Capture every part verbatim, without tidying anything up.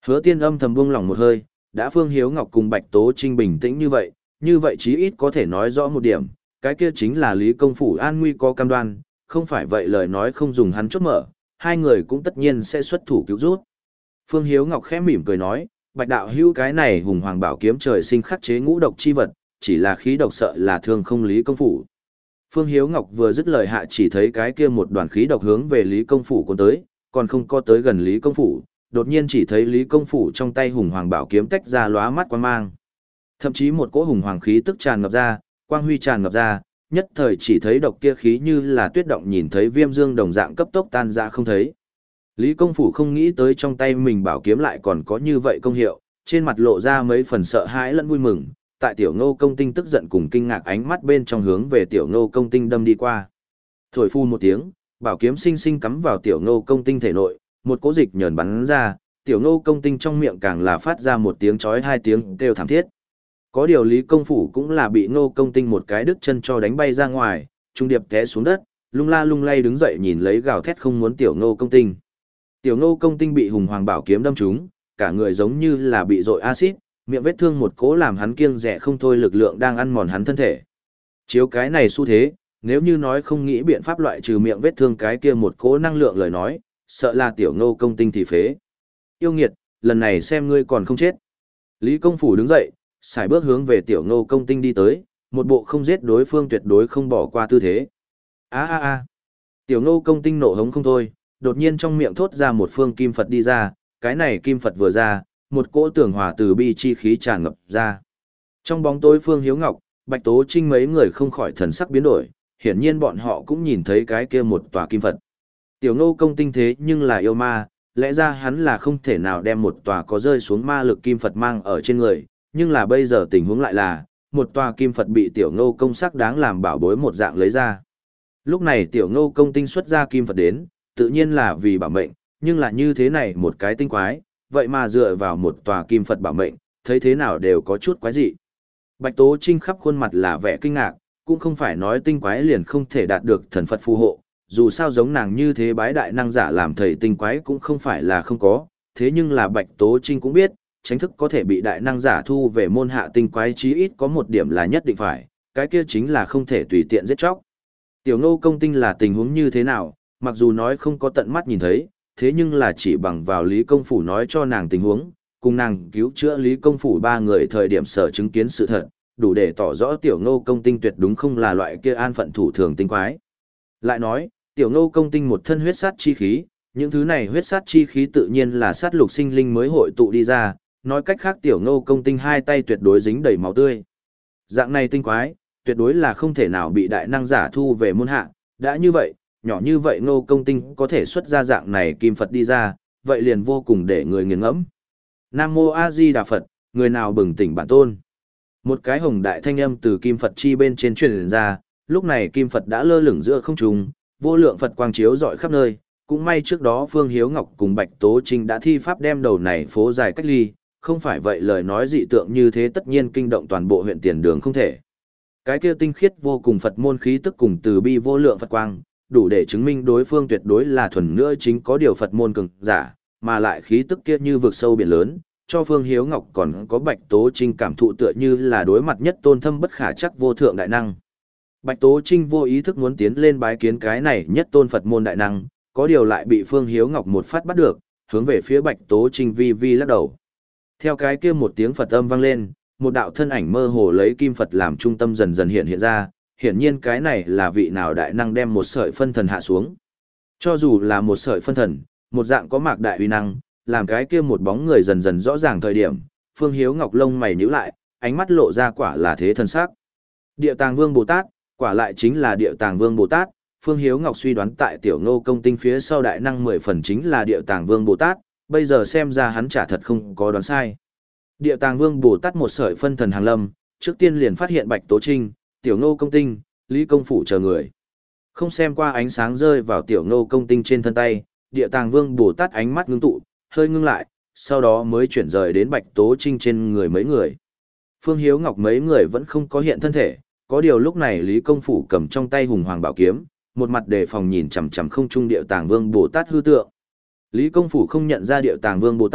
Hứa Tiên âm thầm buông lỏng một hơi, đã Phương Hiếu Ngọc cùng Bạch Tố Trinh bình tĩnh như vậy, như vậy chí ít có thể nói rõ một điểm, cái kia chính là Lý Công Phủ an nguy có cam đoan, không phải vậy lời nói không dùng hắn chốt mở, hai người cũng tất nhiên sẽ xuất thủ cứu rút. Phương Hiếu Ngọc khẽ mỉm cười nói, Bạch đạo hữu cái này hùng hoàng bảo kiếm trời sinh khắc chế ngũ độc chi vật, chỉ là khí độc sợ là thương không Lý Công Phủ. Phương Hiếu Ngọc vừa dứt lời hạ chỉ thấy cái kia một đoàn khí độc hướng về Lý Công Phủ cuốn tới, còn không có tới gần Lý Công Phủ, đột nhiên chỉ thấy Lý Công Phủ trong tay hùng hoàng bảo kiếm tách ra lóa mắt quang mang. Thậm chí một cỗ hùng hoàng khí tức tràn ngập ra, quang huy tràn ngập ra, nhất thời chỉ thấy độc kia khí như là tuyết động nhìn thấy viêm dương đồng dạng cấp tốc tan ra không thấy. Lý Công Phủ không nghĩ tới trong tay mình bảo kiếm lại còn có như vậy công hiệu, trên mặt lộ ra mấy phần sợ hãi lẫn vui mừng, tại Tiểu Ngô Công Tinh tức giận cùng kinh ngạc ánh mắt bên trong hướng về Tiểu Ngô Công Tinh đâm đi qua. Thổi phu một tiếng, bảo kiếm sinh sinh cắm vào Tiểu Ngô Công Tinh thể nội, một cỗ dịch nhờn bắn ra, Tiểu Ngô Công Tinh trong miệng càng là phát ra một tiếng chói hai tiếng kêu thảm thiết. Có điều Lý Công Phủ cũng là bị Ngô Công Tinh một cái đứt chân cho đánh bay ra ngoài, trung điệp té xuống đất, lung la lung lay đứng dậy nhìn lấy gào thét không muốn Tiểu Ngô Công Tinh. Tiểu Ngô Công Tinh bị hùng hoàng bảo kiếm đâm trúng, cả người giống như là bị dội axit, miệng vết thương một cố làm hắn kiêng dè không thôi lực lượng đang ăn mòn hắn thân thể. Chiếu cái này xu thế, nếu như nói không nghĩ biện pháp loại trừ miệng vết thương cái kia một cố năng lượng lời nói, sợ là Tiểu Ngô Công Tinh thì phế. Yêu nghiệt, lần này xem ngươi còn không chết. Lý Công Phủ đứng dậy, xài bước hướng về Tiểu Ngô Công Tinh đi tới, một bộ không giết đối phương tuyệt đối không bỏ qua tư thế. A a a. Tiểu Ngô Công Tinh nộ hống không thôi, đột nhiên trong miệng thốt ra một phương kim Phật đi ra, cái này kim Phật vừa ra, một cỗ tưởng hòa từ bi chi khí tràn ngập ra. Trong bóng tối Phương Hiếu Ngọc, Bạch Tố Trinh mấy người không khỏi thần sắc biến đổi, hiển nhiên bọn họ cũng nhìn thấy cái kia một tòa kim Phật. Tiểu Ngô Công Tinh thế nhưng là yêu ma, lẽ ra hắn là không thể nào đem một tòa có rơi xuống ma lực kim Phật mang ở trên người, nhưng là bây giờ tình huống lại là, một tòa kim Phật bị Tiểu Ngô Công sắc đáng làm bảo bối một dạng lấy ra. Lúc này Tiểu Ngô Công Tinh xuất ra kim Phật đến, tự nhiên là vì bảo mệnh, nhưng là như thế này một cái tinh quái, vậy mà dựa vào một tòa kim Phật bảo mệnh, thấy thế nào đều có chút quái dị. Bạch Tố Trinh khắp khuôn mặt là vẻ kinh ngạc, cũng không phải nói tinh quái liền không thể đạt được thần Phật phù hộ, dù sao giống nàng như thế bái đại năng giả làm thầy tinh quái cũng không phải là không có, thế nhưng là Bạch Tố Trinh cũng biết, tránh thức có thể bị đại năng giả thu về môn hạ tinh quái chí ít có một điểm là nhất định phải, cái kia chính là không thể tùy tiện giết chóc. Tiểu Ngô Công Tinh là tình huống như thế nào, mặc dù nói không có tận mắt nhìn thấy, thế nhưng là chỉ bằng vào Lý Công Phủ nói cho nàng tình huống, cùng nàng cứu chữa Lý Công Phủ ba người thời điểm sở chứng kiến sự thật, đủ để tỏ rõ Tiểu Ngô Công Tinh tuyệt đúng không là loại kia an phận thủ thường tinh quái. Lại nói, Tiểu Ngô Công Tinh một thân huyết sát chi khí, những thứ này huyết sát chi khí tự nhiên là sát lục sinh linh mới hội tụ đi ra, nói cách khác Tiểu Ngô Công Tinh hai tay tuyệt đối dính đầy máu tươi. Dạng này tinh quái, tuyệt đối là không thể nào bị đại năng giả thu về môn hạ, đã như vậy, nhỏ như vậy Ngô Công Tinh có thể xuất ra dạng này kim Phật đi ra, vậy liền vô cùng để người nghiền ngẫm. Nam Mô A Di Đà Phật, người nào bừng tỉnh bản tôn. Một cái hồng đại thanh âm từ kim Phật chi bên trên truyền ra, lúc này kim Phật đã lơ lửng giữa không trung, vô lượng Phật quang chiếu rọi khắp nơi, cũng may trước đó Phương Hiếu Ngọc cùng Bạch Tố Trinh đã thi pháp đem đầu này phố dài cách ly, không phải vậy lời nói dị tượng như thế tất nhiên kinh động toàn bộ huyện Tiền Đường không thể. Cái kia tinh khiết vô cùng Phật môn khí tức cùng từ bi vô lượng Phật quang, đủ để chứng minh đối phương tuyệt đối là thuần nữa chính có điều Phật môn cường giả, mà lại khí tức kia như vực sâu biển lớn, cho Phương Hiếu Ngọc còn có Bạch Tố Trinh cảm thụ tựa như là đối mặt nhất tôn thâm bất khả chắc vô thượng đại năng. Bạch Tố Trinh vô ý thức muốn tiến lên bái kiến cái này nhất tôn Phật môn đại năng, có điều lại bị Phương Hiếu Ngọc một phát bắt được, hướng về phía Bạch Tố Trinh vi vi lắc đầu. Theo cái kia một tiếng Phật âm vang lên, một đạo thân ảnh mơ hồ lấy kim Phật làm trung tâm dần dần hiện hiện ra, hiển nhiên cái này là vị nào đại năng đem một sợi phân thần hạ xuống. Cho dù là một sợi phân thần, một dạng có mạc đại uy năng, làm cái kia một bóng người dần dần rõ ràng thời điểm, Phương Hiếu Ngọc lông mày nhíu lại, ánh mắt lộ ra quả là thế thân sắc. Địa Tàng Vương Bồ Tát, quả lại chính là Địa Tàng Vương Bồ Tát, Phương Hiếu Ngọc suy đoán tại Tiểu Ngô Công Tinh phía sau đại năng mười phần chính là Địa Tàng Vương Bồ Tát, bây giờ xem ra hắn chả thật không có đoán sai. Địa Tàng Vương Bồ Tát một sợi phân thần hàng lâm, trước tiên liền phát hiện Bạch Tố Trinh, Tiểu Ngô Công Tinh, Lý Công Phủ chờ người. Không xem qua ánh sáng rơi vào Tiểu Ngô Công Tinh trên thân tay, Địa Tàng Vương Bồ Tát ánh mắt ngưng tụ, hơi ngưng lại, sau đó mới chuyển rời đến Bạch Tố Trinh trên người mấy người. Phương Hiếu Ngọc mấy người vẫn không có hiện thân thể, có điều lúc này Lý Công Phủ cầm trong tay hùng hoàng bảo kiếm, một mặt đề phòng nhìn chằm chằm không trung Địa Tàng Vương Bồ Tát hư tượng. Lý Công Phủ không nhận ra Địa Tàng Vương Bồ Tát,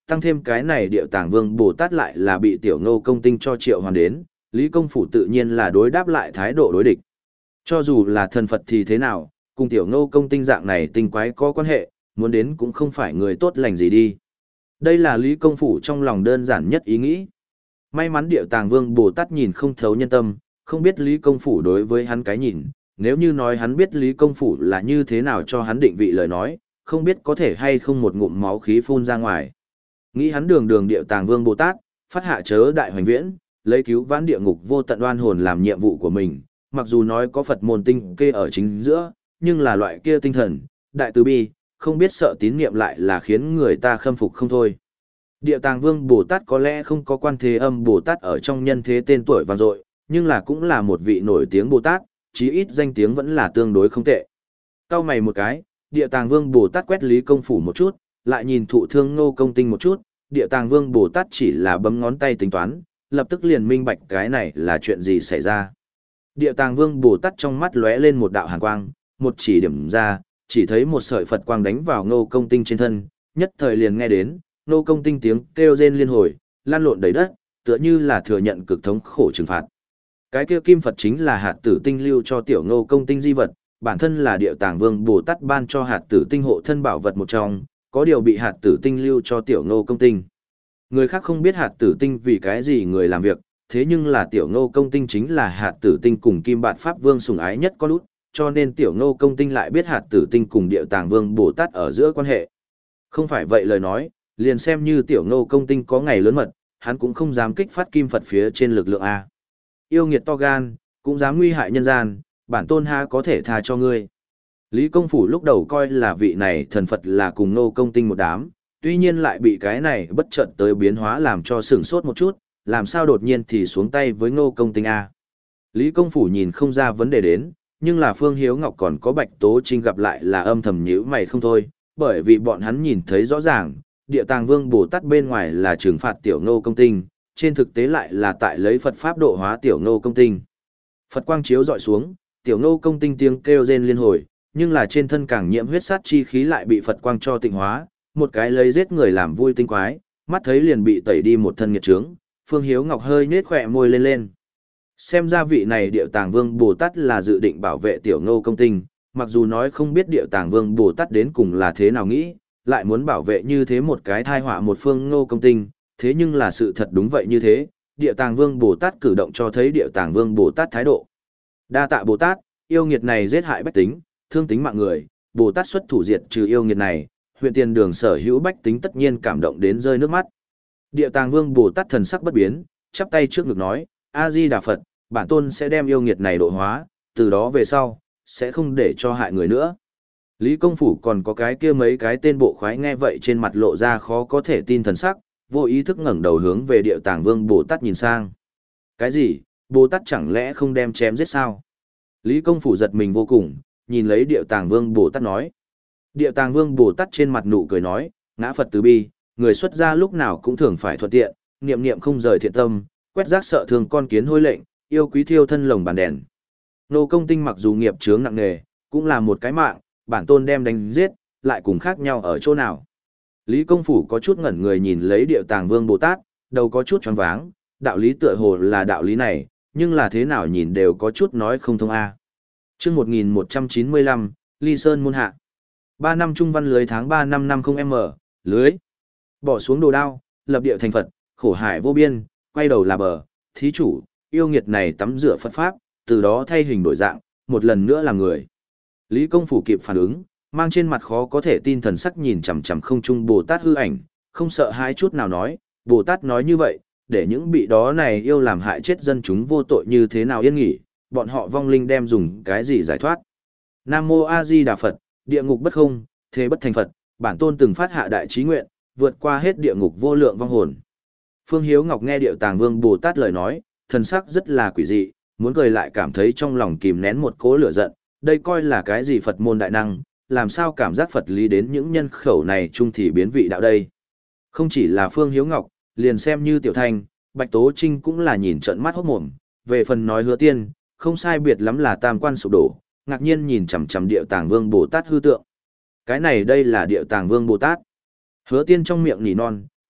tăng thêm cái này Điệu Tàng Vương Bồ Tát lại là bị Tiểu Ngô Công Tinh cho triệu hoàn đến, Lý Công Phủ tự nhiên là đối đáp lại thái độ đối địch. Cho dù là thần Phật thì thế nào, cùng Tiểu Ngô Công Tinh dạng này tinh quái có quan hệ, muốn đến cũng không phải người tốt lành gì đi. Đây là Lý Công Phủ trong lòng đơn giản nhất ý nghĩ. May mắn Điệu Tàng Vương Bồ Tát nhìn không thấu nhân tâm, không biết Lý Công Phủ đối với hắn cái nhìn, nếu như nói hắn biết Lý Công Phủ là như thế nào cho hắn định vị lời nói, không biết có thể hay không một ngụm máu khí phun ra ngoài. Nghĩ hắn đường đường Điệu Tàng Vương Bồ Tát, phát hạ chớ đại hoành viễn, lấy cứu vãn địa ngục vô tận oan hồn làm nhiệm vụ của mình, mặc dù nói có Phật môn tinh kê ở chính giữa, nhưng là loại kia tinh thần, đại từ bi, không biết sợ tín niệm lại là khiến người ta khâm phục không thôi. Địa Tàng Vương Bồ Tát có lẽ không có Quan Thế Âm Bồ Tát ở trong nhân thế tên tuổi vang dội, nhưng là cũng là một vị nổi tiếng Bồ Tát, chí ít danh tiếng vẫn là tương đối không tệ. Cau mày một cái, Địa Tàng Vương Bồ Tát quét Lý Công Phủ một chút, lại nhìn Thụ Thương Ngô Công Tinh một chút, Địa Tàng Vương Bồ Tát chỉ là bấm ngón tay tính toán, lập tức liền minh bạch cái này là chuyện gì xảy ra. Địa Tàng Vương Bồ Tát trong mắt lóe lên một đạo hàn quang, một chỉ điểm ra, chỉ thấy một sợi Phật quang đánh vào Ngô Công Tinh trên thân, nhất thời liền nghe đến, Ngô Công Tinh tiếng kêu rên liên hồi, lan lộn đầy đất, tựa như là thừa nhận cực thống khổ trừng phạt. Cái kia kim Phật chính là hạt tử tinh lưu cho tiểu Ngô Công Tinh di vật, bản thân là Địa Tàng Vương Bồ Tát ban cho hạt tử tinh hộ thân bảo vật một trong, có điều bị hạt tử tinh lưu cho tiểu Ngô Công Tinh. Người khác không biết hạt tử tinh vì cái gì người làm việc, thế nhưng là tiểu Ngô Công Tinh chính là hạt tử tinh cùng Kim Bạt Pháp Vương sủng ái nhất có lút, cho nên tiểu Ngô Công Tinh lại biết hạt tử tinh cùng Địa Tàng Vương Bồ Tát ở giữa quan hệ. Không phải vậy lời nói, liền xem như tiểu Ngô Công Tinh có ngày lớn mật, hắn cũng không dám kích phát kim Phật phía trên lực lượng A. Yêu nghiệt to gan, cũng dám nguy hại nhân gian, bản tôn ha có thể tha cho ngươi. Lý Công Phủ lúc đầu coi là vị này thần Phật là cùng Ngô Công Tinh một đám, tuy nhiên lại bị cái này bất chợt tới biến hóa làm cho sửng sốt một chút, làm sao đột nhiên thì xuống tay với Ngô Công Tinh A. Lý Công Phủ nhìn không ra vấn đề đến, nhưng là Phương Hiếu Ngọc còn có Bạch Tố Trinh gặp lại là âm thầm nhíu mày không thôi, bởi vì bọn hắn nhìn thấy rõ ràng, Địa Tàng Vương Bồ Tát bên ngoài là trừng phạt tiểu Ngô Công Tinh, trên thực tế lại là tại lấy Phật Pháp độ hóa tiểu Ngô Công Tinh. Phật quang chiếu dọi xuống, tiểu Ngô Công Tinh tiếng kêu rên liên hồi, nhưng là trên thân càng nhiễm huyết sát chi khí lại bị Phật quang cho tịnh hóa, một cái lấy giết người làm vui tinh quái, mắt thấy liền bị tẩy đi một thân nghiệt trướng, Phương Hiếu Ngọc hơi nhếch khỏe môi lên lên. Xem ra vị này Địa Tàng Vương Bồ Tát là dự định bảo vệ tiểu Ngô Công Tinh, mặc dù nói không biết Địa Tàng Vương Bồ Tát đến cùng là thế nào nghĩ, lại muốn bảo vệ như thế một cái thai họa một phương Ngô Công Tinh, thế nhưng là sự thật đúng vậy như thế, Địa Tàng Vương Bồ Tát cử động cho thấy Địa Tàng Vương Bồ Tát thái độ. Đa tạ Bồ Tát, yêu nghiệt này giết hại bách tính, thương tính mạng người, Bồ Tát xuất thủ diệt trừ yêu nghiệt này, huyện Tiền Đường sở hữu bách tính tất nhiên cảm động đến rơi nước mắt. Địa Tàng Vương Bồ Tát thần sắc bất biến, chắp tay trước ngực nói, A Di Đà Phật, bản tôn sẽ đem yêu nghiệt này độ hóa, từ đó về sau, sẽ không để cho hại người nữa. Lý Công Phủ còn có cái kia mấy cái tên bộ khoái nghe vậy trên mặt lộ ra khó có thể tin thần sắc, vô ý thức ngẩng đầu hướng về Địa Tàng Vương Bồ Tát nhìn sang. Cái gì, Bồ Tát chẳng lẽ không đem chém giết sao? Lý Công Phủ giật mình vô cùng, nhìn lấy Địa Tàng Vương Bồ Tát nói. Địa Tàng Vương Bồ Tát trên mặt nụ cười nói, ngã Phật từ bi, người xuất gia lúc nào cũng thường phải thuận tiện, niệm niệm không rời thiện tâm, quét rác sợ thường con kiến hôi lệnh, yêu quý thiêu thân lồng bàn đèn. Ngô Công Tinh mặc dù nghiệp chướng nặng nề, cũng là một cái mạng, bản tôn đem đánh giết, lại cùng khác nhau ở chỗ nào. Lý Công Phủ có chút ngẩn người nhìn lấy Địa Tàng Vương Bồ Tát, đầu có chút choáng váng, đạo lý tựa hồ là đạo lý này, nhưng là thế nào nhìn đều có chút nói không thông a. Chương một nghìn một trăm chín mươi lăm, Ly Sơn môn hạ. Ba năm trung văn lưới tháng ba năm năm không m, lưới. Bỏ xuống đồ đao, lập địa thành Phật, khổ hải vô biên, quay đầu là bờ, thí chủ, yêu nghiệt này tắm rửa Phật Pháp, từ đó thay hình đổi dạng, một lần nữa là người. Lý Công Phủ kịp phản ứng, mang trên mặt khó có thể tin thần sắc nhìn chằm chằm không trung Bồ Tát hư ảnh, không sợ hãi chút nào nói, Bồ Tát nói như vậy, để những bị đó này yêu làm hại chết dân chúng vô tội như thế nào yên nghỉ, bọn họ vong linh đem dùng cái gì giải thoát. Nam Mô A Di Đà Phật, địa ngục bất không, thế bất thành Phật, bản tôn từng phát hạ đại trí nguyện, vượt qua hết địa ngục vô lượng vong hồn. Phương Hiếu Ngọc nghe Địa Tàng Vương Bồ Tát lời nói, thần sắc rất là quỷ dị, muốn cười lại cảm thấy trong lòng kìm nén một cỗ lửa giận, đây coi là cái gì Phật môn đại năng, làm sao cảm giác Phật lý đến những nhân khẩu này chung thì biến vị đạo đây. Không chỉ là Phương Hiếu Ngọc, liền xem như Tiểu Thanh, Bạch Tố Trinh cũng là nhìn trợn mắt hốt mồm, về phần nói Hứa Tiên, không sai biệt lắm là tam quan sụp đổ, ngạc nhiên nhìn chằm chằm Địa Tàng Vương Bồ Tát hư tượng. Cái này đây là Địa Tàng Vương Bồ Tát. Hứa Tiên trong miệng nỉ non,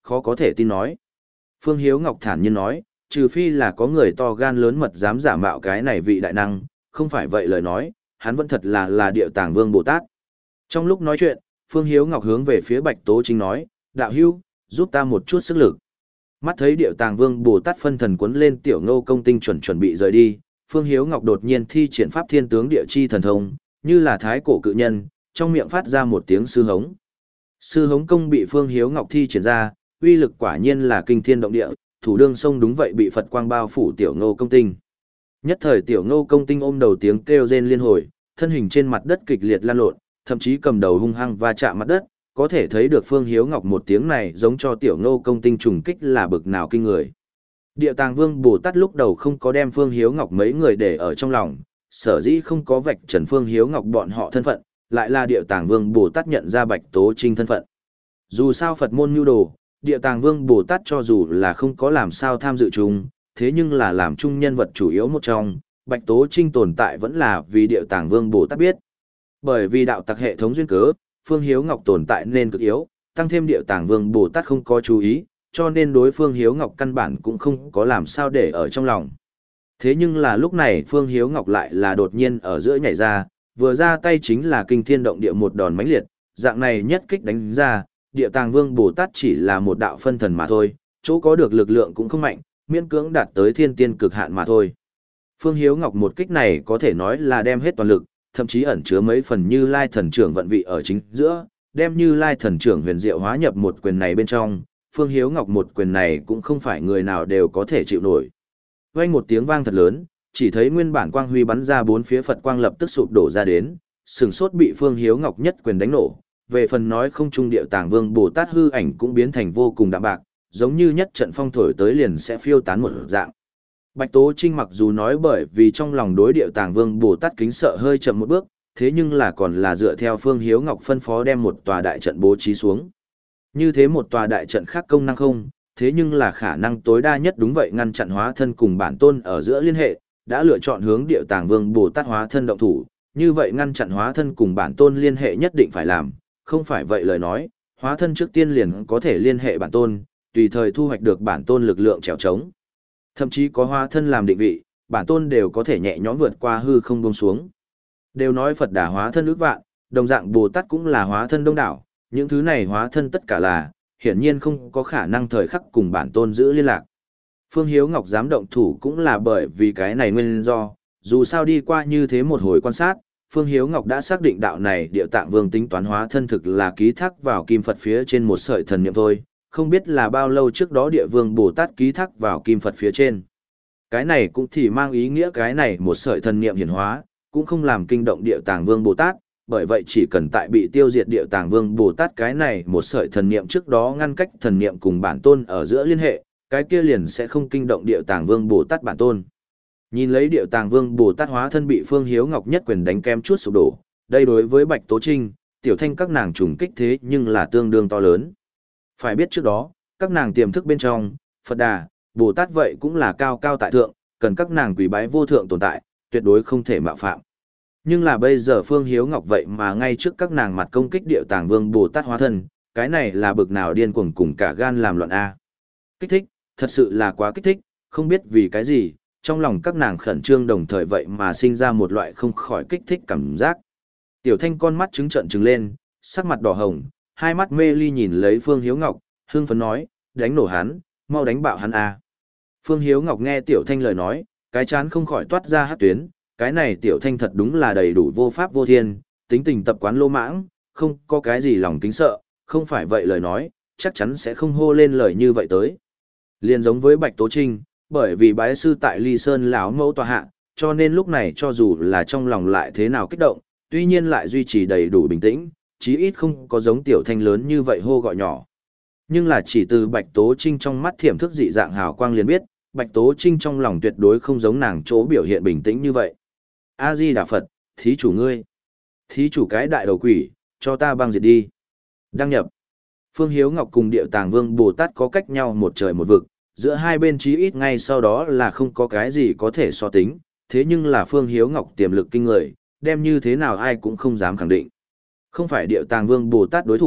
khó có thể tin nói. Phương Hiếu Ngọc thản nhiên nói, trừ phi là có người to gan lớn mật dám giả mạo cái này vị đại năng, không phải vậy lời nói, hắn vẫn thật là là Điệu Tàng Vương Bồ Tát. Trong lúc nói chuyện, Phương Hiếu Ngọc hướng về phía Bạch Tố Trinh nói, đạo hữu, giúp ta một chút sức lực. Mắt thấy Điệu Tàng Vương Bồ Tát phân thần cuốn lên Tiểu Ngô Công Tinh chuẩn chuẩn bị rời đi, Phương Hiếu Ngọc đột nhiên thi triển pháp thiên tướng địa chi thần thông, như là thái cổ cự nhân, trong miệng phát ra một tiếng sư hống. Sư hống công bị Phương Hiếu Ngọc thi triển ra, uy lực quả nhiên là kinh thiên động địa, thủ đương sông đúng vậy bị Phật quang bao phủ Tiểu Ngô Công Tinh. Nhất thời Tiểu Ngô Công Tinh ôm đầu tiếng kêu rên liên hồi, thân hình trên mặt đất kịch liệt lan lộn, thậm chí cầm đầu hung hăng va chạm mặt đất, có thể thấy được Phương Hiếu Ngọc một tiếng này giống cho Tiểu Ngô Công Tinh trùng kích là bực nào kinh người. Địa Tàng Vương Bồ Tát lúc đầu không có đem Phương Hiếu Ngọc mấy người để ở trong lòng, sở dĩ không có vạch trần Phương Hiếu Ngọc bọn họ thân phận, lại là Địa Tàng Vương Bồ Tát nhận ra Bạch Tố Trinh thân phận. Dù sao Phật môn nhu đồ, Địa Tàng Vương Bồ Tát cho dù là không có làm sao tham dự chung, thế nhưng là làm chung nhân vật chủ yếu một trong, Bạch Tố Trinh tồn tại vẫn là vì Địa Tàng Vương Bồ Tát biết. Bởi vì đạo tặc hệ thống duyên cớ, Phương Hiếu Ngọc tồn tại nên cực yếu, tăng thêm Địa Tàng Vương Bồ Tát không có chú ý, cho nên đối Phương Hiếu Ngọc căn bản cũng không có làm sao để ở trong lòng. Thế nhưng là lúc này Phương Hiếu Ngọc lại là đột nhiên ở giữa nhảy ra, vừa ra tay chính là kinh thiên động địa một đòn mãnh liệt, dạng này nhất kích đánh ra, Địa Tàng Vương Bồ Tát chỉ là một đạo phân thần mà thôi, chỗ có được lực lượng cũng không mạnh, miễn cưỡng đạt tới thiên tiên cực hạn mà thôi. Phương Hiếu Ngọc một kích này có thể nói là đem hết toàn lực, thậm chí ẩn chứa mấy phần Như Lai thần trưởng vận vị ở chính giữa, đem Như Lai thần trưởng huyền diệu hóa nhập một quyền này bên trong, Phương Hiếu Ngọc một quyền này cũng không phải người nào đều có thể chịu nổi. Vang một tiếng vang thật lớn, chỉ thấy nguyên bản quang huy bắn ra bốn phía Phật quang lập tức sụp đổ ra đến, sừng sốt bị Phương Hiếu Ngọc nhất quyền đánh nổ. Về phần nói không trung Điệu Tàng Vương Bồ Tát hư ảnh cũng biến thành vô cùng đạm bạc, giống như nhất trận phong thổi tới liền sẽ phiêu tán một dạng. Bạch Tố Trinh mặc dù nói bởi vì trong lòng đối Điệu Tàng Vương Bồ Tát kính sợ hơi chậm một bước, thế nhưng là còn là dựa theo Phương Hiếu Ngọc phân phó đem một tòa đại trận bố trí xuống. Như thế một tòa đại trận khác công năng không, thế nhưng là khả năng tối đa nhất đúng vậy ngăn chặn hóa thân cùng bản tôn ở giữa liên hệ, đã lựa chọn hướng Điệu Tàng Vương Bồ Tát hóa thân động thủ, như vậy ngăn chặn hóa thân cùng bản tôn liên hệ nhất định phải làm, không phải vậy lời nói, hóa thân trước tiên liền có thể liên hệ bản tôn, tùy thời thu hoạch được bản tôn lực lượng trèo trống. Thậm chí có hóa thân làm định vị, bản tôn đều có thể nhẹ nhõm vượt qua hư không buông xuống. Đều nói Phật đà hóa thân ước vạn, đồng dạng Bồ Tát cũng là hóa thân đông đảo, những thứ này hóa thân tất cả là, hiển nhiên không có khả năng thời khắc cùng bản tôn giữ liên lạc. Phương Hiếu Ngọc dám động thủ cũng là bởi vì cái này nguyên do, dù sao đi qua như thế một hồi quan sát, Phương Hiếu Ngọc đã xác định đạo này Địa Tạng Vương tính toán hóa thân thực là ký thác vào kim Phật phía trên một sợi thần niệm thôi, không biết là bao lâu trước đó Địa Vương Bồ Tát ký thác vào kim Phật phía trên. Cái này cũng thì mang ý nghĩa cái này một sợi thần niệm hiển hóa, cũng không làm kinh động Địa Tạng Vương Bồ Tát, bởi vậy chỉ cần tại bị tiêu diệt Địa Tạng Vương Bồ Tát cái này một sợi thần niệm trước đó ngăn cách thần niệm cùng bản tôn ở giữa liên hệ, cái kia liền sẽ không kinh động Địa Tạng Vương Bồ Tát bản tôn. Nhìn lấy Địa Tạng Vương Bồ Tát hóa thân bị Phương Hiếu Ngọc nhất quyền đánh kem chút sụp đổ, đây đối với Bạch Tố Trinh, Tiểu Thanh các nàng trùng kích thế nhưng là tương đương to lớn. Phải biết trước đó, các nàng tiềm thức bên trong, Phật Đà, Bồ Tát vậy cũng là cao cao tại thượng, cần các nàng quỳ bái vô thượng tồn tại, tuyệt đối không thể mạo phạm. Nhưng là bây giờ Phương Hiếu Ngọc vậy mà ngay trước các nàng mặt công kích Địa Tạng Vương Bồ Tát hóa thân, cái này là bực nào điên cuồng cùng cả gan làm loạn a. Kích thích, thật sự là quá kích thích, không biết vì cái gì, trong lòng các nàng khẩn trương đồng thời vậy mà sinh ra một loại không khỏi kích thích cảm giác. Tiểu Thanh con mắt trứng trợn trừng lên, sắc mặt đỏ hồng, hai mắt mê ly nhìn lấy Phương Hiếu Ngọc, hưng phấn nói, đánh nổ hắn, mau đánh bạo hắn a. Phương Hiếu Ngọc nghe Tiểu Thanh lời nói, cái chán không khỏi toát ra hắc tuyến, cái này Tiểu Thanh thật đúng là đầy đủ vô pháp vô thiên, tính tình tập quán lô mãng, không có cái gì lòng kính sợ, không phải vậy lời nói, chắc chắn sẽ không hô lên lời như vậy tới. Liên giống với Bạch Tố Trinh, bởi vì bái sư tại Ly Sơn lão mẫu tòa hạ, cho nên lúc này cho dù là trong lòng lại thế nào kích động, tuy nhiên lại duy trì đầy đủ bình tĩnh, chí ít không có giống Tiểu Thanh lớn như vậy hô gọi nhỏ. Nhưng là chỉ từ Bạch Tố Trinh trong mắt thiểm thức dị dạng hào quang liền biết, Bạch Tố Trinh trong lòng tuyệt đối không giống nàng chỗ biểu hiện bình tĩnh như vậy. A Di Đà Phật, thí chủ ngươi, thí chủ cái đại đầu quỷ, cho ta băng diệt đi. Đăng nhập. Phương Hiếu Ngọc cùng Địa Tàng Vương Bồ Tát có cách nhau một trời một vực, giữa hai bên chí ít ngay sau đó là không có cái gì có thể so tính, thế nhưng là Phương Hiếu Ngọc tiềm lực kinh người, đem như thế nào ai cũng không dám khẳng định. Không phải Địa Tàng Vương Bồ Tát đối thủ,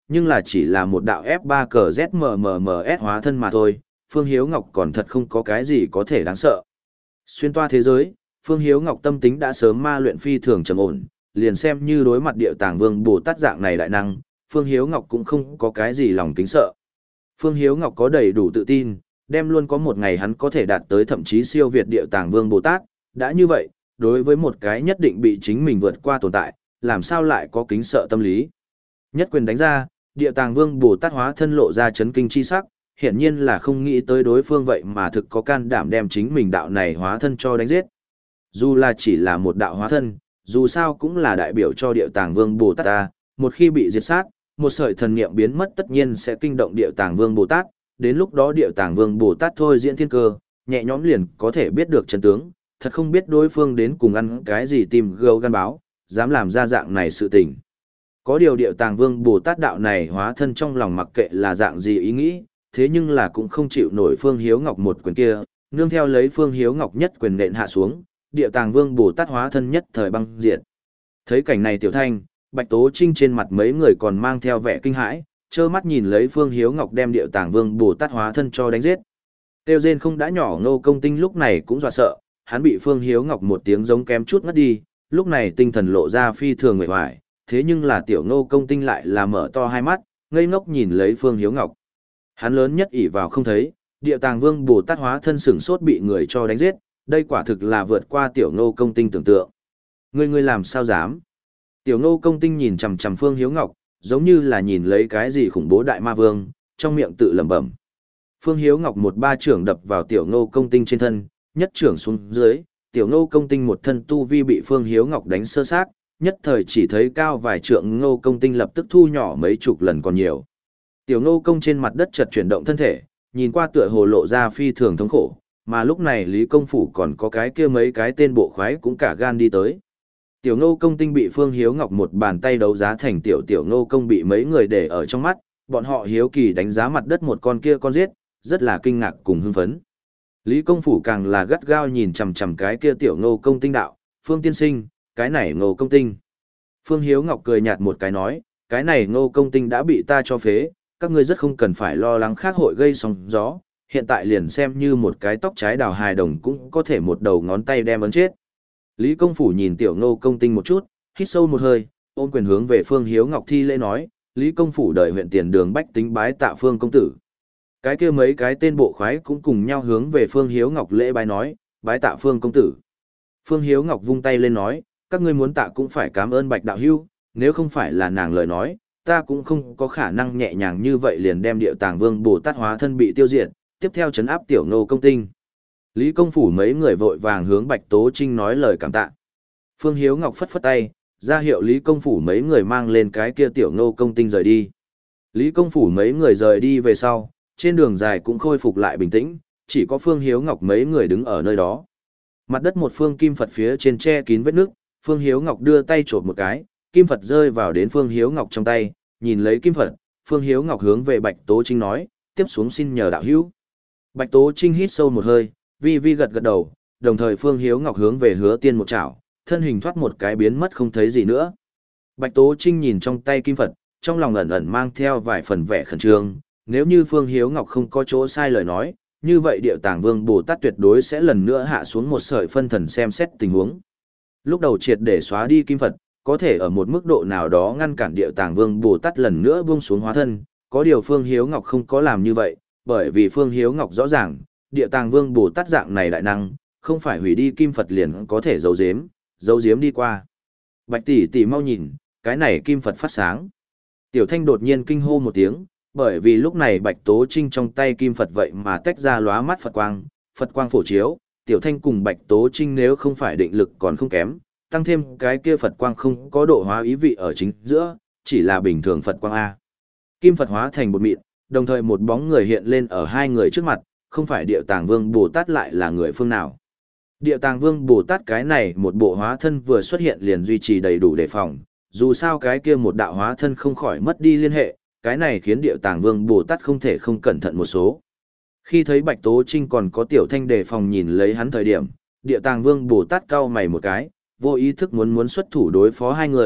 nhưng là chỉ là một đạo ép ba cờ Z M M M S hóa thân mà thôi, Phương Hiếu Ngọc còn thật không có cái gì có thể đáng sợ. Xuyên toa thế giới, Phương Hiếu Ngọc tâm tính đã sớm ma luyện phi thường trầm ổn, liền xem như đối mặt Địa Tàng Vương Bồ Tát dạng này đại năng, Phương Hiếu Ngọc cũng không có cái gì lòng kính sợ. Phương Hiếu Ngọc có đầy đủ tự tin, đem luôn có một ngày hắn có thể đạt tới thậm chí siêu việt Địa Tàng Vương Bồ Tát, đã như vậy, đối với một cái nhất định bị chính mình vượt qua tồn tại, làm sao lại có kính sợ tâm lý. Nhất quyền đánh ra, Địa Tàng Vương Bồ Tát hóa thân lộ ra chấn kinh chi sắc, hiển nhiên là không nghĩ tới đối phương vậy mà thực có can đảm đem chính mình đạo này hóa thân cho đánh giết. Dù là chỉ là một đạo hóa thân, dù sao cũng là đại biểu cho Địa Tàng Vương Bồ Tát ta, một khi bị diệt sát, một sợi thần niệm biến mất tất nhiên sẽ kinh động Địa Tàng Vương Bồ Tát, đến lúc đó Địa Tàng Vương Bồ Tát thôi diễn thiên cơ, nhẹ nhõm liền có thể biết được chân tướng, thật không biết đối phương đến cùng ăn cái gì tìm gâu gan báo, dám làm ra dạng này sự tình. Có điều Địa Tàng Vương Bồ Tát đạo này hóa thân trong lòng mặc kệ là dạng gì ý nghĩ, thế nhưng là cũng không chịu nổi Phương Hiếu Ngọc một quyền kia, nương theo lấy Phương Hiếu Ngọc nhất quyền nện hạ xuống, Địa Tàng Vương Bồ Tát hóa thân nhất thời băng diệt. Thấy cảnh này Tiểu Thanh, Bạch Tố Trinh trên mặt mấy người còn mang theo vẻ kinh hãi, trơ mắt nhìn lấy Phương Hiếu Ngọc đem Địa Tàng Vương Bồ Tát hóa thân cho đánh giết. Tiêu Diên không đã nhỏ Ngô Công Tinh lúc này cũng dọa sợ, hắn bị Phương Hiếu Ngọc một tiếng giống kém chút ngất đi, lúc này tinh thần lộ ra phi thường uể oải, thế nhưng là tiểu Ngô Công Tinh lại là mở to hai mắt, ngây ngốc nhìn lấy Phương Hiếu Ngọc. Hắn lớn nhất ỷ vào không thấy, Địa Tàng Vương Bồ Tát hóa thân sửng sốt bị người cho đánh giết, đây quả thực là vượt qua tiểu Ngô Công Tinh tưởng tượng. Ngươi ngươi làm sao dám? Tiểu Ngô Công Tinh nhìn chằm chằm Phương Hiếu Ngọc, giống như là nhìn lấy cái gì khủng bố đại ma vương, trong miệng tự lẩm bẩm. Phương Hiếu Ngọc một ba trưởng đập vào tiểu Ngô Công Tinh trên thân, nhất trưởng xuống dưới, tiểu Ngô Công Tinh một thân tu vi bị Phương Hiếu Ngọc đánh sơ xác, nhất thời chỉ thấy cao vài trượng Ngô Công Tinh lập tức thu nhỏ mấy chục lần còn nhiều. Tiểu Ngô Công trên mặt đất chợt chuyển động thân thể, nhìn qua tựa hồ lộ ra phi thường thống khổ, mà lúc này Lý Công Phủ còn có cái kia mấy cái tên bộ khoái cũng cả gan đi tới. Tiểu Ngô Công Tinh bị Phương Hiếu Ngọc một bàn tay đấu giá thành tiểu tiểu Ngô Công bị mấy người để ở trong mắt, bọn họ hiếu kỳ đánh giá mặt đất một con kia con giết, rất là kinh ngạc cùng hưng phấn. Lý Công Phủ càng là gắt gao nhìn chằm chằm cái kia tiểu Ngô Công Tinh đạo, Phương tiên sinh, cái này Ngô Công Tinh. Phương Hiếu Ngọc cười nhạt một cái nói, cái này Ngô Công Tinh đã bị ta cho phế, các ngươi rất không cần phải lo lắng khác hội gây sóng gió, hiện tại liền xem như một cái tóc trái đào hài đồng cũng có thể một đầu ngón tay đem ấn chết. Lý Công Phủ nhìn tiểu Ngô Công Tinh một chút, hít sâu một hơi, ôm quyền hướng về Phương Hiếu Ngọc thi lễ nói, Lý Công Phủ đợi huyện tiền đường bách tính bái tạ Phương công tử. Cái kia mấy cái tên bộ khoái cũng cùng nhau hướng về Phương Hiếu Ngọc lễ bái nói, bái tạ Phương công tử. Phương Hiếu Ngọc vung tay lên nói, các ngươi muốn tạ cũng phải cảm ơn Bạch đạo hữu, nếu không phải là nàng lời nói, ta cũng không có khả năng nhẹ nhàng như vậy liền đem Địa Tàng Vương Bồ Tát hóa thân bị tiêu diệt, tiếp theo trấn áp tiểu Ngô Công Tinh. Lý Công Phủ mấy người vội vàng hướng Bạch Tố Trinh nói lời cảm tạ. Phương Hiếu Ngọc phất phất tay, ra hiệu Lý Công Phủ mấy người mang lên cái kia tiểu Ngô Công Tinh rời đi. Lý Công Phủ mấy người rời đi về sau, trên đường dài cũng khôi phục lại bình tĩnh, chỉ có Phương Hiếu Ngọc mấy người đứng ở nơi đó. Mặt đất một phương kim Phật phía trên che kín vết nước, Phương Hiếu Ngọc đưa tay chộp một cái, kim Phật rơi vào đến Phương Hiếu Ngọc trong tay, nhìn lấy kim Phật, Phương Hiếu Ngọc hướng về Bạch Tố Trinh nói, tiếp xuống xin nhờ đạo hữu. Bạch Tố Trinh hít sâu một hơi, vi vi gật gật đầu, đồng thời Phương Hiếu Ngọc hướng về Hứa Tiên một chảo, thân hình thoát một cái biến mất không thấy gì nữa. Bạch Tố Trinh nhìn trong tay kim Phật, trong lòng ẩn ẩn mang theo vài phần vẻ khẩn trương, nếu như Phương Hiếu Ngọc không có chỗ sai lời nói, như vậy Địa Tàng Vương Bồ Tát tuyệt đối sẽ lần nữa hạ xuống một sợi phân thần xem xét tình huống. Lúc đầu triệt để xóa đi kim Phật, có thể ở một mức độ nào đó ngăn cản Địa Tàng Vương Bồ Tát lần nữa buông xuống hóa thân, có điều Phương Hiếu Ngọc không có làm như vậy, bởi vì Phương Hiếu Ngọc rõ ràng, Địa Tàng Vương Bồ Tát dạng này đại năng, không phải hủy đi kim Phật liền có thể giấu giếm, giấu giếm đi qua. Bạch tỷ tỷ mau nhìn, cái này kim Phật phát sáng. Tiểu Thanh đột nhiên kinh hô một tiếng, bởi vì lúc này Bạch Tố Trinh trong tay kim Phật vậy mà tách ra lóa mắt Phật quang, Phật quang phổ chiếu, Tiểu Thanh cùng Bạch Tố Trinh nếu không phải định lực còn không kém, tăng thêm cái kia Phật quang không có độ hóa ý vị ở chính giữa, chỉ là bình thường Phật quang A. Kim Phật hóa thành bột mịn, đồng thời một bóng người hiện lên ở hai người trước mặt, không phải Địa Tàng Vương Bồ Tát lại là người phương nào. Địa Tàng Vương Bồ Tát cái này một bộ hóa thân vừa xuất hiện liền duy trì đầy đủ đề phòng, dù sao cái kia một đạo hóa thân không khỏi mất đi liên hệ, cái này khiến Địa Tàng Vương Bồ Tát không thể không cẩn thận một số. Khi thấy Bạch Tố Trinh còn có Tiểu Thanh đề phòng nhìn lấy hắn thời điểm, Địa Tàng Vương Bồ Tát cau mày một cái, vô ý thức muốn muốn xuất thủ đối phó hai người,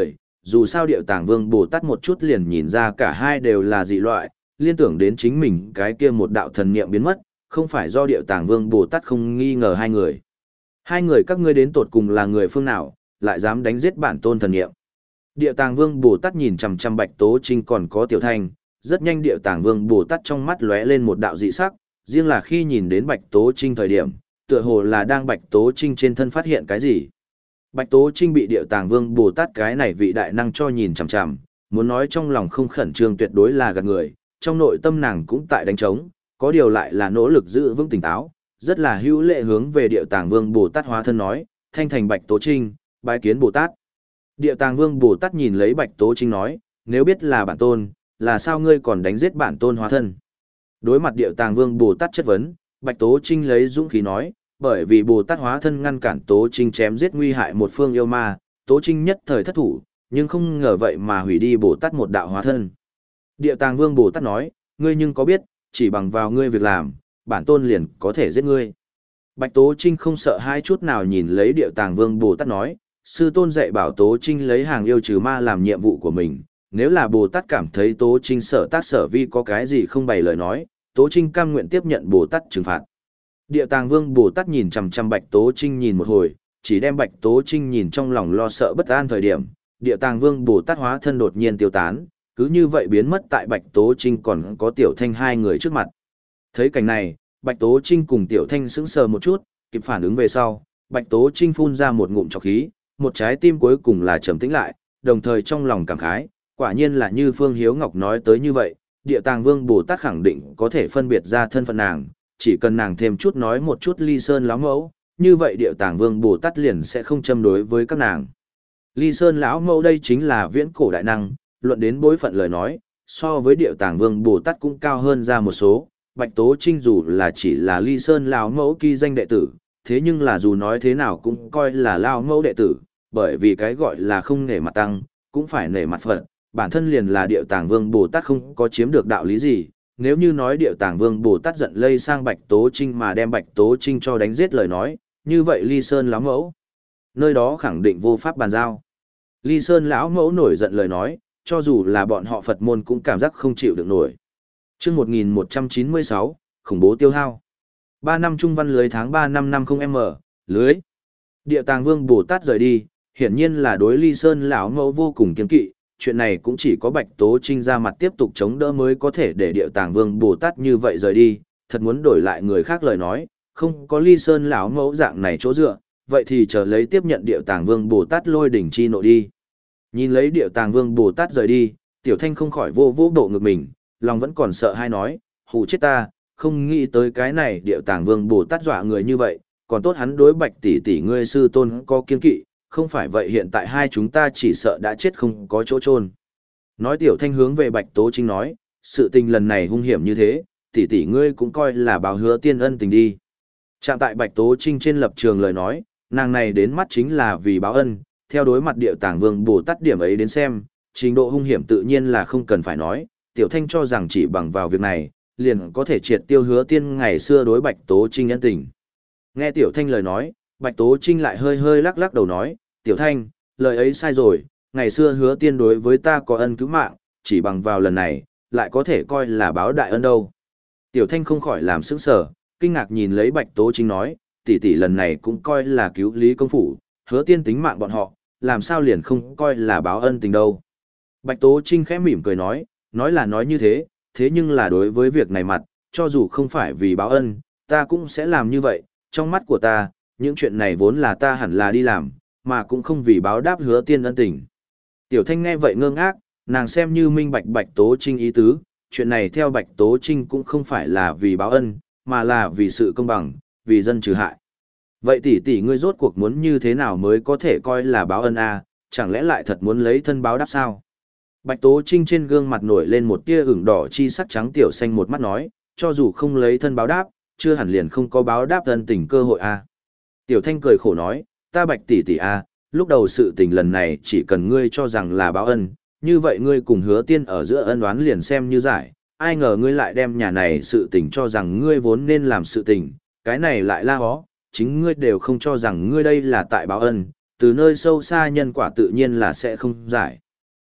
dù sao Điệu Tàng Vương Bồ Tát một chút liền nhìn ra cả hai đều là dị loại, liên tưởng đến chính mình cái kia một đạo thần niệm biến mất, không phải do Điệu Tàng Vương Bồ Tát không nghi ngờ hai người. Hai người các ngươi đến tột cùng là người phương nào, lại dám đánh giết bản tôn thần niệm. Điệu Tàng Vương Bồ Tát nhìn chằm chằm Bạch Tố Trinh còn có Tiểu Thanh, rất nhanh Điệu Tàng Vương Bồ Tát trong mắt lóe lên một đạo dị sắc, riêng là khi nhìn đến Bạch Tố Trinh thời điểm, tựa hồ là đang Bạch Tố Trinh trên thân phát hiện cái gì. Bạch Tố Trinh bị Điệu Tàng Vương Bồ Tát cái này vị đại năng cho nhìn chằm chằm, muốn nói trong lòng không khẩn trương tuyệt đối là gạt người, trong nội tâm nàng cũng tại đánh trống, có điều lại là nỗ lực giữ vững tỉnh táo, rất là hữu lệ hướng về Điệu Tàng Vương Bồ Tát hóa thân nói, thanh thành Bạch Tố Trinh, bái kiến Bồ Tát. Điệu Tàng Vương Bồ Tát nhìn lấy Bạch Tố Trinh nói, nếu biết là bản tôn, là sao ngươi còn đánh giết bản tôn hóa thân? Đối mặt Điệu Tàng Vương Bồ Tát chất vấn, Bạch Tố Trinh lấy dũng khí nói, bởi vì Bồ Tát hóa thân ngăn cản Tố Trinh chém giết nguy hại một phương yêu ma, Tố Trinh nhất thời thất thủ, nhưng không ngờ vậy mà hủy đi Bồ Tát một đạo hóa thân. Điệu Tàng Vương Bồ Tát nói, ngươi nhưng có biết, chỉ bằng vào ngươi việc làm, bản tôn liền có thể giết ngươi. Bạch Tố Trinh không sợ hai chút nào nhìn lấy Điệu Tàng Vương Bồ Tát nói, sư tôn dạy bảo Tố Trinh lấy hàng yêu trừ ma làm nhiệm vụ của mình, nếu là Bồ Tát cảm thấy Tố Trinh sở tác sở vi có cái gì không bày lời nói, Tố Trinh cam nguyện tiếp nhận Bồ Tát trừng phạt. Điệu Tàng Vương Bồ Tát nhìn chằm chằm Bạch Tố Trinh nhìn một hồi, chỉ đem Bạch Tố Trinh nhìn trong lòng lo sợ bất an thời điểm, Điệu Tàng Vương Bồ Tát hóa thân đột nhiên tiêu tán, cứ như vậy biến mất tại Bạch Tố Trinh còn có Tiểu Thanh hai người trước mặt. Thấy cảnh này, Bạch Tố Trinh cùng Tiểu Thanh sững sờ một chút, kịp phản ứng về sau, Bạch Tố Trinh phun ra một ngụm trọc khí, một trái tim cuối cùng là trầm tĩnh lại, đồng thời trong lòng cảm khái, quả nhiên là như Phương Hiếu Ngọc nói tới như vậy, Điệu Tàng Vương Bồ Tát khẳng định có thể phân biệt ra thân phận nàng, chỉ cần nàng thêm chút nói một chút Ly Sơn lão mẫu, như vậy Điệu Tàng Vương Bồ Tát liền sẽ không châm đối với các nàng. Ly Sơn lão mẫu đây chính là viễn cổ đại năng, luận đến bối phận lời nói, so với Điệu Tàng Vương Bồ Tát cũng cao hơn ra một số. Bạch Tố Trinh dù là chỉ là Ly Sơn lão mẫu kỳ danh đệ tử, thế nhưng là dù nói thế nào cũng coi là lão mẫu đệ tử, bởi vì cái gọi là không nể mặt tăng, cũng phải nể mặt Phật, bản thân liền là Điệu Tàng Vương Bồ Tát không có chiếm được đạo lý gì. Nếu như nói Điệu Tàng Vương Bồ Tát giận lây sang Bạch Tố Trinh mà đem Bạch Tố Trinh cho đánh giết lời nói, như vậy Ly Sơn lão mẫu, nơi đó khẳng định vô pháp bàn giao. Ly Sơn lão mẫu nổi giận lời nói, cho dù là bọn họ Phật môn cũng cảm giác không chịu được nổi. Chương một nghìn một trăm chín mươi sáu, khủng bố tiêu hao. ba năm trung văn lưới tháng ba năm năm không m, lưới. Điệu Tàng Vương Bồ Tát rời đi, hiển nhiên là đối Ly Sơn lão mẫu vô cùng kiêng kỵ, chuyện này cũng chỉ có Bạch Tố Trinh ra mặt tiếp tục chống đỡ mới có thể để Điệu Tàng Vương Bồ Tát như vậy rời đi, thật muốn đổi lại người khác lời nói, không có Ly Sơn lão mẫu dạng này chỗ dựa, vậy thì chờ lấy tiếp nhận Điệu Tàng Vương Bồ Tát lôi đỉnh chi nộ đi. Nhìn lấy Điệu Tàng Vương Bồ Tát rời đi, Tiểu Thanh không khỏi vô vô bộ ngực mình, lòng vẫn còn sợ hai nói, hù chết ta, không nghĩ tới cái này Điệu Tàng Vương Bồ Tát dọa người như vậy, còn tốt hắn đối Bạch tỷ tỷ ngươi sư tôn có kiên kỵ, không phải vậy hiện tại hai chúng ta chỉ sợ đã chết không có chỗ chôn. Nói Tiểu Thanh hướng về Bạch Tố Trinh nói, sự tình lần này hung hiểm như thế, tỷ tỷ ngươi cũng coi là báo hứa tiên ân tình đi. Chạm tại Bạch Tố Trinh trên lập trường lời nói, nàng này đến mắt chính là vì báo ân, theo đối mặt Điệu Tàng Vương Bồ Tát điểm ấy đến xem, trình độ hung hiểm tự nhiên là không cần phải nói, Tiểu Thanh cho rằng chỉ bằng vào việc này, liền có thể triệt tiêu hứa tiên ngày xưa đối Bạch Tố Trinh ân tình. Nghe Tiểu Thanh lời nói, Bạch Tố Trinh lại hơi hơi lắc lắc đầu nói, Tiểu Thanh, lời ấy sai rồi, ngày xưa hứa tiên đối với ta có ân cứu mạng, chỉ bằng vào lần này, lại có thể coi là báo đại ân đâu. Tiểu Thanh không khỏi làm sững sờ, kinh ngạc nhìn lấy Bạch Tố Trinh nói, tỷ tỷ lần này cũng coi là cứu Lý công phủ, hứa tiên tính mạng bọn họ, làm sao liền không coi là báo ân tình đâu. Bạch Tố Trinh khẽ mỉm cười nói, nói là nói như thế, thế nhưng là đối với việc này mặt, cho dù không phải vì báo ân, ta cũng sẽ làm như vậy, trong mắt của ta, những chuyện này vốn là ta hẳn là đi làm, mà cũng không vì báo đáp hứa tiên ân tình. Tiểu Thanh nghe vậy ngơ ngác, nàng xem như minh bạch Bạch Tố Trinh ý tứ, chuyện này theo Bạch Tố Trinh cũng không phải là vì báo ân, mà là vì sự công bằng, vì dân trừ hại. Vậy tỷ tỷ ngươi rốt cuộc muốn như thế nào mới có thể coi là báo ân a, chẳng lẽ lại thật muốn lấy thân báo đáp sao? Bạch Tố Trinh trên gương mặt nổi lên một tia ửng đỏ chi sắc trắng tiểu xanh một mắt nói, cho dù không lấy thân báo đáp, chưa hẳn liền không có báo đáp ân tình cơ hội a. Tiểu Thanh cười khổ nói, ta Bạch tỷ tỷ a, lúc đầu sự tình lần này chỉ cần ngươi cho rằng là báo ân, như vậy ngươi cùng hứa tiên ở giữa ân oán liền xem như giải, ai ngờ ngươi lại đem nhà này sự tình cho rằng ngươi vốn nên làm sự tình, cái này lại la hó, chính ngươi đều không cho rằng ngươi đây là tại báo ân, từ nơi sâu xa nhân quả tự nhiên là sẽ không giải.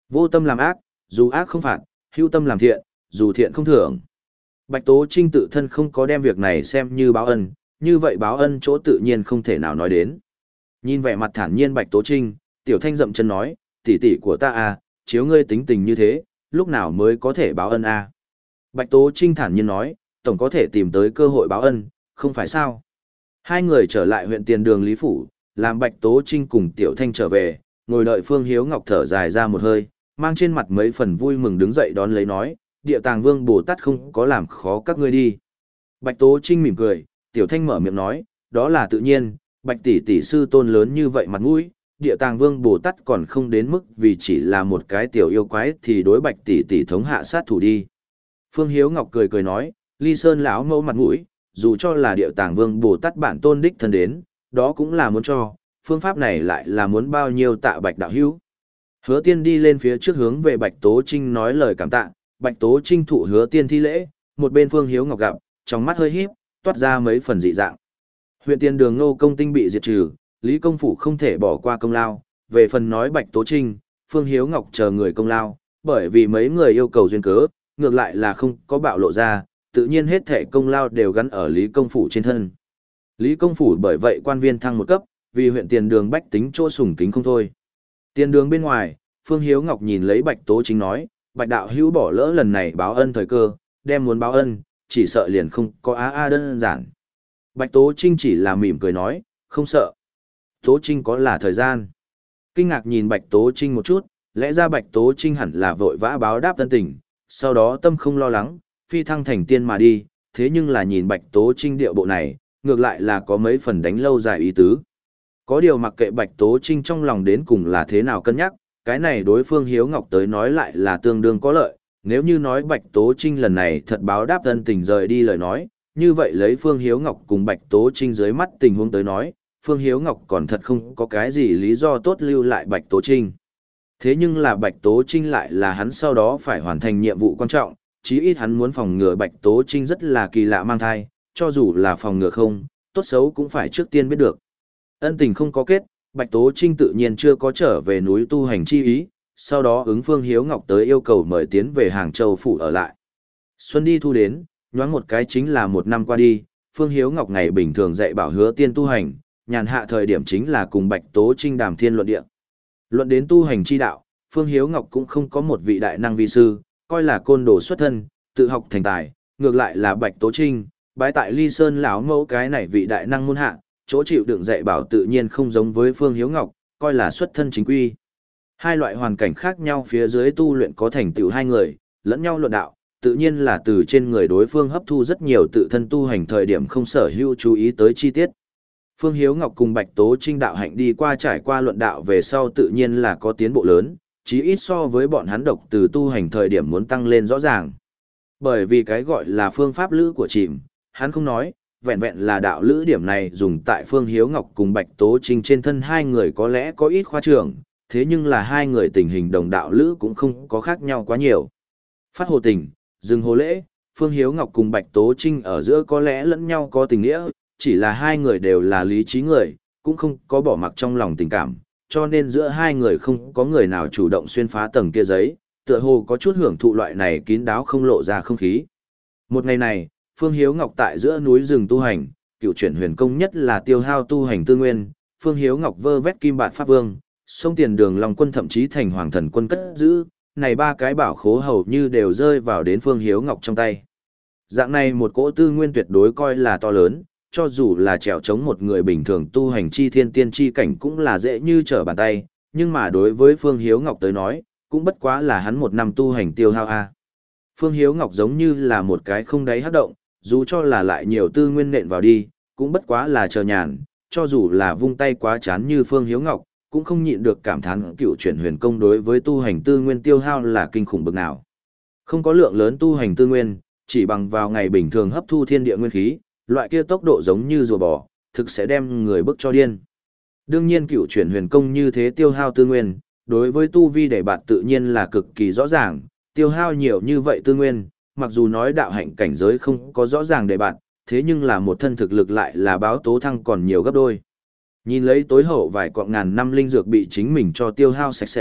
Vô tâm làm ác, dù ác không phạt, hữu tâm làm thiện, dù thiện không thưởng. Bạch Tố Trinh tự thân không có đem việc này xem như báo ân, như vậy báo ân chỗ tự nhiên không thể nào nói đến. Nhìn vẻ mặt thản nhiên Bạch Tố Trinh, Tiểu Thanh dậm chân nói, tỷ tỷ của ta à, chiếu ngươi tính tình như thế, lúc nào mới có thể báo ân à. Bạch Tố Trinh thản nhiên nói, tổng có thể tìm tới cơ hội báo ân, không phải sao. Hai người trở lại huyện Tiền Đường Lý Phủ, làm Bạch Tố Trinh cùng Tiểu Thanh trở về, ngồi đợi Phương Hiếu Ngọc thở dài ra một hơi, mang trên mặt mấy phần vui mừng đứng dậy đón lấy nói, Địa Tàng Vương Bồ Tát không có làm khó các ngươi đi. Bạch Tố Trinh mỉm cười, Tiểu Thanh mở miệng nói, đó là tự nhiên, Bạch tỷ tỷ sư tôn lớn như vậy mặt mũi, Địa Tàng Vương Bồ Tát còn không đến mức vì chỉ là một cái tiểu yêu quái thì đối Bạch tỷ tỷ thống hạ sát thủ đi. Phương Hiếu Ngọc cười cười nói, Ly Sơn lão mẫu mặt mũi, dù cho là Địa Tàng Vương Bồ Tát bản tôn đích thân đến, đó cũng là muốn cho, phương pháp này lại là muốn bao nhiêu tạ Bạch đạo hữu. Hứa Tiên đi lên phía trước hướng về Bạch Tố Trinh nói lời cảm tạ, Bạch Tố Trinh thụ Hứa Tiên thi lễ, một bên Phương Hiếu Ngọc gặp, trong mắt hơi híp, toát ra mấy phần dị dạng. Huyện Tiền Đường Ngô công tinh bị diệt trừ, Lý công phủ không thể bỏ qua công lao, về phần nói Bạch Tố Trinh, Phương Hiếu Ngọc chờ người công lao, bởi vì mấy người yêu cầu duyên cớ, ngược lại là không có bạo lộ ra, tự nhiên hết thể công lao đều gắn ở Lý công phủ trên thân. Lý công phủ bởi vậy quan viên thăng một cấp, vì huyện Tiền Đường bách tính chỗ sủng kính không thôi. Tiền Đường bên ngoài, Phương Hiếu Ngọc nhìn lấy Bạch Tố Trinh nói, Bạch đạo hữu bỏ lỡ lần này báo ân thời cơ, đem muốn báo ân, chỉ sợ liền không có á a đơn giản. Bạch Tố Trinh chỉ là mỉm cười nói, không sợ. Tố Trinh có là thời gian. Kinh ngạc nhìn Bạch Tố Trinh một chút, lẽ ra Bạch Tố Trinh hẳn là vội vã báo đáp tân tình, sau đó tâm không lo lắng, phi thăng thành tiên mà đi, thế nhưng là nhìn Bạch Tố Trinh điệu bộ này, ngược lại là có mấy phần đánh lâu dài ý tứ. Có điều mặc kệ Bạch Tố Trinh trong lòng đến cùng là thế nào cân nhắc, cái này đối phương Hiếu Ngọc tới nói lại là tương đương có lợi, nếu như nói Bạch Tố Trinh lần này thật báo đáp tân tình rời đi lời nói, như vậy lấy Phương Hiếu Ngọc cùng Bạch Tố Trinh dưới mắt tình huống tới nói, Phương Hiếu Ngọc còn thật không có cái gì lý do tốt lưu lại Bạch Tố Trinh. Thế nhưng là Bạch Tố Trinh lại là hắn sau đó phải hoàn thành nhiệm vụ quan trọng, chí ít hắn muốn phòng ngừa Bạch Tố Trinh rất là kỳ lạ mang thai, cho dù là phòng ngừa không, tốt xấu cũng phải trước tiên biết được. Ân tình không có kết, Bạch Tố Trinh tự nhiên chưa có trở về núi tu hành chi ý, sau đó ứng Phương Hiếu Ngọc tới yêu cầu mời tiến về Hàng Châu phủ ở lại. Xuân đi thu đến, nhoáng một cái chính là một năm qua đi, Phương Hiếu Ngọc ngày bình thường dạy bảo Hứa Tiên tu hành, nhàn hạ thời điểm chính là cùng Bạch Tố Trinh đàm thiên luận địa. Luận đến tu hành chi đạo, Phương Hiếu Ngọc cũng không có một vị đại năng vi sư, coi là côn đồ xuất thân, tự học thành tài, ngược lại là Bạch Tố Trinh, bái tại Ly Sơn lão mẫu cái này vị đại năng môn hạ, chỗ chịu đựng dạy bảo tự nhiên không giống với Phương Hiếu Ngọc, coi là xuất thân chính quy. Hai loại hoàn cảnh khác nhau phía dưới tu luyện có thành tựu hai người, lẫn nhau luận đạo, tự nhiên là từ trên người đối phương hấp thu rất nhiều tự thân tu hành thời điểm không sở hữu chú ý tới chi tiết. Phương Hiếu Ngọc cùng Bạch Tố Trinh đạo hạnh đi qua trải qua luận đạo về sau tự nhiên là có tiến bộ lớn, chí ít so với bọn hắn độc từ tu hành thời điểm muốn tăng lên rõ ràng. Bởi vì cái gọi là phương pháp lữ của chìm, hắn không nói, vẹn vẹn là đạo lữ điểm này dùng tại Phương Hiếu Ngọc cùng Bạch Tố Trinh trên thân hai người có lẽ có ít khoa trương, thế nhưng là hai người tình hình đồng đạo lữ cũng không có khác nhau quá nhiều. Phát hồ tình, dừng hồ lễ, Phương Hiếu Ngọc cùng Bạch Tố Trinh ở giữa có lẽ lẫn nhau có tình nghĩa, chỉ là hai người đều là lý trí người, cũng không có bỏ mặc trong lòng tình cảm, cho nên giữa hai người không có người nào chủ động xuyên phá tầng kia giấy, tựa hồ có chút hưởng thụ loại này kín đáo không lộ ra không khí. Một ngày này, Phương Hiếu Ngọc tại giữa núi rừng tu hành, cựu chuyển huyền công nhất là tiêu hao tu hành tư nguyên, Phương Hiếu Ngọc vơ vét kim bạt pháp vương, sông Tiền Đường Long quân thậm chí thành hoàng thần quân cất giữ, này ba cái bảo khố hầu như đều rơi vào đến Phương Hiếu Ngọc trong tay. Dạng này một cỗ tư nguyên tuyệt đối coi là to lớn, cho dù là trèo chống một người bình thường tu hành chi thiên tiên chi cảnh cũng là dễ như trở bàn tay, nhưng mà đối với Phương Hiếu Ngọc tới nói, cũng bất quá là hắn một năm tu hành tiêu hao a. Phương Hiếu Ngọc giống như là một cái không đáy hấp động, dù cho là lại nhiều tư nguyên nện vào đi, cũng bất quá là chờ nhàn, cho dù là vung tay quá chán như Phương Hiếu Ngọc, cũng không nhịn được cảm thán cựu chuyển huyền công đối với tu hành tư nguyên tiêu hao là kinh khủng bực nào. Không có lượng lớn tu hành tư nguyên, chỉ bằng vào ngày bình thường hấp thu thiên địa nguyên khí, loại kia tốc độ giống như rùa bò, thực sẽ đem người bức cho điên. Đương nhiên cựu chuyển huyền công như thế tiêu hao tư nguyên, đối với tu vi để bạt tự nhiên là cực kỳ rõ ràng, tiêu hao nhiều như vậy tư nguyên, mặc dù nói đạo hạnh cảnh giới không có rõ ràng để bạt, thế nhưng là một thân thực lực lại là báo tố thăng còn nhiều gấp đôi. Nhìn lấy tối hậu vài quạng ngàn năm linh dược bị chính mình cho tiêu hao sạch sẽ,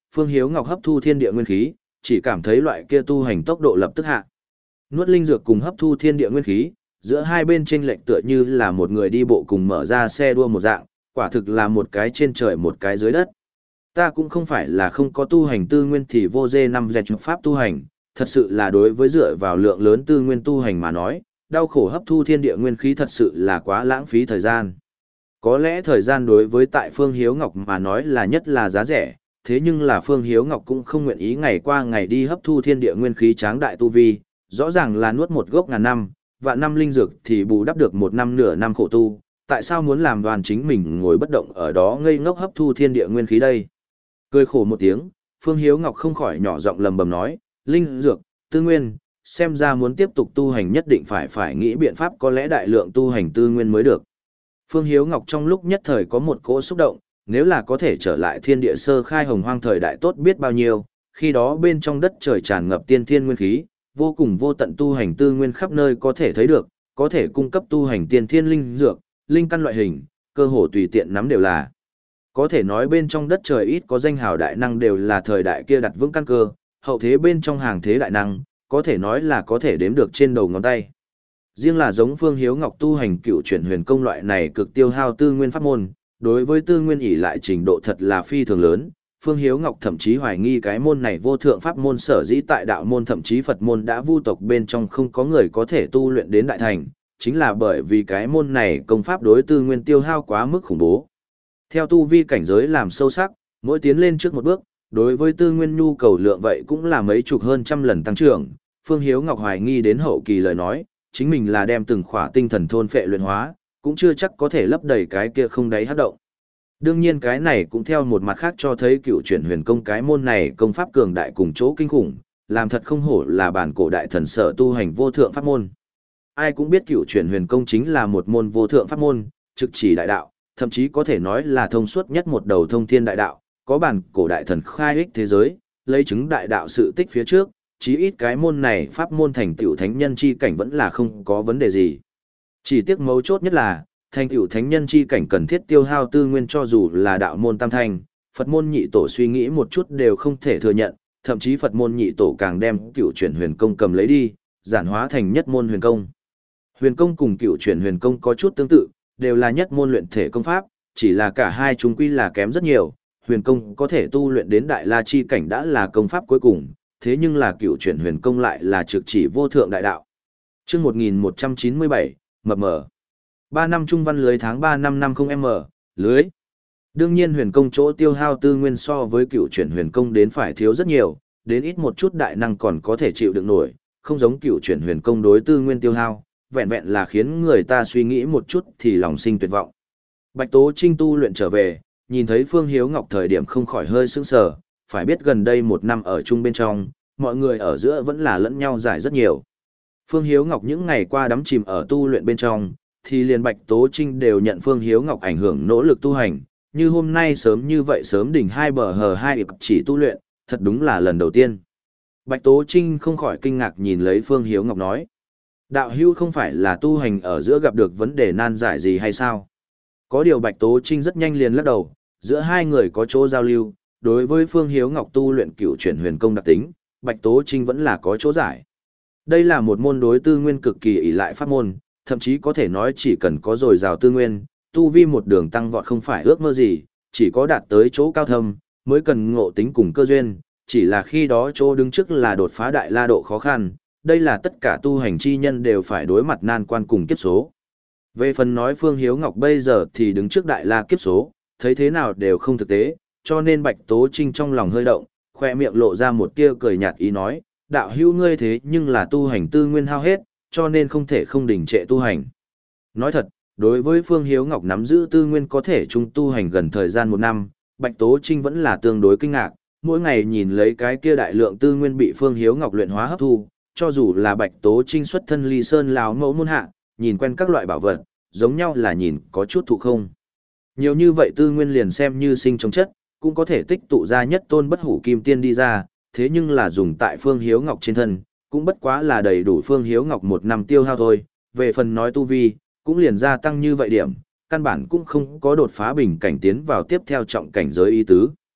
Phương Hiếu Ngọc hấp thu thiên địa nguyên khí, chỉ cảm thấy loại kia tu hành tốc độ lập tức hạ. Nuốt linh dược cùng hấp thu thiên địa nguyên khí, giữa hai bên chênh lệch tựa như là một người đi bộ cùng mở ra xe đua một dạng, quả thực là một cái trên trời một cái dưới đất. Ta cũng không phải là không có tu hành tư nguyên thì vô dê năm dẹt pháp tu hành, thật sự là đối với dựa vào lượng lớn tư nguyên tu hành mà nói, đau khổ hấp thu thiên địa nguyên khí thật sự là quá lãng phí thời gian. Có lẽ thời gian đối với tại Phương Hiếu Ngọc mà nói là nhất là giá rẻ, thế nhưng là Phương Hiếu Ngọc cũng không nguyện ý ngày qua ngày đi hấp thu thiên địa nguyên khí tráng đại tu vi, rõ ràng là nuốt một gốc ngàn năm, vạn năm linh dược thì bù đắp được một năm nửa năm khổ tu, tại sao muốn làm đoàn chính mình ngồi bất động ở đó ngây ngốc hấp thu thiên địa nguyên khí đây? Cười khổ một tiếng, Phương Hiếu Ngọc không khỏi nhỏ giọng lầm bầm nói, linh dược, tư nguyên, xem ra muốn tiếp tục tu hành nhất định phải phải nghĩ biện pháp có lẽ đại lượng tu hành tư nguyên mới được. Phương Hiếu Ngọc trong lúc nhất thời có một cỗ xúc động, nếu là có thể trở lại thiên địa sơ khai hồng hoang thời đại tốt biết bao nhiêu, khi đó bên trong đất trời tràn ngập tiên thiên nguyên khí, vô cùng vô tận tu hành tư nguyên khắp nơi có thể thấy được, có thể cung cấp tu hành tiên thiên linh dược, linh căn loại hình, cơ hồ tùy tiện nắm đều là. Có thể nói bên trong đất trời ít có danh hào đại năng đều là thời đại kia đặt vững căn cơ, hậu thế bên trong hàng thế đại năng, có thể nói là có thể đếm được trên đầu ngón tay. Riêng là giống Phương Hiếu Ngọc tu hành cựu chuyển huyền công loại này cực tiêu hao tư nguyên pháp môn, đối với tư nguyên ỷ lại trình độ thật là phi thường lớn. Phương Hiếu Ngọc thậm chí hoài nghi cái môn này vô thượng pháp môn sở dĩ tại đạo môn thậm chí Phật môn đã vu tộc bên trong không có người có thể tu luyện đến đại thành, chính là bởi vì cái môn này công pháp đối tư nguyên tiêu hao quá mức khủng bố. Theo tu vi cảnh giới làm sâu sắc, mỗi tiến lên trước một bước, đối với tư nguyên nhu cầu lượng vậy cũng là mấy chục hơn trăm lần tăng trưởng. Phương Hiếu Ngọc hoài nghi đến hậu kỳ lời nói, chính mình là đem từng khỏa tinh thần thôn phệ luyện hóa, cũng chưa chắc có thể lấp đầy cái kia không đáy hấp động. Đương nhiên cái này cũng theo một mặt khác cho thấy cựu chuyển huyền công cái môn này công pháp cường đại cùng chỗ kinh khủng, làm thật không hổ là bản cổ đại thần sở tu hành vô thượng pháp môn. Ai cũng biết cựu chuyển huyền công chính là một môn vô thượng pháp môn, trực chỉ đại đạo, thậm chí có thể nói là thông suốt nhất một đầu thông thiên đại đạo, có bản cổ đại thần khai ích thế giới, lấy chứng đại đạo sự tích phía trước, chí ít cái môn này pháp môn thành tựu thánh nhân chi cảnh vẫn là không có vấn đề gì. Chỉ tiếc mấu chốt nhất là, thành tựu thánh nhân chi cảnh cần thiết tiêu hao tư nguyên cho dù là đạo môn tam thanh, Phật môn nhị tổ suy nghĩ một chút đều không thể thừa nhận, thậm chí Phật môn nhị tổ càng đem cựu chuyển huyền công cầm lấy đi, giản hóa thành nhất môn huyền công. Huyền công cùng cựu chuyển huyền công có chút tương tự, đều là nhất môn luyện thể công pháp, chỉ là cả hai chúng quy là kém rất nhiều, huyền công có thể tu luyện đến đại la chi cảnh đã là công pháp cuối cùng, thế nhưng là cựu chuyển huyền công lại là trực chỉ vô thượng đại đạo. Chương một nghìn một trăm chín mươi bảy, mập mờ. ba năm trung văn lưới tháng ba năm năm không m, lưới. Đương nhiên huyền công chỗ tiêu hao tư nguyên so với cựu chuyển huyền công đến phải thiếu rất nhiều, đến ít một chút đại năng còn có thể chịu đựng nổi, không giống cựu chuyển huyền công đối tư nguyên tiêu hao, vẹn vẹn là khiến người ta suy nghĩ một chút thì lòng sinh tuyệt vọng. Bạch Tố Trinh tu luyện trở về, nhìn thấy Phương Hiếu Ngọc thời điểm không khỏi hơi sững sờ, phải biết gần đây một năm ở chung bên trong, mọi người ở giữa vẫn là lẫn nhau giải rất nhiều. Phương Hiếu Ngọc những ngày qua đắm chìm ở tu luyện bên trong, thì liền Bạch Tố Trinh đều nhận Phương Hiếu Ngọc ảnh hưởng nỗ lực tu hành, như hôm nay sớm như vậy sớm đỉnh hai bờ hờ hai ịp chỉ tu luyện, thật đúng là lần đầu tiên. Bạch Tố Trinh không khỏi kinh ngạc nhìn lấy Phương Hiếu Ngọc nói. Đạo hữu không phải là tu hành ở giữa gặp được vấn đề nan giải gì hay sao? Có điều Bạch Tố Trinh rất nhanh liền lắc đầu, giữa hai người có chỗ giao lưu, đối với Phương Hiếu Ngọc tu luyện cựu chuyển huyền công đặc tính, Bạch Tố Trinh vẫn là có chỗ giải. Đây là một môn đối tư nguyên cực kỳ ỷ lại pháp môn, thậm chí có thể nói chỉ cần có dồi dào tư nguyên, tu vi một đường tăng vọt không phải ước mơ gì, chỉ có đạt tới chỗ cao thâm, mới cần ngộ tính cùng cơ duyên, chỉ là khi đó chỗ đứng trước là đột phá đại la độ khó khăn, đây là tất cả tu hành chi nhân đều phải đối mặt nan quan cùng kiếp số. Về phần nói Phương Hiếu Ngọc bây giờ thì đứng trước đại la kiếp số, thấy thế nào đều không thực tế, cho nên Bạch Tố Trinh trong lòng hơi động, khoe miệng lộ ra một tia cười nhạt ý nói, đạo hữu ngươi thế nhưng là tu hành tư nguyên hao hết, cho nên không thể không đình trệ tu hành. Nói thật, đối với Phương Hiếu Ngọc nắm giữ tư nguyên có thể chung tu hành gần thời gian một năm, Bạch Tố Trinh vẫn là tương đối kinh ngạc, mỗi ngày nhìn lấy cái kia đại lượng tư nguyên bị Phương Hiếu Ngọc luyện hóa hấp thu, cho dù là Bạch Tố Trinh xuất thân Ly Sơn lão mẫu môn hạ, nhìn quen các loại bảo vật, giống nhau là nhìn có chút thụ không. Nhiều như vậy tư nguyên liền xem như sinh trong chất, cũng có thể tích tụ ra nhất tôn bất hủ kim tiên đi ra, thế nhưng là dùng tại Phương Hiếu Ngọc trên thân, cũng bất quá là đầy đủ Phương Hiếu Ngọc một năm tiêu hao thôi, về phần nói tu vi, cũng liền gia tăng như vậy điểm, căn bản cũng không có đột phá bình cảnh tiến vào tiếp theo trọng cảnh giới ý tứ.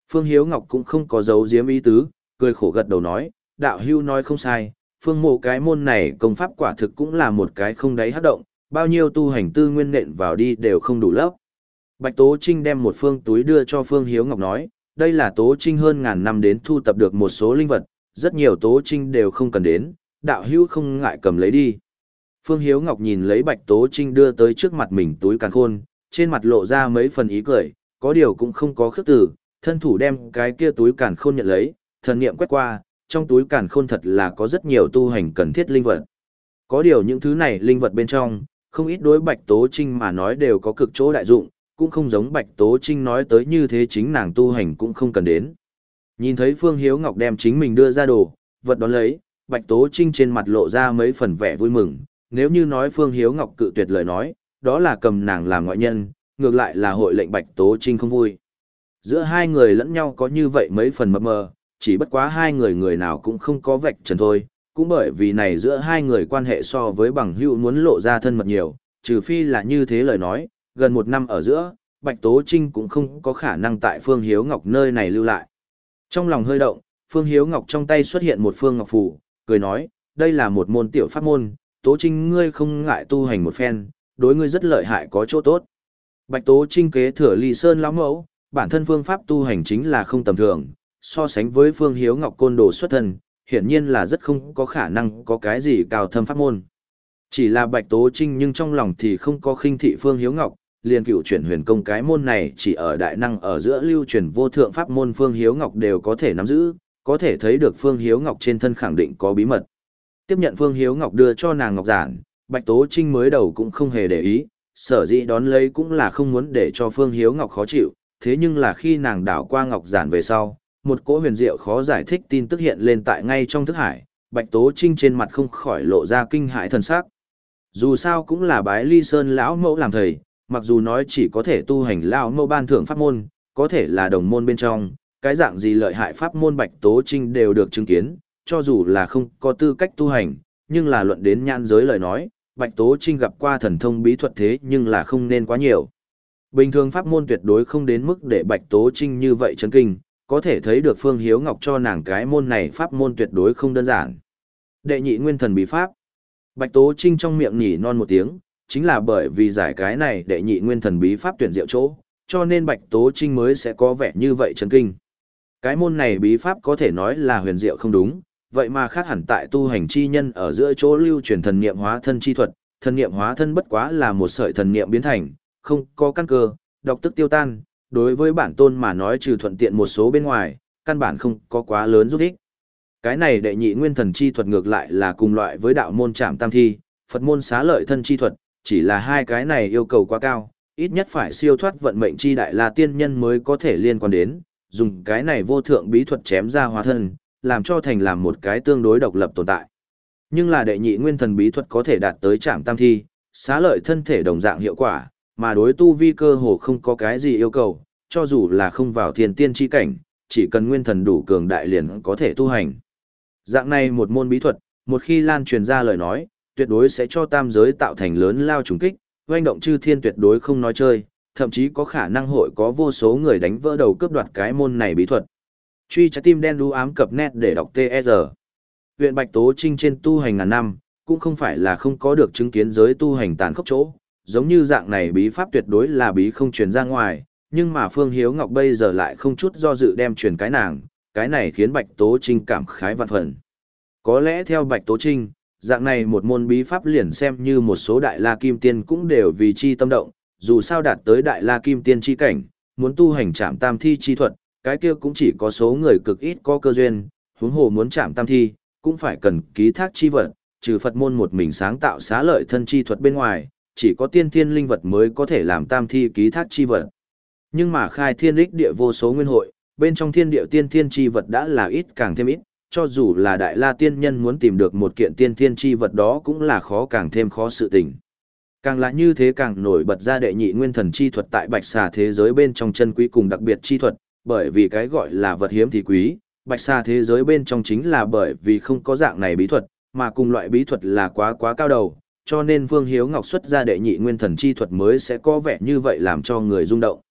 Phương Hiếu Ngọc cũng không có giấu giếm ý tứ, cười khổ gật đầu nói, đạo hưu nói không sai, phương mộ cái môn này công pháp quả thực cũng là một cái không đáy hấp động, bao nhiêu tu hành tư nguyên nện vào đi đều không đủ lớp. Bạch Tố Trinh đem một phương túi đưa cho Phương Hiếu Ngọc nói, đây là Tố Trinh hơn ngàn năm đến thu tập được một số linh vật, rất nhiều Tố Trinh đều không cần đến, đạo hữu không ngại cầm lấy đi. Phương Hiếu Ngọc nhìn lấy Bạch Tố Trinh đưa tới trước mặt mình túi càn khôn, trên mặt lộ ra mấy phần ý cười, có điều cũng không có khước từ, thân thủ đem cái kia túi càn khôn nhận lấy, thần niệm quét qua, trong túi càn khôn thật là có rất nhiều tu hành cần thiết linh vật. Có điều những thứ này linh vật bên trong, không ít đối Bạch Tố Trinh mà nói đều có cực chỗ đại dụng, cũng không giống Bạch Tố Trinh nói tới như thế chính nàng tu hành cũng không cần đến. Nhìn thấy Phương Hiếu Ngọc đem chính mình đưa ra đồ, vật đón lấy, Bạch Tố Trinh trên mặt lộ ra mấy phần vẻ vui mừng, nếu như nói Phương Hiếu Ngọc cự tuyệt lời nói, đó là cầm nàng làm ngoại nhân, ngược lại là hội lệnh Bạch Tố Trinh không vui. Giữa hai người lẫn nhau có như vậy mấy phần mập mờ, chỉ bất quá hai người người nào cũng không có vạch trần thôi, cũng bởi vì này giữa hai người quan hệ so với bằng hữu muốn lộ ra thân mật nhiều, trừ phi là như thế lời nói, gần một năm ở giữa, Bạch Tố Trinh cũng không có khả năng tại Phương Hiếu Ngọc nơi này lưu lại. Trong lòng hơi động, Phương Hiếu Ngọc trong tay xuất hiện một phương ngọc phù, cười nói, đây là một môn tiểu pháp môn, Tố Trinh ngươi không ngại tu hành một phen, đối ngươi rất lợi hại có chỗ tốt. Bạch Tố Trinh kế thừa Ly Sơn lão mẫu, bản thân phương pháp tu hành chính là không tầm thường, so sánh với Phương Hiếu Ngọc côn đồ xuất thân, hiển nhiên là rất không có khả năng có cái gì cao thâm pháp môn. Chỉ là Bạch Tố Trinh nhưng trong lòng thì không có khinh thị Phương Hiếu Ngọc, liền cựu chuyển huyền công cái môn này chỉ ở đại năng ở giữa lưu truyền vô thượng pháp môn Phương Hiếu Ngọc đều có thể nắm giữ, có thể thấy được Phương Hiếu Ngọc trên thân khẳng định có bí mật. Tiếp nhận Phương Hiếu Ngọc đưa cho nàng ngọc giản, Bạch Tố Trinh mới đầu cũng không hề để ý, sở dĩ đón lấy cũng là không muốn để cho Phương Hiếu Ngọc khó chịu, thế nhưng là khi nàng đảo qua ngọc giản về sau, một cỗ huyền diệu khó giải thích tin tức hiện lên tại ngay trong thức hải, Bạch Tố Trinh trên mặt không khỏi lộ ra kinh hãi thần sắc. Dù sao cũng là bái Ly Sơn lão mẫu làm thầy, mặc dù nói chỉ có thể tu hành lão mẫu ban thưởng pháp môn, có thể là đồng môn bên trong, cái dạng gì lợi hại pháp môn Bạch Tố Trinh đều được chứng kiến, cho dù là không có tư cách tu hành, nhưng là luận đến nhãn giới lời nói, Bạch Tố Trinh gặp qua thần thông bí thuật thế nhưng là không nên quá nhiều. Bình thường pháp môn tuyệt đối không đến mức để Bạch Tố Trinh như vậy chấn kinh, có thể thấy được Phương Hiếu Ngọc cho nàng cái môn này pháp môn tuyệt đối không đơn giản. Đệ nhị nguyên thần bí pháp. Bạch Tố Trinh trong miệng nhỉ non một tiếng, chính là bởi vì giải cái này đệ nhị nguyên thần bí pháp tuyển diệu chỗ, cho nên Bạch Tố Trinh mới sẽ có vẻ như vậy chấn kinh. Cái môn này bí pháp có thể nói là huyền diệu không đúng, vậy mà khác hẳn tại tu hành chi nhân ở giữa chỗ lưu truyền thần niệm hóa thân chi thuật, thần niệm hóa thân bất quá là một sợi thần niệm biến thành, không có căn cơ, độc tức tiêu tan, đối với bản tôn mà nói trừ thuận tiện một số bên ngoài, căn bản không có quá lớn giúp ích. Cái này đệ nhị nguyên thần chi thuật ngược lại là cùng loại với đạo môn trảm tam thi, Phật môn xá lợi thân chi thuật, chỉ là hai cái này yêu cầu quá cao, ít nhất phải siêu thoát vận mệnh chi đại la tiên nhân mới có thể liên quan đến, dùng cái này vô thượng bí thuật chém ra hóa thân, làm cho thành làm một cái tương đối độc lập tồn tại. Nhưng là đệ nhị nguyên thần bí thuật có thể đạt tới trảm tam thi, xá lợi thân thể đồng dạng hiệu quả, mà đối tu vi cơ hồ không có cái gì yêu cầu, cho dù là không vào thiên tiên chi cảnh, chỉ cần nguyên thần đủ cường đại liền có thể tu hành. Dạng này một môn bí thuật, một khi lan truyền ra lời nói, tuyệt đối sẽ cho tam giới tạo thành lớn lao trùng kích, oanh động chư thiên tuyệt đối không nói chơi, thậm chí có khả năng hội có vô số người đánh vỡ đầu cướp đoạt cái môn này bí thuật. Truy trái tim đen đu ám cập nét để đọc tê e rờ. Huyện Bạch Tố Trinh trên tu hành ngàn năm, cũng không phải là không có được chứng kiến giới tu hành tàn khốc chỗ, giống như dạng này bí pháp tuyệt đối là bí không truyền ra ngoài, nhưng mà Phương Hiếu Ngọc bây giờ lại không chút do dự đem truyền cái nàng, cái này khiến Bạch Tố Trinh cảm khái vạn phần. Có lẽ theo Bạch Tố Trinh, dạng này một môn bí pháp liền xem như một số đại la kim tiên cũng đều vì chi tâm động, dù sao đạt tới đại la kim tiên chi cảnh, muốn tu hành trảm tam thi chi thuật, cái kia cũng chỉ có số người cực ít có cơ duyên, huống hồ muốn trảm tam thi, cũng phải cần ký thác chi vật, trừ Phật môn một mình sáng tạo xá lợi thân chi thuật bên ngoài, chỉ có tiên thiên linh vật mới có thể làm tam thi ký thác chi vật. Nhưng mà khai thiên đích địa vô số nguyên hội, bên trong thiên địa tiên thiên chi vật đã là ít càng thêm ít, cho dù là đại la tiên nhân muốn tìm được một kiện tiên thiên chi vật đó cũng là khó càng thêm khó sự tình. Càng là như thế càng nổi bật ra đệ nhị nguyên thần chi thuật tại bạch xà thế giới bên trong chân quý cùng đặc biệt chi thuật, bởi vì cái gọi là vật hiếm thì quý, bạch xà thế giới bên trong chính là bởi vì không có dạng này bí thuật, mà cùng loại bí thuật là quá quá cao đầu, cho nên Phương Hiếu Ngọc xuất ra đệ nhị nguyên thần chi thuật mới sẽ có vẻ như vậy làm cho người rung động.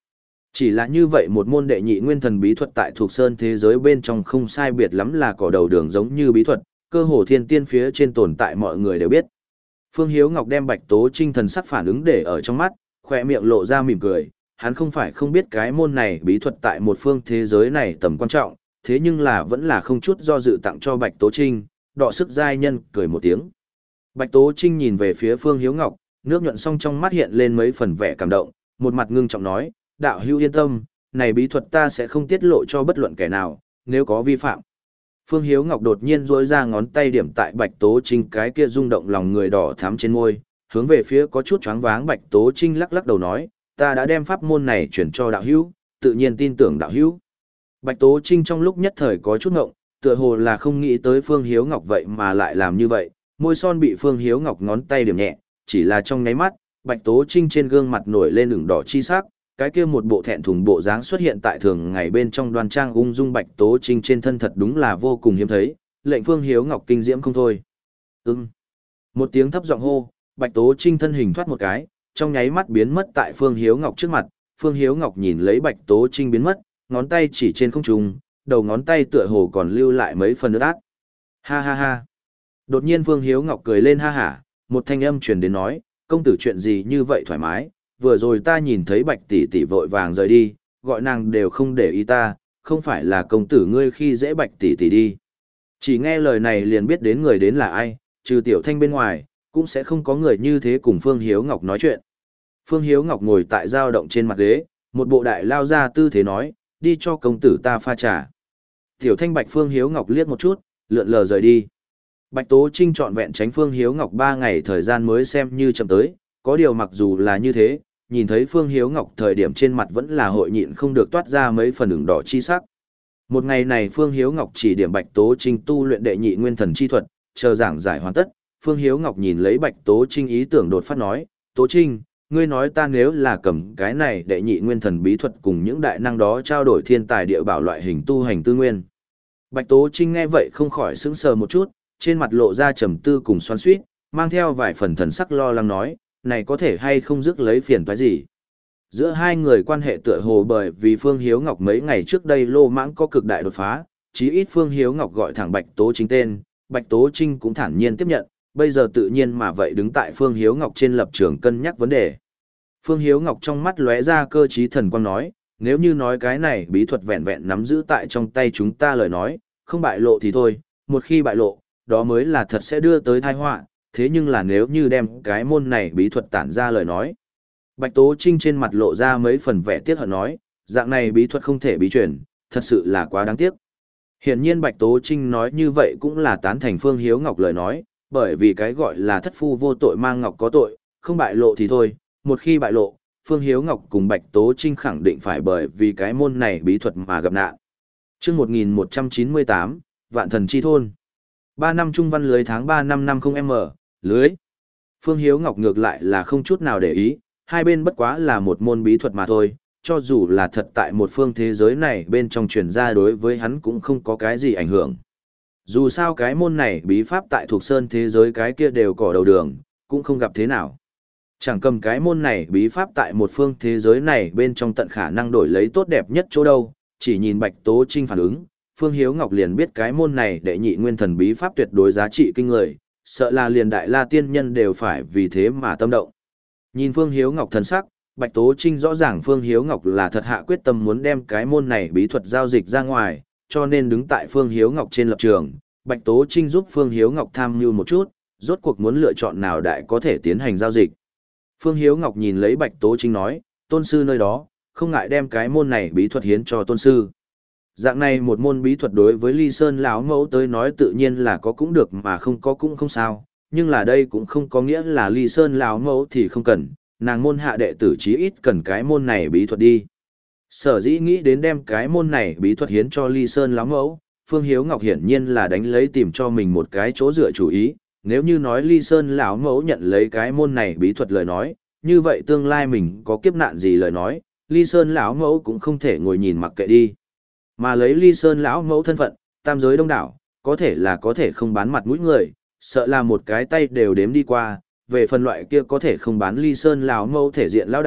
Chỉ là như vậy một môn đệ nhị nguyên thần bí thuật tại thuộc sơn thế giới bên trong không sai biệt lắm là cỏ đầu đường giống như bí thuật, cơ hồ thiên tiên phía trên tồn tại mọi người đều biết. Phương Hiếu Ngọc đem Bạch Tố Trinh thần sắc phản ứng để ở trong mắt, khỏe miệng lộ ra mỉm cười, hắn không phải không biết cái môn này bí thuật tại một phương thế giới này tầm quan trọng, thế nhưng là vẫn là không chút do dự tặng cho Bạch Tố Trinh, đọ sức giai nhân, cười một tiếng. Bạch Tố Trinh nhìn về phía Phương Hiếu Ngọc, nước nhuận song trong mắt hiện lên mấy phần vẻ cảm động, một mặt ngưng trọng nói, đạo hữu yên tâm, này bí thuật ta sẽ không tiết lộ cho bất luận kẻ nào, nếu có vi phạm. Phương Hiếu Ngọc đột nhiên duỗi ra ngón tay điểm tại Bạch Tố Trinh cái kia rung động lòng người đỏ thắm trên môi, hướng về phía có chút choáng váng Bạch Tố Trinh lắc lắc đầu nói, ta đã đem pháp môn này chuyển cho đạo hữu, tự nhiên tin tưởng đạo hữu. Bạch Tố Trinh trong lúc nhất thời có chút ngộng, tựa hồ là không nghĩ tới Phương Hiếu Ngọc vậy mà lại làm như vậy, môi son bị Phương Hiếu Ngọc ngón tay điểm nhẹ, chỉ là trong nháy mắt, Bạch Tố Trinh trên gương mặt nổi lên ửng đỏ chi sắc, cái kia một bộ thẹn thùng bộ dáng xuất hiện tại thường ngày bên trong đoan trang ung dung Bạch Tố Trinh trên thân thật đúng là vô cùng hiếm thấy, lệnh Phương Hiếu Ngọc kinh diễm không thôi. Ừm. Một tiếng thấp giọng hô, Bạch Tố Trinh thân hình thoát một cái, trong nháy mắt biến mất tại Phương Hiếu Ngọc trước mặt, Phương Hiếu Ngọc nhìn lấy Bạch Tố Trinh biến mất, ngón tay chỉ trên không trung, đầu ngón tay tựa hồ còn lưu lại mấy phần nước át. Ha ha ha. Đột nhiên Phương Hiếu Ngọc cười lên ha hả, một thanh âm truyền đến nói, công tử chuyện gì như vậy thoải mái, vừa rồi ta nhìn thấy Bạch tỷ tỷ vội vàng rời đi, gọi nàng đều không để ý ta, không phải là công tử ngươi khi dễ Bạch tỷ tỷ đi. Chỉ nghe lời này liền biết đến người đến là ai, trừ Tiểu Thanh bên ngoài, cũng sẽ không có người như thế cùng Phương Hiếu Ngọc nói chuyện. Phương Hiếu Ngọc ngồi tại dao động trên mặt ghế, một bộ đại lao ra tư thế nói, đi cho công tử ta pha trà. Tiểu Thanh Bạch Phương Hiếu Ngọc liếc một chút, lượn lờ rời đi. Bạch Tố Trinh trọn vẹn tránh Phương Hiếu Ngọc ba ngày thời gian mới xem như chậm tới, có điều mặc dù là như thế, nhìn thấy Phương Hiếu Ngọc thời điểm trên mặt vẫn là hội nhịn không được toát ra mấy phần ửng đỏ chi sắc. Một ngày này Phương Hiếu Ngọc chỉ điểm Bạch Tố Trinh tu luyện đệ nhị nguyên thần chi thuật, chờ giảng giải hoàn tất, Phương Hiếu Ngọc nhìn lấy Bạch Tố Trinh ý tưởng đột phát nói, Tố Trinh, ngươi nói ta nếu là cầm cái này đệ nhị nguyên thần bí thuật cùng những đại năng đó trao đổi thiên tài địa bảo loại hình tu hành tư nguyên. Bạch Tố Trinh nghe vậy không khỏi sững sờ một chút, trên mặt lộ ra trầm tư cùng xoắn xuýt, mang theo vài phần thần sắc lo lắng nói, này có thể hay không rước lấy phiền toái gì. Giữa hai người quan hệ tựa hồ bởi vì Phương Hiếu Ngọc mấy ngày trước đây lô mãng có cực đại đột phá, chí ít Phương Hiếu Ngọc gọi thẳng Bạch Tố Trinh tên, Bạch Tố Trinh cũng thản nhiên tiếp nhận, bây giờ tự nhiên mà vậy đứng tại Phương Hiếu Ngọc trên lập trường cân nhắc vấn đề. Phương Hiếu Ngọc trong mắt lóe ra cơ trí thần quang nói, nếu như nói cái này bí thuật vẹn vẹn nắm giữ tại trong tay chúng ta lời nói, không bại lộ thì thôi, một khi bại lộ, đó mới là thật sẽ đưa tới tai họa, thế nhưng là nếu như đem cái môn này bí thuật tản ra lời nói. Bạch Tố Trinh trên mặt lộ ra mấy phần vẻ tiếc hận nói, dạng này bí thuật không thể bí truyền, thật sự là quá đáng tiếc. Hiển nhiên Bạch Tố Trinh nói như vậy cũng là tán thành Phương Hiếu Ngọc lời nói, bởi vì cái gọi là thất phu vô tội mang ngọc có tội, không bại lộ thì thôi, một khi bại lộ, Phương Hiếu Ngọc cùng Bạch Tố Trinh khẳng định phải bởi vì cái môn này bí thuật mà gặp nạn. Chương một nghìn một trăm chín mươi tám, Vạn Thần Chi Thôn. ba năm trung văn lưới tháng ba năm năm không m, lưới. Phương Hiếu Ngọc ngược lại là không chút nào để ý, hai bên bất quá là một môn bí thuật mà thôi, cho dù là thật tại một phương thế giới này bên trong truyền ra đối với hắn cũng không có cái gì ảnh hưởng. Dù sao cái môn này bí pháp tại thuộc sơn thế giới cái kia đều cỏ đầu đường, cũng không gặp thế nào. Chẳng cầm cái môn này bí pháp tại một phương thế giới này bên trong tận khả năng đổi lấy tốt đẹp nhất chỗ đâu, chỉ nhìn Bạch Tố Trinh phản ứng, Phương Hiếu Ngọc liền biết cái môn này đệ nhị nguyên thần bí pháp tuyệt đối giá trị kinh người, sợ là liền đại la tiên nhân đều phải vì thế mà tâm động. Nhìn Phương Hiếu Ngọc thần sắc, Bạch Tố Trinh rõ ràng Phương Hiếu Ngọc là thật hạ quyết tâm muốn đem cái môn này bí thuật giao dịch ra ngoài, cho nên đứng tại Phương Hiếu Ngọc trên lập trường, Bạch Tố Trinh giúp Phương Hiếu Ngọc tham mưu một chút, rốt cuộc muốn lựa chọn nào đại có thể tiến hành giao dịch. Phương Hiếu Ngọc nhìn lấy Bạch Tố Trinh nói, tôn sư nơi đó, không ngại đem cái môn này bí thuật hiến cho tôn sư. Dạng này một môn bí thuật đối với Ly Sơn lão mẫu tới nói tự nhiên là có cũng được mà không có cũng không sao, nhưng là đây cũng không có nghĩa là Ly Sơn lão mẫu thì không cần, nàng môn hạ đệ tử chí ít cần cái môn này bí thuật đi. Sở dĩ nghĩ đến đem cái môn này bí thuật hiến cho Ly Sơn lão mẫu, Phương Hiếu Ngọc hiển nhiên là đánh lấy tìm cho mình một cái chỗ dựa chủ ý, nếu như nói Ly Sơn lão mẫu nhận lấy cái môn này bí thuật lời nói, như vậy tương lai mình có kiếp nạn gì lời nói, Ly Sơn lão mẫu cũng không thể ngồi nhìn mặc kệ đi. Mà lấy Ly Sơn lão mẫu thân phận, tam giới đông đảo, có thể là có thể không bán mặt mũi người, sợ là một cái tay đều đếm đi qua, về phần loại kia có thể không bán Ly Sơn lão mẫu thể diện lão đại,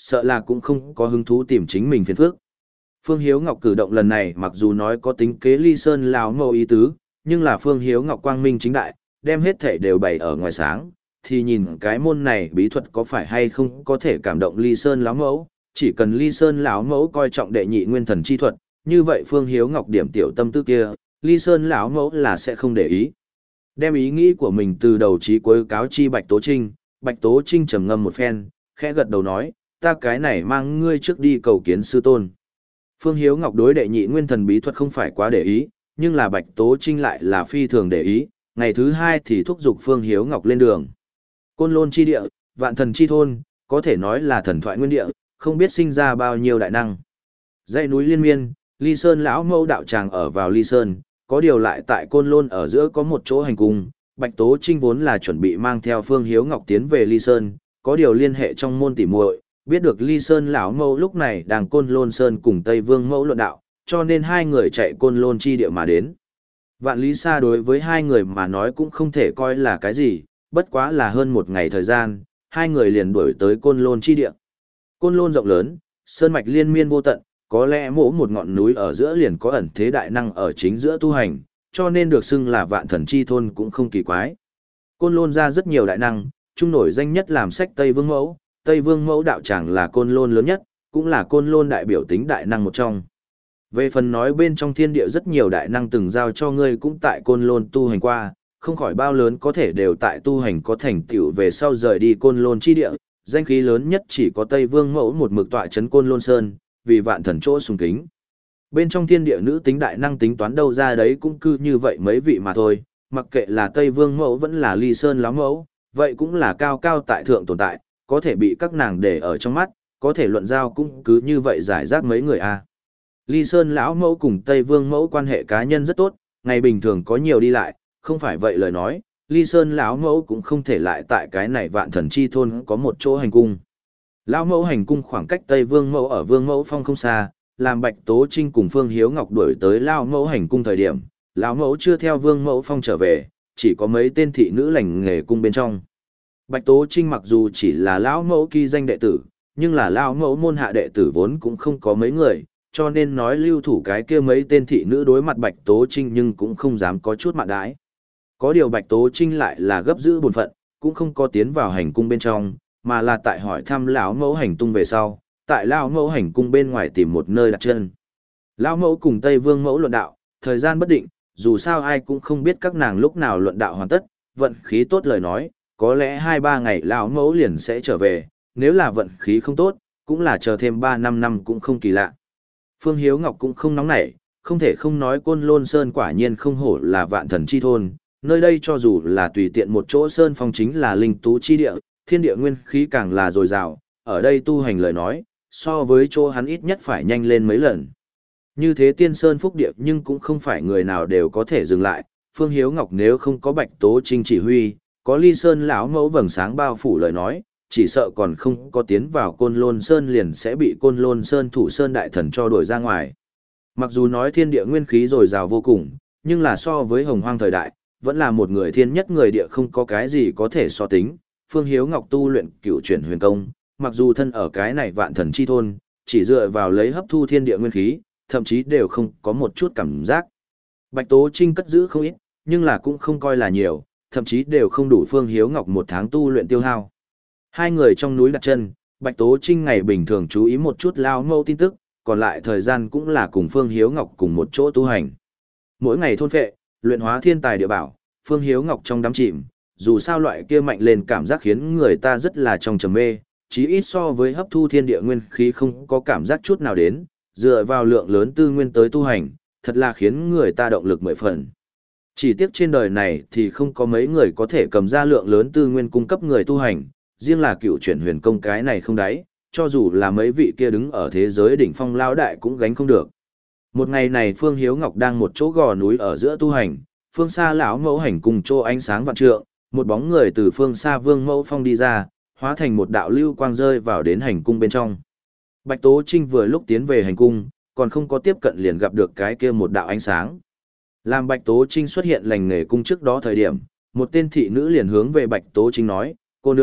sợ là cũng không có hứng thú tìm chính mình phiền phức. Phương Hiếu Ngọc cử động lần này mặc dù nói có tính kế ly sơn lão mẫu ý tứ, nhưng là Phương Hiếu Ngọc quang minh chính đại, đem hết thể đều bày ở ngoài sáng, thì nhìn cái môn này bí thuật có phải hay không có thể cảm động ly sơn lão mẫu, chỉ cần ly sơn lão mẫu coi trọng đệ nhị nguyên thần chi thuật, như vậy Phương Hiếu Ngọc điểm tiểu tâm tư kia, ly sơn lão mẫu là sẽ không để ý. Đem ý nghĩ của mình từ đầu chí cuối cáo chi Bạch Tố Trinh, Bạch Tố Trinh trầm ngâm một phen, khẽ gật đầu nói, ta cái này mang ngươi trước đi cầu kiến sư tôn. Phương Hiếu Ngọc đối đệ nhị nguyên thần bí thuật không phải quá để ý, nhưng là Bạch Tố Trinh lại là phi thường để ý, ngày thứ hai thì thúc giục Phương Hiếu Ngọc lên đường. Côn Lôn chi địa, vạn thần chi thôn, có thể nói là thần thoại nguyên địa, không biết sinh ra bao nhiêu đại năng. Dãy núi liên miên, Ly Sơn lão mẫu đạo tràng ở vào Ly Sơn, có điều lại tại Côn Lôn ở giữa có một chỗ hành cung, Bạch Tố Trinh vốn là chuẩn bị mang theo Phương Hiếu Ngọc tiến về Ly Sơn, có điều liên hệ trong môn tỉ muội, biết được Ly Sơn lão mẫu lúc này đang Côn Lôn Sơn cùng Tây Vương mẫu luận đạo, cho nên hai người chạy Côn Lôn chi địa mà đến. Vạn lý xa đối với hai người mà nói cũng không thể coi là cái gì, bất quá là hơn một ngày thời gian, hai người liền đuổi tới Côn Lôn chi địa. Côn Lôn rộng lớn, sơn mạch liên miên vô tận, có lẽ mỗi một ngọn núi ở giữa liền có ẩn thế đại năng ở chính giữa tu hành, cho nên được xưng là vạn thần chi thôn cũng không kỳ quái. Côn Lôn ra rất nhiều đại năng, chung nổi danh nhất làm sách Tây Vương Mẫu, Tây Vương Mẫu đạo tràng là Côn Lôn lớn nhất, cũng là Côn Lôn đại biểu tính đại năng một trong. Về phần nói bên trong thiên địa rất nhiều đại năng từng giao cho ngươi cũng tại Côn Lôn tu hành qua, không khỏi bao lớn có thể đều tại tu hành có thành tựu về sau rời đi Côn Lôn chi địa, danh khí lớn nhất chỉ có Tây Vương Mẫu một mực tọa trấn Côn Lôn Sơn, vì vạn thần chỗ sùng kính. Bên trong thiên địa nữ tính đại năng tính toán đâu ra đấy cũng cứ như vậy mấy vị mà thôi, mặc kệ là Tây Vương Mẫu vẫn là Ly Sơn lão mẫu, vậy cũng là cao cao tại thượng tồn tại, có thể bị các nàng để ở trong mắt, có thể luận giao cũng cứ như vậy giải rác mấy người a. Ly Sơn lão mẫu cùng Tây Vương mẫu quan hệ cá nhân rất tốt, ngày bình thường có nhiều đi lại, không phải vậy lời nói, Ly Sơn lão mẫu cũng không thể lại tại cái này vạn thần chi thôn có một chỗ hành cung. Lão mẫu hành cung khoảng cách Tây Vương mẫu ở Vương mẫu phong không xa, làm Bạch Tố Trinh cùng Phương Hiếu Ngọc đuổi tới lão mẫu hành cung thời điểm, lão mẫu chưa theo Vương mẫu phong trở về, chỉ có mấy tên thị nữ lành nghề cung bên trong. Bạch Tố Trinh mặc dù chỉ là lão mẫu kỳ danh đệ tử, nhưng là lão mẫu môn hạ đệ tử vốn cũng không có mấy người, cho nên nói lưu thủ cái kia mấy tên thị nữ đối mặt Bạch Tố Trinh nhưng cũng không dám có chút mạn đãi. Có điều Bạch Tố Trinh lại là gấp giữ bổn phận, cũng không có tiến vào hành cung bên trong, mà là tại hỏi thăm lão mẫu hành tung về sau, tại lão mẫu hành cung bên ngoài tìm một nơi đặt chân. Lão mẫu cùng Tây Vương mẫu luận đạo, thời gian bất định, dù sao ai cũng không biết các nàng lúc nào luận đạo hoàn tất, vận khí tốt lời nói, có lẽ hai ba ngày lão mẫu liền sẽ trở về, nếu là vận khí không tốt, cũng là chờ thêm ba năm năm cũng không kỳ lạ. Phương Hiếu Ngọc cũng không nóng nảy, không thể không nói Côn Lôn Sơn quả nhiên không hổ là vạn thần chi thôn, nơi đây cho dù là tùy tiện một chỗ sơn phong chính là linh tú chi địa, thiên địa nguyên khí càng là dồi dào, ở đây tu hành lời nói, so với chỗ hắn ít nhất phải nhanh lên mấy lần. Như thế tiên sơn phúc địa nhưng cũng không phải người nào đều có thể dừng lại, Phương Hiếu Ngọc nếu không có Bạch Tố Trinh chỉ huy, có Ly Sơn lão mẫu vầng sáng bao phủ lời nói, chỉ sợ còn không có tiến vào Côn Lôn Sơn liền sẽ bị Côn Lôn Sơn thủ sơn đại thần cho đuổi ra ngoài. Mặc dù nói thiên địa nguyên khí dồi dào vô cùng, nhưng là so với hồng hoang thời đại, vẫn là một người thiên nhất người địa không có cái gì có thể so tính. Phương Hiếu Ngọc tu luyện cửu chuyển huyền công, mặc dù thân ở cái này vạn thần chi thôn, chỉ dựa vào lấy hấp thu thiên địa nguyên khí, thậm chí đều không có một chút cảm giác. Bạch Tố Trinh cất giữ không ít, nhưng là cũng không coi là nhiều, thậm chí đều không đủ Phương Hiếu Ngọc một tháng tu luyện tiêu hao. Hai người trong núi đặt chân, Bạch Tố Trinh ngày bình thường chú ý một chút lao mâu tin tức, còn lại thời gian cũng là cùng Phương Hiếu Ngọc cùng một chỗ tu hành. Mỗi ngày thôn phệ, luyện hóa thiên tài địa bảo, Phương Hiếu Ngọc trong đắm chìm, dù sao loại kia mạnh lên cảm giác khiến người ta rất là trong trầm mê, chí ít so với hấp thu thiên địa nguyên khí không có cảm giác chút nào đến, dựa vào lượng lớn tư nguyên tới tu hành, thật là khiến người ta động lực mười phần. Chỉ tiếc trên đời này thì không có mấy người có thể cầm ra lượng lớn tư nguyên cung cấp người tu hành, riêng là cựu chuyển huyền công cái này không đáy, cho dù là mấy vị kia đứng ở thế giới đỉnh phong lao đại cũng gánh không được. Một ngày này Phương Hiếu Ngọc đang một chỗ gò núi ở giữa tu hành, phương xa lão mẫu hành cùng chỗ ánh sáng vạn trượng, một bóng người từ phương xa Vương Mẫu Phong đi ra, hóa thành một đạo lưu quang rơi vào đến hành cung bên trong. Bạch Tố Trinh vừa lúc tiến về hành cung, còn không có tiếp cận liền gặp được cái kia một đạo ánh sáng. Làm Bạch Tố Trinh xuất hiện lành nghề cung trước đó thời điểm, một tên thị nữ liền hướng về Bạch Tố Trinh nói, cô nương,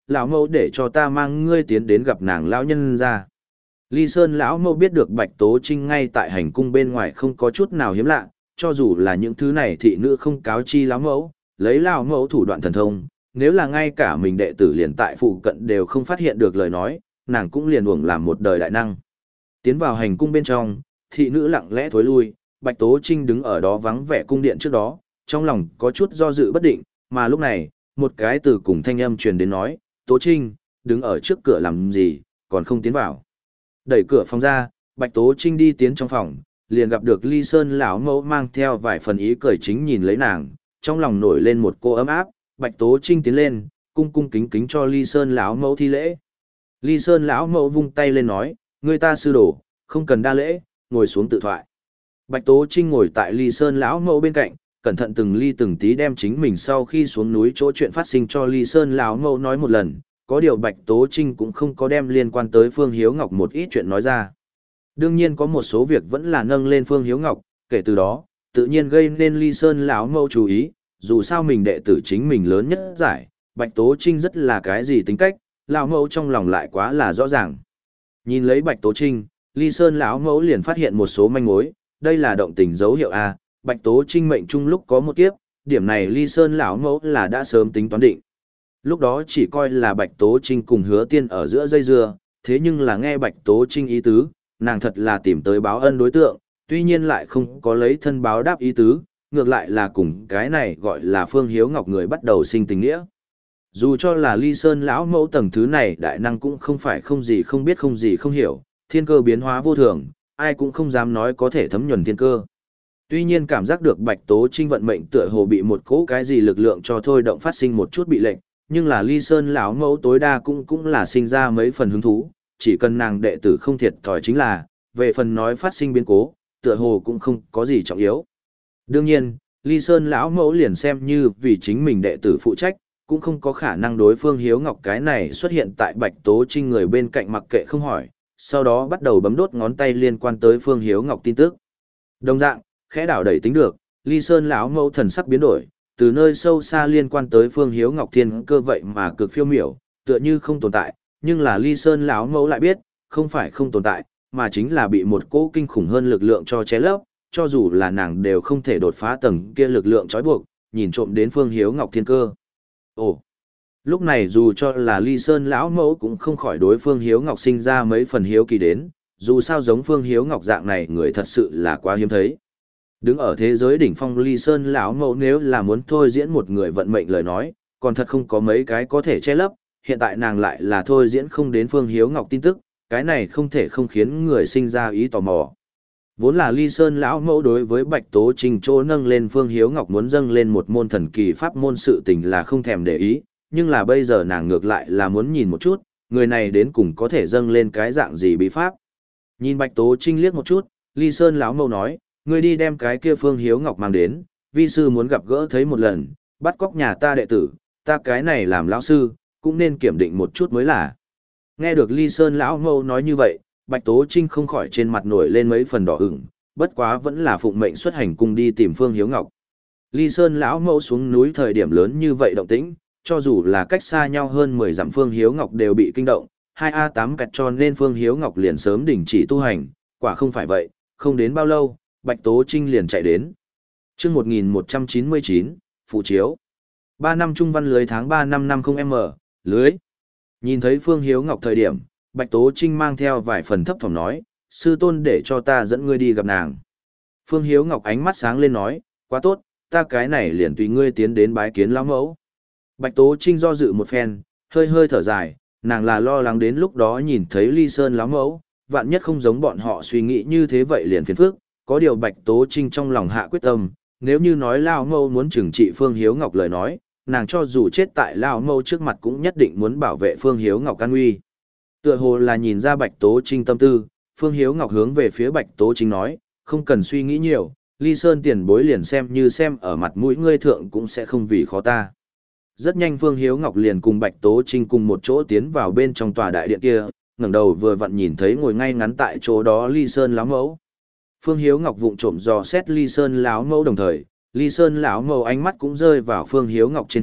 lão mẫu để cho ta mang ngươi tiến đến gặp nàng lão nhân ra. Ly Sơn lão mẫu biết được Bạch Tố Trinh ngay tại hành cung bên ngoài không có chút nào hiếm lạ, cho dù là những thứ này thị nữ không cáo chi lão mẫu, lấy lão mẫu thủ đoạn thần thông, nếu là ngay cả mình đệ tử liền tại phụ cận đều không phát hiện được lời nói, nàng cũng liền uổng làm một đời đại năng. Tiến vào hành cung bên trong, thị nữ lặng lẽ thối lui, Bạch Tố Trinh đứng ở đó vắng vẻ cung điện trước đó, trong lòng có chút do dự bất định, mà lúc này, một cái từ cùng thanh âm truyền đến nói, Tố Trinh, đứng ở trước cửa làm gì, còn không tiến vào. Đẩy cửa phòng ra, Bạch Tố Trinh đi tiến trong phòng, liền gặp được Ly Sơn lão mẫu mang theo vài phần ý cười chính nhìn lấy nàng, trong lòng nổi lên một cô ấm áp, Bạch Tố Trinh tiến lên, cung cung kính kính cho Ly Sơn lão mẫu thi lễ. Ly Sơn lão mẫu vung tay lên nói, người ta sư đồ, không cần đa lễ, ngồi xuống tự thoại. Bạch Tố Trinh ngồi tại Ly Sơn lão mẫu bên cạnh, cẩn thận từng ly từng tí đem chính mình sau khi xuống núi chỗ chuyện phát sinh cho Ly Sơn lão mẫu nói một lần, có điều Bạch Tố Trinh cũng không có đem liên quan tới Phương Hiếu Ngọc một ít chuyện nói ra. Đương nhiên có một số việc vẫn là nâng lên Phương Hiếu Ngọc, kể từ đó, tự nhiên gây nên Ly Sơn lão mẫu chú ý, dù sao mình đệ tử chính mình lớn nhất giải, Bạch Tố Trinh rất là cái gì tính cách, lão mẫu trong lòng lại quá là rõ ràng. Nhìn lấy Bạch Tố Trinh, Ly Sơn lão mẫu liền phát hiện một số manh mối, đây là động tình dấu hiệu a, Bạch Tố Trinh mệnh chung lúc có một kiếp, điểm này Ly Sơn lão mẫu là đã sớm tính toán định. Lúc đó chỉ coi là Bạch Tố Trinh cùng Hứa Tiên ở giữa dây dưa, thế nhưng là nghe Bạch Tố Trinh ý tứ, nàng thật là tìm tới báo ân đối tượng, tuy nhiên lại không có lấy thân báo đáp ý tứ, ngược lại là cùng cái này gọi là Phương Hiếu Ngọc người bắt đầu sinh tình nghĩa. Dù cho là Ly Sơn lão mẫu tầng thứ này đại năng cũng không phải không gì không biết không gì không hiểu, thiên cơ biến hóa vô thường, ai cũng không dám nói có thể thấm nhuần thiên cơ. Tuy nhiên cảm giác được Bạch Tố Trinh vận mệnh tựa hồ bị một cỗ cái gì lực lượng cho thôi động phát sinh một chút bị lệnh, nhưng là Ly Sơn lão mẫu tối đa cũng cũng là sinh ra mấy phần hứng thú, chỉ cần nàng đệ tử không thiệt thòi chính là, về phần nói phát sinh biến cố, tựa hồ cũng không có gì trọng yếu. Đương nhiên, Ly Sơn lão mẫu liền xem như vì chính mình đệ tử phụ trách, cũng không có khả năng đối phương Hiếu Ngọc cái này xuất hiện tại Bạch Tố Trinh người bên cạnh mặc kệ không hỏi, sau đó bắt đầu bấm đốt ngón tay liên quan tới Phương Hiếu Ngọc tin tức. Đồng dạng, khẽ đảo đẩy tính được, Ly Sơn lão mẫu thần sắc biến đổi, từ nơi sâu xa liên quan tới Phương Hiếu Ngọc thiên cơ vậy mà cực phiêu miểu, tựa như không tồn tại, nhưng là Ly Sơn lão mẫu lại biết, không phải không tồn tại, mà chính là bị một cỗ kinh khủng hơn lực lượng cho che lấp, cho dù là nàng đều không thể đột phá tầng kia lực lượng trói buộc, nhìn trộm đến Phương Hiếu Ngọc thiên cơ. Ồ, lúc này dù cho là Ly Sơn lão mẫu cũng không khỏi đối Phương Hiếu Ngọc sinh ra mấy phần hiếu kỳ đến, dù sao giống Phương Hiếu Ngọc dạng này người thật sự là quá hiếm thấy. Đứng ở thế giới đỉnh phong Ly Sơn lão mẫu nếu là muốn thôi diễn một người vận mệnh lời nói, còn thật không có mấy cái có thể che lấp, hiện tại nàng lại là thôi diễn không đến Phương Hiếu Ngọc tin tức, cái này không thể không khiến người sinh ra ý tò mò. Vốn là Ly Sơn lão mẫu đối với Bạch Tố Trinh chỗ nâng lên Phương Hiếu Ngọc muốn dâng lên một môn thần kỳ pháp môn sự tình là không thèm để ý, nhưng là bây giờ nàng ngược lại là muốn nhìn một chút, người này đến cùng có thể dâng lên cái dạng gì bí pháp. Nhìn Bạch Tố Trinh liếc một chút, Ly Sơn lão mẫu nói, ngươi đi đem cái kia Phương Hiếu Ngọc mang đến, vi sư muốn gặp gỡ thấy một lần, bắt cóc nhà ta đệ tử, ta cái này làm lão sư, cũng nên kiểm định một chút mới là. Nghe được Ly Sơn lão mẫu nói như vậy, Bạch Tố Trinh không khỏi trên mặt nổi lên mấy phần đỏ ửng, bất quá vẫn là phụng mệnh xuất hành cùng đi tìm Phương Hiếu Ngọc. Ly Sơn lão mẫu xuống núi thời điểm lớn như vậy động tĩnh, cho dù là cách xa nhau hơn mười dặm Phương Hiếu Ngọc đều bị kinh động, hai A tám kẹt cho nên Phương Hiếu Ngọc liền sớm đình chỉ tu hành, quả không phải vậy, không đến bao lâu, Bạch Tố Trinh liền chạy đến. Chương một nghìn một trăm chín mươi chín, phụ chiếu. ba năm trung văn lưới tháng ba năm năm không m, lưới. Nhìn thấy Phương Hiếu Ngọc thời điểm, Bạch Tố Trinh mang theo vài phần thấp thỏm nói, sư tôn để cho ta dẫn ngươi đi gặp nàng. Phương Hiếu Ngọc ánh mắt sáng lên nói, quá tốt, ta cái này liền tùy ngươi tiến đến bái kiến lão mẫu. Bạch Tố Trinh do dự một phen, hơi hơi thở dài, nàng là lo lắng đến lúc đó nhìn thấy Ly Sơn lão mẫu, vạn nhất không giống bọn họ suy nghĩ như thế vậy liền phiền phức, có điều Bạch Tố Trinh trong lòng hạ quyết tâm, nếu như nói lão mẫu muốn trừng trị Phương Hiếu Ngọc lời nói, nàng cho dù chết tại lão mẫu trước mặt cũng nhất định muốn bảo vệ Phương Hiếu Ngọc an nguy. Tựa hồ là nhìn ra Bạch Tố Trinh tâm tư, Phương Hiếu Ngọc hướng về phía Bạch Tố Trinh nói, không cần suy nghĩ nhiều, Ly Sơn tiền bối liền xem như xem ở mặt mũi ngươi thượng cũng sẽ không vì khó ta. Rất nhanh Phương Hiếu Ngọc liền cùng Bạch Tố Trinh cùng một chỗ tiến vào bên trong tòa đại điện kia, ngẩng đầu vừa vặn nhìn thấy ngồi ngay ngắn tại chỗ đó Ly Sơn lão mẫu. Phương Hiếu Ngọc vụng trộm dò xét Ly Sơn lão mẫu đồng thời, Ly Sơn lão mẫu ánh mắt cũng rơi vào Phương Hiếu Ngọc trên thân,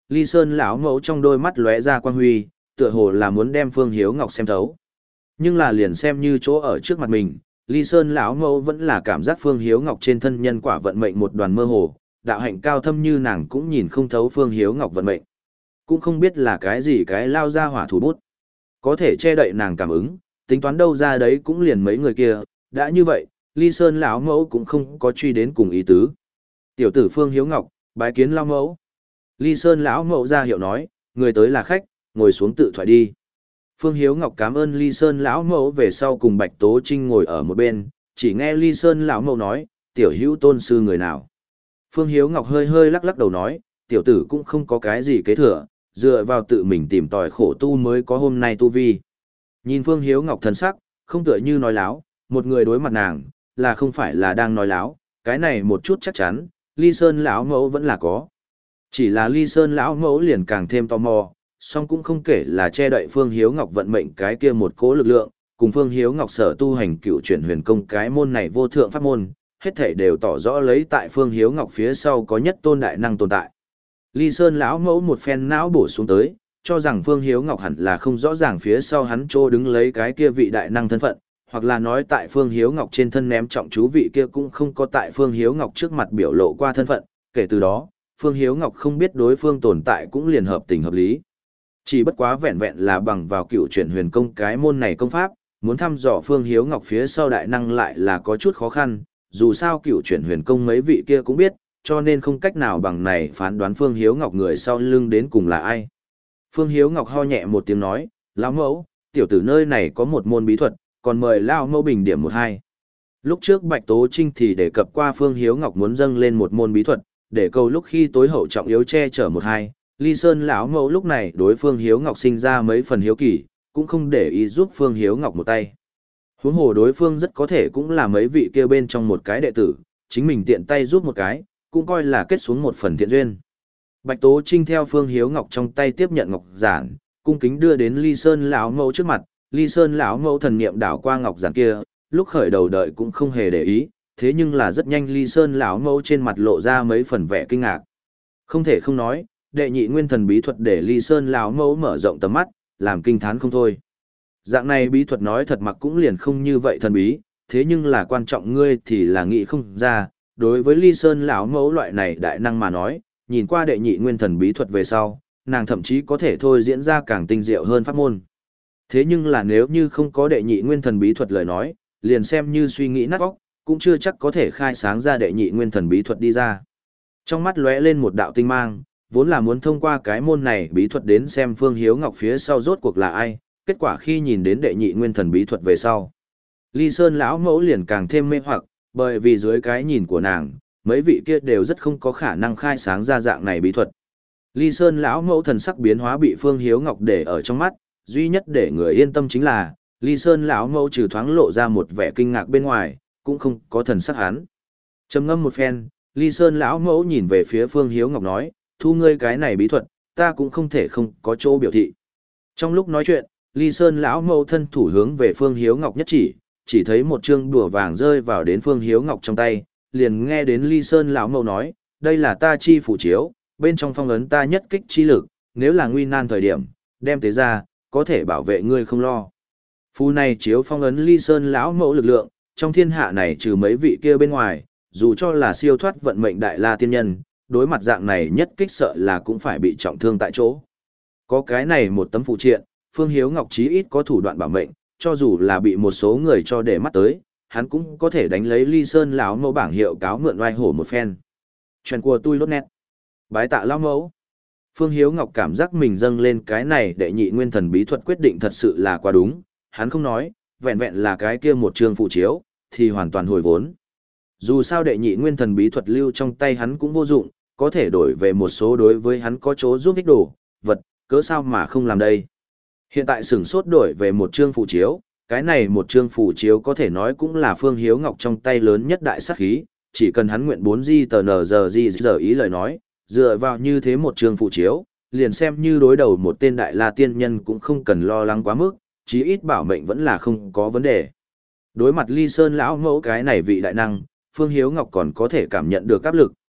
Ly Sơn lão mẫu trong đôi mắt lóe ra quang huy, tựa hồ là muốn đem Phương Hiếu Ngọc xem thấu. Nhưng là liền xem như chỗ ở trước mặt mình, Ly Sơn lão mẫu vẫn là cảm giác Phương Hiếu Ngọc trên thân nhân quả vận mệnh một đoàn mơ hồ, đạo hạnh cao thâm như nàng cũng nhìn không thấu Phương Hiếu Ngọc vận mệnh. Cũng không biết là cái gì cái lao ra hỏa thủ bút. Có thể che đậy nàng cảm ứng, tính toán đâu ra đấy cũng liền mấy người kia, đã như vậy, Ly Sơn lão mẫu cũng không có truy đến cùng ý tứ. Tiểu tử Phương Hiếu Ngọc, bái kiến lao mẫu. Ly Sơn lão mẫu ra hiệu nói, người tới là khách, ngồi xuống tự thoại đi. Phương Hiếu Ngọc cảm ơn Ly Sơn lão mẫu về sau cùng Bạch Tố Trinh ngồi ở một bên, chỉ nghe Ly Sơn lão mẫu nói, tiểu hữu tôn sư người nào. Phương Hiếu Ngọc hơi hơi lắc lắc đầu nói, tiểu tử cũng không có cái gì kế thừa, dựa vào tự mình tìm tòi khổ tu mới có hôm nay tu vi. Nhìn Phương Hiếu Ngọc thần sắc, không tựa như nói láo, một người đối mặt nàng, là không phải là đang nói láo, cái này một chút chắc chắn, Ly Sơn lão mẫu vẫn là có. Chỉ là Ly Sơn lão mẫu liền càng thêm tò mò, song cũng không kể là che đậy Phương Hiếu Ngọc vận mệnh cái kia một cố lực lượng, cùng Phương Hiếu Ngọc sở tu hành cựu chuyển huyền công cái môn này vô thượng pháp môn, hết thảy đều tỏ rõ lấy tại Phương Hiếu Ngọc phía sau có nhất tôn đại năng tồn tại. Ly Sơn lão mẫu một phen não bổ xuống tới, cho rằng Phương Hiếu Ngọc hẳn là không rõ ràng phía sau hắn trô đứng lấy cái kia vị đại năng thân phận, hoặc là nói tại Phương Hiếu Ngọc trên thân ném trọng chú vị kia cũng không có tại Phương Hiếu Ngọc trước mặt biểu lộ qua thân phận, kể từ đó, Phương Hiếu Ngọc không biết đối phương tồn tại cũng liền hợp tình hợp lý. Chỉ bất quá vẹn vẹn là bằng vào cựu chuyển huyền công cái môn này công pháp, muốn thăm dò Phương Hiếu Ngọc phía sau đại năng lại là có chút khó khăn, dù sao cựu chuyển huyền công mấy vị kia cũng biết, cho nên không cách nào bằng này phán đoán Phương Hiếu Ngọc người sau lưng đến cùng là ai. Phương Hiếu Ngọc ho nhẹ một tiếng nói, lão mẫu, tiểu tử nơi này có một môn bí thuật, còn mời lão mẫu bình điểm một hai. Lúc trước Bạch Tố Trinh thì đề cập qua Phương Hiếu Ngọc muốn dâng lên một môn bí thuật, để câu lúc khi tối hậu trọng yếu che chở một hai. Ly Sơn lão mẫu lúc này đối Phương Hiếu Ngọc sinh ra mấy phần hiếu kỳ, cũng không để ý giúp Phương Hiếu Ngọc một tay. Huống hồ đối phương rất có thể cũng là mấy vị kia bên trong một cái đệ tử, chính mình tiện tay giúp một cái, cũng coi là kết xuống một phần thiện duyên. Bạch Tố Trinh theo Phương Hiếu Ngọc trong tay tiếp nhận ngọc giản, cung kính đưa đến Ly Sơn lão mẫu trước mặt. Ly Sơn lão mẫu thần niệm đảo qua ngọc giản kia, lúc khởi đầu đợi cũng không hề để ý, thế nhưng là rất nhanh Ly Sơn lão mẫu trên mặt lộ ra mấy phần vẻ kinh ngạc. Không thể không nói, đệ nhị nguyên thần bí thuật để Ly Sơn lão mẫu mở rộng tầm mắt, làm kinh thán không thôi. Dạng này bí thuật nói thật mặc cũng liền không như vậy thần bí, thế nhưng là quan trọng ngươi thì là nghĩ không ra, đối với Ly Sơn lão mẫu loại này đại năng mà nói, nhìn qua đệ nhị nguyên thần bí thuật về sau, nàng thậm chí có thể thôi diễn ra càng tinh diệu hơn pháp môn. Thế nhưng là nếu như không có đệ nhị nguyên thần bí thuật lời nói, liền xem như suy nghĩ nát óc, cũng chưa chắc có thể khai sáng ra đệ nhị nguyên thần bí thuật đi ra. Trong mắt lóe lên một đạo tinh mang, vốn là muốn thông qua cái môn này bí thuật đến xem Phương Hiếu Ngọc phía sau rốt cuộc là ai, kết quả khi nhìn đến đệ nhị nguyên thần bí thuật về sau, Ly Sơn lão mẫu liền càng thêm mê hoặc, bởi vì dưới cái nhìn của nàng, mấy vị kia đều rất không có khả năng khai sáng ra dạng này bí thuật. Ly Sơn lão mẫu thần sắc biến hóa bị Phương Hiếu Ngọc để ở trong mắt, duy nhất để người yên tâm chính là, Ly Sơn lão mẫu trừ thoáng lộ ra một vẻ kinh ngạc bên ngoài, cũng không có thần sắc hắn. Trầm ngâm một phen, Ly Sơn lão mẫu nhìn về phía Phương Hiếu Ngọc nói, thu ngươi cái này bí thuật, ta cũng không thể không có chỗ biểu thị. Trong lúc nói chuyện, Ly Sơn lão mẫu thân thủ hướng về Phương Hiếu Ngọc nhất chỉ, chỉ thấy một chương đùa vàng rơi vào đến Phương Hiếu Ngọc trong tay, liền nghe đến Ly Sơn lão mẫu nói, đây là ta chi phủ chiếu, bên trong phong ấn ta nhất kích chi lực, nếu là nguy nan thời điểm, đem tế ra, có thể bảo vệ ngươi không lo. Phù này chiếu phong ấn Ly Sơn lão mẫu lực lượng, trong thiên hạ này trừ mấy vị kia bên ngoài, dù cho là siêu thoát vận mệnh đại la tiên nhân, đối mặt dạng này nhất kích sợ là cũng phải bị trọng thương tại chỗ. Có cái này một tấm phụ triện, Phương Hiếu Ngọc chí ít có thủ đoạn bảo mệnh, cho dù là bị một số người cho để mắt tới, hắn cũng có thể đánh lấy Ly Sơn lão mẫu bảng hiệu cáo mượn oai hổ một phen. Chuyện của tôi lốt nét. Bái tạ lão mẫu. Phương Hiếu Ngọc cảm giác mình dâng lên cái này đệ nhị nguyên thần bí thuật quyết định thật sự là quá đúng, hắn không nói, vẹn vẹn là cái kia một trường phụ chiếu, thì hoàn toàn hồi vốn. Dù sao đệ nhị nguyên thần bí thuật lưu trong tay hắn cũng vô dụng, có thể đổi về một số đối với hắn có chỗ giúp ích đồ, vật, cớ sao mà không làm đây. Hiện tại sửng sốt đổi về một chương phụ chiếu, cái này một chương phụ chiếu có thể nói cũng là Phương Hiếu Ngọc trong tay lớn nhất đại sát khí, chỉ cần hắn nguyện bốn di tờ nờ giờ di giờ ý lời nói, dựa vào như thế một chương phụ chiếu, liền xem như đối đầu một tên đại la tiên nhân cũng không cần lo lắng quá mức, chí ít bảo mệnh vẫn là không có vấn đề. Đối mặt Ly Sơn lão mẫu cái này vị đại năng, Phương Hiếu Ngọc còn có thể cảm nhận được áp lực,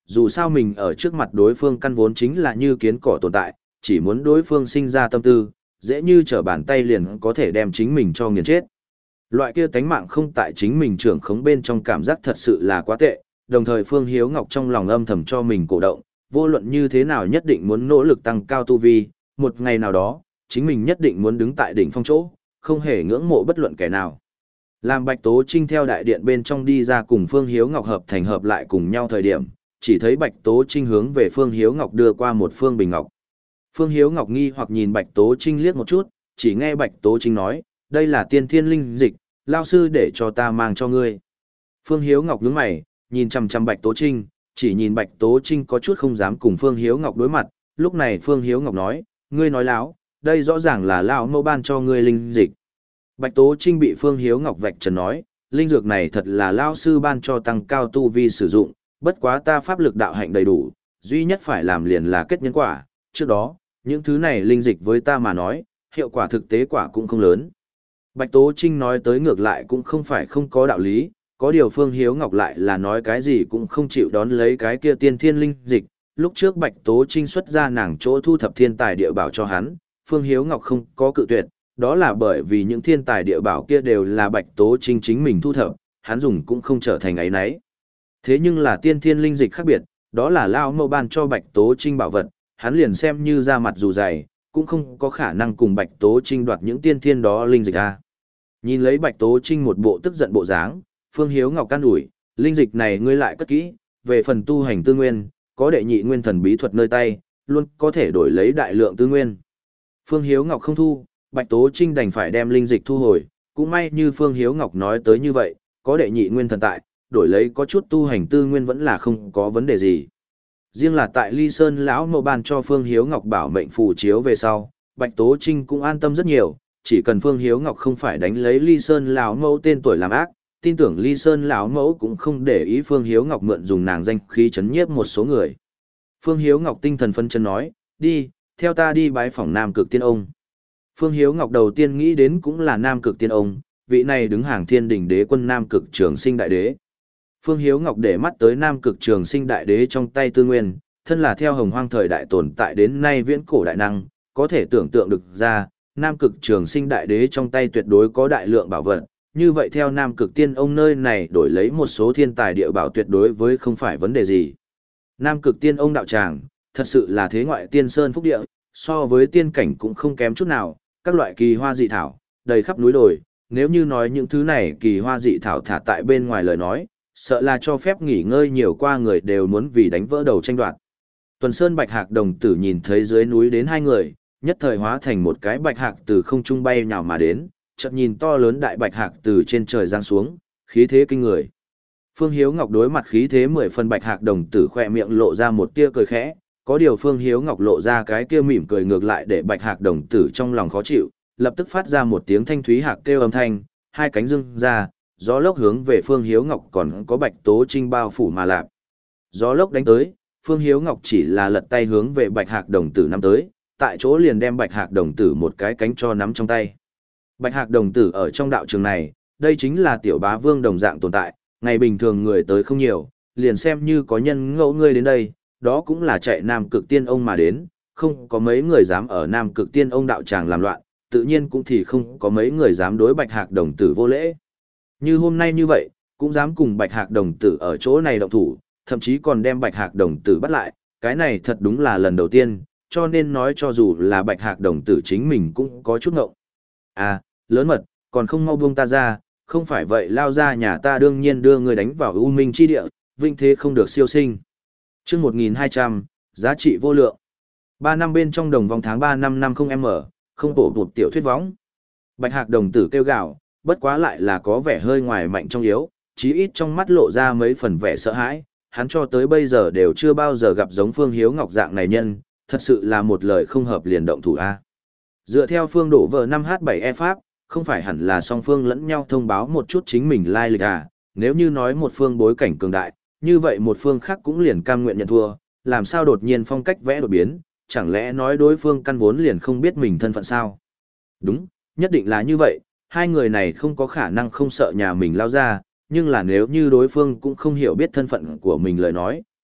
dù sao mình ở trước mặt đối phương căn vốn chính là như kiến cỏ tồn tại, chỉ muốn đối phương sinh ra tâm tư, dễ như trở bàn tay liền có thể đem chính mình cho nghiền chết. Loại kia tánh mạng không tại chính mình trưởng khống bên trong cảm giác thật sự là quá tệ, đồng thời Phương Hiếu Ngọc trong lòng âm thầm cho mình cổ động, vô luận như thế nào nhất định muốn nỗ lực tăng cao tu vi, một ngày nào đó, chính mình nhất định muốn đứng tại đỉnh phong chỗ, không hề ngưỡng mộ bất luận kẻ nào. Làm Bạch Tố Trinh theo đại điện bên trong đi ra cùng Phương Hiếu Ngọc hợp thành hợp lại cùng nhau thời điểm, chỉ thấy Bạch Tố Trinh hướng về Phương Hiếu Ngọc đưa qua một phương bình ngọc. Phương Hiếu Ngọc nghi hoặc nhìn Bạch Tố Trinh liếc một chút, chỉ nghe Bạch Tố Trinh nói, đây là tiên thiên linh dịch, lao sư để cho ta mang cho ngươi. Phương Hiếu Ngọc nhướng mày, nhìn chằm chằm Bạch Tố Trinh, chỉ nhìn Bạch Tố Trinh có chút không dám cùng Phương Hiếu Ngọc đối mặt, lúc này Phương Hiếu Ngọc nói, ngươi nói láo, đây rõ ràng là lão mẫu ban cho ngươi linh dịch. Bạch Tố Trinh bị Phương Hiếu Ngọc vạch trần nói, linh dược này thật là lão sư ban cho tăng cao tu vi sử dụng, bất quá ta pháp lực đạo hạnh đầy đủ, duy nhất phải làm liền là kết nhân quả, trước đó, những thứ này linh dịch với ta mà nói, hiệu quả thực tế quả cũng không lớn. Bạch Tố Trinh nói tới ngược lại cũng không phải không có đạo lý, có điều Phương Hiếu Ngọc lại là nói cái gì cũng không chịu đón lấy cái kia tiên thiên linh dịch, lúc trước Bạch Tố Trinh xuất ra nàng chỗ thu thập thiên tài địa bảo cho hắn, Phương Hiếu Ngọc không có cự tuyệt, đó là bởi vì những thiên tài địa bảo kia đều là Bạch Tố Trinh chính mình thu thập, hắn dùng cũng không trở thành ấy nấy. Thế nhưng là tiên thiên linh dịch khác biệt, đó là lao mẫu ban cho Bạch Tố Trinh bảo vật, hắn liền xem như ra mặt dù dày, cũng không có khả năng cùng Bạch Tố Trinh đoạt những tiên thiên đó linh dịch ra. Nhìn lấy Bạch Tố Trinh một bộ tức giận bộ dáng, Phương Hiếu Ngọc can ủi, linh dịch này ngươi lại cất kỹ, về phần tu hành tư nguyên, có đệ nhị nguyên thần bí thuật nơi tay, luôn có thể đổi lấy đại lượng tư nguyên. Phương Hiếu Ngọc không thu, Bạch Tố Trinh đành phải đem linh dịch thu hồi, cũng may như Phương Hiếu Ngọc nói tới như vậy, có đệ nhị nguyên thần tại, đổi lấy có chút tu hành tư nguyên vẫn là không có vấn đề gì. Riêng là tại Ly Sơn lão mẫu ban cho Phương Hiếu Ngọc bảo mệnh phù chiếu về sau, Bạch Tố Trinh cũng an tâm rất nhiều, chỉ cần Phương Hiếu Ngọc không phải đánh lấy Ly Sơn lão mẫu tên tuổi làm ác, tin tưởng Ly Sơn lão mẫu cũng không để ý Phương Hiếu Ngọc mượn dùng nàng danh khí chấn nhiếp một số người. Phương Hiếu Ngọc tinh thần phân chân nói, đi, theo ta đi bái phỏng Nam Cực Tiên Ông. Phương Hiếu Ngọc đầu tiên nghĩ đến cũng là Nam Cực Tiên Ông, vị này đứng hàng Thiên Đình Đế quân Nam Cực Trường Sinh Đại Đế. Phương Hiếu Ngọc để mắt tới Nam Cực Trường Sinh Đại Đế trong tay tư nguyên, thân là theo Hồng Hoang thời đại tồn tại đến nay viễn cổ đại năng, có thể tưởng tượng được ra, Nam Cực Trường Sinh Đại Đế trong tay tuyệt đối có đại lượng bảo vật, như vậy theo Nam Cực Tiên Ông nơi này đổi lấy một số thiên tài địa bảo tuyệt đối với không phải vấn đề gì. Nam Cực Tiên Ông đạo tràng, thật sự là thế ngoại tiên sơn phúc địa, so với tiên cảnh cũng không kém chút nào, các loại kỳ hoa dị thảo, đầy khắp núi đồi, nếu như nói những thứ này kỳ hoa dị thảo thả tại bên ngoài lời nói, sợ là cho phép nghỉ ngơi nhiều qua người đều muốn vì đánh vỡ đầu tranh đoạt. Tuần Sơn Bạch Hạc đồng tử nhìn thấy dưới núi đến hai người, nhất thời hóa thành một cái bạch hạc từ không trung bay nhào mà đến, chợt nhìn to lớn đại bạch hạc từ trên trời giáng xuống, khí thế kinh người. Phương Hiếu Ngọc đối mặt khí thế mười phần bạch hạc đồng tử khỏe miệng lộ ra một tia cười khẽ, có điều Phương Hiếu Ngọc lộ ra cái kia mỉm cười ngược lại để bạch hạc đồng tử trong lòng khó chịu, lập tức phát ra một tiếng thanh thúy hạc kêu âm thanh, hai cánh dưng ra, gió lốc hướng về Phương Hiếu Ngọc còn có Bạch Tố Trinh bao phủ mà lạp. Gió lốc đánh tới, Phương Hiếu Ngọc chỉ là lật tay hướng về Bạch Hạc đồng tử nắm tới, tại chỗ liền đem Bạch Hạc đồng tử một cái cánh cho nắm trong tay. Bạch Hạc đồng tử ở trong đạo trường này, đây chính là tiểu bá vương đồng dạng tồn tại, ngày bình thường người tới không nhiều, liền xem như có nhân ngẫu ngươi đến đây, đó cũng là chạy Nam Cực Tiên Ông mà đến, không có mấy người dám ở Nam Cực Tiên Ông đạo tràng làm loạn, tự nhiên cũng thì không có mấy người dám đối Bạch Hạc đồng tử vô lễ. Như hôm nay như vậy, cũng dám cùng Bạch Hạc đồng tử ở chỗ này động thủ, thậm chí còn đem Bạch Hạc đồng tử bắt lại, cái này thật đúng là lần đầu tiên, cho nên nói cho dù là Bạch Hạc đồng tử chính mình cũng có chút ngộng. À, lớn mật, còn không mau buông ta ra, không phải vậy lao ra nhà ta đương nhiên đưa người đánh vào U Minh chi địa, vinh thế không được siêu sinh. Chương một nghìn hai trăm, giá trị vô lượng. Ba năm bên trong đồng vòng tháng ba năm năm không m, không bổ bụt tiểu thuyết võng. Bạch Hạc đồng tử kêu gào, bất quá lại là có vẻ hơi ngoài mạnh trong yếu, chí ít trong mắt lộ ra mấy phần vẻ sợ hãi, hắn cho tới bây giờ đều chưa bao giờ gặp giống Phương Hiếu Ngọc dạng này nhân, thật sự là một lời không hợp liền động thủ a. Dựa theo phương đổ vợ năm h bảy e pháp, không phải hẳn là song phương lẫn nhau thông báo một chút chính mình lai lịch à, nếu như nói một phương bối cảnh cường đại, như vậy một phương khác cũng liền cam nguyện nhận thua, làm sao đột nhiên phong cách vẽ đột biến, chẳng lẽ nói đối phương căn vốn liền không biết mình thân phận sao? Đúng, nhất định là như vậy, hai người này không có khả năng không sợ nhà mình lao ra, nhưng là nếu như đối phương cũng không hiểu biết thân phận của mình lời nói,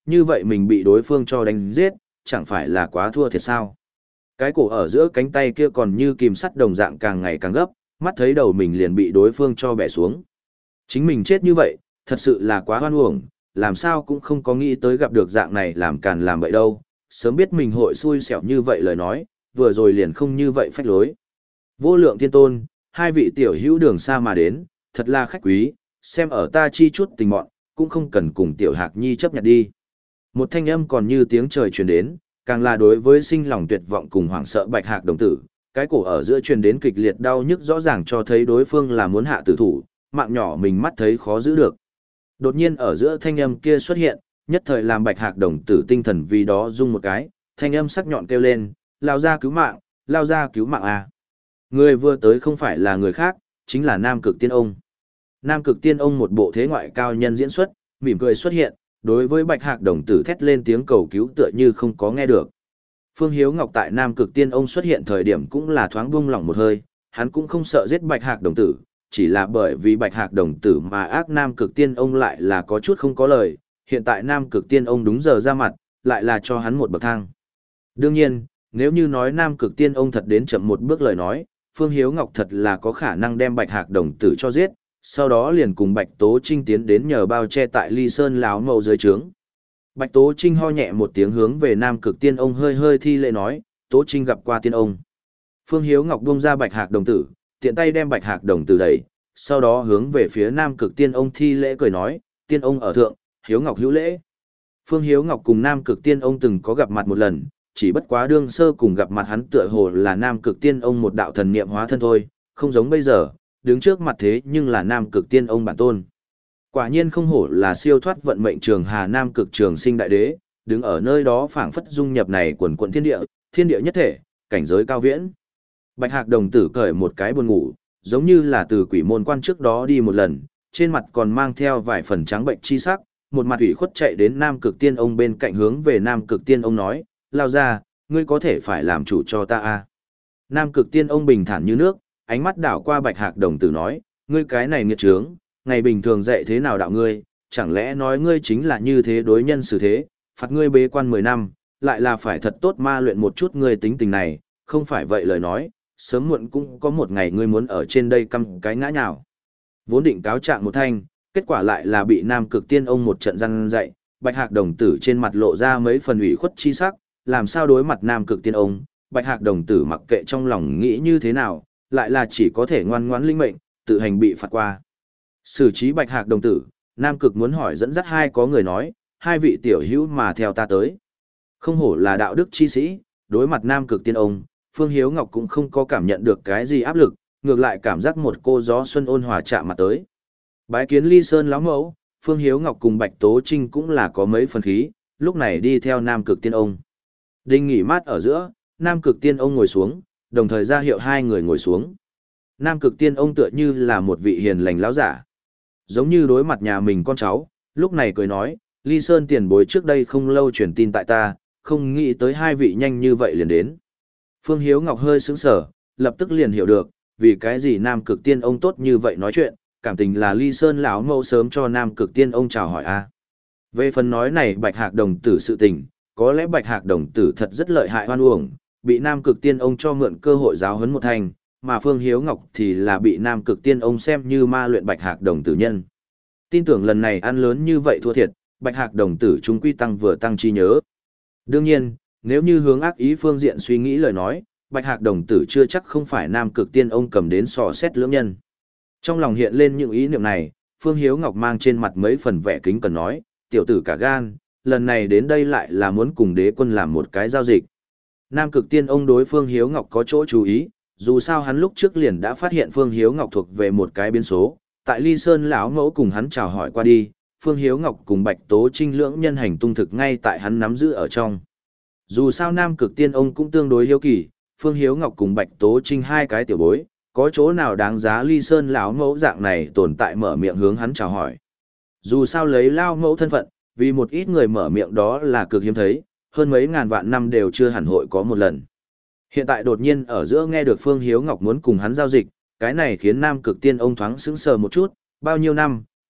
như vậy mình bị đối phương cho đánh giết, chẳng phải là quá thua thiệt sao. Cái cổ ở giữa cánh tay kia còn như kìm sắt đồng dạng càng ngày càng gấp, mắt thấy đầu mình liền bị đối phương cho bẻ xuống. Chính mình chết như vậy, thật sự là quá hoan uổng, làm sao cũng không có nghĩ tới gặp được dạng này làm càn làm vậy đâu, sớm biết mình hội xui xẻo như vậy lời nói, vừa rồi liền không như vậy phách lối. Vô lượng thiên tôn, hai vị tiểu hữu đường xa mà đến, thật là khách quý, xem ở ta chi chút tình mọn, cũng không cần cùng tiểu hạc nhi chấp nhận đi. Một thanh âm còn như tiếng trời truyền đến, càng là đối với sinh lòng tuyệt vọng cùng hoảng sợ bạch hạc đồng tử, cái cổ ở giữa truyền đến kịch liệt đau nhức rõ ràng cho thấy đối phương là muốn hạ tử thủ, mạng nhỏ mình mắt thấy khó giữ được. Đột nhiên ở giữa thanh âm kia xuất hiện, nhất thời làm bạch hạc đồng tử tinh thần vì đó rung một cái, thanh âm sắc nhọn kêu lên, lao ra cứu mạng, lao ra cứu mạng à. Người vừa tới không phải là người khác, chính là Nam Cực Tiên Ông. Nam Cực Tiên Ông một bộ thế ngoại cao nhân diễn xuất, mỉm cười xuất hiện, đối với bạch hạc đồng tử thét lên tiếng cầu cứu tựa như không có nghe được. Phương Hiếu Ngọc tại Nam Cực Tiên Ông xuất hiện thời điểm cũng là thoáng buông lỏng một hơi, hắn cũng không sợ giết bạch hạc đồng tử, chỉ là bởi vì bạch hạc đồng tử mà ác Nam Cực Tiên Ông lại là có chút không có lời, hiện tại Nam Cực Tiên Ông đúng giờ ra mặt, lại là cho hắn một bậc thang. Đương nhiên, nếu như nói Nam Cực Tiên Ông thật đến chậm một bước lời nói, Phương Hiếu Ngọc thật là có khả năng đem bạch hạc đồng tử cho giết, sau đó liền cùng Bạch Tố Trinh tiến đến nhờ bao che tại Ly Sơn láo màu dưới trướng. Bạch Tố Trinh ho nhẹ một tiếng hướng về Nam Cực Tiên Ông hơi hơi thi lễ nói, Tố Trinh gặp qua Tiên Ông. Phương Hiếu Ngọc buông ra bạch hạc đồng tử, tiện tay đem bạch hạc đồng tử đẩy, sau đó hướng về phía Nam Cực Tiên Ông thi lễ cười nói, Tiên Ông ở thượng, Hiếu Ngọc hữu lễ. Phương Hiếu Ngọc cùng Nam Cực Tiên Ông từng có gặp mặt một lần, chỉ bất quá đương sơ cùng gặp mặt hắn tựa hồ là Nam Cực Tiên Ông một đạo thần niệm hóa thân thôi, không giống bây giờ, đứng trước mặt thế nhưng là Nam Cực Tiên Ông bản tôn. Quả nhiên không hổ là siêu thoát vận mệnh trường Hà Nam Cực Trường Sinh đại đế, đứng ở nơi đó phảng phất dung nhập này quần quần thiên địa, thiên địa nhất thể, cảnh giới cao viễn. Bạch Hạc đồng tử cởi một cái buồn ngủ, giống như là từ quỷ môn quan trước đó đi một lần, trên mặt còn mang theo vài phần trắng bệnh chi sắc, một mặt ủy khuất chạy đến Nam Cực Tiên Ông bên cạnh hướng về Nam Cực Tiên Ông nói, lao ra, ngươi có thể phải làm chủ cho ta a. Nam Cực Tiên Ông bình thản như nước, ánh mắt đảo qua Bạch Hạc đồng tử nói, ngươi cái này nghiệt trướng, ngày bình thường dạy thế nào đạo ngươi, chẳng lẽ nói ngươi chính là như thế đối nhân xử thế, phạt ngươi bế quan mười năm, lại là phải thật tốt ma luyện một chút ngươi tính tình này, không phải vậy lời nói, sớm muộn cũng có một ngày ngươi muốn ở trên đây căm cái ngã nhào. Vốn định cáo trạng một thanh, kết quả lại là bị Nam Cực Tiên Ông một trận răn dạy, Bạch Hạc đồng tử trên mặt lộ ra mấy phần ủy khuất chi sắc, làm sao đối mặt Nam Cực Tiên Ông, Bạch Hạc đồng tử mặc kệ trong lòng nghĩ như thế nào, lại là chỉ có thể ngoan ngoãn linh mệnh, tự hành bị phạt qua. Xử trí Bạch Hạc đồng tử, Nam Cực muốn hỏi dẫn dắt hai có người nói, hai vị tiểu hữu mà theo ta tới. Không hổ là đạo đức chi sĩ, đối mặt Nam Cực Tiên Ông, Phương Hiếu Ngọc cũng không có cảm nhận được cái gì áp lực, ngược lại cảm giác một cô gió xuân ôn hòa chạm mặt tới. Bái kiến Ly Sơn lão mẫu, Phương Hiếu Ngọc cùng Bạch Tố Trinh cũng là có mấy phần khí, lúc này đi theo Nam Cực Tiên Ông. Đinh nghỉ mát ở giữa, Nam Cực Tiên Ông ngồi xuống, đồng thời ra hiệu hai người ngồi xuống. Nam Cực Tiên Ông tựa như là một vị hiền lành lão giả. Giống như đối mặt nhà mình con cháu, lúc này cười nói, Ly Sơn tiền bối trước đây không lâu truyền tin tại ta, không nghĩ tới hai vị nhanh như vậy liền đến. Phương Hiếu Ngọc hơi sững sờ, lập tức liền hiểu được, vì cái gì Nam Cực Tiên Ông tốt như vậy nói chuyện, cảm tình là Ly Sơn lão mẫu sớm cho Nam Cực Tiên Ông chào hỏi a. Về phần nói này Bạch Hạc đồng tử sự tình, có lẽ Bạch Hạc đồng tử thật rất lợi hại hoan uổng, bị Nam Cực Tiên Ông cho mượn cơ hội giáo huấn một thành, mà Phương Hiếu Ngọc thì là bị Nam Cực Tiên Ông xem như ma luyện Bạch Hạc đồng tử nhân. Tin tưởng lần này ăn lớn như vậy thua thiệt, Bạch Hạc đồng tử chúng quy tăng vừa tăng chi nhớ. Đương nhiên, nếu như hướng ác ý phương diện suy nghĩ lời nói, Bạch Hạc đồng tử chưa chắc không phải Nam Cực Tiên Ông cầm đến sò xét lưỡng nhân. Trong lòng hiện lên những ý niệm này, Phương Hiếu Ngọc mang trên mặt mấy phần vẻ kính cần nói, tiểu tử cả gan, lần này đến đây lại là muốn cùng đế quân làm một cái giao dịch. Nam Cực Tiên Ông đối Phương Hiếu Ngọc có chỗ chú ý, dù sao hắn lúc trước liền đã phát hiện Phương Hiếu Ngọc thuộc về một cái biến số, tại Ly Sơn lão mẫu cùng hắn chào hỏi qua đi, Phương Hiếu Ngọc cùng Bạch Tố Trinh lưỡng nhân hành tung thực ngay tại hắn nắm giữ ở trong. Dù sao Nam Cực Tiên Ông cũng tương đối hiếu kỳ, Phương Hiếu Ngọc cùng Bạch Tố Trinh hai cái tiểu bối, có chỗ nào đáng giá Ly Sơn lão mẫu dạng này tồn tại mở miệng hướng hắn chào hỏi. Dù sao lấy lao mẫu thân phận, vì một ít người mở miệng đó là cực hiếm thấy, hơn mấy ngàn vạn năm đều chưa hẳn hội có một lần. Hiện tại đột nhiên ở giữa nghe được Phương Hiếu Ngọc muốn cùng hắn giao dịch, cái này khiến Nam Cực Tiên Ông thoáng sững sờ một chút, bao nhiêu năm,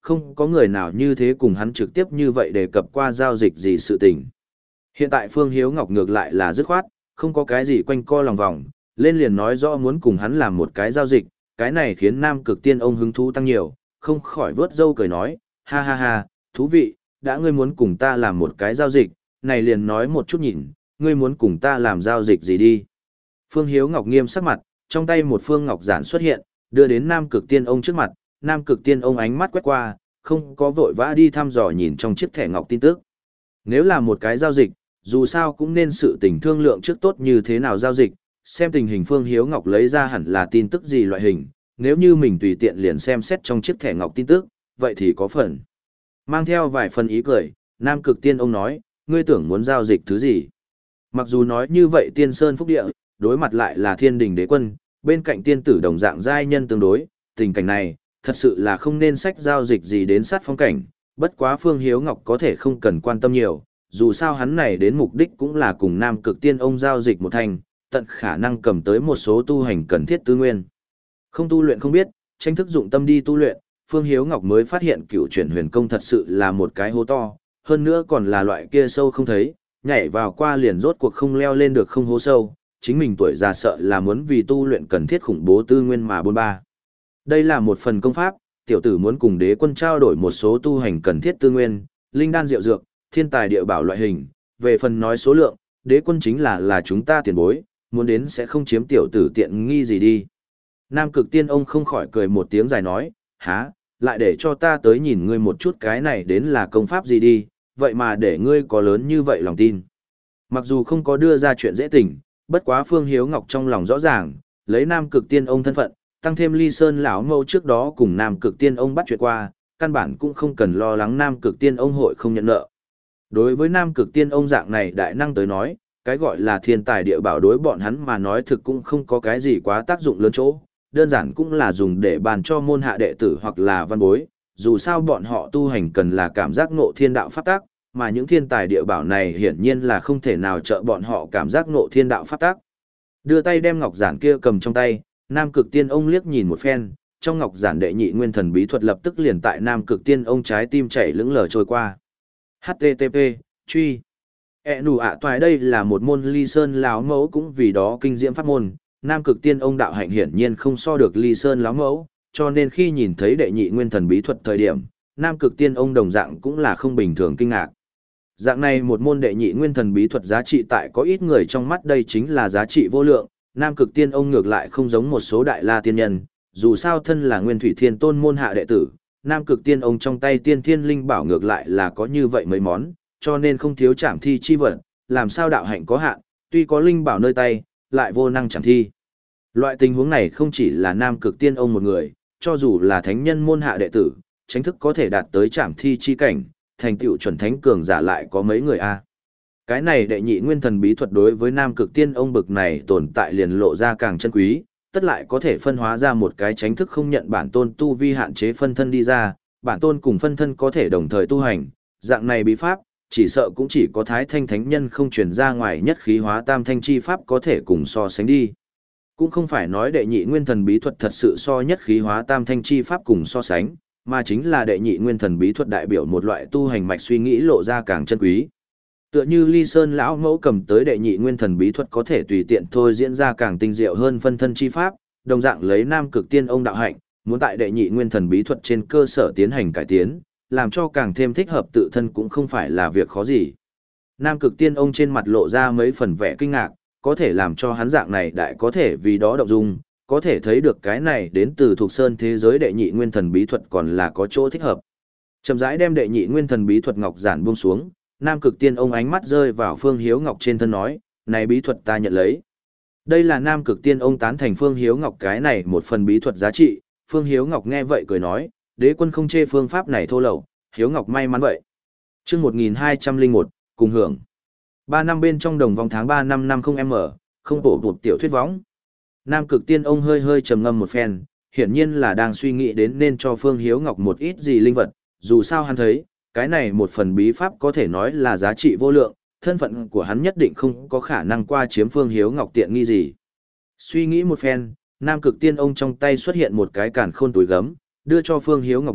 không có người nào như thế cùng hắn trực tiếp như vậy đề cập qua giao dịch gì sự tình. Hiện tại Phương Hiếu Ngọc ngược lại là dứt khoát, không có cái gì quanh co lòng vòng, lên liền nói rõ muốn cùng hắn làm một cái giao dịch, cái này khiến Nam Cực Tiên ông hứng thú tăng nhiều, không khỏi vớt râu cười nói, ha ha ha, thú vị, đã ngươi muốn cùng ta làm một cái giao dịch, này liền nói một chút nhìn, ngươi muốn cùng ta làm giao dịch gì đi. Phương Hiếu Ngọc nghiêm sắc mặt, trong tay một phương ngọc giản xuất hiện, đưa đến Nam Cực Tiên ông trước mặt, Nam Cực Tiên ông ánh mắt quét qua, không có vội vã đi thăm dò nhìn trong chiếc thẻ ngọc tin tức. Nếu là một cái giao dịch, dù sao cũng nên sự tình thương lượng trước tốt như thế nào giao dịch, xem tình hình Phương Hiếu Ngọc lấy ra hẳn là tin tức gì loại hình, nếu như mình tùy tiện liền xem xét trong chiếc thẻ ngọc tin tức, vậy thì có phần. Mang theo vài phần ý cười, Nam Cực Tiên ông nói, ngươi tưởng muốn giao dịch thứ gì? Mặc dù nói như vậy Tiên Sơn Phúc Địa, đối mặt lại là Thiên Đình Đế Quân, bên cạnh tiên tử đồng dạng giai nhân tương đối, tình cảnh này, thật sự là không nên sách giao dịch gì đến sát phong cảnh, bất quá Phương Hiếu Ngọc có thể không cần quan tâm nhiều, dù sao hắn này đến mục đích cũng là cùng Nam Cực Tiên ông giao dịch một thành, tận khả năng cầm tới một số tu hành cần thiết tư nguyên. Không tu luyện không biết, tranh thức dụng tâm đi tu luyện, Phương Hiếu Ngọc mới phát hiện cựu chuyển huyền công thật sự là một cái hố to, hơn nữa còn là loại kia sâu không thấy, nhảy vào qua liền rốt cuộc không leo lên được không hố sâu, chính mình tuổi già sợ là muốn vì tu luyện cần thiết khủng bố tư nguyên mà bôn ba. Đây là một phần công pháp, tiểu tử muốn cùng đế quân trao đổi một số tu hành cần thiết tư nguyên, linh đan diệu dược, thiên tài địa bảo loại hình, về phần nói số lượng, đế quân chính là là chúng ta tiền bối, muốn đến sẽ không chiếm tiểu tử tiện nghi gì đi. Nam Cực Tiên ông không khỏi cười một tiếng dài nói, há, lại để cho ta tới nhìn ngươi một chút cái này đến là công pháp gì đi, vậy mà để ngươi có lớn như vậy lòng tin. Mặc dù không có đưa ra chuyện dễ tình, bất quá Phương Hiếu Ngọc trong lòng rõ ràng, lấy Nam Cực Tiên ông thân phận, tăng thêm Ly Sơn lão mâu trước đó cùng Nam Cực Tiên ông bắt chuyện qua, căn bản cũng không cần lo lắng Nam Cực Tiên ông hội không nhận nợ. Đối với Nam Cực Tiên ông dạng này đại năng tới nói, cái gọi là thiên tài địa bảo đối bọn hắn mà nói thực cũng không có cái gì quá tác dụng lớn chỗ, đơn giản cũng là dùng để bàn cho môn hạ đệ tử hoặc là văn bối, dù sao bọn họ tu hành cần là cảm giác ngộ thiên đạo pháp tác, mà những thiên tài địa bảo này hiển nhiên là không thể nào trợ bọn họ cảm giác ngộ thiên đạo pháp tác. Đưa tay đem ngọc giản kia cầm trong tay, Nam Cực Tiên ông liếc nhìn một phen, trong ngọc giản đệ nhị nguyên thần bí thuật lập tức liền tại Nam Cực Tiên ông trái tim chảy lững lờ trôi qua. H T T P, truy. E nù ạ toài đây là một môn Ly Sơn lão mẫu cũng vì đó kinh diễm pháp môn, Nam Cực Tiên ông đạo hạnh hiển nhiên không so được Ly Sơn lão mẫu, cho nên khi nhìn thấy đệ nhị nguyên thần bí thuật thời điểm, Nam Cực Tiên ông đồng dạng cũng là không bình thường kinh ngạc. Dạng này một môn đệ nhị nguyên thần bí thuật giá trị tại có ít người trong mắt đây chính là giá trị vô lượng, Nam Cực Tiên ông ngược lại không giống một số đại la tiên nhân, dù sao thân là Nguyên Thủy Thiên Tôn môn hạ đệ tử, Nam Cực Tiên ông trong tay tiên thiên linh bảo ngược lại là có như vậy mấy món, cho nên không thiếu trảm thi chi vật, làm sao đạo hạnh có hạn, tuy có linh bảo nơi tay, lại vô năng trảm thi. Loại tình huống này không chỉ là Nam Cực Tiên ông một người, cho dù là thánh nhân môn hạ đệ tử, chính thức có thể đạt tới trảm thi chi cảnh, thành tựu chuẩn thánh cường giả lại có mấy người a. Cái này đệ nhị nguyên thần bí thuật đối với Nam Cực Tiên ông bực này tồn tại liền lộ ra càng chân quý, tất lại có thể phân hóa ra một cái chính thức không nhận bản tôn tu vi hạn chế phân thân đi ra, bản tôn cùng phân thân có thể đồng thời tu hành, dạng này bí pháp, chỉ sợ cũng chỉ có Thái Thanh Thánh Nhân không truyền ra ngoài nhất khí hóa tam thanh chi pháp có thể cùng so sánh đi. Cũng không phải nói đệ nhị nguyên thần bí thuật thật sự so nhất khí hóa tam thanh chi pháp cùng so sánh, mà chính là đệ nhị nguyên thần bí thuật đại biểu một loại tu hành mạch suy nghĩ lộ ra càng chân quý. Tựa như Ly Sơn lão mẫu cầm tới đệ nhị nguyên thần bí thuật có thể tùy tiện thôi diễn ra càng tinh diệu hơn phân thân chi pháp, đồng dạng lấy Nam Cực Tiên ông đạo hạnh, muốn tại đệ nhị nguyên thần bí thuật trên cơ sở tiến hành cải tiến, làm cho càng thêm thích hợp tự thân cũng không phải là việc khó gì. Nam Cực Tiên ông trên mặt lộ ra mấy phần vẻ kinh ngạc, có thể làm cho hắn dạng này đại có thể vì đó động dung, có thể thấy được cái này đến từ thuộc sơn thế giới đệ nhị nguyên thần bí thuật còn là có chỗ thích hợp. Chậm rãi đem đệ nhị nguyên thần bí thuật ngọc giản buông xuống, Nam Cực Tiên ông ánh mắt rơi vào Phương Hiếu Ngọc trên thân nói, này bí thuật ta nhận lấy. Đây là Nam Cực Tiên ông tán thành Phương Hiếu Ngọc cái này một phần bí thuật giá trị, Phương Hiếu Ngọc nghe vậy cười nói, đế quân không chê phương pháp này thô lậu, Hiếu Ngọc may mắn vậy. Chương một nghìn hai trăm lẻ một, cùng hưởng. Ba năm bên trong đồng vòng tháng ba năm năm không m, không bổ bụt tiểu thuyết võng. Nam Cực Tiên ông hơi hơi trầm ngâm một phen, hiển nhiên là đang suy nghĩ đến nên cho Phương Hiếu Ngọc một ít gì linh vật, dù sao hắn thấy, cái này một phần bí pháp có thể nói là giá trị vô lượng, thân phận của hắn nhất định không có khả năng qua chiếm Phương Hiếu Ngọc tiện nghi gì. Suy nghĩ một phen, Nam Cực Tiên ông trong tay xuất hiện một cái càn khôn túi gấm, đưa cho Phương Hiếu Ngọc nói,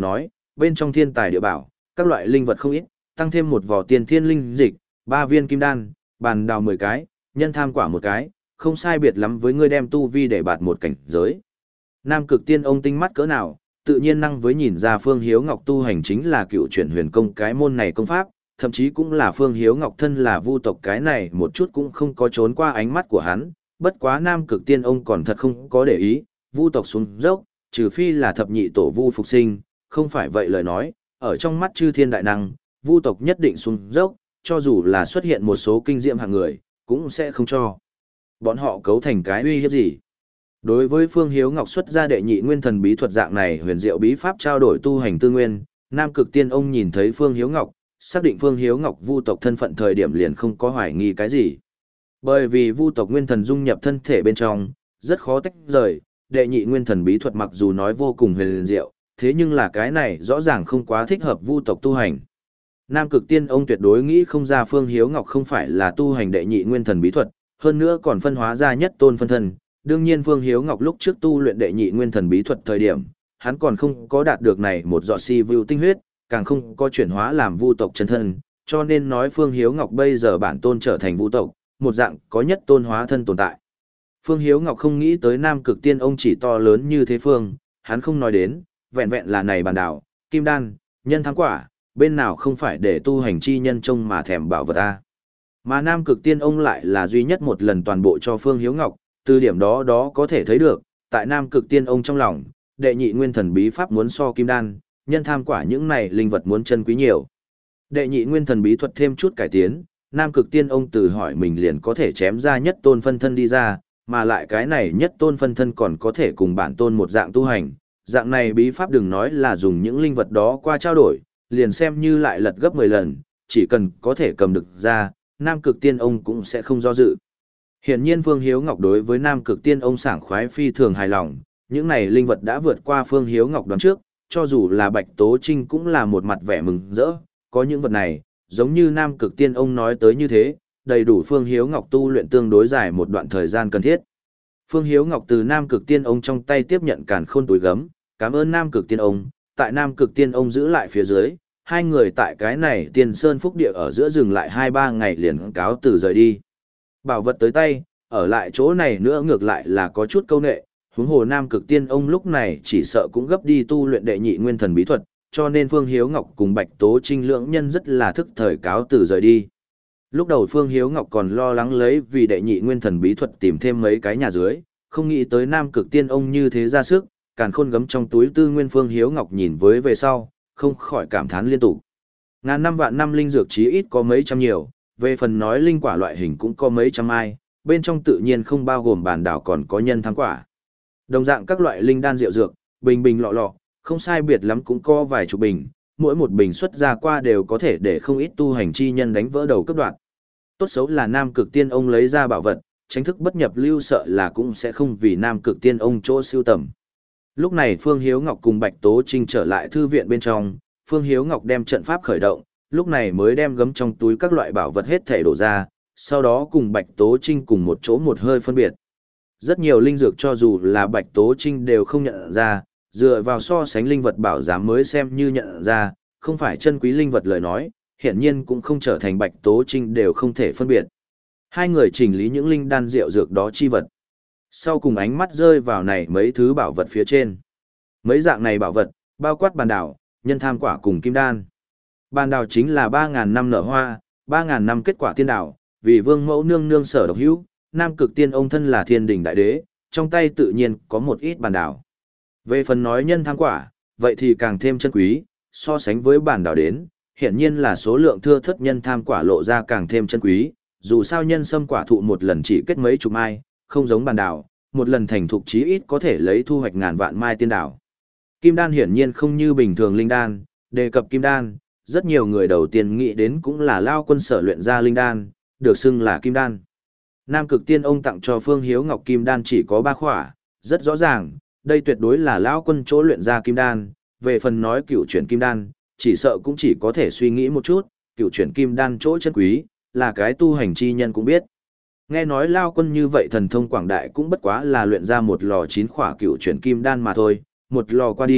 bên trong thiên tài địa bảo, các loại linh vật không ít, tăng thêm một vỏ tiền thiên linh dịch, ba viên kim đan, bàn đào mười cái, nhân tham quả một cái, không sai biệt lắm với ngươi đem tu vi để bạt một cảnh giới. Nam Cực Tiên ông tinh mắt cỡ nào, tự nhiên năng với nhìn ra Phương Hiếu Ngọc tu hành chính là cựu chuyển huyền công cái môn này công pháp, thậm chí cũng là Phương Hiếu Ngọc thân là vu tộc cái này một chút cũng không có trốn qua ánh mắt của hắn, bất quá Nam Cực Tiên ông còn thật không có để ý, vu tộc xuống dốc, trừ phi là thập nhị tổ vu phục sinh, không phải vậy lời nói, ở trong mắt chư thiên đại năng, vu tộc nhất định xuống dốc, cho dù là xuất hiện một số kinh diệm hạng người, cũng sẽ không cho bọn họ cấu thành cái uy hiếp gì. Đối với Phương Hiếu Ngọc xuất ra đệ nhị nguyên thần bí thuật dạng này huyền diệu bí pháp trao đổi tu hành tư nguyên, Nam Cực Tiên ông nhìn thấy Phương Hiếu Ngọc, xác định Phương Hiếu Ngọc vu tộc thân phận thời điểm liền không có hoài nghi cái gì. Bởi vì vu tộc nguyên thần dung nhập thân thể bên trong, rất khó tách rời, đệ nhị nguyên thần bí thuật mặc dù nói vô cùng huyền diệu, thế nhưng là cái này rõ ràng không quá thích hợp vu tộc tu hành. Nam Cực Tiên ông tuyệt đối nghĩ không ra Phương Hiếu Ngọc không phải là tu hành đệ nhị nguyên thần bí thuật, hơn nữa còn phân hóa ra nhất tôn phân thân. Đương nhiên Phương Hiếu Ngọc lúc trước tu luyện đệ nhị nguyên thần bí thuật thời điểm, hắn còn không có đạt được này một giọt si view tinh huyết, càng không có chuyển hóa làm vu tộc chân thân, cho nên nói Phương Hiếu Ngọc bây giờ bản tôn trở thành vu tộc, một dạng có nhất tôn hóa thân tồn tại. Phương Hiếu Ngọc không nghĩ tới Nam Cực Tiên ông chỉ to lớn như thế phương, hắn không nói đến, vẹn vẹn là này bàn đảo, kim đan, nhân thắng quả, bên nào không phải để tu hành chi nhân trông mà thèm bảo vật ta. Mà Nam Cực Tiên ông lại là duy nhất một lần toàn bộ cho Phương Hiếu Ngọc, từ điểm đó đó có thể thấy được, tại Nam Cực Tiên ông trong lòng, đệ nhị nguyên thần bí pháp muốn so kim đan, nhân tham quả những này linh vật muốn chân quý nhiều. Đệ nhị nguyên thần bí thuật thêm chút cải tiến, Nam Cực Tiên ông từ hỏi mình liền có thể chém ra nhất tôn phân thân đi ra, mà lại cái này nhất tôn phân thân còn có thể cùng bản tôn một dạng tu hành, dạng này bí pháp đừng nói là dùng những linh vật đó qua trao đổi, liền xem như lại lật gấp mười lần, chỉ cần có thể cầm được ra, Nam Cực Tiên ông cũng sẽ không do dự. Hiển nhiên Phương Hiếu Ngọc đối với Nam Cực Tiên ông sảng khoái phi thường hài lòng, những này linh vật đã vượt qua Phương Hiếu Ngọc đoán trước, cho dù là Bạch Tố Trinh cũng là một mặt vẻ mừng rỡ, có những vật này, giống như Nam Cực Tiên ông nói tới như thế, đầy đủ Phương Hiếu Ngọc tu luyện tương đối dài một đoạn thời gian cần thiết. Phương Hiếu Ngọc từ Nam Cực Tiên ông trong tay tiếp nhận càn khôn túi gấm, cảm ơn Nam Cực Tiên ông, tại Nam Cực Tiên ông giữ lại phía dưới, hai người tại cái này Tiên Sơn Phúc Địa ở giữa dừng lại hai ba ngày liền cáo từ rời đi. Bảo vật tới tay, ở lại chỗ này nữa ngược lại là có chút câu nệ, huống hồ Nam Cực Tiên ông lúc này chỉ sợ cũng gấp đi tu luyện đệ nhị nguyên thần bí thuật, cho nên Phương Hiếu Ngọc cùng Bạch Tố Trinh lưỡng nhân rất là thức thời cáo từ rời đi. Lúc đầu Phương Hiếu Ngọc còn lo lắng lấy vì đệ nhị nguyên thần bí thuật tìm thêm mấy cái nhà dưới, không nghĩ tới Nam Cực Tiên ông như thế ra sức, càn khôn gấm trong túi tư nguyên Phương Hiếu Ngọc nhìn với về sau, không khỏi cảm thán liên tục. Ngàn năm vạn năm linh dược chí ít có mấy trăm nhiều, về phần nói linh quả loại hình cũng có mấy trăm ai, bên trong tự nhiên không bao gồm bản đảo còn có nhân thắng quả. Đồng dạng các loại linh đan rượu dược, bình bình lọ lọ, không sai biệt lắm cũng có vài chục bình, mỗi một bình xuất ra qua đều có thể để không ít tu hành chi nhân đánh vỡ đầu cấp đoạn. Tốt xấu là Nam Cực Tiên ông lấy ra bảo vật, tránh thức bất nhập lưu sợ là cũng sẽ không vì Nam Cực Tiên ông chỗ siêu tầm. Lúc này Phương Hiếu Ngọc cùng Bạch Tố Trinh trở lại thư viện bên trong, Phương Hiếu Ngọc đem trận pháp khởi động, lúc này mới đem gấm trong túi các loại bảo vật hết thể đổ ra, sau đó cùng Bạch Tố Trinh cùng một chỗ một hơi phân biệt. Rất nhiều linh dược cho dù là Bạch Tố Trinh đều không nhận ra, dựa vào so sánh linh vật bảo giám mới xem như nhận ra, không phải chân quý linh vật lời nói, hiển nhiên cũng không trở thành Bạch Tố Trinh đều không thể phân biệt. Hai người chỉnh lý những linh đan rượu dược đó chi vật. Sau cùng ánh mắt rơi vào này mấy thứ bảo vật phía trên. Mấy dạng này bảo vật, bao quát bàn đảo, nhân tham quả cùng kim đan. Bàn đảo chính là ba ngàn năm nở hoa, ba ngàn năm kết quả tiên đảo, vì vương mẫu nương nương sở độc hữu, Nam Cực Tiên ông thân là thiên đình đại đế, trong tay tự nhiên có một ít bàn đảo. Về phần nói nhân tham quả, vậy thì càng thêm chân quý, so sánh với bàn đảo đến, hiển nhiên là số lượng thưa thất nhân tham quả lộ ra càng thêm chân quý, dù sao nhân sâm quả thụ một lần chỉ kết mấy chục mai, không giống bàn đảo, một lần thành thục chí ít có thể lấy thu hoạch ngàn vạn mai tiên đảo. Kim đan hiển nhiên không như bình thường linh đan, đề cập kim đan, rất nhiều người đầu tiên nghĩ đến cũng là Lao Quân sở luyện ra linh đan, được xưng là kim đan. Nam Cực Tiên ông tặng cho Phương Hiếu Ngọc kim đan chỉ có ba khỏa, rất rõ ràng, đây tuyệt đối là Lao Quân chỗ luyện ra kim đan, về phần nói cựu chuyển kim đan, chỉ sợ cũng chỉ có thể suy nghĩ một chút, cựu chuyển kim đan chỗ chân quý, là cái tu hành chi nhân cũng biết. Nghe nói Lao Quân như vậy thần thông quảng đại cũng bất quá là luyện ra một lò chín khỏa cựu chuyển kim đan mà thôi, một lò qua đi,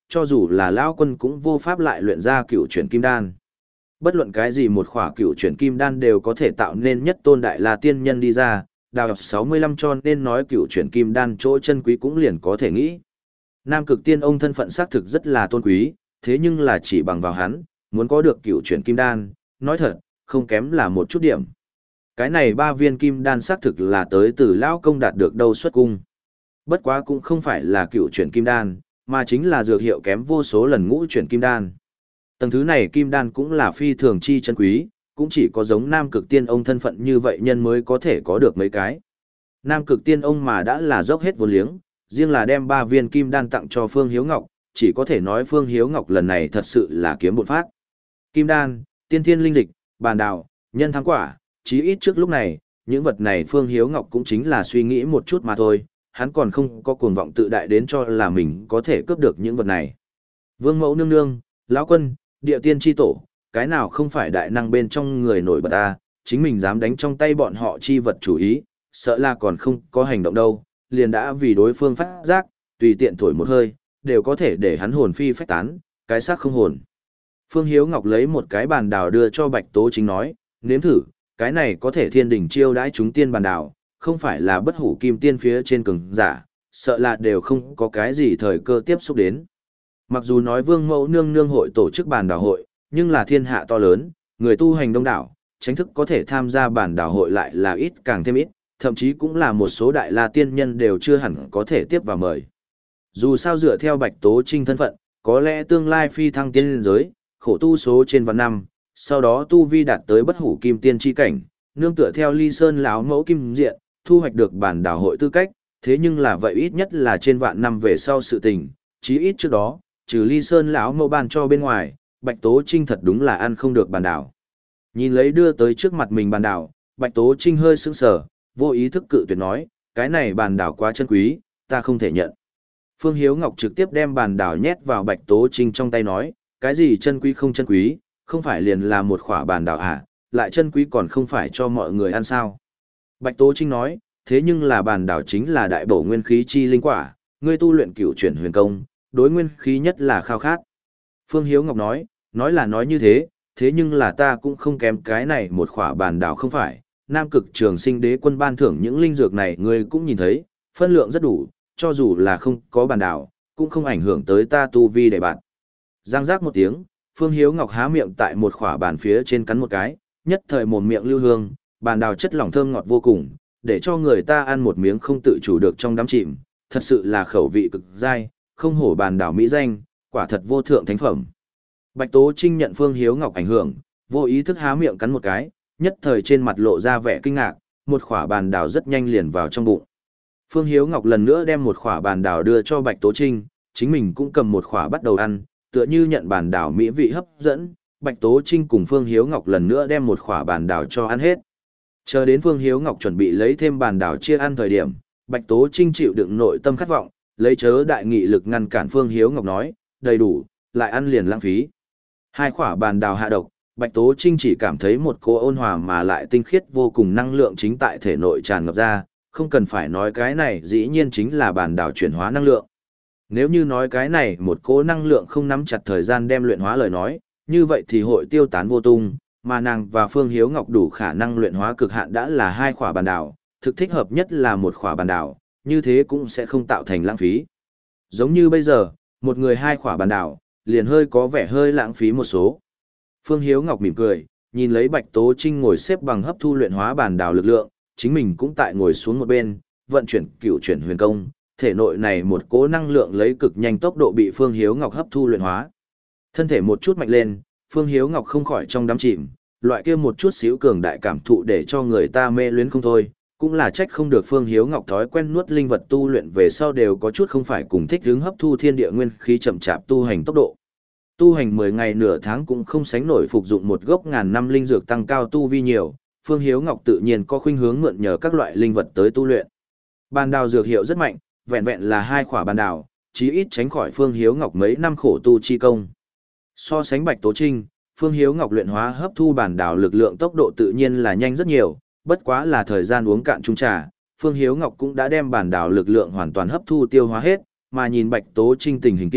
cho dù là lão quân cũng vô pháp lại luyện ra cựu chuyển kim đan. Bất luận cái gì một khỏa cựu chuyển kim đan đều có thể tạo nên nhất tôn đại la tiên nhân đi ra, đào sáu mươi lăm cho nên nói cựu chuyển kim đan chỗ chân quý cũng liền có thể nghĩ. Nam Cực Tiên ông thân phận xác thực rất là tôn quý, thế nhưng là chỉ bằng vào hắn, muốn có được cựu chuyển kim đan, nói thật, không kém là một chút điểm. Cái này ba viên kim đan xác thực là tới từ lão công đạt được đâu xuất cung. Bất quá cũng không phải là cựu chuyển kim đan, mà chính là dược hiệu kém vô số lần ngũ chuyển kim đan. Tầng thứ này kim đan cũng là phi thường chi chân quý, cũng chỉ có giống Nam Cực Tiên ông thân phận như vậy nhân mới có thể có được mấy cái. Nam Cực Tiên ông mà đã là dốc hết vốn liếng, riêng là đem ba viên kim đan tặng cho Phương Hiếu Ngọc, chỉ có thể nói Phương Hiếu Ngọc lần này thật sự là kiếm bột phát. Kim đan, tiên thiên linh dịch, bàn đào, nhân thắng quả, chí ít trước lúc này, những vật này Phương Hiếu Ngọc cũng chính là suy nghĩ một chút mà thôi, hắn còn không có cuồng vọng tự đại đến cho là mình có thể cướp được những vật này. Vương Mẫu nương nương, lão quân, địa tiên chi tổ, cái nào không phải đại năng bên trong người nổi bật ta, chính mình dám đánh trong tay bọn họ chi vật chủ ý, sợ là còn không có hành động đâu, liền đã vì đối phương phát giác, tùy tiện thổi một hơi, đều có thể để hắn hồn phi phách tán, cái xác không hồn. Phương Hiếu Ngọc lấy một cái bàn đào đưa cho Bạch Tố Chính nói, nếm thử, cái này có thể thiên đỉnh chiêu đãi chúng tiên bàn đào, không phải là bất hủ kim tiên phía trên cường giả, sợ là đều không có cái gì thời cơ tiếp xúc đến. Mặc dù nói Vương Mẫu nương nương hội tổ chức bàn đào hội, nhưng là thiên hạ to lớn, người tu hành đông đảo, chính thức có thể tham gia bàn đào hội lại là ít càng thêm ít, thậm chí cũng là một số đại la tiên nhân đều chưa hẳn có thể tiếp vào mời. Dù sao dựa theo Bạch Tố Trinh thân phận, có lẽ tương lai phi thăng tiên liên giới, khổ tu số trên vạn năm, sau đó tu vi đạt tới bất hủ kim tiên chi cảnh, nương tựa theo Ly Sơn lão mẫu kim diện, thu hoạch được bản đảo hội tư cách, thế nhưng là vậy ít nhất là trên vạn năm về sau sự tình, chí ít trước đó, trừ Ly Sơn lão mẫu ban cho bên ngoài, Bạch Tố Trinh thật đúng là ăn không được bản đảo. Nhìn lấy đưa tới trước mặt mình bản đảo, Bạch Tố Trinh hơi sững sờ, vô ý thức cự tuyệt nói, cái này bản đảo quá chân quý, ta không thể nhận. Phương Hiếu Ngọc trực tiếp đem bản đảo nhét vào Bạch Tố Trinh trong tay nói, cái gì chân quý không chân quý, không phải liền là một khỏa bản đảo à, lại chân quý còn không phải cho mọi người ăn sao. Bạch Tố Trinh nói, thế nhưng là bản đảo chính là đại bổ nguyên khí chi linh quả, ngươi tu luyện cửu chuyển huyền công, đối nguyên khí nhất là khao khát. Phương Hiếu Ngọc nói, nói là nói như thế, thế nhưng là ta cũng không kém cái này một khỏa bản đảo không phải, Nam Cực Trường Sinh Đế Quân ban thưởng những linh dược này ngươi cũng nhìn thấy, phân lượng rất đủ, cho dù là không có bản đảo, cũng không ảnh hưởng tới ta tu vi để bạn. Giang giác một tiếng, Phương Hiếu Ngọc há miệng tại một khỏa bàn phía trên cắn một cái, nhất thời mồm miệng lưu hương, bàn đào chất lỏng thơm ngọt vô cùng, để cho người ta ăn một miếng không tự chủ được trong đám chìm, thật sự là khẩu vị cực dai, không hổ bàn đào mỹ danh, quả thật vô thượng thánh phẩm. Bạch Tố Trinh nhận Phương Hiếu Ngọc ảnh hưởng, vô ý thức há miệng cắn một cái, nhất thời trên mặt lộ ra vẻ kinh ngạc, một khỏa bàn đào rất nhanh liền vào trong bụng. Phương Hiếu Ngọc lần nữa đem một khỏa bàn đào đưa cho Bạch Tố Trinh, chính mình cũng cầm một khỏa bắt đầu ăn, tựa như nhận bàn đảo mỹ vị hấp dẫn, Bạch Tố Trinh cùng Phương Hiếu Ngọc lần nữa đem một khỏa bàn đảo cho ăn hết. Chờ đến Phương Hiếu Ngọc chuẩn bị lấy thêm bàn đảo chia ăn thời điểm, Bạch Tố Trinh chịu đựng nội tâm khát vọng, lấy chớ đại nghị lực ngăn cản Phương Hiếu Ngọc nói, đầy đủ, lại ăn liền lãng phí. Hai khỏa bàn đảo hạ độc, Bạch Tố Trinh chỉ cảm thấy một cô ôn hòa mà lại tinh khiết vô cùng năng lượng chính tại thể nội tràn ngập ra, không cần phải nói cái này dĩ nhiên chính là bàn đảo chuyển hóa năng lượng. Nếu như nói cái này một cỗ năng lượng không nắm chặt thời gian đem luyện hóa lời nói, như vậy thì hội tiêu tán vô tung, mà nàng và Phương Hiếu Ngọc đủ khả năng luyện hóa cực hạn đã là hai khỏa bàn đảo, thực thích hợp nhất là một khỏa bàn đảo, như thế cũng sẽ không tạo thành lãng phí. Giống như bây giờ, một người hai khỏa bàn đảo, liền hơi có vẻ hơi lãng phí một số. Phương Hiếu Ngọc mỉm cười, nhìn lấy Bạch Tố Trinh ngồi xếp bằng hấp thu luyện hóa bàn đảo lực lượng, chính mình cũng tại ngồi xuống một bên, vận chuyển cửu chuyển huyền công. Thể nội này một cỗ năng lượng lấy cực nhanh tốc độ bị Phương Hiếu Ngọc hấp thu luyện hóa. Thân thể một chút mạnh lên, Phương Hiếu Ngọc không khỏi trong đám chìm, loại kia một chút xíu cường đại cảm thụ để cho người ta mê luyến không thôi, cũng là trách không được Phương Hiếu Ngọc thói quen nuốt linh vật tu luyện về sau đều có chút không phải cùng thích hứng hấp thu thiên địa nguyên khí chậm chạp tu hành tốc độ. Tu hành mười ngày nửa tháng cũng không sánh nổi phục dụng một gốc ngàn năm linh dược tăng cao tu vi nhiều, Phương Hiếu Ngọc tự nhiên có khuynh hướng mượn nhờ các loại linh vật tới tu luyện. Bàn đào dược hiệu rất mạnh, vẹn vẹn là hai khỏa bàn đào, chí ít tránh khỏi Phương Hiếu Ngọc mấy năm khổ tu chi công. So sánh Bạch Tố Trinh, Phương Hiếu Ngọc luyện hóa hấp thu bàn đào lực lượng tốc độ tự nhiên là nhanh rất nhiều, bất quá là thời gian uống cạn chung trà, Phương Hiếu Ngọc cũng đã đem bàn đào lực lượng hoàn toàn hấp thu tiêu hóa hết, mà nhìn Bạch Tố Trinh tình hình kia,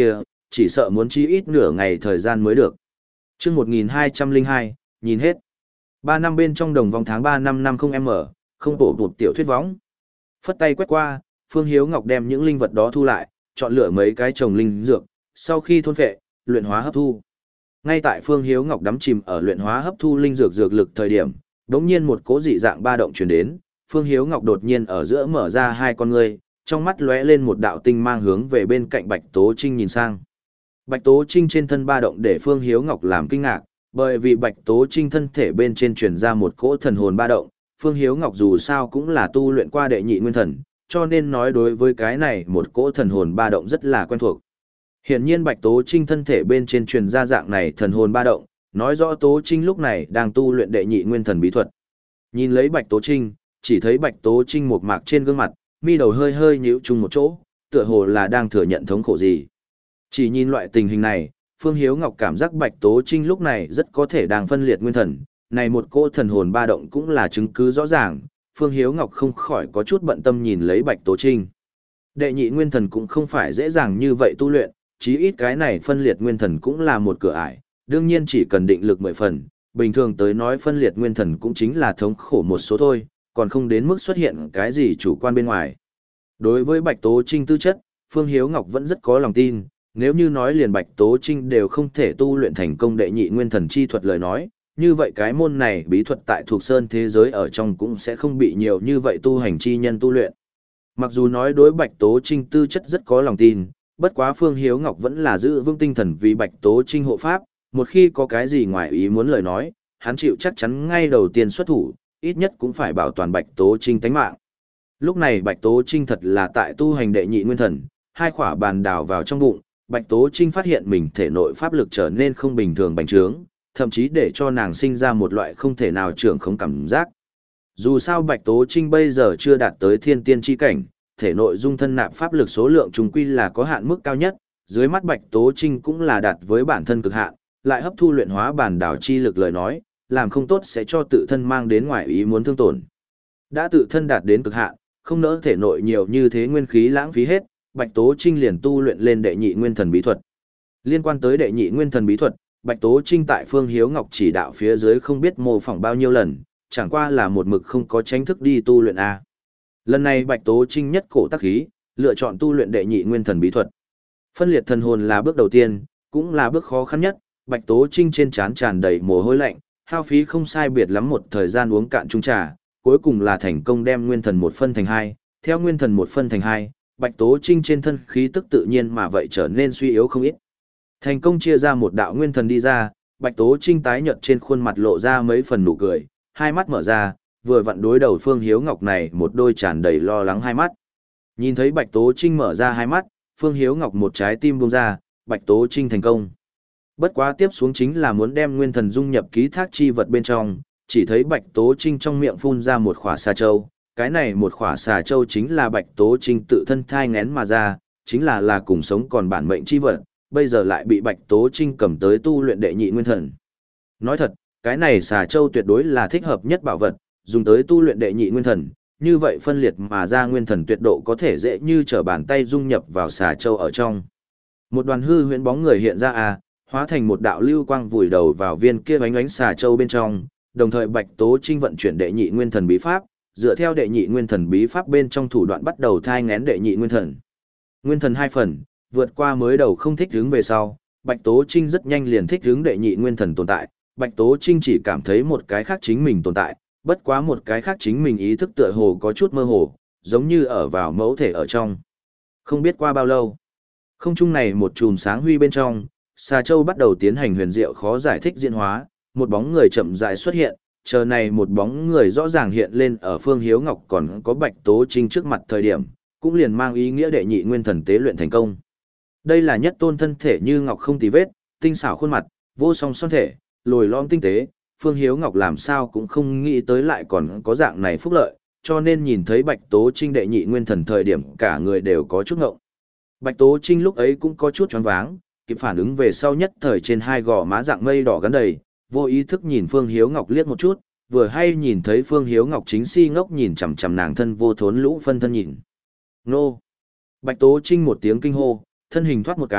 chỉ sợ muốn chi ít nửa ngày thời gian mới được. Chương một nghìn hai trăm lẻ hai, nhìn hết. Ba năm bên trong đồng vòng tháng ba năm năm không m, không bổ bụt tiểu thuyết võng. Phất tay quét qua, Phương Hiếu Ngọc đem những linh vật đó thu lại, chọn lựa mấy cái trồng linh dược, sau khi thôn phệ, luyện hóa hấp thu. Ngay tại Phương Hiếu Ngọc đắm chìm ở luyện hóa hấp thu linh dược dược lực thời điểm, đột nhiên một cỗ dị dạng ba động truyền đến, Phương Hiếu Ngọc đột nhiên ở giữa mở ra hai con ngươi, trong mắt lóe lên một đạo tinh mang hướng về bên cạnh Bạch Tố Trinh nhìn sang. Bạch Tố Trinh trên thân ba động để Phương Hiếu Ngọc làm kinh ngạc, bởi vì Bạch Tố Trinh thân thể bên trên truyền ra một cỗ thần hồn ba động, Phương Hiếu Ngọc dù sao cũng là tu luyện qua đệ nhị nguyên thần, cho nên nói đối với cái này một cỗ thần hồn ba động rất là quen thuộc. Hiển nhiên Bạch Tố Trinh thân thể bên trên truyền ra dạng này thần hồn ba động, nói rõ Tố Trinh lúc này đang tu luyện đệ nhị nguyên thần bí thuật. Nhìn lấy Bạch Tố Trinh, chỉ thấy Bạch Tố Trinh một mạc trên gương mặt, mi đầu hơi hơi nhíu chung một chỗ, tựa hồ là đang thừa nhận thống khổ gì. Chỉ nhìn loại tình hình này, Phương Hiếu Ngọc cảm giác Bạch Tố Trinh lúc này rất có thể đang phân liệt nguyên thần, này một cỗ thần hồn ba động cũng là chứng cứ rõ ràng, Phương Hiếu Ngọc không khỏi có chút bận tâm nhìn lấy Bạch Tố Trinh. Đệ nhị nguyên thần cũng không phải dễ dàng như vậy tu luyện, chí ít cái này phân liệt nguyên thần cũng là một cửa ải, đương nhiên chỉ cần định lực mười phần, bình thường tới nói phân liệt nguyên thần cũng chính là thống khổ một số thôi, còn không đến mức xuất hiện cái gì chủ quan bên ngoài. Đối với Bạch Tố Trinh tư chất, Phương Hiếu Ngọc vẫn rất có lòng tin, nếu như nói liền Bạch Tố Trinh đều không thể tu luyện thành công đệ nhị nguyên thần chi thuật lời nói, như vậy cái môn này bí thuật tại thuộc sơn thế giới ở trong cũng sẽ không bị nhiều như vậy tu hành chi nhân tu luyện. Mặc dù nói đối Bạch Tố Trinh tư chất rất có lòng tin, bất quá Phương Hiếu Ngọc vẫn là giữ vững tinh thần vì Bạch Tố Trinh hộ pháp, một khi có cái gì ngoài ý muốn lời nói, hắn chịu chắc chắn ngay đầu tiên xuất thủ, ít nhất cũng phải bảo toàn Bạch Tố Trinh tánh mạng. Lúc này Bạch Tố Trinh thật là tại tu hành đệ nhị nguyên thần, hai khỏa bàn đào vào trong bụng, Bạch Tố Trinh phát hiện mình thể nội pháp lực trở nên không bình thường bành trướng, thậm chí để cho nàng sinh ra một loại không thể nào trưởng không cảm giác. Dù sao Bạch Tố Trinh bây giờ chưa đạt tới thiên tiên chi cảnh, thể nội dung thân nạp pháp lực số lượng trùng quy là có hạn mức cao nhất, dưới mắt Bạch Tố Trinh cũng là đạt với bản thân cực hạn, lại hấp thu luyện hóa bản đảo chi lực lời nói, làm không tốt sẽ cho tự thân mang đến ngoại ý muốn thương tổn. Đã tự thân đạt đến cực hạn, không nỡ thể nội nhiều như thế nguyên khí lãng phí hết, Bạch Tố Trinh liền tu luyện lên đệ nhị nguyên thần bí thuật. Liên quan tới đệ nhị nguyên thần bí thuật, Bạch Tố Trinh tại Phương Hiếu Ngọc chỉ đạo phía dưới không biết mô phỏng bao nhiêu lần, chẳng qua là một mực không có tránh thức đi tu luyện a. Lần này Bạch Tố Trinh nhất cổ tác khí, lựa chọn tu luyện đệ nhị nguyên thần bí thuật. Phân liệt thần hồn là bước đầu tiên, cũng là bước khó khăn nhất, Bạch Tố Trinh trên trán tràn đầy mồ hôi lạnh, hao phí không sai biệt lắm một thời gian uống cạn chung trà, cuối cùng là thành công đem nguyên thần một phân thành hai, theo nguyên thần một phân thành hai, Bạch Tố Trinh trên thân khí tức tự nhiên mà vậy trở nên suy yếu không ít. Thành công chia ra một đạo nguyên thần đi ra, Bạch Tố Trinh tái nhợt trên khuôn mặt lộ ra mấy phần nụ cười, hai mắt mở ra, vừa vặn đối đầu Phương Hiếu Ngọc này một đôi tràn đầy lo lắng hai mắt. Nhìn thấy Bạch Tố Trinh mở ra hai mắt, Phương Hiếu Ngọc một trái tim buông ra, Bạch Tố Trinh thành công. Bất quá tiếp xuống chính là muốn đem nguyên thần dung nhập ký thác chi vật bên trong, chỉ thấy Bạch Tố Trinh trong miệng phun ra một khỏa xà châu, cái này một khỏa xà châu chính là Bạch Tố Trinh tự thân thai ngén mà ra, chính là là cùng sống còn bản mệnh chi vật, bây giờ lại bị Bạch Tố Trinh cầm tới tu luyện đệ nhị nguyên thần. Nói thật, cái này xà châu tuyệt đối là thích hợp nhất bảo vật, dùng tới tu luyện đệ nhị nguyên thần, như vậy phân liệt mà ra nguyên thần tuyệt độ có thể dễ như trở bàn tay dung nhập vào xà châu ở trong. Một đoàn hư huyễn bóng người hiện ra à, hóa thành một đạo lưu quang vùi đầu vào viên kia bánh bánh xà châu bên trong, đồng thời Bạch Tố Trinh vận chuyển đệ nhị nguyên thần bí pháp, dựa theo đệ nhị nguyên thần bí pháp bên trong thủ đoạn bắt đầu thai ngén đệ nhị nguyên thần. Nguyên thần hai phần, vượt qua mới đầu không thích hướng về sau, Bạch Tố Trinh rất nhanh liền thích hướng đệ nhị nguyên thần tồn tại, Bạch Tố Trinh chỉ cảm thấy một cái khác chính mình tồn tại, bất quá một cái khác chính mình ý thức tựa hồ có chút mơ hồ, giống như ở vào mẫu thể ở trong. Không biết qua bao lâu, không trung này một chùm sáng huy bên trong, xà châu bắt đầu tiến hành huyền diệu khó giải thích diễn hóa, một bóng người chậm rãi xuất hiện, chờ này một bóng người rõ ràng hiện lên ở Phương Hiếu Ngọc còn có Bạch Tố Trinh trước mặt thời điểm, cũng liền mang ý nghĩa đệ nhị nguyên thần tế luyện thành công. Đây là nhất tôn thân thể như ngọc không tì vết, tinh xảo khuôn mặt, vô song son thể, lồi lõm tinh tế, Phương Hiếu Ngọc làm sao cũng không nghĩ tới lại còn có dạng này phúc lợi, cho nên nhìn thấy Bạch Tố Trinh đệ nhị nguyên thần thời điểm cả người đều có chút ngộng. Bạch Tố Trinh lúc ấy cũng có chút choáng váng, kịp phản ứng về sau nhất thời trên hai gò má dạng mây đỏ gắn đầy, vô ý thức nhìn Phương Hiếu Ngọc liếc một chút, vừa hay nhìn thấy Phương Hiếu Ngọc chính si ngốc nhìn chằm chằm nàng thân vô thốn lũ phân thân nhìn. Nô! Bạch Tố Trinh một tiếng kinh hô, thân hình thoát một cái,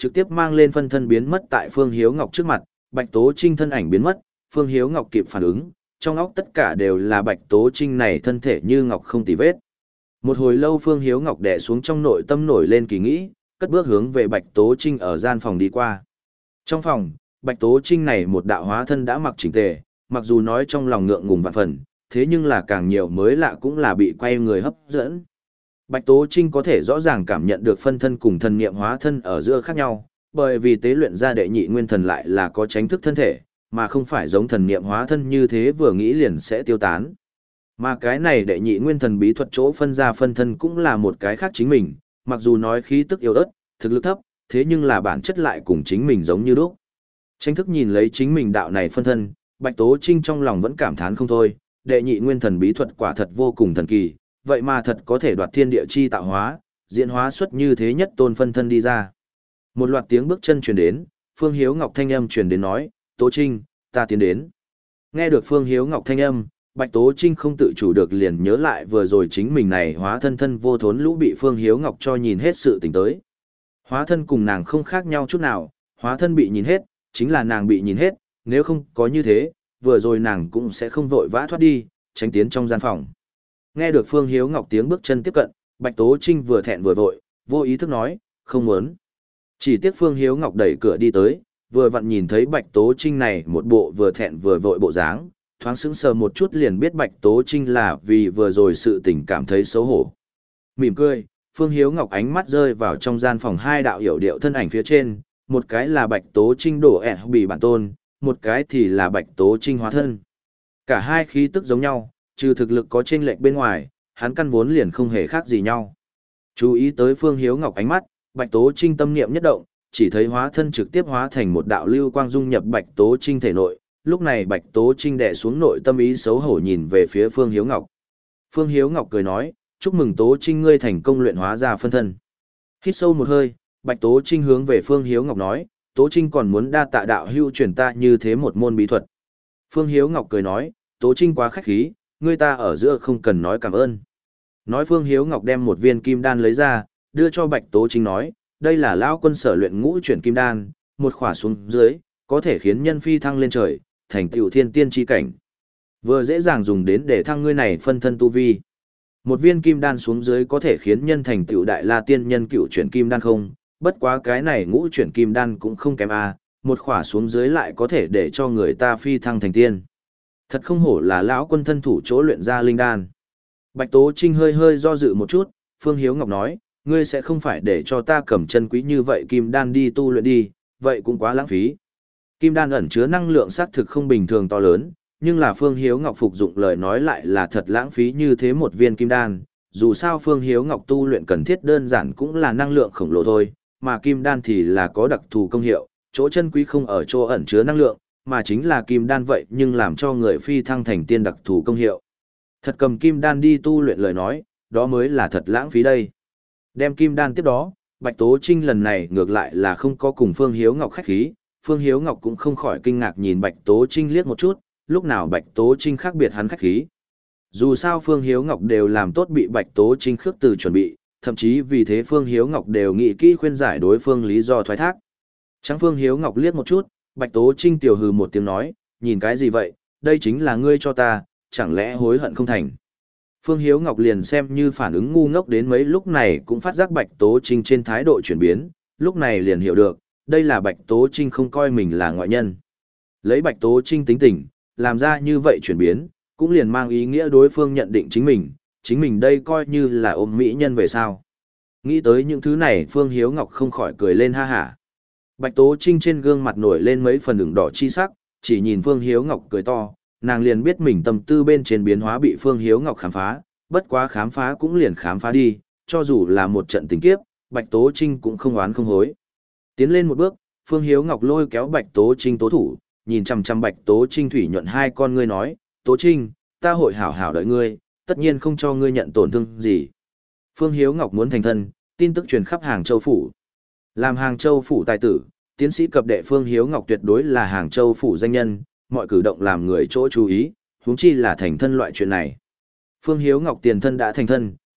trực tiếp mang lên phân thân biến mất tại Phương Hiếu Ngọc trước mặt, Bạch Tố Trinh thân ảnh biến mất, Phương Hiếu Ngọc kịp phản ứng, trong óc tất cả đều là Bạch Tố Trinh này thân thể như ngọc không tì vết. Một hồi lâu Phương Hiếu Ngọc đè xuống trong nội tâm nổi lên kỳ nghĩ, cất bước hướng về Bạch Tố Trinh ở gian phòng đi qua. Trong phòng, Bạch Tố Trinh này một đạo hóa thân đã mặc chỉnh tề, mặc dù nói trong lòng ngượng ngùng vạn phần, thế nhưng là càng nhiều mới lạ cũng là bị quay người hấp dẫn. Bạch Tố Trinh có thể rõ ràng cảm nhận được phân thân cùng thần niệm hóa thân ở giữa khác nhau, bởi vì tế luyện ra đệ nhị nguyên thần lại là có tránh thức thân thể, mà không phải giống thần niệm hóa thân như thế vừa nghĩ liền sẽ tiêu tán. Mà cái này đệ nhị nguyên thần bí thuật chỗ phân ra phân thân cũng là một cái khác chính mình, mặc dù nói khí tức yếu ớt, thực lực thấp, thế nhưng là bản chất lại cùng chính mình giống như lúc. Tranh thức nhìn lấy chính mình đạo này phân thân, Bạch Tố Trinh trong lòng vẫn cảm thán không thôi, đệ nhị nguyên thần bí thuật quả thật vô cùng thần kỳ, vậy mà thật có thể đoạt thiên địa chi tạo hóa, diễn hóa xuất như thế nhất tôn phân thân đi ra. Một loạt tiếng bước chân truyền đến, Phương Hiếu Ngọc thanh âm truyền đến nói, Tố Trinh, ta tiến đến. Nghe được Phương Hiếu Ngọc thanh âm, Bạch Tố Trinh không tự chủ được liền nhớ lại vừa rồi chính mình này hóa thân thân vô thốn lũ bị Phương Hiếu Ngọc cho nhìn hết sự tình tới. Hóa thân cùng nàng không khác nhau chút nào, hóa thân bị nhìn hết, chính là nàng bị nhìn hết, nếu không có như thế, vừa rồi nàng cũng sẽ không vội vã thoát đi, tránh tiến trong gian phòng. Nghe được Phương Hiếu Ngọc tiếng bước chân tiếp cận, Bạch Tố Trinh vừa thẹn vừa vội, vô ý thức nói, không muốn. Chỉ tiếc Phương Hiếu Ngọc đẩy cửa đi tới, vừa vặn nhìn thấy Bạch Tố Trinh này một bộ vừa thẹn vừa vội bộ dáng, thoáng sững sờ một chút liền biết Bạch Tố Trinh là vì vừa rồi sự tình cảm thấy xấu hổ. Mỉm cười, Phương Hiếu Ngọc ánh mắt rơi vào trong gian phòng hai đạo hiểu điệu thân ảnh phía trên, một cái là Bạch Tố Trinh đổ ẻ bị bản tôn, một cái thì là Bạch Tố Trinh hóa thân. Cả hai khí tức giống nhau, trừ thực lực có chênh lệch bên ngoài, hắn căn vốn liền không hề khác gì nhau. Chú ý tới Phương Hiếu Ngọc ánh mắt, Bạch Tố Trinh tâm niệm nhất động, chỉ thấy hóa thân trực tiếp hóa thành một đạo lưu quang dung nhập Bạch Tố Trinh thể nội, lúc này Bạch Tố Trinh đè xuống nội tâm ý xấu hổ nhìn về phía Phương Hiếu Ngọc. Phương Hiếu Ngọc cười nói, chúc mừng Tố Trinh ngươi thành công luyện hóa ra phân thân. Hít sâu một hơi, Bạch Tố Trinh hướng về Phương Hiếu Ngọc nói, Tố Trinh còn muốn đa tạ đạo hưu truyền ta như thế một môn bí thuật. Phương Hiếu Ngọc cười nói, Tố Trinh quá khách khí, ngươi ta ở giữa không cần nói cảm ơn. Nói Phương Hiếu Ngọc đem một viên kim đan lấy ra, đưa cho Bạch Tố Trinh nói, đây là lão quân sở luyện ngũ chuyển kim đan, một khỏa xuống dưới, có thể khiến nhân phi thăng lên trời, thành tựu thiên tiên chi cảnh. Vừa dễ dàng dùng đến để thăng ngươi này phân thân tu vi. Một viên kim đan xuống dưới có thể khiến nhân thành tựu đại la tiên nhân cựu chuyển kim đan không, bất quá cái này ngũ chuyển kim đan cũng không kém a, một khỏa xuống dưới lại có thể để cho người ta phi thăng thành tiên. Thật không hổ là lão quân thân thủ chỗ luyện ra linh đan. Bạch Tố Trinh hơi hơi do dự một chút, Phương Hiếu Ngọc nói, ngươi sẽ không phải để cho ta cầm chân quý như vậy kim đan đi tu luyện đi, vậy cũng quá lãng phí. Kim đan ẩn chứa năng lượng xác thực không bình thường to lớn, nhưng là Phương Hiếu Ngọc phục dụng lời nói lại là thật lãng phí như thế một viên kim đan, dù sao Phương Hiếu Ngọc tu luyện cần thiết đơn giản cũng là năng lượng khổng lồ thôi, mà kim đan thì là có đặc thù công hiệu, chỗ chân quý không ở chỗ ẩn chứa năng lượng, mà chính là kim đan vậy nhưng làm cho người phi thăng thành tiên đặc thù công hiệu. Thật cầm kim đan đi tu luyện lời nói, đó mới là thật lãng phí đây. Đem kim đan tiếp đó, Bạch Tố Trinh lần này ngược lại là không có cùng Phương Hiếu Ngọc khách khí, Phương Hiếu Ngọc cũng không khỏi kinh ngạc nhìn Bạch Tố Trinh liếc một chút, lúc nào Bạch Tố Trinh khác biệt hắn khách khí. Dù sao Phương Hiếu Ngọc đều làm tốt bị Bạch Tố Trinh khước từ chuẩn bị, thậm chí vì thế Phương Hiếu Ngọc đều nghĩ kỹ khuyên giải đối phương lý do thoái thác. Trắng Phương Hiếu Ngọc liếc một chút, Bạch Tố Trinh tiểu hừ một tiếng nói, nhìn cái gì vậy, đây chính là ngươi cho ta, chẳng lẽ hối hận không thành. Phương Hiếu Ngọc liền xem như phản ứng ngu ngốc đến mấy lúc này cũng phát giác Bạch Tố Trinh trên thái độ chuyển biến, lúc này liền hiểu được, đây là Bạch Tố Trinh không coi mình là ngoại nhân. Lấy Bạch Tố Trinh tính tình, làm ra như vậy chuyển biến, cũng liền mang ý nghĩa đối phương nhận định chính mình, chính mình đây coi như là ôm mỹ nhân về sao. Nghĩ tới những thứ này Phương Hiếu Ngọc không khỏi cười lên ha hả. Bạch Tố Trinh trên gương mặt nổi lên mấy phần ửng đỏ chi sắc, chỉ nhìn Phương Hiếu Ngọc cười to, nàng liền biết mình tâm tư bên trên biến hóa bị Phương Hiếu Ngọc khám phá, bất quá khám phá cũng liền khám phá đi, cho dù là một trận tình kiếp, Bạch Tố Trinh cũng không oán không hối. Tiến lên một bước, Phương Hiếu Ngọc lôi kéo Bạch Tố Trinh tố thủ, nhìn chằm chằm Bạch Tố Trinh thủy nhuận hai con ngươi nói, Tố Trinh, ta hội hảo hảo đợi ngươi, tất nhiên không cho ngươi nhận tổn thương gì. Phương Hiếu Ngọc muốn thành thân, tin tức truyền khắp Hàng Châu Phủ. Làm Hàng Châu Phủ tài tử, tiến sĩ cập đệ Phương Hiếu Ngọc tuyệt đối là Hàng Châu Phủ danh nhân, mọi cử động làm người chỗ chú ý, huống chi là thành thân loại chuyện này. Phương Hiếu Ngọc tiền thân đã thành thân,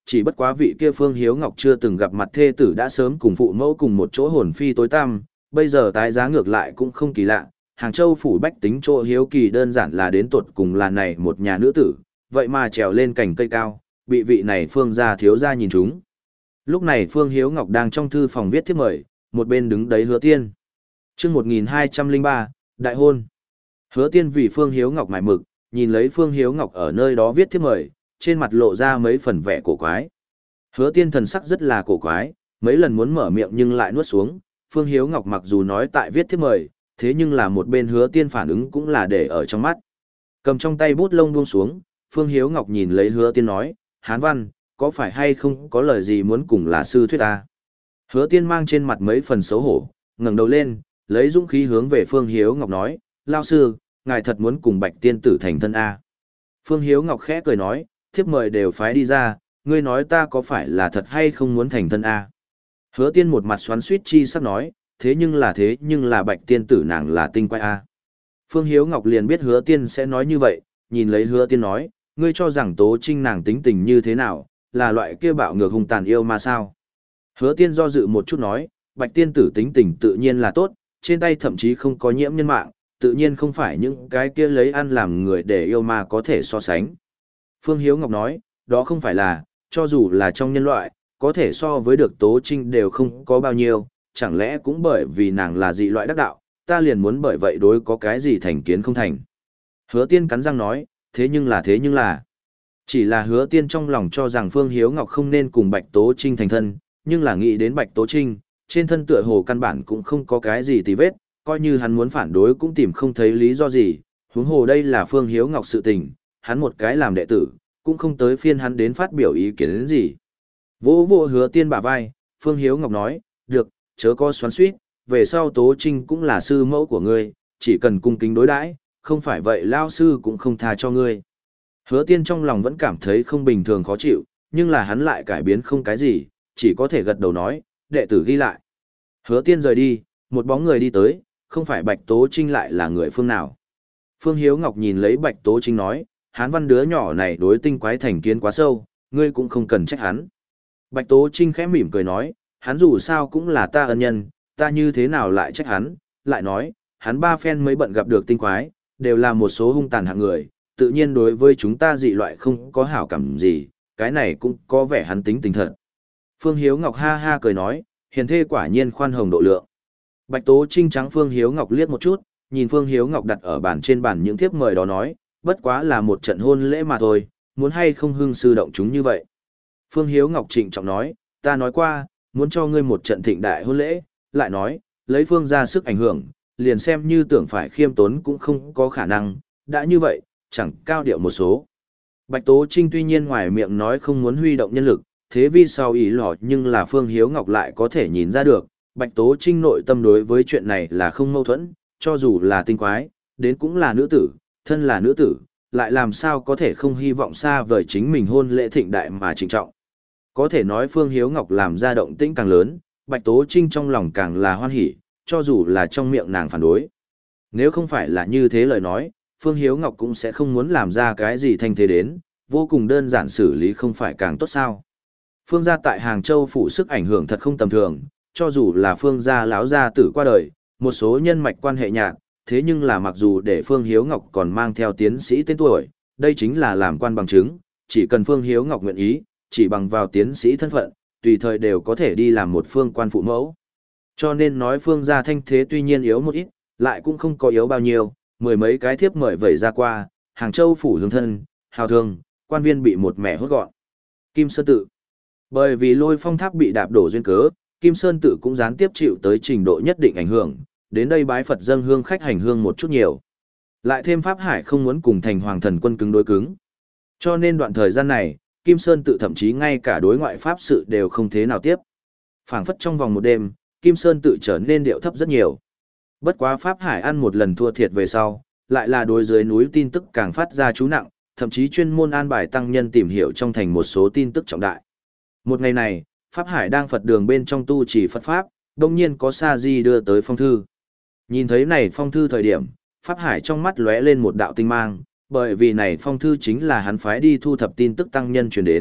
chỉ bất quá vị kia Phương Hiếu Ngọc chưa từng gặp mặt thê tử đã sớm cùng phụ mẫu cùng một chỗ hồn phi tối tăm, bây giờ tái giá ngược lại cũng không kỳ lạ. Hàng Châu phủ bách tính chỗ hiếu kỳ đơn giản là đến tột cùng là này một nhà nữ tử, vậy mà trèo lên cành cây cao, bị vị này Phương gia thiếu gia nhìn chúng. Lúc này Phương Hiếu Ngọc đang trong thư phòng viết thiếp mời, một bên đứng đấy Hứa Tiên. Chương một nghìn hai trăm lẻ ba, đại hôn. Hứa Tiên vì Phương Hiếu Ngọc mải mực, nhìn lấy Phương Hiếu Ngọc ở nơi đó viết thiếp mời, trên mặt lộ ra mấy phần vẻ cổ quái. Hứa Tiên thần sắc rất là cổ quái, mấy lần muốn mở miệng nhưng lại nuốt xuống, Phương Hiếu Ngọc mặc dù nói tại viết thiếp mời, thế nhưng là một bên Hứa Tiên phản ứng cũng là để ở trong mắt. Cầm trong tay bút lông buông xuống, Phương Hiếu Ngọc nhìn lấy Hứa Tiên nói, Hán Văn, có phải hay không có lời gì muốn cùng là sư thuyết ta? Hứa Tiên mang trên mặt mấy phần xấu hổ, ngẩng đầu lên, lấy dũng khí hướng về Phương Hiếu Ngọc nói, lao sư, ngài thật muốn cùng Bạch Tiên tử thành thân A. Phương Hiếu Ngọc khẽ cười nói, thiếp mời đều phái đi ra, ngươi nói ta có phải là thật hay không muốn thành thân A. Hứa Tiên một mặt xoắn suýt chi sắp nói, thế nhưng là thế nhưng là Bạch Tiên tử nàng là tinh quái A. Phương Hiếu Ngọc liền biết Hứa Tiên sẽ nói như vậy, nhìn lấy Hứa Tiên nói, ngươi cho rằng Tố Trinh nàng tính tình như thế nào, là loại kia bạo ngược hung tàn yêu mà sao? Hứa Tiên do dự một chút nói, Bạch Tiên tử tính tình tự nhiên là tốt, trên tay thậm chí không có nhiễm nhân mạng, tự nhiên không phải những cái kia lấy ăn làm người để yêu mà có thể so sánh. Phương Hiếu Ngọc nói, đó không phải là, cho dù là trong nhân loại, có thể so với được Tố Trinh đều không có bao nhiêu, chẳng lẽ cũng bởi vì nàng là dị loại đắc đạo, ta liền muốn bởi vậy đối có cái gì thành kiến không thành. Hứa Tiên cắn răng nói, thế nhưng là thế nhưng là, chỉ là Hứa Tiên trong lòng cho rằng Phương Hiếu Ngọc không nên cùng Bạch Tố Trinh thành thân, nhưng là nghĩ đến Bạch Tố Trinh, trên thân tựa hồ căn bản cũng không có cái gì tì vết, coi như hắn muốn phản đối cũng tìm không thấy lý do gì, huống hồ đây là Phương Hiếu Ngọc sự tình, hắn một cái làm đệ tử, cũng không tới phiên hắn đến phát biểu ý kiến đến gì. Vỗ vỗ Hứa Tiên bả vai, Phương Hiếu Ngọc nói, được, chớ có xoắn xuýt, về sau Tố Trinh cũng là sư mẫu của ngươi, chỉ cần cung kính đối đãi, không phải vậy lao sư cũng không tha cho ngươi. Hứa Tiên trong lòng vẫn cảm thấy không bình thường khó chịu, nhưng là hắn lại cải biến không cái gì, chỉ có thể gật đầu nói, đệ tử ghi lại. Hứa Tiên rời đi, một bóng người đi tới, không phải Bạch Tố Trinh lại là người phương nào. Phương Hiếu Ngọc nhìn lấy Bạch Tố Trinh nói, Hán Văn đứa nhỏ này đối tinh quái thành kiến quá sâu, ngươi cũng không cần trách hắn. Bạch Tố Trinh khẽ mỉm cười nói, hắn dù sao cũng là ta ân nhân, ta như thế nào lại trách hắn, lại nói, hắn ba phen mới bận gặp được tinh quái, đều là một số hung tàn hạng người, tự nhiên đối với chúng ta dị loại không có hảo cảm gì, cái này cũng có vẻ hắn tính tình thật. Phương Hiếu Ngọc ha ha cười nói, hiền thê quả nhiên khoan hồng độ lượng. Bạch Tố Trinh trắng Phương Hiếu Ngọc liếc một chút, nhìn Phương Hiếu Ngọc đặt ở bàn trên bàn những thiếp mời đó nói, bất quá là một trận hôn lễ mà thôi, muốn hay không hưng sư động chúng như vậy. Phương Hiếu Ngọc trịnh trọng nói, ta nói qua, muốn cho ngươi một trận thịnh đại hôn lễ, lại nói, lấy Phương ra sức ảnh hưởng, liền xem như tưởng phải khiêm tốn cũng không có khả năng, đã như vậy, chẳng cao điệu một số. Bạch Tố Trinh tuy nhiên ngoài miệng nói không muốn huy động nhân lực, thế vì sau ý lọ nhưng là Phương Hiếu Ngọc lại có thể nhìn ra được, Bạch Tố Trinh nội tâm đối với chuyện này là không mâu thuẫn, cho dù là tinh quái, đến cũng là nữ tử, thân là nữ tử, lại làm sao có thể không hy vọng xa vời chính mình hôn lễ thịnh đại mà trịnh trọng. Có thể nói Phương Hiếu Ngọc làm ra động tĩnh càng lớn, Bạch Tố Trinh trong lòng càng là hoan hỉ, cho dù là trong miệng nàng phản đối. Nếu không phải là như thế lời nói, Phương Hiếu Ngọc cũng sẽ không muốn làm ra cái gì thanh thế đến, vô cùng đơn giản xử lý không phải càng tốt sao. Phương gia tại Hàng Châu phủ sức ảnh hưởng thật không tầm thường, cho dù là Phương gia lão gia tử qua đời, một số nhân mạch quan hệ nhạt, thế nhưng là mặc dù để Phương Hiếu Ngọc còn mang theo tiến sĩ tên tuổi, đây chính là làm quan bằng chứng, chỉ cần Phương Hiếu Ngọc nguyện ý, chỉ bằng vào tiến sĩ thân phận, tùy thời đều có thể đi làm một phương quan phụ mẫu. Cho nên nói Phương gia thanh thế tuy nhiên yếu một ít, lại cũng không có yếu bao nhiêu, mười mấy cái thiếp mời vẩy ra qua, Hàng Châu phủ hương thân, hào thương, quan viên bị một mẻ hốt gọn. Kim Sơn Tự. Bởi vì Lôi Phong Tháp bị đạp đổ duyên cớ, Kim Sơn Tự cũng gián tiếp chịu tới trình độ nhất định ảnh hưởng, đến đây bái Phật dâng hương khách hành hương một chút nhiều. Lại thêm Pháp Hải không muốn cùng thành hoàng thần quân cứng đối cứng. Cho nên đoạn thời gian này, Kim Sơn Tự thậm chí ngay cả đối ngoại pháp sự đều không thế nào tiếp. Phảng phất trong vòng một đêm, Kim Sơn Tự trở nên điệu thấp rất nhiều. Bất quá Pháp Hải ăn một lần thua thiệt về sau, lại là đối dưới núi tin tức càng phát ra chú nặng, thậm chí chuyên môn an bài tăng nhân tìm hiểu trong thành một số tin tức trọng đại. Một ngày này, Pháp Hải đang Phật đường bên trong tu trì Phật Pháp, đồng nhiên có Sa Di đưa tới phong thư. Nhìn thấy này phong thư thời điểm, Pháp Hải trong mắt lóe lên một đạo tinh mang, bởi vì này phong thư chính là hắn phái đi thu thập tin tức tăng nhân truyền đến,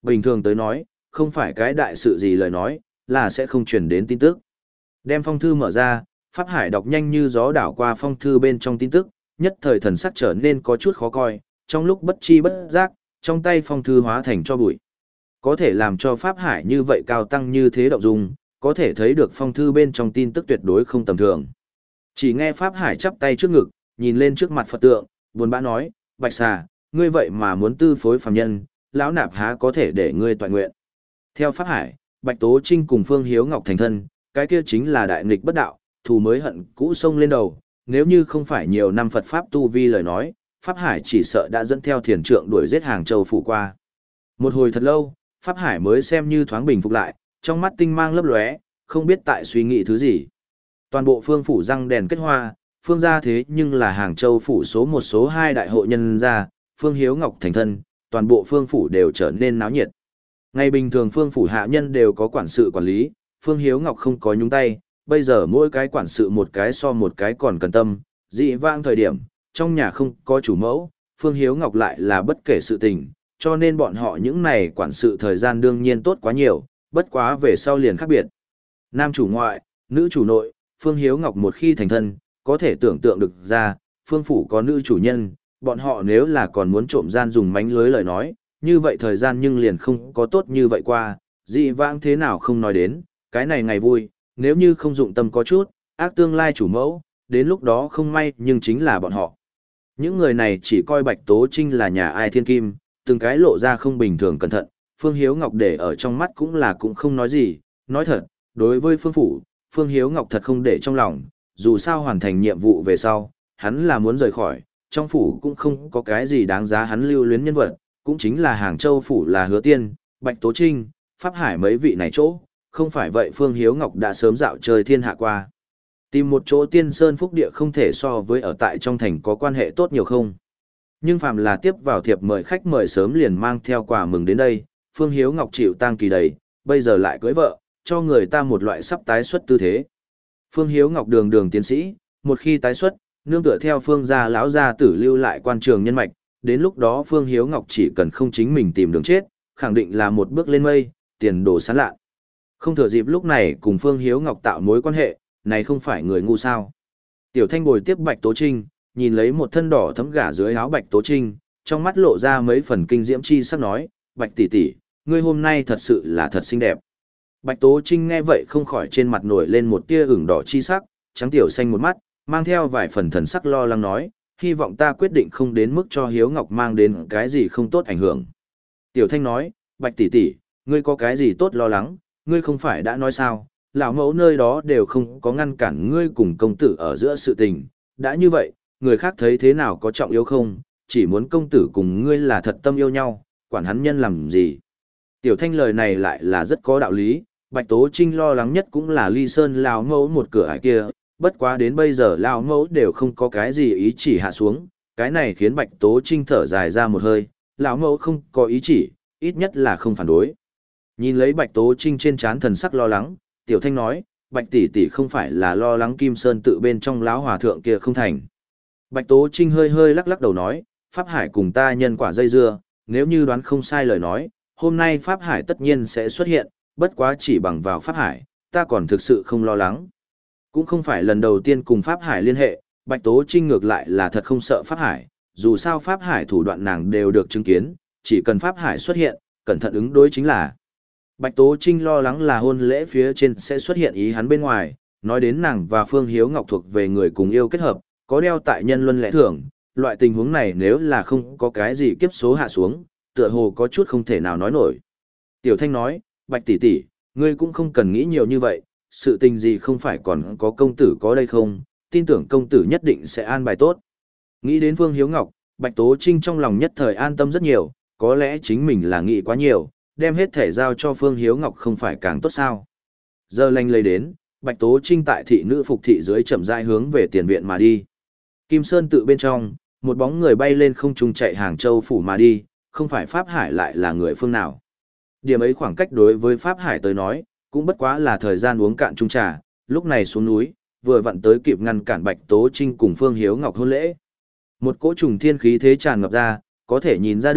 bình thường tới nói, không phải cái đại sự gì lời nói, là sẽ không truyền đến tin tức. Đem phong thư mở ra, Pháp Hải đọc nhanh như gió đảo qua phong thư bên trong tin tức, nhất thời thần sắc trở nên có chút khó coi, trong lúc bất chi bất giác, trong tay phong thư hóa thành cho bụi. Có thể làm cho Pháp Hải như vậy cao tăng như thế động dung, có thể thấy được phong thư bên trong tin tức tuyệt đối không tầm thường. Chỉ nghe Pháp Hải chắp tay trước ngực, nhìn lên trước mặt Phật tượng, buồn bã nói, Bạch Xà, ngươi vậy mà muốn tư phối phàm nhân, lão nạp há có thể để ngươi toại nguyện. Theo Pháp Hải, Bạch Tố Trinh cùng Phương Hiếu Ngọc thành thân, cái kia chính là đại nghịch bất đạo, thù mới hận cũ sông lên đầu, nếu như không phải nhiều năm Phật Pháp tu vi lời nói, Pháp Hải chỉ sợ đã dẫn theo thiền trượng đuổi giết Hàng Châu phủ qua. Một hồi thật lâu, Pháp Hải mới xem như thoáng bình phục lại, trong mắt tinh mang lấp lóe, không biết tại suy nghĩ thứ gì. Toàn bộ phương phủ răng đèn kết hoa, phương gia thế nhưng là Hàng Châu phủ số một số hai đại hộ nhân gia, Phương Hiếu Ngọc thành thân, toàn bộ phương phủ đều trở nên náo nhiệt. Ngày bình thường phương phủ hạ nhân đều có quản sự quản lý, Phương Hiếu Ngọc không có nhúng tay, bây giờ mỗi cái quản sự một cái so một cái còn cần tâm, dị vãng thời điểm, trong nhà không có chủ mẫu, Phương Hiếu Ngọc lại là bất kể sự tình, cho nên bọn họ những này quản sự thời gian đương nhiên tốt quá nhiều, bất quá về sau liền khác biệt. Nam chủ ngoại, nữ chủ nội, Phương Hiếu Ngọc một khi thành thân, có thể tưởng tượng được ra, phương phủ có nữ chủ nhân, bọn họ nếu là còn muốn trộm gian dùng mánh lưới lời nói, như vậy thời gian nhưng liền không có tốt như vậy qua, dị vãng thế nào không nói đến, cái này ngày vui, nếu như không dụng tâm có chút, ác tương lai chủ mẫu, đến lúc đó không may nhưng chính là bọn họ. Những người này chỉ coi Bạch Tố Trinh là nhà ai thiên kim, từng cái lộ ra không bình thường cẩn thận, Phương Hiếu Ngọc để ở trong mắt cũng là cũng không nói gì, nói thật, đối với phương phủ, Phương Hiếu Ngọc thật không để trong lòng, dù sao hoàn thành nhiệm vụ về sau, hắn là muốn rời khỏi, trong phủ cũng không có cái gì đáng giá hắn lưu luyến nhân vật, cũng chính là Hàng Châu phủ là Hứa Tiên, Bạch Tố Trinh, Pháp Hải mấy vị này chỗ, không phải vậy Phương Hiếu Ngọc đã sớm dạo chơi thiên hạ qua. Tìm một chỗ tiên sơn phúc địa không thể so với ở tại trong thành có quan hệ tốt nhiều không. Nhưng phàm là tiếp vào thiệp mời khách mời sớm liền mang theo quà mừng đến đây, Phương Hiếu Ngọc chịu tang kỳ đầy, bây giờ lại cưới vợ, cho người ta một loại sắp tái xuất tư thế. Phương Hiếu Ngọc đường đường tiến sĩ, một khi tái xuất, nương tựa theo Phương gia lão gia tử lưu lại quan trường nhân mạch, đến lúc đó Phương Hiếu Ngọc chỉ cần không chính mình tìm đường chết, khẳng định là một bước lên mây, tiền đồ sáng lạ. Không thừa dịp lúc này cùng Phương Hiếu Ngọc tạo mối quan hệ, này không phải người ngu sao. Tiểu Thanh bồi tiếp Bạch Tố Trinh, nhìn lấy một thân đỏ thấm gả dưới áo Bạch Tố Trinh, trong mắt lộ ra mấy phần kinh diễm chi sắc nói, Bạch tỷ tỷ, ngươi hôm nay thật sự là thật xinh đẹp. Bạch Tố Trinh nghe vậy không khỏi trên mặt nổi lên một tia ửng đỏ chi sắc, trắng tiểu xanh một mắt, mang theo vài phần thần sắc lo lắng nói, hy vọng ta quyết định không đến mức cho Hiếu Ngọc mang đến cái gì không tốt ảnh hưởng. Tiểu Thanh nói, Bạch tỷ tỷ, ngươi có cái gì tốt lo lắng, ngươi không phải đã nói sao, lão mẫu nơi đó đều không có ngăn cản ngươi cùng công tử ở giữa sự tình, đã như vậy, người khác thấy thế nào có trọng yếu không, chỉ muốn công tử cùng ngươi là thật tâm yêu nhau, quản hắn nhân làm gì. Tiểu Thanh lời này lại là rất có đạo lý, Bạch Tố Trinh lo lắng nhất cũng là Ly Sơn lão mẫu một cửa ải kia, bất quá đến bây giờ lão mẫu đều không có cái gì ý chỉ hạ xuống, cái này khiến Bạch Tố Trinh thở dài ra một hơi, lão mẫu không có ý chỉ, ít nhất là không phản đối. Nhìn lấy Bạch Tố Trinh trên trán thần sắc lo lắng, Tiểu Thanh nói, Bạch tỷ tỷ không phải là lo lắng Kim Sơn tự bên trong lão hòa thượng kia không thành. Bạch Tố Trinh hơi hơi lắc lắc đầu nói, Pháp Hải cùng ta nhân quả dây dưa, nếu như đoán không sai lời nói, hôm nay Pháp Hải tất nhiên sẽ xuất hiện, bất quá chỉ bằng vào Pháp Hải, ta còn thực sự không lo lắng. Cũng không phải lần đầu tiên cùng Pháp Hải liên hệ, Bạch Tố Trinh ngược lại là thật không sợ Pháp Hải, dù sao Pháp Hải thủ đoạn nàng đều được chứng kiến, chỉ cần Pháp Hải xuất hiện, cẩn thận ứng đối chính là. Bạch Tố Trinh lo lắng là hôn lễ phía trên sẽ xuất hiện ý hắn bên ngoài, nói đến nàng và Phương Hiếu Ngọc thuộc về người cùng yêu kết hợp, có đeo tại nhân luân lẽ thường, loại tình huống này nếu là không có cái gì kiếp số hạ xuống, tựa hồ có chút không thể nào nói nổi. Tiểu Thanh nói, Bạch tỷ tỷ, ngươi cũng không cần nghĩ nhiều như vậy, sự tình gì không phải còn có công tử có đây không, tin tưởng công tử nhất định sẽ an bài tốt. Nghĩ đến Phương Hiếu Ngọc, Bạch Tố Trinh trong lòng nhất thời an tâm rất nhiều, có lẽ chính mình là nghĩ quá nhiều, đem hết thể giao cho Phương Hiếu Ngọc không phải càng tốt sao. Giờ lanh lấy đến, Bạch Tố Trinh tại thị nữ phục thị dưới chậm rãi hướng về tiền viện mà đi. Kim Sơn tự bên trong, một bóng người bay lên không trung chạy Hàng Châu phủ mà đi, không phải Pháp Hải lại là người phương nào. Điểm ấy khoảng cách đối với Pháp Hải tới nói, cũng bất quá là thời gian uống cạn chung trà, lúc này xuống núi, vừa vặn tới kịp ngăn cản Bạch Tố Trinh cùng Phương Hiếu Ngọc hôn lễ. Một cỗ trùng thiên khí thế tràn ngập ra, có thể nhìn ra được,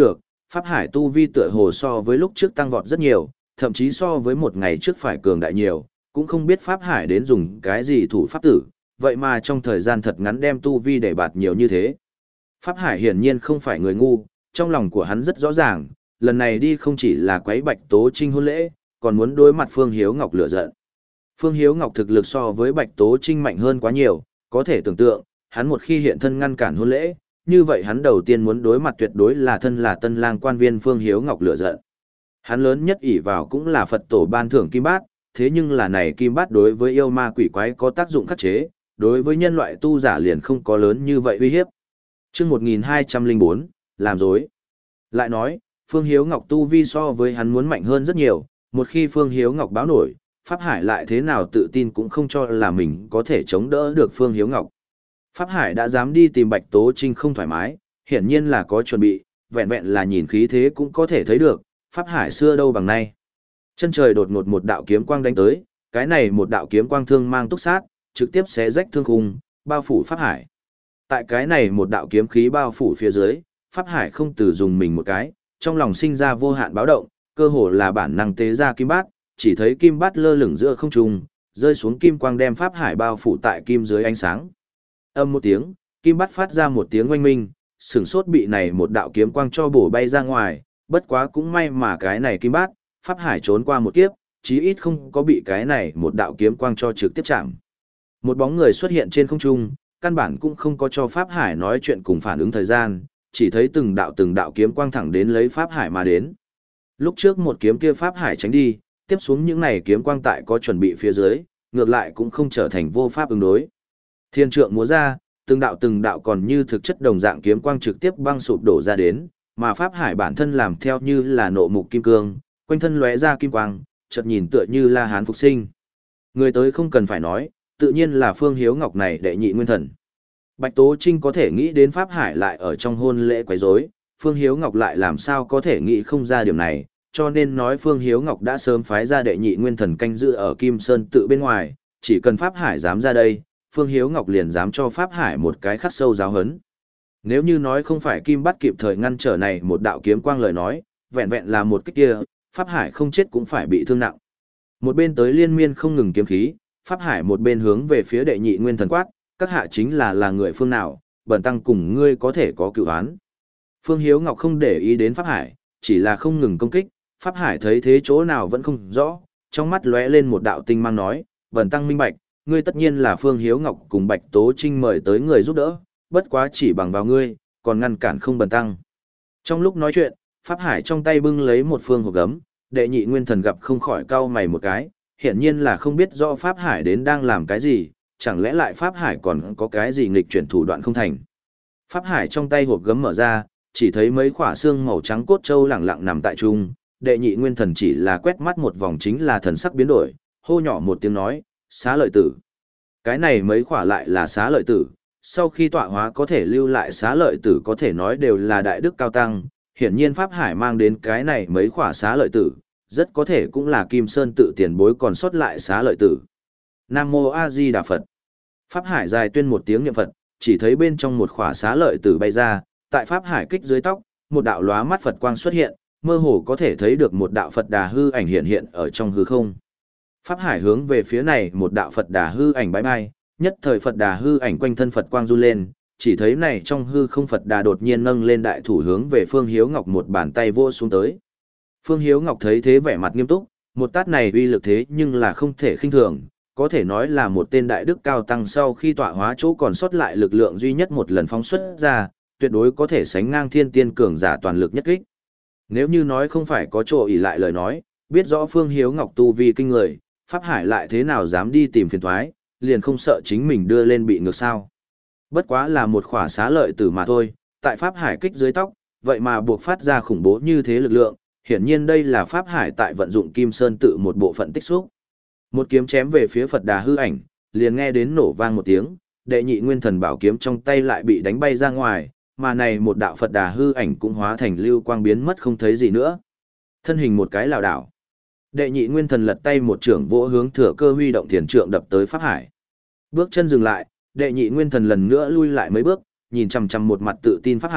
Pháp Hải tu vi tựa hồ so với lúc trước tăng vọt rất nhiều, thậm chí so với một ngày trước phải cường đại nhiều, cũng không biết Pháp Hải đến dùng cái gì thủ pháp tử, vậy mà trong thời gian thật ngắn đem tu vi để bạt nhiều như thế. Pháp Hải hiển nhiên không phải người ngu, trong lòng của hắn rất rõ ràng, lần này đi không chỉ là quấy Bạch Tố Trinh hôn lễ, còn muốn đối mặt Phương Hiếu Ngọc lửa giận. Phương Hiếu Ngọc thực lực so với Bạch Tố Trinh mạnh hơn quá nhiều, có thể tưởng tượng, hắn một khi hiện thân ngăn cản hôn lễ, như vậy hắn đầu tiên muốn đối mặt tuyệt đối là thân là tân lang quan viên Phương Hiếu Ngọc lửa giận. Hắn lớn nhất ỷ vào cũng là Phật tổ ban thưởng kim bát, thế nhưng là này kim bát đối với yêu ma quỷ quái có tác dụng khắc chế, đối với nhân loại tu giả liền không có lớn như vậy uy hiếp. Chương một nghìn hai trăm lẻ bốn, làm dối. Lại nói, Phương Hiếu Ngọc tu vi so với hắn muốn mạnh hơn rất nhiều, một khi Phương Hiếu Ngọc báo nổi, Pháp Hải lại thế nào tự tin cũng không cho là mình có thể chống đỡ được Phương Hiếu Ngọc. Pháp Hải đã dám đi tìm Bạch Tố Trinh không thoải mái, hiển nhiên là có chuẩn bị, vẹn vẹn là nhìn khí thế cũng có thể thấy được, Pháp Hải xưa đâu bằng nay. Chân trời đột ngột một đạo kiếm quang đánh tới, cái này một đạo kiếm quang thương mang túc sát, trực tiếp xé rách thương khung, bao phủ Pháp Hải. Tại cái này một đạo kiếm khí bao phủ phía dưới, Pháp Hải không từ dùng mình một cái, trong lòng sinh ra vô hạn báo động, cơ hồ là bản năng tế ra kim bát, chỉ thấy kim bát lơ lửng giữa không trung, rơi xuống kim quang đem Pháp Hải bao phủ tại kim dưới ánh sáng. Âm một tiếng, kim bát phát ra một tiếng oanh minh, sừng sốt bị này một đạo kiếm quang cho bổ bay ra ngoài, bất quá cũng may mà cái này kim bát, Pháp Hải trốn qua một kiếp, chí ít không có bị cái này một đạo kiếm quang cho trực tiếp chạm. Một bóng người xuất hiện trên không trung, căn bản cũng không có cho Pháp Hải nói chuyện cùng phản ứng thời gian, chỉ thấy từng đạo từng đạo kiếm quang thẳng đến lấy Pháp Hải mà đến. Lúc trước một kiếm kia Pháp Hải tránh đi, tiếp xuống những này kiếm quang tại có chuẩn bị phía dưới, ngược lại cũng không trở thành vô pháp ứng đối. Thiên trượng múa ra, từng đạo từng đạo còn như thực chất đồng dạng kiếm quang trực tiếp băng sụp đổ ra đến, mà Pháp Hải bản thân làm theo như là nộ mục kim cương, quanh thân lóe ra kim quang, chợt nhìn tựa như La Hán phục sinh. Người tới không cần phải nói, tự nhiên là Phương Hiếu Ngọc này đệ nhị nguyên thần. Bạch Tố Trinh có thể nghĩ đến Pháp Hải lại ở trong hôn lễ quấy rối, Phương Hiếu Ngọc lại làm sao có thể nghĩ không ra điểm này, cho nên nói Phương Hiếu Ngọc đã sớm phái ra đệ nhị nguyên thần canh giữ ở Kim Sơn tự bên ngoài, chỉ cần Pháp Hải dám ra đây, Phương Hiếu Ngọc liền dám cho Pháp Hải một cái khắc sâu giáo hấn. Nếu như nói không phải Kim bắt kịp thời ngăn trở này một đạo kiếm quang lời nói, vẹn vẹn là một cái kia, Pháp Hải không chết cũng phải bị thương nặng. Một bên tới liên miên không ngừng kiếm khí, Pháp Hải một bên hướng về phía đệ nhị nguyên thần quát, các hạ chính là là người phương nào, bần tăng cùng ngươi có thể có cựu án. Phương Hiếu Ngọc không để ý đến Pháp Hải, chỉ là không ngừng công kích, Pháp Hải thấy thế chỗ nào vẫn không rõ, trong mắt lóe lên một đạo tinh mang nói, bần tăng minh bạch, ngươi tất nhiên là Phương Hiếu Ngọc cùng Bạch Tố Trinh mời tới người giúp đỡ, bất quá chỉ bằng vào ngươi, còn ngăn cản không bần tăng. Trong lúc nói chuyện, Pháp Hải trong tay bưng lấy một phương hộp gấm, đệ nhị nguyên thần gặp không khỏi cau mày một cái, hiển nhiên là không biết rõ Pháp Hải đến đang làm cái gì, chẳng lẽ lại Pháp Hải còn có cái gì nghịch chuyển thủ đoạn không thành. Pháp Hải trong tay hộp gấm mở ra, chỉ thấy mấy khỏa xương màu trắng cốt châu lẳng lặng nằm tại trung, đệ nhị nguyên thần chỉ là quét mắt một vòng chính là thần sắc biến đổi, hô nhỏ một tiếng nói, xá lợi tử. Cái này mấy khỏa lại là xá lợi tử, sau khi tọa hóa có thể lưu lại xá lợi tử có thể nói đều là đại đức cao tăng, hiển nhiên Pháp Hải mang đến cái này mấy khỏa xá lợi tử, rất có thể cũng là Kim Sơn tự tiền bối còn sót lại xá lợi tử. Nam Mô A Di Đà Phật. Pháp Hải dài tuyên một tiếng niệm Phật, chỉ thấy bên trong một khỏa xá lợi tử bay ra, tại Pháp Hải kích dưới tóc, một đạo lóa mắt Phật quang xuất hiện, mơ hồ có thể thấy được một đạo Phật Đà hư ảnh hiện hiện ở trong hư không. Pháp Hải hướng về phía này một đạo Phật Đà hư ảnh bái bai, nhất thời Phật Đà hư ảnh quanh thân Phật quang run lên, chỉ thấy này trong hư không Phật Đà đột nhiên nâng lên đại thủ hướng về Phương Hiếu Ngọc một bàn tay vỗ xuống tới. Phương Hiếu Ngọc thấy thế vẻ mặt nghiêm túc, một tát này uy lực thế nhưng là không thể khinh thường, có thể nói là một tên đại đức cao tăng sau khi tọa hóa chỗ còn sót lại lực lượng duy nhất một lần phóng xuất ra, tuyệt đối có thể sánh ngang thiên tiên cường giả toàn lực nhất kích. Nếu như nói không phải có chỗ ỷ lại lời nói, biết rõ Phương Hiếu Ngọc tu vi kinh người, Pháp Hải lại thế nào dám đi tìm phiền toái, liền không sợ chính mình đưa lên bị ngược sao. Bất quá là một khỏa xá lợi tử mà thôi, tại Pháp Hải kích dưới tóc, vậy mà buộc phát ra khủng bố như thế lực lượng, hiển nhiên đây là Pháp Hải tại vận dụng Kim Sơn tự một bộ phận tích xúc. Một kiếm chém về phía Phật Đà hư ảnh, liền nghe đến nổ vang một tiếng, đệ nhị nguyên thần bảo kiếm trong tay lại bị đánh bay ra ngoài, mà này một đạo Phật Đà hư ảnh cũng hóa thành lưu quang biến mất không thấy gì nữa. Thân hình một cái lảo đảo. Đệ nhị nguyên thần lật tay một trưởng vỗ hướng thừa cơ huy động thiền trượng đập tới Pháp Hải. Bước chân dừng lại, đệ nhị nguyên thần lần nữa lui lại mấy bước, nhìn chằm chằm một mặt tự tin Pháp Hải,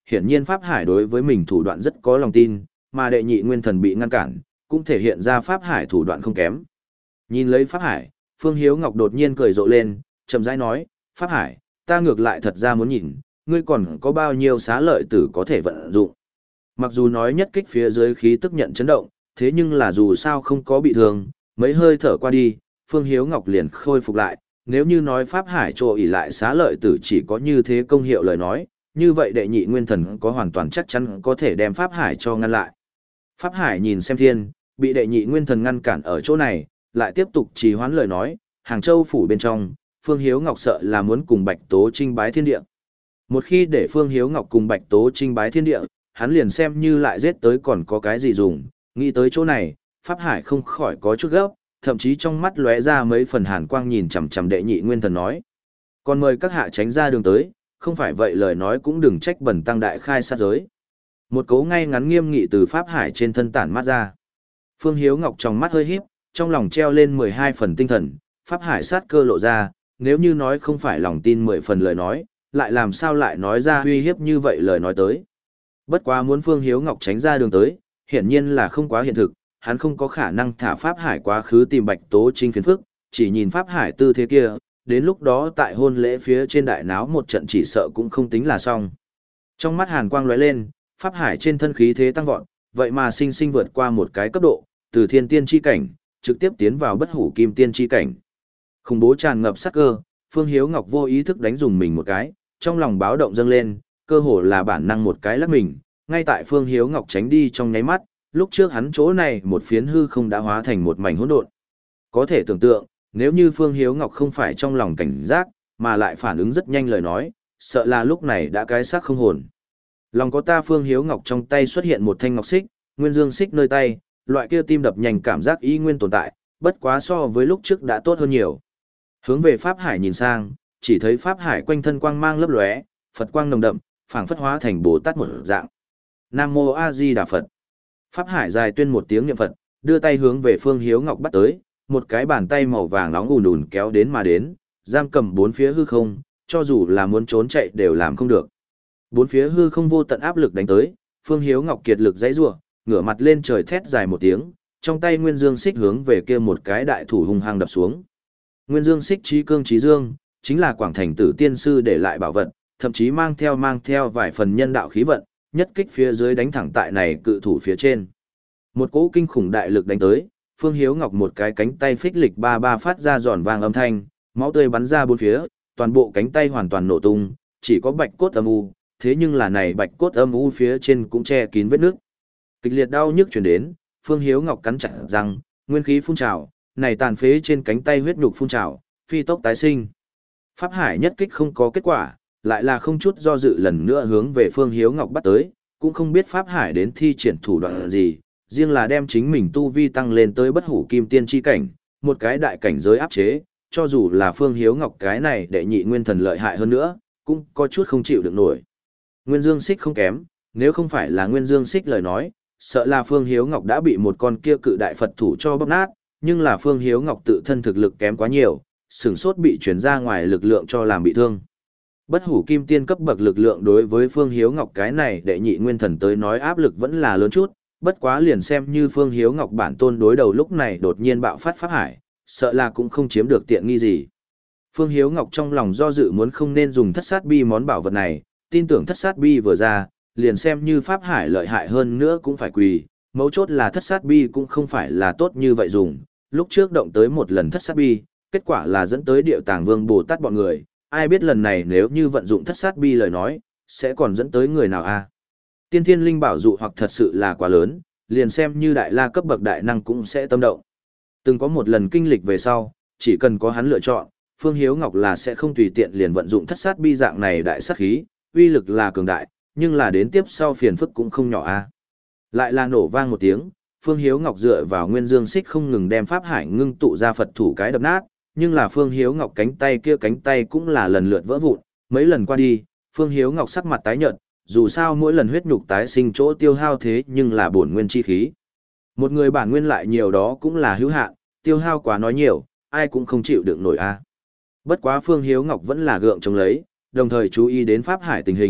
hiển nhiên Pháp Hải đối với mình thủ đoạn rất có lòng tin, mà đệ nhị nguyên thần bị ngăn cản, cũng thể hiện ra Pháp Hải thủ đoạn không kém. Nhìn lấy Pháp Hải, Phương Hiếu Ngọc đột nhiên cười rộ lên, chậm rãi nói, Pháp Hải, ta ngược lại thật ra muốn nhìn, ngươi còn có bao nhiêu xá lợi tử có thể vận dụng. Mặc dù nói nhất kích phía dưới khí tức nhận chấn động, thế nhưng là dù sao không có bị thương, mấy hơi thở qua đi, Phương Hiếu Ngọc liền khôi phục lại, nếu như nói Pháp Hải trô ỉ lại xá lợi tử chỉ có như thế công hiệu lời nói, như vậy đệ nhị nguyên thần có hoàn toàn chắc chắn có thể đem Pháp Hải cho ngăn lại. Pháp Hải nhìn xem thiên, bị đệ nhị nguyên thần ngăn cản ở chỗ này, lại tiếp tục trì hoãn lời nói, Hàng Châu phủ bên trong, Phương Hiếu Ngọc sợ là muốn cùng Bạch Tố Trinh bái thiên địa. Một khi để Phương Hiếu Ngọc cùng Bạch Tố Trinh bái thiên địa, hắn liền xem như lại giết tới còn có cái gì dùng, nghĩ tới chỗ này, Pháp Hải không khỏi có chút gấp, thậm chí trong mắt lóe ra mấy phần hàn quang nhìn chằm chằm đệ nhị nguyên thần nói. Còn mời các hạ tránh ra đường tới, không phải vậy lời nói cũng đừng trách bẩn tăng đại khai sát giới. Một cấu ngay ngắn nghiêm nghị từ Pháp Hải trên thân tản mát ra. Phương Hiếu Ngọc trong mắt hơi híp, trong lòng treo lên mười hai phần tinh thần, Pháp Hải sát cơ lộ ra, nếu như nói không phải lòng tin mười phần lời nói, lại làm sao lại nói ra uy hiếp như vậy lời nói tới. Bất quá muốn Phương Hiếu Ngọc tránh ra đường tới, hiển nhiên là không quá hiện thực, hắn không có khả năng thả Pháp Hải quá khứ tìm Bạch Tố Trinh phiền phức, chỉ nhìn Pháp Hải tư thế kia, đến lúc đó tại hôn lễ phía trên đại náo một trận chỉ sợ cũng không tính là xong. Trong mắt hàn quang lóe lên, Pháp Hải trên thân khí thế tăng vọt, vậy mà sinh sinh vượt qua một cái cấp độ, từ thiên tiên chi cảnh, trực tiếp tiến vào bất hủ kim tiên chi cảnh. Khủng bố tràn ngập sát cơ, Phương Hiếu Ngọc vô ý thức đánh dùng mình một cái, trong lòng báo động dâng lên, cơ hồ là bản năng một cái lắc mình, ngay tại Phương Hiếu Ngọc tránh đi trong nháy mắt, lúc trước hắn chỗ này một phiến hư không đã hóa thành một mảnh hỗn độn. Có thể tưởng tượng, nếu như Phương Hiếu Ngọc không phải trong lòng cảnh giác, mà lại phản ứng rất nhanh lời nói, sợ là lúc này đã cái xác không hồn. Lòng có ta Phương Hiếu Ngọc trong tay xuất hiện một thanh ngọc xích, nguyên dương xích nơi tay, loại kia tim đập nhanh cảm giác y nguyên tồn tại, bất quá so với lúc trước đã tốt hơn nhiều. Hướng về Pháp Hải nhìn sang, chỉ thấy Pháp Hải quanh thân quang mang lấp lóe, Phật quang nồng đậm, phảng phất hóa thành Bồ Tát một dạng. Nam Mô A Di Đà Phật. Pháp Hải dài tuyên một tiếng niệm Phật, đưa tay hướng về Phương Hiếu Ngọc bắt tới, một cái bàn tay màu vàng nóng ùn ùn kéo đến mà đến, giam cầm bốn phía hư không, cho dù là muốn trốn chạy đều làm không được. Bốn phía hư không vô tận áp lực đánh tới, Phương Hiếu Ngọc kiệt lực dãy rủa, ngửa mặt lên trời thét dài một tiếng, trong tay Nguyên Dương Xích hướng về kia một cái đại thủ hung hăng đập xuống. Nguyên Dương Xích chí cương chí dương, chính là Quảng Thành Tử tiên sư để lại bảo vật, thậm chí mang theo mang theo vài phần nhân đạo khí vận, nhất kích phía dưới đánh thẳng tại này cự thủ phía trên. Một cỗ kinh khủng đại lực đánh tới, Phương Hiếu Ngọc một cái cánh tay phích lịch ba ba phát ra giòn vang âm thanh, máu tươi bắn ra bốn phía, toàn bộ cánh tay hoàn toàn nổ tung, chỉ có bạch cốt âm u, thế nhưng là này bạch cốt âm u phía trên cũng che kín vết nước. Kịch liệt đau nhức truyền đến, Phương Hiếu Ngọc cắn chặt răng, nguyên khí phun trào, này tàn phế trên cánh tay huyết nhục phun trào, phi tốc tái sinh. Pháp Hải nhất kích không có kết quả, lại là không chút do dự lần nữa hướng về Phương Hiếu Ngọc bắt tới, cũng không biết Pháp Hải đến thi triển thủ đoạn gì, riêng là đem chính mình tu vi tăng lên tới bất hủ kim tiên chi cảnh, một cái đại cảnh giới áp chế, cho dù là Phương Hiếu Ngọc cái này đệ nhị nguyên thần lợi hại hơn nữa, cũng có chút không chịu được nổi. Nguyên Dương Xích không kém, nếu không phải là Nguyên Dương Xích lời nói, sợ là Phương Hiếu Ngọc đã bị một con kia cự đại Phật thủ cho bóp nát, nhưng là Phương Hiếu Ngọc tự thân thực lực kém quá nhiều, sừng sốt bị chuyển ra ngoài lực lượng cho làm bị thương. Bất hủ kim tiên cấp bậc lực lượng đối với Phương Hiếu Ngọc cái này đệ nhị nguyên thần tới nói áp lực vẫn là lớn chút, bất quá liền xem như Phương Hiếu Ngọc bản tôn đối đầu lúc này đột nhiên bạo phát Pháp Hải, sợ là cũng không chiếm được tiện nghi gì. Phương Hiếu Ngọc trong lòng do dự muốn không nên dùng thất sát bi món bảo vật này, tin tưởng thất sát bi vừa ra, liền xem như Pháp Hải lợi hại hơn nữa cũng phải quỳ, mấu chốt là thất sát bi cũng không phải là tốt như vậy dùng, lúc trước động tới một lần thất sát bi, kết quả là dẫn tới Điệu Tàng Vương Bồ Tát bọn người, ai biết lần này nếu như vận dụng thất sát bi lời nói, sẽ còn dẫn tới người nào a? Tiên thiên linh bảo dụ hoặc thật sự là quá lớn, liền xem như đại la cấp bậc đại năng cũng sẽ tâm động. Từng có một lần kinh lịch về sau, chỉ cần có hắn lựa chọn, Phương Hiếu Ngọc là sẽ không tùy tiện liền vận dụng thất sát bi dạng này đại sát khí, uy lực là cường đại, nhưng là đến tiếp sau phiền phức cũng không nhỏ a. Lại là nổ vang một tiếng, Phương Hiếu Ngọc dựa vào Nguyên Dương Xích không ngừng đem Pháp Hải ngưng tụ ra Phật thủ cái đập nát, nhưng là Phương Hiếu Ngọc cánh tay kia cánh tay cũng là lần lượt vỡ vụn, mấy lần qua đi, Phương Hiếu Ngọc sắc mặt tái nhợt, dù sao mỗi lần huyết nhục tái sinh chỗ tiêu hao thế nhưng là bổn nguyên chi khí. Một người bản nguyên lại nhiều đó cũng là hữu hạn, tiêu hao quá nói nhiều, ai cũng không chịu đựng nổi a. Bất quá Phương Hiếu Ngọc vẫn là gượng chống lấy, đồng thời chú ý đến Pháp Hải tình hình,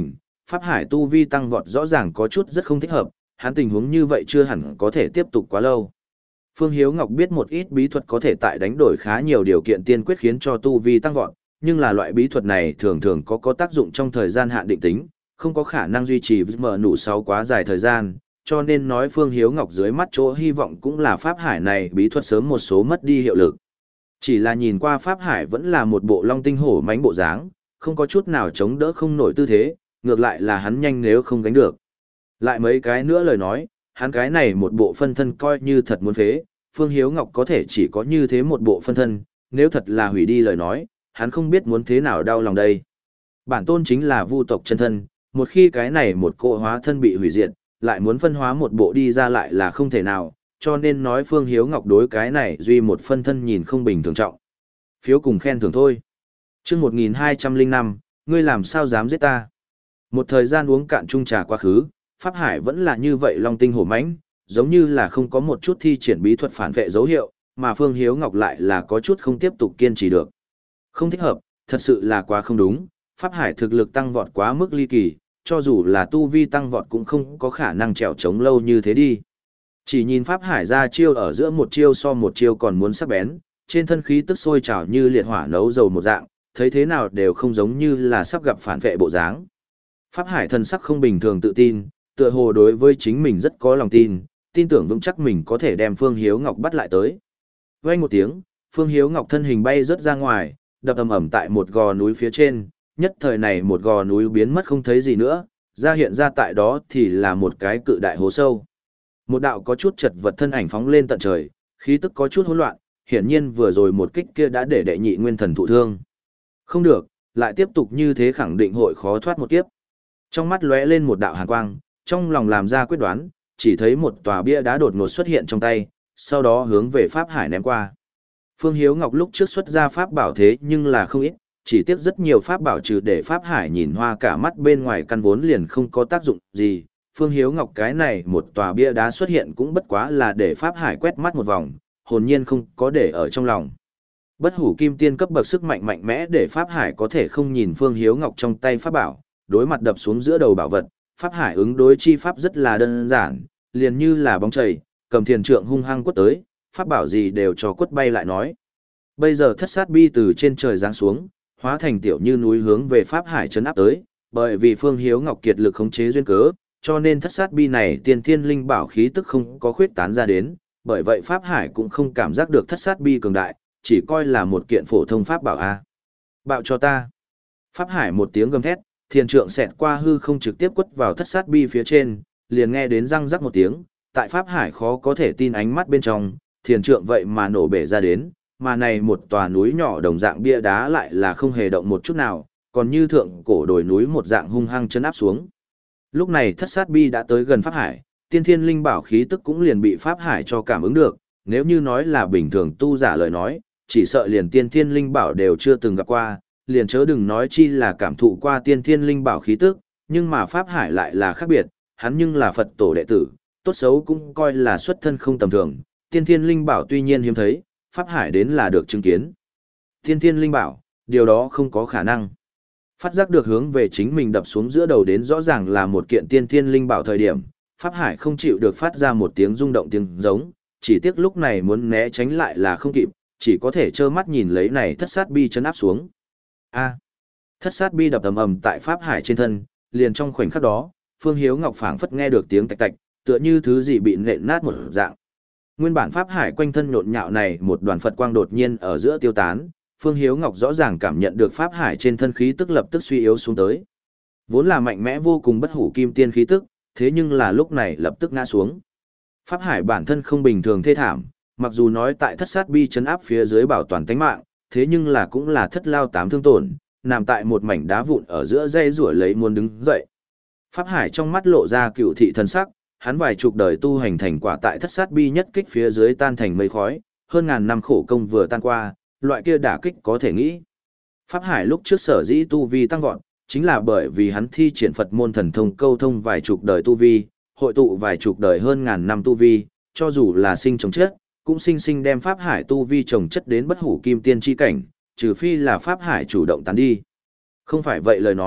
Pháp Hải tu vi tăng vọt rõ ràng có chút rất không thích hợp, hắn tình huống như vậy chưa hẳn có thể tiếp tục quá lâu. Phương Hiếu Ngọc biết một ít bí thuật có thể tại đánh đổi khá nhiều điều kiện tiên quyết khiến cho tu vi tăng vọt, nhưng là loại bí thuật này thường thường có có tác dụng trong thời gian hạn định tính, không có khả năng duy trì mở nụ sau quá dài thời gian, cho nên nói Phương Hiếu Ngọc dưới mắt chỗ hy vọng cũng là Pháp Hải này bí thuật sớm một số mất đi hiệu lực. Chỉ là nhìn qua Pháp Hải vẫn là một bộ long tinh hổ mãnh bộ dáng, không có chút nào chống đỡ không nổi tư thế, ngược lại là hắn nhanh nếu không gánh được. Lại mấy cái nữa lời nói, hắn cái này một bộ phân thân coi như thật muốn phế, Phương Hiếu Ngọc có thể chỉ có như thế một bộ phân thân, nếu thật là hủy đi lời nói, hắn không biết muốn thế nào đau lòng đây. Bản tôn chính là vu tộc chân thân, một khi cái này một cỗ hóa thân bị hủy diệt, lại muốn phân hóa một bộ đi ra lại là không thể nào, cho nên nói Phương Hiếu Ngọc đối cái này duy một phân thân nhìn không bình thường trọng. Phiếu cùng khen thưởng thôi. Chương một nghìn hai trăm lẻ năm, ngươi làm sao dám giết ta? Một thời gian uống cạn chung trà quá khứ, Pháp Hải vẫn là như vậy long tinh hổ mãnh, giống như là không có một chút thi triển bí thuật phản vệ dấu hiệu, mà Phương Hiếu Ngọc lại là có chút không tiếp tục kiên trì được. Không thích hợp, thật sự là quá không đúng, Pháp Hải thực lực tăng vọt quá mức ly kỳ, cho dù là tu vi tăng vọt cũng không có khả năng trèo trống lâu như thế đi. Chỉ nhìn Pháp Hải ra chiêu ở giữa một chiêu so một chiêu còn muốn sắc bén, trên thân khí tức sôi trào như liệt hỏa nấu dầu một dạng, thấy thế nào đều không giống như là sắp gặp phản vệ bộ dáng. Pháp Hải thân sắc không bình thường tự tin, tựa hồ đối với chính mình rất có lòng tin, tin tưởng vững chắc mình có thể đem Phương Hiếu Ngọc bắt lại tới. Vang một tiếng, Phương Hiếu Ngọc thân hình bay rất ra ngoài, đập ầm ầm tại một gò núi phía trên, nhất thời này một gò núi biến mất không thấy gì nữa, ra hiện ra tại đó thì là một cái cự đại hố sâu. Một đạo có chút chật vật thân ảnh phóng lên tận trời, khí tức có chút hỗn loạn, hiển nhiên vừa rồi một kích kia đã để đệ nhị nguyên thần thụ thương. Không được, lại tiếp tục như thế khẳng định hội khó thoát một kiếp. Trong mắt lóe lên một đạo hàn quang, trong lòng làm ra quyết đoán, chỉ thấy một tòa bia đá đột ngột xuất hiện trong tay, sau đó hướng về Pháp Hải ném qua. Phương Hiếu Ngọc lúc trước xuất ra Pháp bảo thế nhưng là không ít, chỉ tiếc rất nhiều Pháp bảo trừ để Pháp Hải nhìn hoa cả mắt bên ngoài căn vốn liền không có tác dụng gì. Phương Hiếu Ngọc cái này một tòa bia đá xuất hiện cũng bất quá là để Pháp Hải quét mắt một vòng, hồn nhiên không có để ở trong lòng. Bất hủ kim tiên cấp bậc sức mạnh mạnh mẽ để Pháp Hải có thể không nhìn Phương Hiếu Ngọc trong tay Pháp bảo, đối mặt đập xuống giữa đầu bảo vật, Pháp Hải ứng đối chi pháp rất là đơn giản, liền như là bóng chảy, cầm thiền trượng hung hăng quất tới, Pháp bảo gì đều cho quất bay lại nói. Bây giờ thất sát bi từ trên trời giáng xuống, hóa thành tiểu như núi hướng về Pháp Hải chấn áp tới, bởi vì Phương Hiếu Ngọc kiệt lực khống chế duyên cớ, cho nên thất sát bi này tiên thiên linh bảo khí tức không có khuyết tán ra đến, bởi vậy Pháp Hải cũng không cảm giác được thất sát bi cường đại, chỉ coi là một kiện phổ thông pháp bảo a. Bạo cho ta. Pháp Hải một tiếng gầm thét, thiền trượng xẹt qua hư không trực tiếp quất vào thất sát bi phía trên, liền nghe đến răng rắc một tiếng, tại Pháp Hải khó có thể tin ánh mắt bên trong, thiền trượng vậy mà nổ bể ra đến, mà này một tòa núi nhỏ đồng dạng bia đá lại là không hề động một chút nào, còn như thượng cổ đồi núi một dạng hung hăng chân áp xuống. Lúc này thất sát bi đã tới gần Pháp Hải, tiên thiên linh bảo khí tức cũng liền bị Pháp Hải cho cảm ứng được, nếu như nói là bình thường tu giả lời nói, chỉ sợ liền tiên thiên linh bảo đều chưa từng gặp qua, liền chớ đừng nói chi là cảm thụ qua tiên thiên linh bảo khí tức, nhưng mà Pháp Hải lại là khác biệt, hắn nhưng là Phật tổ đệ tử, tốt xấu cũng coi là xuất thân không tầm thường, tiên thiên linh bảo tuy nhiên hiếm thấy, Pháp Hải đến là được chứng kiến. Tiên thiên linh bảo, điều đó không có khả năng. Phát giác được hướng về chính mình đập xuống giữa đầu đến rõ ràng là một kiện tiên thiên linh bảo thời điểm, Pháp Hải không chịu được phát ra một tiếng rung động tiếng giống, chỉ tiếc lúc này muốn né tránh lại là không kịp, chỉ có thể trơ mắt nhìn lấy này thất sát bi chấn áp xuống. A. Thất sát bi đập ầm ầm tại Pháp Hải trên thân, liền trong khoảnh khắc đó, Phương Hiếu Ngọc phảng phất nghe được tiếng tạch tạch, tựa như thứ gì bị nện nát một dạng. Nguyên bản Pháp Hải quanh thân nhộn nhạo này một đoàn Phật quang đột nhiên ở giữa tiêu tán, Phương Hiếu Ngọc rõ ràng cảm nhận được Pháp Hải trên thân khí tức lập tức suy yếu xuống tới. Vốn là mạnh mẽ vô cùng bất hủ kim tiên khí tức, thế nhưng là lúc này lập tức ngã xuống. Pháp Hải bản thân không bình thường thê thảm, mặc dù nói tại thất sát bi chấn áp phía dưới bảo toàn tánh mạng, thế nhưng là cũng là thất lao tám thương tổn, nằm tại một mảnh đá vụn ở giữa dây rủa lấy muốn đứng dậy. Pháp Hải trong mắt lộ ra cựu thị thần sắc, hắn vài chục đời tu hành thành quả tại thất sát bi nhất kích phía dưới tan thành mây khói, hơn ngàn năm khổ công vừa tan qua, loại kia đả kích có thể nghĩ. Pháp Hải lúc trước sở dĩ tu vi tăng vọt, chính là bởi vì hắn thi triển Phật môn thần thông câu thông vài chục đời tu vi, hội tụ vài chục đời hơn ngàn năm tu vi, cho dù là sinh trồng chết, cũng sinh sinh đem Pháp Hải tu vi trồng chất đến bất hủ kim tiên chi cảnh, trừ phi là Pháp Hải chủ động tán đi. Không phải vậy lời nói,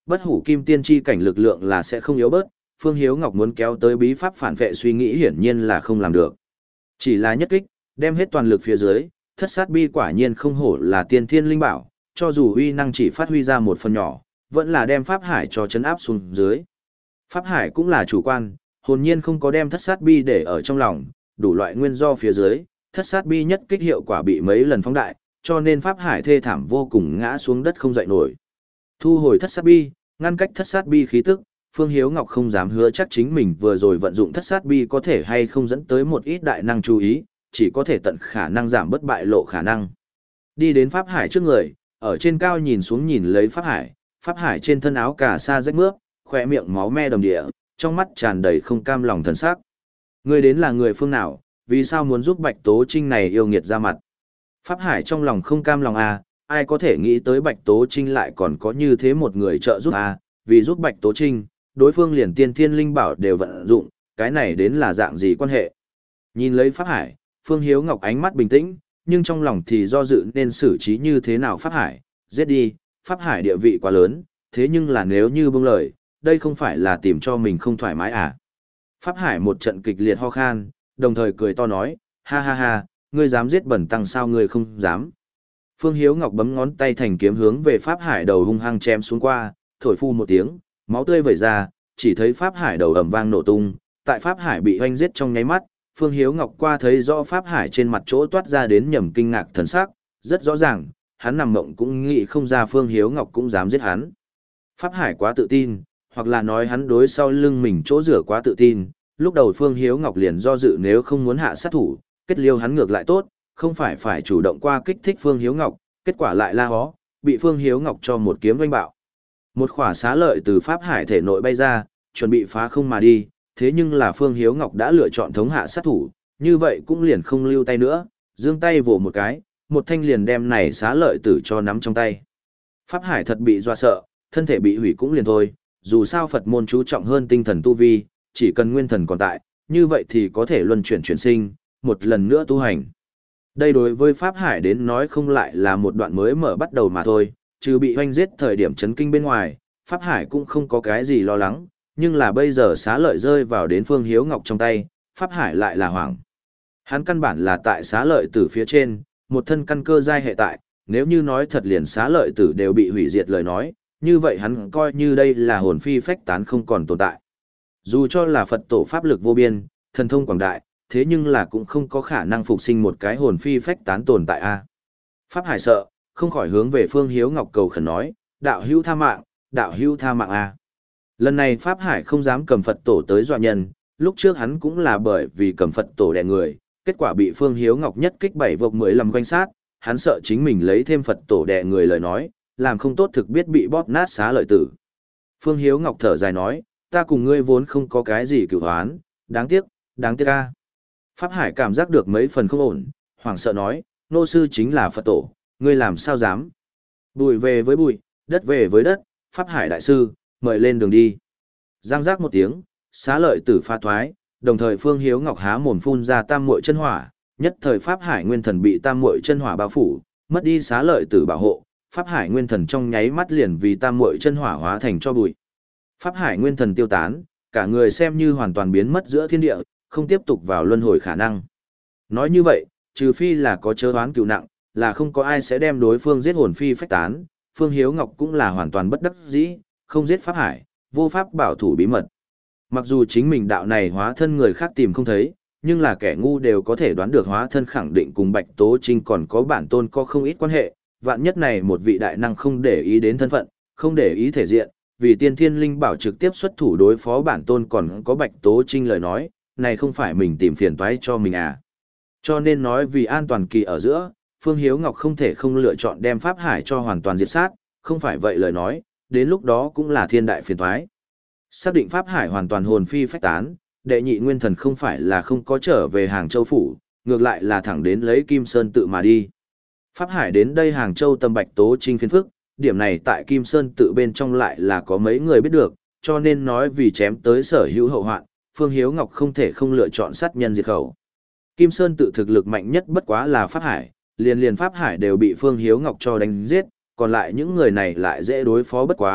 bất hủ kim tiên chi cảnh lực lượng là sẽ không yếu bớt, Phương Hiếu Ngọc muốn kéo tới bí pháp phản vệ suy nghĩ hiển nhiên là không làm được. Chỉ là nhất kích, đem hết toàn lực phía dưới, thất sát bi quả nhiên không hổ là tiên thiên linh bảo, cho dù uy năng chỉ phát huy ra một phần nhỏ, vẫn là đem pháp hải cho chấn áp xuống dưới. Pháp hải cũng là chủ quan, hồn nhiên không có đem thất sát bi để ở trong lòng, đủ loại nguyên do phía dưới, thất sát bi nhất kích hiệu quả bị mấy lần phóng đại, cho nên pháp hải thê thảm vô cùng ngã xuống đất không dậy nổi. Thu hồi thất sát bi, ngăn cách thất sát bi khí tức, Phương Hiếu Ngọc không dám hứa chắc chính mình vừa rồi vận dụng thất sát bi có thể hay không dẫn tới một ít đại năng chú ý, chỉ có thể tận khả năng giảm bất bại lộ khả năng. Đi đến pháp hải trước người, ở trên cao nhìn xuống nhìn lấy pháp hải, pháp hải trên thân áo cà sa rách mướp, khỏe miệng máu me đầm địa, trong mắt tràn đầy không cam lòng thần sắc. Ngươi đến là người phương nào, vì sao muốn giúp Bạch Tố Trinh này yêu nghiệt ra mặt? Pháp hải trong lòng không cam lòng à, ai có thể nghĩ tới Bạch Tố Trinh lại còn có như thế một người trợ giúp à, vì giúp Bạch Tố Trinh, đối phương liền tiên thiên linh bảo đều vận dụng, cái này đến là dạng gì quan hệ? Nhìn lấy pháp hải, Phương Hiếu Ngọc ánh mắt bình tĩnh, nhưng trong lòng thì do dự nên xử trí như thế nào pháp hải, giết đi, pháp hải địa vị quá lớn, thế nhưng là nếu như buông lời, đây không phải là tìm cho mình không thoải mái à? Pháp hải một trận kịch liệt ho khan, đồng thời cười to nói, ha ha ha, ngươi dám giết bẩn tăng sao ngươi không dám. Phương Hiếu Ngọc bấm ngón tay thành kiếm hướng về Pháp hải đầu hung hăng chém xuống qua, thổi phu một tiếng, máu tươi vẩy ra, chỉ thấy Pháp hải đầu ầm vang nổ tung, tại Pháp hải bị hoanh giết trong nháy mắt, Phương Hiếu Ngọc qua thấy rõ Pháp hải trên mặt chỗ toát ra đến nhầm kinh ngạc thần sắc, rất rõ ràng, hắn nằm mộng cũng nghĩ không ra Phương Hiếu Ngọc cũng dám giết hắn. Pháp hải quá tự tin, hoặc là nói hắn đối sau lưng mình chỗ rửa quá tự tin, lúc đầu Phương Hiếu Ngọc liền do dự nếu không muốn hạ sát thủ, kết liêu hắn ngược lại tốt, không phải phải chủ động qua kích thích Phương Hiếu Ngọc, kết quả lại la hó, bị Phương Hiếu Ngọc cho một kiếm vanh bạo. Một khỏa xá lợi từ Pháp hải thể nội bay ra, chuẩn bị phá không mà đi, thế nhưng là Phương Hiếu Ngọc đã lựa chọn thống hạ sát thủ, như vậy cũng liền không lưu tay nữa, giương tay vỗ một cái, một thanh liền đem này xá lợi tử cho nắm trong tay. Pháp hải thật bị dọa sợ, thân thể bị hủy cũng liền thôi, dù sao Phật môn chú trọng hơn tinh thần tu vi, chỉ cần nguyên thần còn tại, như vậy thì có thể luân chuyển chuyển sinh, một lần nữa tu hành. Đây đối với Pháp hải đến nói không lại là một đoạn mới mở bắt đầu mà thôi, trừ bị hoanh giết thời điểm chấn kinh bên ngoài, Pháp hải cũng không có cái gì lo lắng, nhưng là bây giờ xá lợi rơi vào đến Phương Hiếu Ngọc trong tay, Pháp hải lại là hoảng. Hắn căn bản là tại xá lợi tử phía trên, một thân căn cơ giai hệ tại, nếu như nói thật liền xá lợi tử đều bị hủy diệt lời nói, như vậy hắn coi như đây là hồn phi phách tán không còn tồn tại. Dù cho là Phật tổ pháp lực vô biên, thần thông quảng đại, thế nhưng là cũng không có khả năng phục sinh một cái hồn phi phách tán tồn tại a. Pháp hải sợ, không khỏi hướng về Phương Hiếu Ngọc cầu khẩn nói, đạo hữu tha mạng, đạo hữu tha mạng a. Lần này Pháp hải không dám cầm Phật tổ tới dọa nhân, lúc trước hắn cũng là bởi vì cầm Phật tổ đè người, kết quả bị Phương Hiếu Ngọc nhất kích bảy vộc mười lăm quanh sát, hắn sợ chính mình lấy thêm Phật tổ đè người lời nói, làm không tốt thực biết bị bóp nát xá lợi tử. Phương Hiếu Ngọc thở dài nói, ta cùng ngươi vốn không có cái gì cửu hoán, đáng tiếc, đáng tiếc a. Pháp hải cảm giác được mấy phần không ổn, hoảng sợ nói, nô sư chính là Phật tổ, ngươi làm sao dám. Bụi về với bụi, đất về với đất, Pháp hải đại sư, mời lên đường đi. Giang giác một tiếng, xá lợi tử pha thoái, đồng thời Phương Hiếu Ngọc há mồm phun ra tam muội chân hỏa, nhất thời Pháp hải nguyên thần bị tam muội chân hỏa bao phủ, mất đi xá lợi tử bảo hộ, Pháp hải nguyên thần trong nháy mắt liền vì tam muội chân hỏa hóa thành cho bụi. Pháp hải nguyên thần tiêu tán, cả người xem như hoàn toàn biến mất giữa thiên địa, không tiếp tục vào luân hồi khả năng. Nói như vậy, trừ phi là có chớ oán cựu nặng, là không có ai sẽ đem đối phương giết hồn phi phách tán, Phương Hiếu Ngọc cũng là hoàn toàn bất đắc dĩ, không giết Pháp hải, vô pháp bảo thủ bí mật. Mặc dù chính mình đạo này hóa thân người khác tìm không thấy, nhưng là kẻ ngu đều có thể đoán được hóa thân khẳng định cùng Bạch Tố Trinh còn có bản tôn có không ít quan hệ, vạn nhất này một vị đại năng không để ý đến thân phận, không để ý thể diện, vì tiên thiên linh bảo trực tiếp xuất thủ đối phó bản tôn còn có Bạch Tố Trinh lời nói, này không phải mình tìm phiền toái cho mình à. Cho nên nói vì an toàn kỳ ở giữa, Phương Hiếu Ngọc không thể không lựa chọn đem Pháp hải cho hoàn toàn diệt sát, không phải vậy lời nói, đến lúc đó cũng là thiên đại phiền toái. Xác định Pháp hải hoàn toàn hồn phi phách tán, đệ nhị nguyên thần không phải là không có trở về Hàng Châu phủ, ngược lại là thẳng đến lấy Kim Sơn tự mà đi. Pháp hải đến đây Hàng Châu tầm Bạch Tố Trinh phiền phức, điểm này tại Kim Sơn tự bên trong lại là có mấy người biết được, cho nên nói vì chém tới sở hữu hậu hoạn, Phương Hiếu Ngọc không thể không lựa chọn sát nhân diệt khẩu. Kim Sơn tự thực lực mạnh nhất bất quá là Pháp hải, liền liền Pháp hải đều bị Phương Hiếu Ngọc cho đánh giết, còn lại những người này lại dễ đối phó bất quá,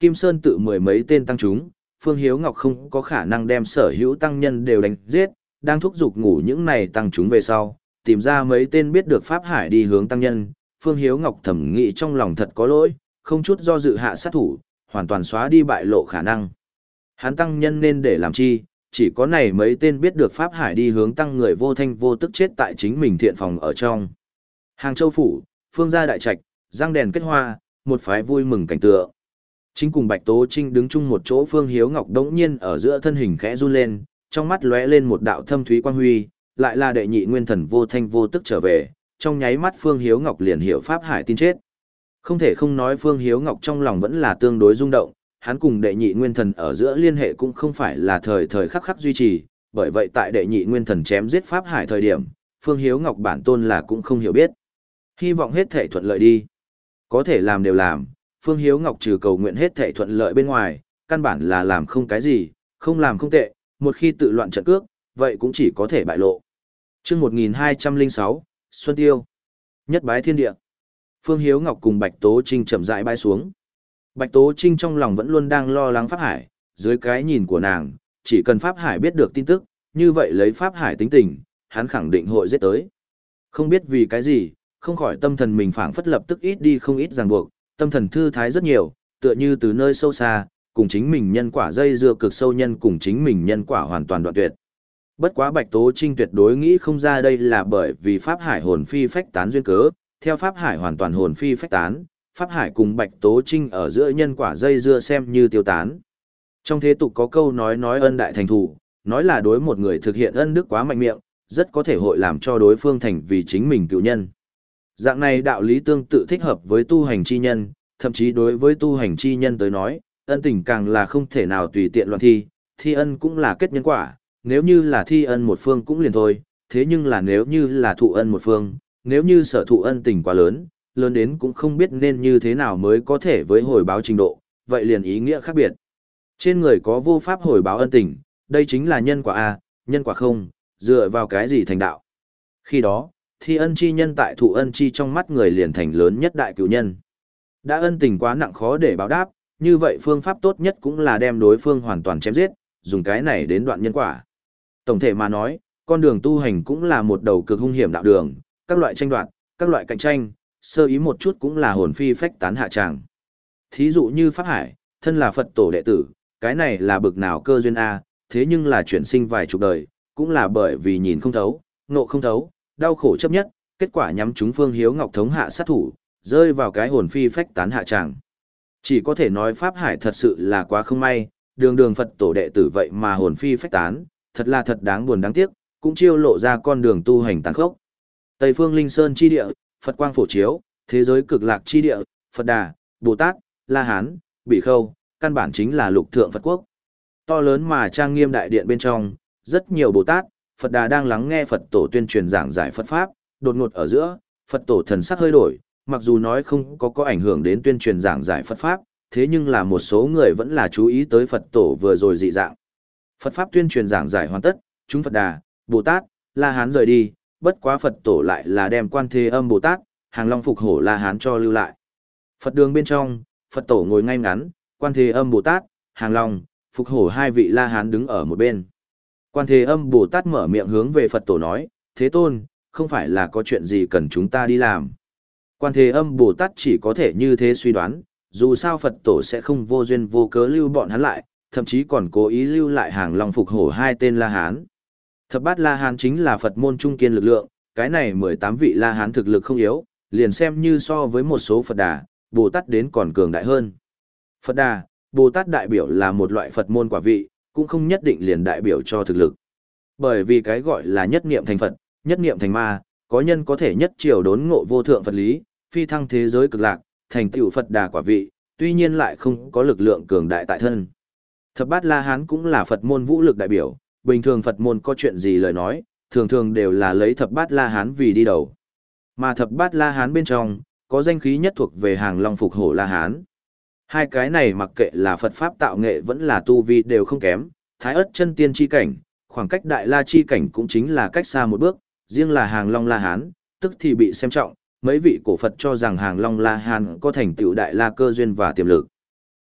Kim Sơn tự mười mấy tên tăng chúng, Phương Hiếu Ngọc không có khả năng đem sở hữu tăng nhân đều đánh giết, đang thúc giục ngủ những này tăng chúng về sau, tìm ra mấy tên biết được pháp hải đi hướng tăng nhân, Phương Hiếu Ngọc thẩm nghĩ trong lòng thật có lỗi, không chút do dự hạ sát thủ, hoàn toàn xóa đi bại lộ khả năng. Hắn tăng nhân nên để làm chi, chỉ có này mấy tên biết được pháp hải đi hướng tăng người vô thanh vô tức chết tại chính mình thiện phòng ở trong. Hàng Châu phủ, Phương gia đại trạch, răng đèn kết hoa, một phái vui mừng cảnh tượng. Chính cùng Bạch Tố Trinh đứng chung một chỗ, Phương Hiếu Ngọc đống nhiên ở giữa thân hình khẽ run lên, trong mắt lóe lên một đạo thâm thúy quang huy, lại là đệ nhị nguyên thần vô thanh vô tức trở về, trong nháy mắt Phương Hiếu Ngọc liền hiểu pháp hải tin chết. Không thể không nói Phương Hiếu Ngọc trong lòng vẫn là tương đối rung động, hắn cùng đệ nhị nguyên thần ở giữa liên hệ cũng không phải là thời thời khắc khắc duy trì, bởi vậy tại đệ nhị nguyên thần chém giết pháp hải thời điểm, Phương Hiếu Ngọc bản tôn là cũng không hiểu biết. Hy vọng hết thể thuận lợi đi. Có thể làm đều làm, Phương Hiếu Ngọc trừ cầu nguyện hết thể thuận lợi bên ngoài, căn bản là làm không cái gì, không làm không tệ, một khi tự loạn trận cước, vậy cũng chỉ có thể bại lộ. Chương một nghìn hai trăm lẻ sáu, Xuân Tiêu. Nhất bái thiên địa. Phương Hiếu Ngọc cùng Bạch Tố Trinh chậm rãi bái xuống. Bạch Tố Trinh trong lòng vẫn luôn đang lo lắng Pháp Hải, dưới cái nhìn của nàng, chỉ cần Pháp Hải biết được tin tức, như vậy lấy Pháp Hải tính tình, hắn khẳng định hội giết tới. Không biết vì cái gì, không khỏi tâm thần mình phảng phất lập tức ít đi không ít ràng buộc, tâm thần thư thái rất nhiều, tựa như từ nơi sâu xa, cùng chính mình nhân quả dây dưa cực sâu nhân cùng chính mình nhân quả hoàn toàn đoạn tuyệt. Bất quá Bạch Tố Trinh tuyệt đối nghĩ không ra đây là bởi vì Pháp Hải hồn phi phách tán duyên cớ, theo Pháp Hải hoàn toàn hồn phi phách tán, Pháp Hải cùng Bạch Tố Trinh ở giữa nhân quả dây dưa xem như tiêu tán. Trong thế tục có câu nói nói ân đại thành thủ, nói là đối một người thực hiện ân đức quá mạnh miệng, rất có thể hội làm cho đối phương thành vì chính mình cựu nhân. Dạng này đạo lý tương tự thích hợp với tu hành chi nhân, thậm chí đối với tu hành chi nhân tới nói, ân tình càng là không thể nào tùy tiện loạn thi, thi ân cũng là kết nhân quả, nếu như là thi ân một phương cũng liền thôi, thế nhưng là nếu như là thụ ân một phương, nếu như sở thụ ân tình quá lớn, lớn đến cũng không biết nên như thế nào mới có thể với hồi báo trình độ, vậy liền ý nghĩa khác biệt. Trên người có vô pháp hồi báo ân tình, đây chính là nhân quả A, nhân quả không, dựa vào cái gì thành đạo. Khi đó, thi ân chi nhân tại thụ ân chi trong mắt người liền thành lớn nhất đại cửu nhân. Đã ân tình quá nặng khó để báo đáp, như vậy phương pháp tốt nhất cũng là đem đối phương hoàn toàn chém giết, dùng cái này đến đoạn nhân quả. Tổng thể mà nói, con đường tu hành cũng là một đầu cực hung hiểm đạo đường, các loại tranh đoạt, các loại cạnh tranh, sơ ý một chút cũng là hồn phi phách tán hạ tràng. Thí dụ như Pháp Hải, thân là Phật tổ đệ tử, cái này là bực nào cơ duyên A, thế nhưng là chuyển sinh vài chục đời, cũng là bởi vì nhìn không thấu, ngộ không thấu, đau khổ chấp nhất, kết quả nhắm chúng Phương Hiếu Ngọc thống hạ sát thủ, rơi vào cái hồn phi phách tán hạ tràng. Chỉ có thể nói Pháp Hải thật sự là quá không may, đường đường Phật tổ đệ tử vậy mà hồn phi phách tán, thật là thật đáng buồn đáng tiếc, cũng chiêu lộ ra con đường tu hành tàn khốc. Tây phương Linh Sơn chi địa, Phật quang phổ chiếu, thế giới cực lạc chi địa, Phật Đà, Bồ Tát, La Hán, Bỉ Khâu, căn bản chính là lục thượng Phật quốc. To lớn mà trang nghiêm đại điện bên trong, rất nhiều Bồ Tát, Phật Đà đang lắng nghe Phật tổ tuyên truyền giảng giải Phật Pháp, đột ngột ở giữa, Phật tổ thần sắc hơi đổi, mặc dù nói không có có ảnh hưởng đến tuyên truyền giảng giải Phật Pháp, thế nhưng là một số người vẫn là chú ý tới Phật tổ vừa rồi dị dạng. Phật Pháp tuyên truyền giảng giải hoàn tất, chúng Phật Đà, Bồ Tát, La Hán rời đi, bất quá Phật tổ lại là đem Quan Thế Âm Bồ Tát, Hàng Long Phục Hổ La Hán cho lưu lại. Phật đường bên trong, Phật tổ ngồi ngay ngắn, Quan Thế Âm Bồ Tát, Hàng Long, Phục Hổ hai vị La Hán đứng ở một bên. Quan Thế Âm Bồ Tát mở miệng hướng về Phật tổ nói, Thế Tôn, không phải là có chuyện gì cần chúng ta đi làm. Quan Thế Âm Bồ Tát chỉ có thể như thế suy đoán, dù sao Phật tổ sẽ không vô duyên vô cớ lưu bọn hắn lại, thậm chí còn cố ý lưu lại Hàng Long Phục Hổ hai tên La Hán. Thập bát La Hán chính là Phật môn trung kiên lực lượng, cái này mười tám vị La Hán thực lực không yếu, liền xem như so với một số Phật Đà, Bồ Tát đến còn cường đại hơn. Phật Đà, Bồ Tát đại biểu là một loại Phật môn quả vị, cũng không nhất định liền đại biểu cho thực lực. Bởi vì cái gọi là nhất niệm thành Phật, nhất niệm thành ma, có nhân có thể nhất triều đốn ngộ vô thượng Phật lý, phi thăng thế giới cực lạc, thành tựu Phật Đà quả vị, tuy nhiên lại không có lực lượng cường đại tại thân. Thập bát La Hán cũng là Phật môn vũ lực đại biểu, bình thường Phật môn có chuyện gì lời nói, thường thường đều là lấy thập bát La Hán vì đi đầu. Mà thập bát La Hán bên trong, có danh khí nhất thuộc về Hàng Long Phục Hổ La Hán. Hai cái này mặc kệ là Phật Pháp tạo nghệ vẫn là tu vi đều không kém, Thái Ất chân tiên chi cảnh, khoảng cách Đại La chi cảnh cũng chính là cách xa một bước, riêng là Hàng Long La Hán, tức thì bị xem trọng, mấy vị cổ Phật cho rằng Hàng Long La Hán có thành tựu Đại La cơ duyên và tiềm lực.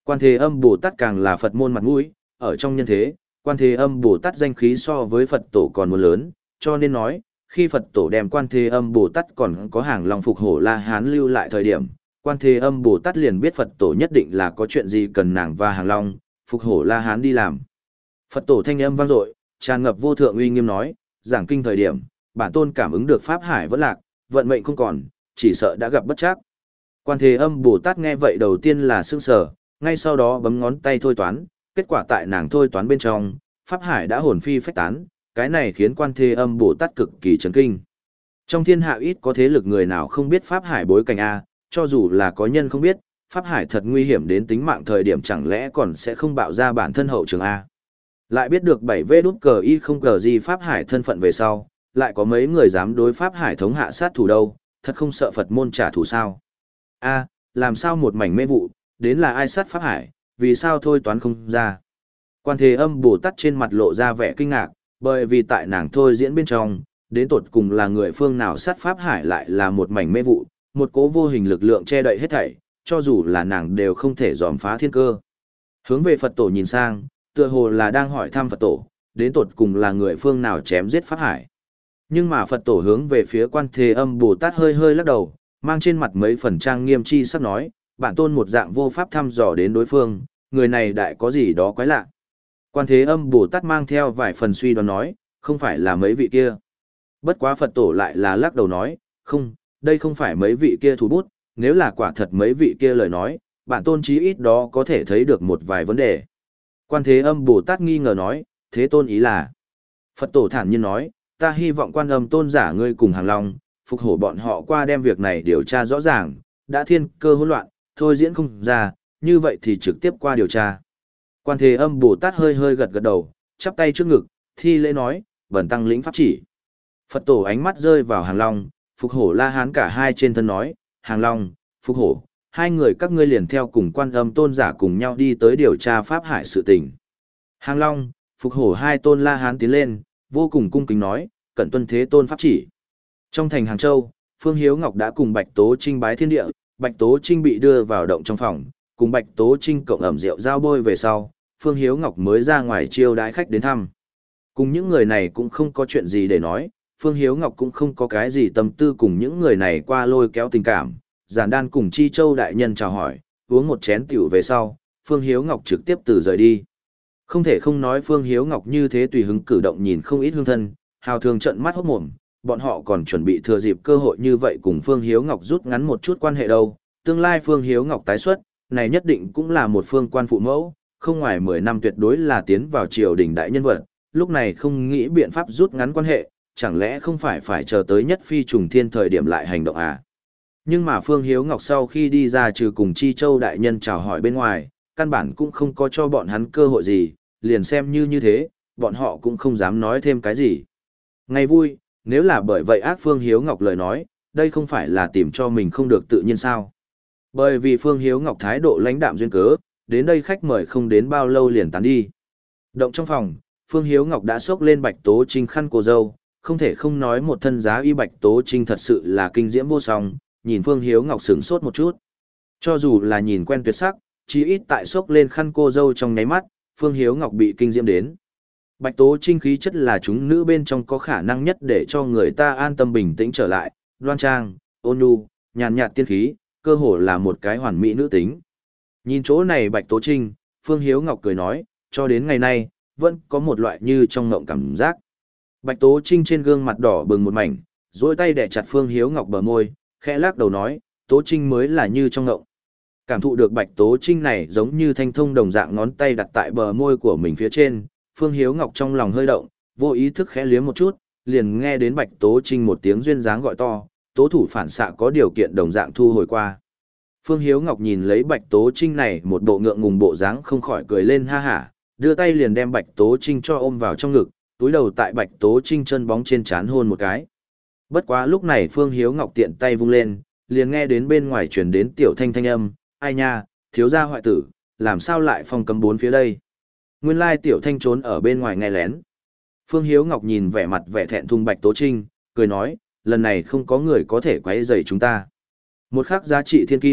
Quan Thế Âm Bồ Tát càng là Phật môn mặt mũi, ở trong nhân thế, Quan Thế Âm Bồ Tát danh khí so với Phật tổ còn muốn lớn, cho nên nói, khi Phật tổ đem Quan Thế Âm Bồ Tát còn có hàng long phục hổ La Hán lưu lại thời điểm, Quan Thế Âm Bồ Tát liền biết Phật tổ nhất định là có chuyện gì cần nàng và hàng long, phục hổ La Hán đi làm. Phật tổ thanh âm vang dội, tràn ngập vô thượng uy nghiêm nói, giảng kinh thời điểm, bản tôn cảm ứng được pháp hải vẫn lạc, vận mệnh không còn, chỉ sợ đã gặp bất trắc. Quan Thế Âm Bồ Tát nghe vậy đầu tiên là sững sờ, ngay sau đó bấm ngón tay thôi toán, kết quả tại nàng thôi toán bên trong, pháp hải đã hồn phi phách tán, cái này khiến Quan Thế Âm Bồ Tát cực kỳ chấn kinh. Trong thiên hạ ít có thế lực người nào không biết pháp hải bối cảnh a, cho dù là có nhân không biết, pháp hải thật nguy hiểm đến tính mạng thời điểm chẳng lẽ còn sẽ không bạo ra bản thân hậu trường a. Lại biết được bảy vê đút cờ y không cờ gì pháp hải thân phận về sau, lại có mấy người dám đối pháp hải thống hạ sát thủ đâu, thật không sợ Phật môn trả thù sao. A, làm sao một mảnh mê vụ, đến là ai sát pháp hải, vì sao thôi toán không ra. Quan Thế Âm Bồ Tát trên mặt lộ ra vẻ kinh ngạc, bởi vì tại nàng thôi diễn bên trong, đến tột cùng là người phương nào sát pháp hải lại là một mảnh mê vụ, một cố vô hình lực lượng che đậy hết thảy, cho dù là nàng đều không thể dòm phá thiên cơ. Hướng về Phật tổ nhìn sang, tựa hồ là đang hỏi thăm Phật tổ, đến tột cùng là người phương nào chém giết pháp hải. Nhưng mà Phật tổ hướng về phía Quan Thế Âm Bồ Tát hơi hơi lắc đầu, mang trên mặt mấy phần trang nghiêm chi sắp nói, bản tôn một dạng vô pháp thăm dò đến đối phương, người này đại có gì đó quái lạ. Quan Thế Âm Bồ Tát mang theo vài phần suy đoán nói, không phải là mấy vị kia. Bất quá Phật tổ lại là lắc đầu nói, không, đây không phải mấy vị kia thủ bút, nếu là quả thật mấy vị kia lời nói, bản tôn chí ít đó có thể thấy được một vài vấn đề. Quan Thế Âm Bồ Tát nghi ngờ nói, thế tôn ý là. Phật tổ thản nhiên nói, ta hy vọng Quan Âm tôn giả ngươi cùng hàng long, phục hổ bọn họ qua đem việc này điều tra rõ ràng, đã thiên cơ hỗn loạn, thôi diễn không ra, như vậy thì trực tiếp qua điều tra. Quan Thế Âm Bồ Tát hơi hơi gật gật đầu, chắp tay trước ngực, thi lễ nói, bần tăng lĩnh pháp chỉ. Phật tổ ánh mắt rơi vào hàng long, phục hổ La Hán cả hai trên thân nói, hàng long, phục hổ, hai người các ngươi liền theo cùng Quan Âm tôn giả cùng nhau đi tới điều tra pháp hải sự tình. Hàng long, phục hổ hai tôn La Hán tiến lên, vô cùng cung kính nói, cẩn tuân thế tôn pháp chỉ. Trong thành Hàng Châu, Phương Hiếu Ngọc đã cùng Bạch Tố Trinh bái thiên địa, Bạch Tố Trinh bị đưa vào động trong phòng, cùng Bạch Tố Trinh cộng ẩm rượu giao bôi về sau, Phương Hiếu Ngọc mới ra ngoài chiêu đái khách đến thăm. Cùng những người này cũng không có chuyện gì để nói, Phương Hiếu Ngọc cũng không có cái gì tâm tư cùng những người này qua lôi kéo tình cảm, giản đan cùng Chi Châu đại nhân chào hỏi, uống một chén tiểu về sau, Phương Hiếu Ngọc trực tiếp từ rời đi. Không thể không nói Phương Hiếu Ngọc như thế tùy hứng cử động nhìn không ít hương thân, hào thường trận mắt hốt mồm, bọn họ còn chuẩn bị thừa dịp cơ hội như vậy cùng Phương Hiếu Ngọc rút ngắn một chút quan hệ đâu, tương lai Phương Hiếu Ngọc tái xuất, này nhất định cũng là một phương quan phụ mẫu, không ngoài mười năm tuyệt đối là tiến vào triều đình đại nhân vật, lúc này không nghĩ biện pháp rút ngắn quan hệ, chẳng lẽ không phải phải chờ tới nhất phi trùng thiên thời điểm lại hành động à? Nhưng mà Phương Hiếu Ngọc sau khi đi ra trừ cùng Chi Châu đại nhân chào hỏi bên ngoài, căn bản cũng không có cho bọn hắn cơ hội gì, liền xem như như thế, bọn họ cũng không dám nói thêm cái gì. Ngày vui, nếu là bởi vậy ác Phương Hiếu Ngọc lời nói, đây không phải là tìm cho mình không được tự nhiên sao? Bởi vì Phương Hiếu Ngọc thái độ lãnh đạm duyên cớ, đến đây khách mời không đến bao lâu liền tán đi. Động trong phòng, Phương Hiếu Ngọc đã xốc lên Bạch Tố Trinh khăn cô dâu, không thể không nói một thân giá y Bạch Tố Trinh thật sự là kinh diễm vô song, nhìn Phương Hiếu Ngọc sửng sốt một chút. Cho dù là nhìn quen tuyệt sắc, chỉ ít tại xốc lên khăn cô dâu trong nháy mắt, Phương Hiếu Ngọc bị kinh diễm đến. Bạch Tố Trinh khí chất là chúng nữ bên trong có khả năng nhất để cho người ta an tâm bình tĩnh trở lại, đoan trang, ôn nhu, nhàn nhạt tiên khí, cơ hồ là một cái hoàn mỹ nữ tính. Nhìn chỗ này Bạch Tố Trinh, Phương Hiếu Ngọc cười nói, cho đến ngày nay, vẫn có một loại như trong ngộng cảm giác. Bạch Tố Trinh trên gương mặt đỏ bừng một mảnh, duỗi tay đè chặt Phương Hiếu Ngọc bờ môi, khẽ lắc đầu nói, Tố Trinh mới là như trong ngộng. Cảm thụ được Bạch Tố Trinh này giống như thanh thông đồng dạng ngón tay đặt tại bờ môi của mình phía trên, Phương Hiếu Ngọc trong lòng hơi động, vô ý thức khẽ liếm một chút, liền nghe đến Bạch Tố Trinh một tiếng duyên dáng gọi to, tố thủ phản xạ có điều kiện đồng dạng thu hồi qua. Phương Hiếu Ngọc nhìn lấy Bạch Tố Trinh này một bộ ngượng ngùng bộ dáng không khỏi cười lên ha hả, đưa tay liền đem Bạch Tố Trinh cho ôm vào trong ngực, túi đầu tại Bạch Tố Trinh chân bóng trên trán hôn một cái. Bất quá lúc này Phương Hiếu Ngọc tiện tay vung lên, liền nghe đến bên ngoài truyền đến tiểu thanh thanh âm, ai nha, thiếu gia hoại tử, làm sao lại phong cấm bốn phía đây. Nguyên lai tiểu thanh trốn ở bên ngoài nghe lén. Phương Hiếu Ngọc nhìn vẻ mặt vẻ thẹn thùng Bạch Tố Trinh, cười nói, lần này không có người có thể quấy rầy chúng ta. Một khắc giá trị thiên kim,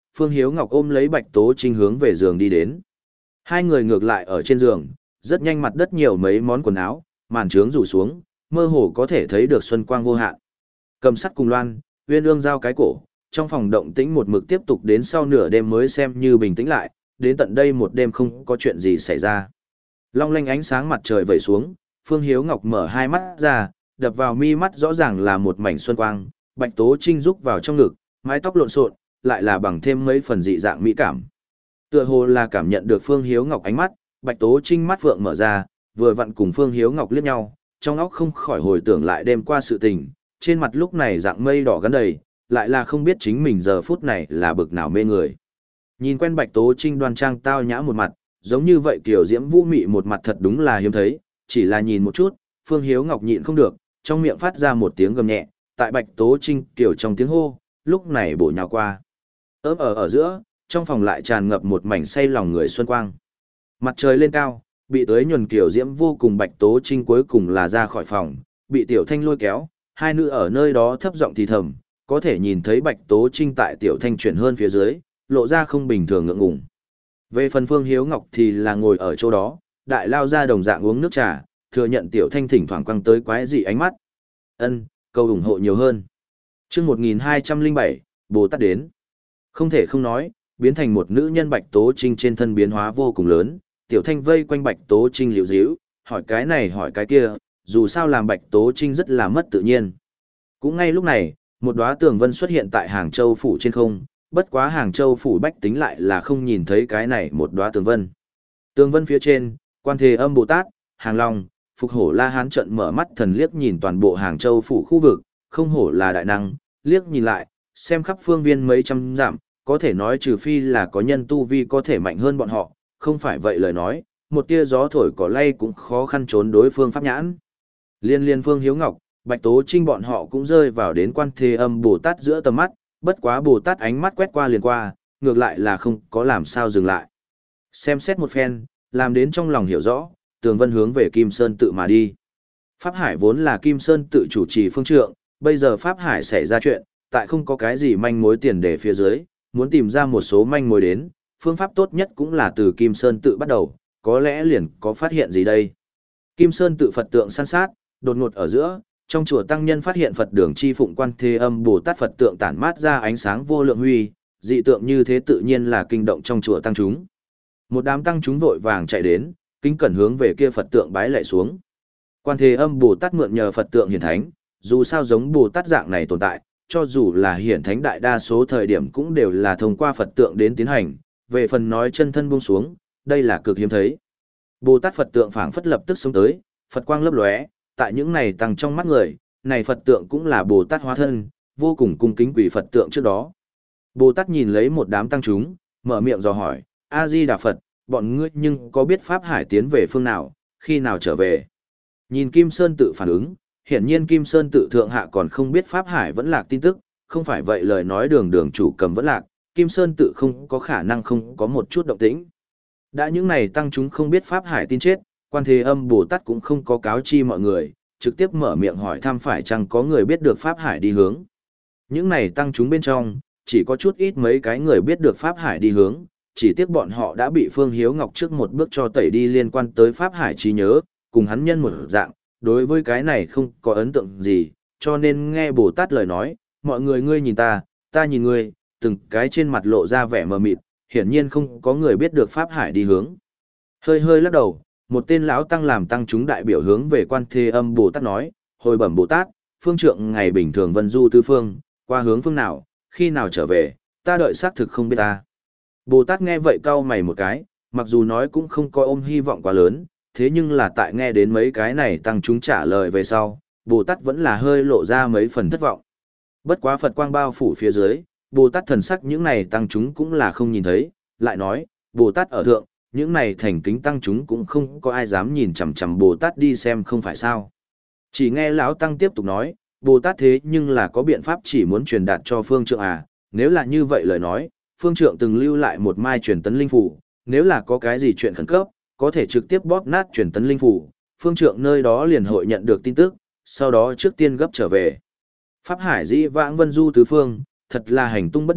Phương Hiếu Ngọc ôm lấy Bạch Tố Trinh hướng về giường đi đến. Hai người ngược lại ở trên giường, rất nhanh mặt đất nhiều mấy món quần áo, màn trướng rủ xuống, mơ hồ có thể thấy được xuân quang vô hạn. Cầm sắt cùng loan, Uyên Ương giao cái cổ, trong phòng động tĩnh một mực tiếp tục đến sau nửa đêm mới xem như bình tĩnh lại, đến tận đây một đêm không có chuyện gì xảy ra. Long lanh ánh sáng mặt trời vẩy xuống, Phương Hiếu Ngọc mở hai mắt ra, đập vào mi mắt rõ ràng là một mảnh xuân quang, Bạch Tố Trinh rúc vào trong ngực, mái tóc lộn xộn, lại là bằng thêm mấy phần dị dạng mỹ cảm. Tựa hồ là cảm nhận được Phương Hiếu Ngọc ánh mắt, Bạch Tố Trinh mắt phượng mở ra, vừa vặn cùng Phương Hiếu Ngọc liếc nhau, trong óc không khỏi hồi tưởng lại đêm qua sự tình, trên mặt lúc này dạng mây đỏ gắn đầy, lại là không biết chính mình giờ phút này là bực nào mê người. Nhìn quen Bạch Tố Trinh đoan trang tao nhã một mặt, giống như vậy kiểu diễm vũ mị một mặt thật đúng là hiếm thấy, chỉ là nhìn một chút, Phương Hiếu Ngọc nhịn không được, trong miệng phát ra một tiếng gầm nhẹ, tại Bạch Tố Trinh kiểu trong tiếng hô, lúc này bổ nhào qua. Ớm ở ở giữa, trong phòng lại tràn ngập một mảnh say lòng người xuân quang. Mặt trời lên cao, bị tới nhuần kiểu diễm vô cùng Bạch Tố Trinh cuối cùng là ra khỏi phòng, bị Tiểu Thanh lôi kéo, hai nữ ở nơi đó thấp giọng thì thầm, có thể nhìn thấy Bạch Tố Trinh tại Tiểu Thanh chuyển hơn phía dưới, lộ ra không bình thường ngượng ngùng. Về phần Phương Hiếu Ngọc thì là ngồi ở chỗ đó, đại lao ra đồng dạng uống nước trà, thừa nhận Tiểu Thanh thỉnh thoảng quăng tới quái dị ánh mắt. Ân, câu ủng hộ nhiều hơn. Chương một nghìn hai trăm lẻ bảy, Bồ Tát đến. Không thể không nói, biến thành một nữ nhân Bạch Tố Trinh trên thân biến hóa vô cùng lớn, Tiểu Thanh vây quanh Bạch Tố Trinh liễu díu, hỏi cái này hỏi cái kia, dù sao làm Bạch Tố Trinh rất là mất tự nhiên. Cũng ngay lúc này, một đóa tường vân xuất hiện tại Hàng Châu phủ trên không, bất quá Hàng Châu phủ bách tính lại là không nhìn thấy cái này một đóa tường vân. Tường vân phía trên, Quan Thế Âm Bồ Tát, Hàng Long, Phục Hổ La Hán trận mở mắt thần liếc nhìn toàn bộ Hàng Châu phủ khu vực, không hổ là đại năng, liếc nhìn lại, xem khắp phương viên mấy trăm dặm, có thể nói trừ phi là có nhân tu vi có thể mạnh hơn bọn họ, không phải vậy lời nói, một tia gió thổi cỏ lay cũng khó khăn trốn đối phương pháp nhãn. Liên liên Phương Hiếu Ngọc, Bạch Tố Trinh bọn họ cũng rơi vào đến Quan Thế Âm Bồ Tát giữa tầm mắt, bất quá Bồ Tát ánh mắt quét qua liền qua, ngược lại là không có làm sao dừng lại. Xem xét một phen, làm đến trong lòng hiểu rõ, tường vân hướng về Kim Sơn tự mà đi. Pháp Hải vốn là Kim Sơn tự chủ trì phương trượng, bây giờ Pháp Hải xảy ra chuyện, tại không có cái gì manh mối tiền để phía dưới, muốn tìm ra một số manh mối đến, phương pháp tốt nhất cũng là từ Kim Sơn tự bắt đầu, có lẽ liền có phát hiện gì đây. Kim Sơn tự Phật tượng san sát, đột ngột ở giữa, trong chùa tăng nhân phát hiện Phật đường chi phụng Quan Thế Âm Bồ Tát Phật tượng tản mát ra ánh sáng vô lượng huy, dị tượng như thế tự nhiên là kinh động trong chùa tăng chúng. Một đám tăng chúng vội vàng chạy đến, kính cẩn hướng về kia Phật tượng bái lạy xuống. Quan Thế Âm Bồ Tát mượn nhờ Phật tượng hiển thánh, dù sao giống Bồ Tát dạng này tồn tại, cho dù là hiển thánh đại đa số thời điểm cũng đều là thông qua Phật tượng đến tiến hành, về phần nói chân thân buông xuống, đây là cực hiếm thấy. Bồ Tát Phật tượng phảng phất lập tức sống tới, Phật quang lấp lóe, tại những này tăng trong mắt người, này Phật tượng cũng là Bồ Tát hóa thân, vô cùng cung kính quỷ Phật tượng trước đó. Bồ Tát nhìn lấy một đám tăng chúng, mở miệng dò hỏi, A-di-đà Phật, bọn ngươi nhưng có biết Pháp Hải tiến về phương nào, khi nào trở về? Nhìn Kim Sơn tự phản ứng, hiển nhiên Kim Sơn tự thượng hạ còn không biết Pháp Hải vẫn lạc tin tức, không phải vậy lời nói đường đường chủ cầm vẫn lạc, Kim Sơn tự không có khả năng không có một chút động tĩnh. Đã những này tăng chúng không biết Pháp Hải tin chết, Quan Thế Âm Bồ Tát cũng không có cáo chi mọi người, trực tiếp mở miệng hỏi thăm phải chăng có người biết được Pháp Hải đi hướng. Những này tăng chúng bên trong, chỉ có chút ít mấy cái người biết được Pháp Hải đi hướng, chỉ tiếc bọn họ đã bị Phương Hiếu Ngọc trước một bước cho tẩy đi liên quan tới Pháp Hải trí nhớ, cùng hắn nhân một dạng, đối với cái này không có ấn tượng gì, cho nên nghe Bồ Tát lời nói, mọi người ngươi nhìn ta, ta nhìn ngươi, từng cái trên mặt lộ ra vẻ mờ mịt, hiển nhiên không có người biết được Pháp Hải đi hướng. Hơi hơi lắc đầu, một tên lão tăng làm tăng chúng đại biểu hướng về Quan Thế Âm Bồ Tát nói, hồi bẩm Bồ Tát, phương trượng ngày bình thường vân du tứ phương, qua hướng phương nào, khi nào trở về, ta đợi xác thực không biết ta. Bồ Tát nghe vậy cau mày một cái, mặc dù nói cũng không có ôm hy vọng quá lớn, thế nhưng là tại nghe đến mấy cái này tăng chúng trả lời về sau, Bồ Tát vẫn là hơi lộ ra mấy phần thất vọng. Bất quá Phật quang bao phủ phía dưới, Bồ Tát thần sắc những này tăng chúng cũng là không nhìn thấy, lại nói, Bồ Tát ở thượng, những này thành kính tăng chúng cũng không có ai dám nhìn chằm chằm Bồ Tát đi xem không phải sao. Chỉ nghe lão tăng tiếp tục nói, Bồ Tát thế nhưng là có biện pháp chỉ muốn truyền đạt cho phương trượng à, nếu là như vậy lời nói, phương trượng từng lưu lại một mai truyền tấn linh phủ, nếu là có cái gì chuyện khẩn cấp, có thể trực tiếp bóp nát truyền tấn linh phủ, phương trượng nơi đó liền hội nhận được tin tức, sau đó trước tiên gấp trở về. Pháp Hải dĩ vãng vân du tứ phương, thật là hành tung bất định,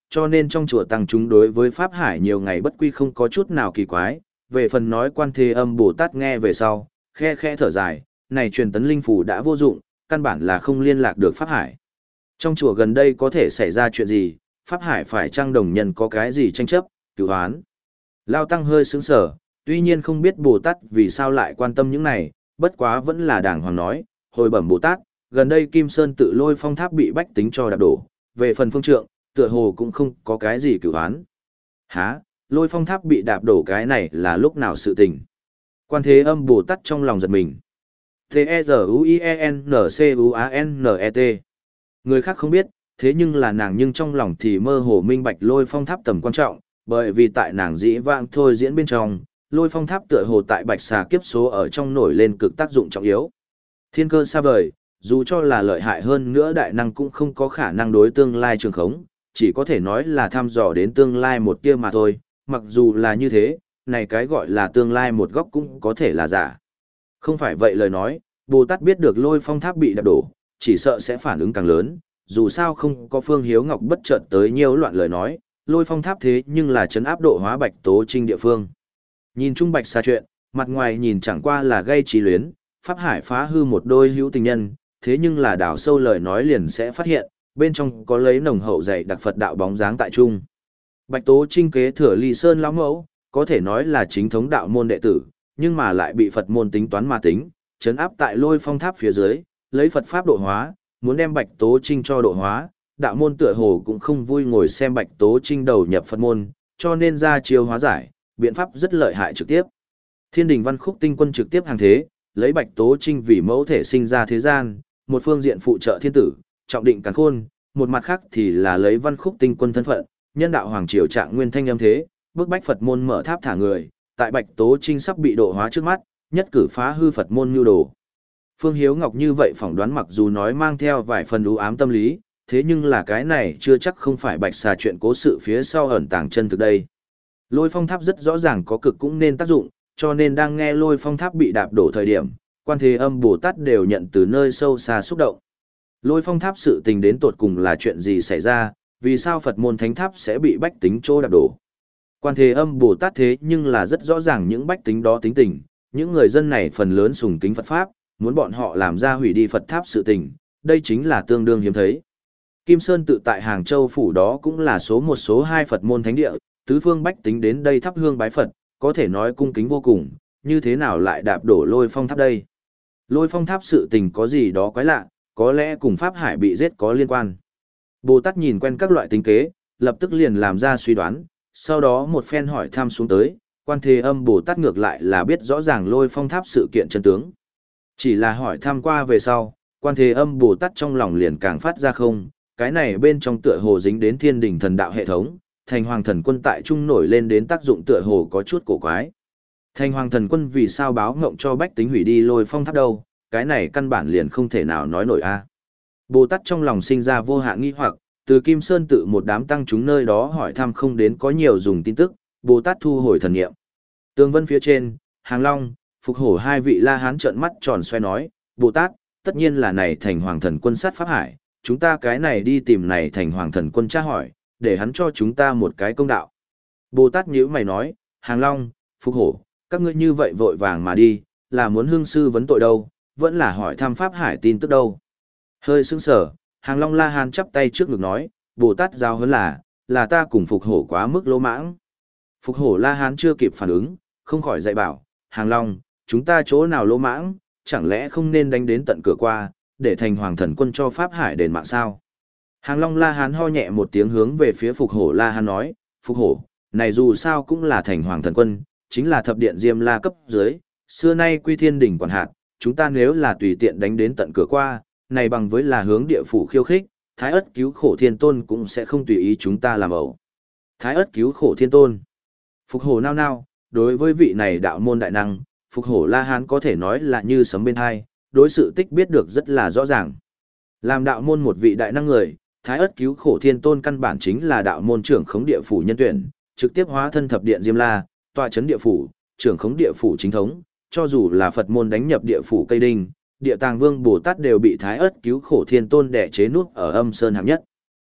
cho nên trong chùa tăng chúng đối với Pháp Hải nhiều ngày bất quy không có chút nào kỳ quái. Về phần nói Quan Thế Âm Bồ Tát nghe về sau, khe khe thở dài, này truyền tấn linh phù đã vô dụng, căn bản là không liên lạc được Pháp Hải. Trong chùa gần đây có thể xảy ra chuyện gì, Pháp Hải phải chăng đồng nhân có cái gì tranh chấp, cứu hoán. Lao Tăng hơi sững sờ, tuy nhiên không biết Bồ Tát vì sao lại quan tâm những này, bất quá vẫn là đàng hoàng nói, hồi bẩm Bồ Tát, gần đây Kim Sơn tự Lôi Phong tháp bị bách tính cho đạp đổ, về phần phương trượng, tựa hồ cũng không có cái gì cứu hoán. Hả, Lôi Phong tháp bị đạp đổ cái này là lúc nào sự tình? Quan Thế Âm Bồ Tát trong lòng giật mình. T-E-Z-U-I-E-N-C-U-A-N-E-T Người khác không biết, thế nhưng là nàng nhưng trong lòng thì mơ hồ minh bạch Lôi Phong tháp tầm quan trọng, bởi vì tại nàng dĩ vãng thôi diễn bên trong, Lôi Phong tháp tựa hồ tại Bạch Xà kiếp số ở trong nổi lên cực tác dụng trọng yếu. Thiên cơ xa vời, dù cho là lợi hại hơn nữa đại năng cũng không có khả năng đối tương lai trường khống, chỉ có thể nói là thăm dò đến tương lai một tia mà thôi, mặc dù là như thế, này cái gọi là tương lai một góc cũng có thể là giả. Không phải vậy lời nói, Bồ Tát biết được Lôi Phong tháp bị đập đổ, chỉ sợ sẽ phản ứng càng lớn, dù sao không có Phương Hiếu Ngọc bất chợt tới nhiều loạn lời nói, Lôi Phong tháp thế nhưng là chấn áp độ hóa Bạch Tố Trinh địa phương. Nhìn Trung Bạch xa chuyện, mặt ngoài nhìn chẳng qua là gây trí luyến, Pháp Hải phá hư một đôi hữu tình nhân, thế nhưng là đào sâu lời nói liền sẽ phát hiện, bên trong có lấy nồng hậu dày đặc Phật đạo bóng dáng tại Trung. Bạch Tố Trinh kế thừa Ly Sơn lão mẫu, có thể nói là chính thống đạo môn đệ tử, nhưng mà lại bị Phật môn tính toán ma tính, chấn áp tại Lôi Phong tháp phía dưới, lấy Phật pháp độ hóa, muốn đem Bạch Tố Trinh cho độ hóa, đạo môn tựa hồ cũng không vui ngồi xem Bạch Tố Trinh đầu nhập Phật môn, cho nên ra chiêu hóa giải, biện pháp rất lợi hại trực tiếp. Thiên Đình Văn Khúc Tinh Quân trực tiếp hàng thế, lấy Bạch Tố Trinh vì mẫu thể sinh ra thế gian, một phương diện phụ trợ thiên tử, trọng định càn khôn, một mặt khác thì là lấy Văn Khúc Tinh Quân thân phận, nhân đạo hoàng triều trạng nguyên thanh âm thế, bức bách Phật môn mở tháp thả người, tại Bạch Tố Trinh sắp bị độ hóa trước mắt, nhất cử phá hư Phật môn nhu đồ. Phương Hiếu Ngọc như vậy phỏng đoán mặc dù nói mang theo vài phần u ám tâm lý, thế nhưng là cái này chưa chắc không phải Bạch Xà chuyện cố sự phía sau ẩn tàng chân thực đây. Lôi Phong tháp rất rõ ràng có cực cũng nên tác dụng, cho nên đang nghe Lôi Phong tháp bị đạp đổ thời điểm, Quan Thế Âm Bồ Tát đều nhận từ nơi sâu xa xúc động. Lôi Phong tháp sự tình đến tột cùng là chuyện gì xảy ra, vì sao Phật môn thánh tháp sẽ bị bách tính chỗ đạp đổ. Quan Thế Âm Bồ Tát thế nhưng là rất rõ ràng những bách tính đó tính tình, những người dân này phần lớn sùng kính Phật pháp, muốn bọn họ làm ra hủy đi Phật tháp sự tình, đây chính là tương đương hiếm thấy. Kim Sơn tự tại Hàng Châu phủ đó cũng là số một số hai Phật môn thánh địa, tứ phương bách tính đến đây thắp hương bái Phật, có thể nói cung kính vô cùng, như thế nào lại đạp đổ Lôi Phong tháp đây? Lôi Phong tháp sự tình có gì đó quái lạ, có lẽ cùng Pháp Hải bị giết có liên quan. Bồ Tát nhìn quen các loại tính kế, lập tức liền làm ra suy đoán, sau đó một phen hỏi thăm xuống tới, Quan Thế Âm Bồ Tát ngược lại là biết rõ ràng Lôi Phong tháp sự kiện chân tướng. Chỉ là hỏi thăm qua về sau, Quan Thế Âm Bồ Tát trong lòng liền càng phát ra không, cái này bên trong tựa hồ dính đến thiên đình thần đạo hệ thống, thành hoàng thần quân tại trung nổi lên đến tác dụng tựa hồ có chút cổ quái. Thành hoàng thần quân vì sao báo ngộng cho bách tính hủy đi Lôi Phong tháp đâu, cái này căn bản liền không thể nào nói nổi a. Bồ Tát trong lòng sinh ra vô hạn nghi hoặc, từ Kim Sơn tự một đám tăng chúng nơi đó hỏi thăm không đến có nhiều dùng tin tức, Bồ Tát thu hồi thần niệm. Tường vân phía trên, Hàng Long, Phục Hổ hai vị La Hán trợn mắt tròn xoe nói, Bồ Tát, tất nhiên là này thành hoàng thần quân sát Pháp Hải, chúng ta cái này đi tìm này thành hoàng thần quân tra hỏi, để hắn cho chúng ta một cái công đạo. Bồ Tát nhíu mày nói, Hàng Long, Phục Hổ, các ngươi như vậy vội vàng mà đi, là muốn hương sư vấn tội đâu, vẫn là hỏi thăm Pháp Hải tin tức đâu. Hơi sững sờ, Hàng Long La Hán chắp tay trước ngực nói, Bồ Tát giao huấn là, là ta cùng Phục Hổ quá mức lỗ mãng. Phục Hổ La Hán chưa kịp phản ứng, không khỏi dạy bảo, Hàng Long, chúng ta chỗ nào lỗ mãng, chẳng lẽ không nên đánh đến tận cửa qua, để thành hoàng thần quân cho Pháp Hải đền mạng sao? Hàng Long La Hán ho nhẹ một tiếng hướng về phía Phục Hổ La Hán nói, Phục Hổ, này dù sao cũng là thành hoàng thần quân, chính là thập điện Diêm La cấp dưới, xưa nay quy thiên đỉnh quản hạt, chúng ta nếu là tùy tiện đánh đến tận cửa qua, này bằng với là hướng địa phủ khiêu khích, Thái Ất cứu khổ thiên tôn cũng sẽ không tùy ý chúng ta làm ẩu. Thái Ất cứu khổ thiên tôn. Phục Hổ nao nao, đối với vị này đạo môn đại năng, Phục Hổ La Hán có thể nói là như sấm bên hai, đối sự tích biết được rất là rõ ràng. Làm đạo môn một vị đại năng người, Thái Ất cứu khổ thiên tôn căn bản chính là đạo môn trưởng khống địa phủ nhân tuyển, trực tiếp hóa thân thập điện Diêm La, tọa chấn địa phủ, trưởng khống địa phủ chính thống, cho dù là Phật môn đánh nhập địa phủ Cây Đinh, Địa Tàng Vương Bồ Tát đều bị Thái Ất cứu khổ thiên tôn đè chế nút ở âm sơn hạng nhất.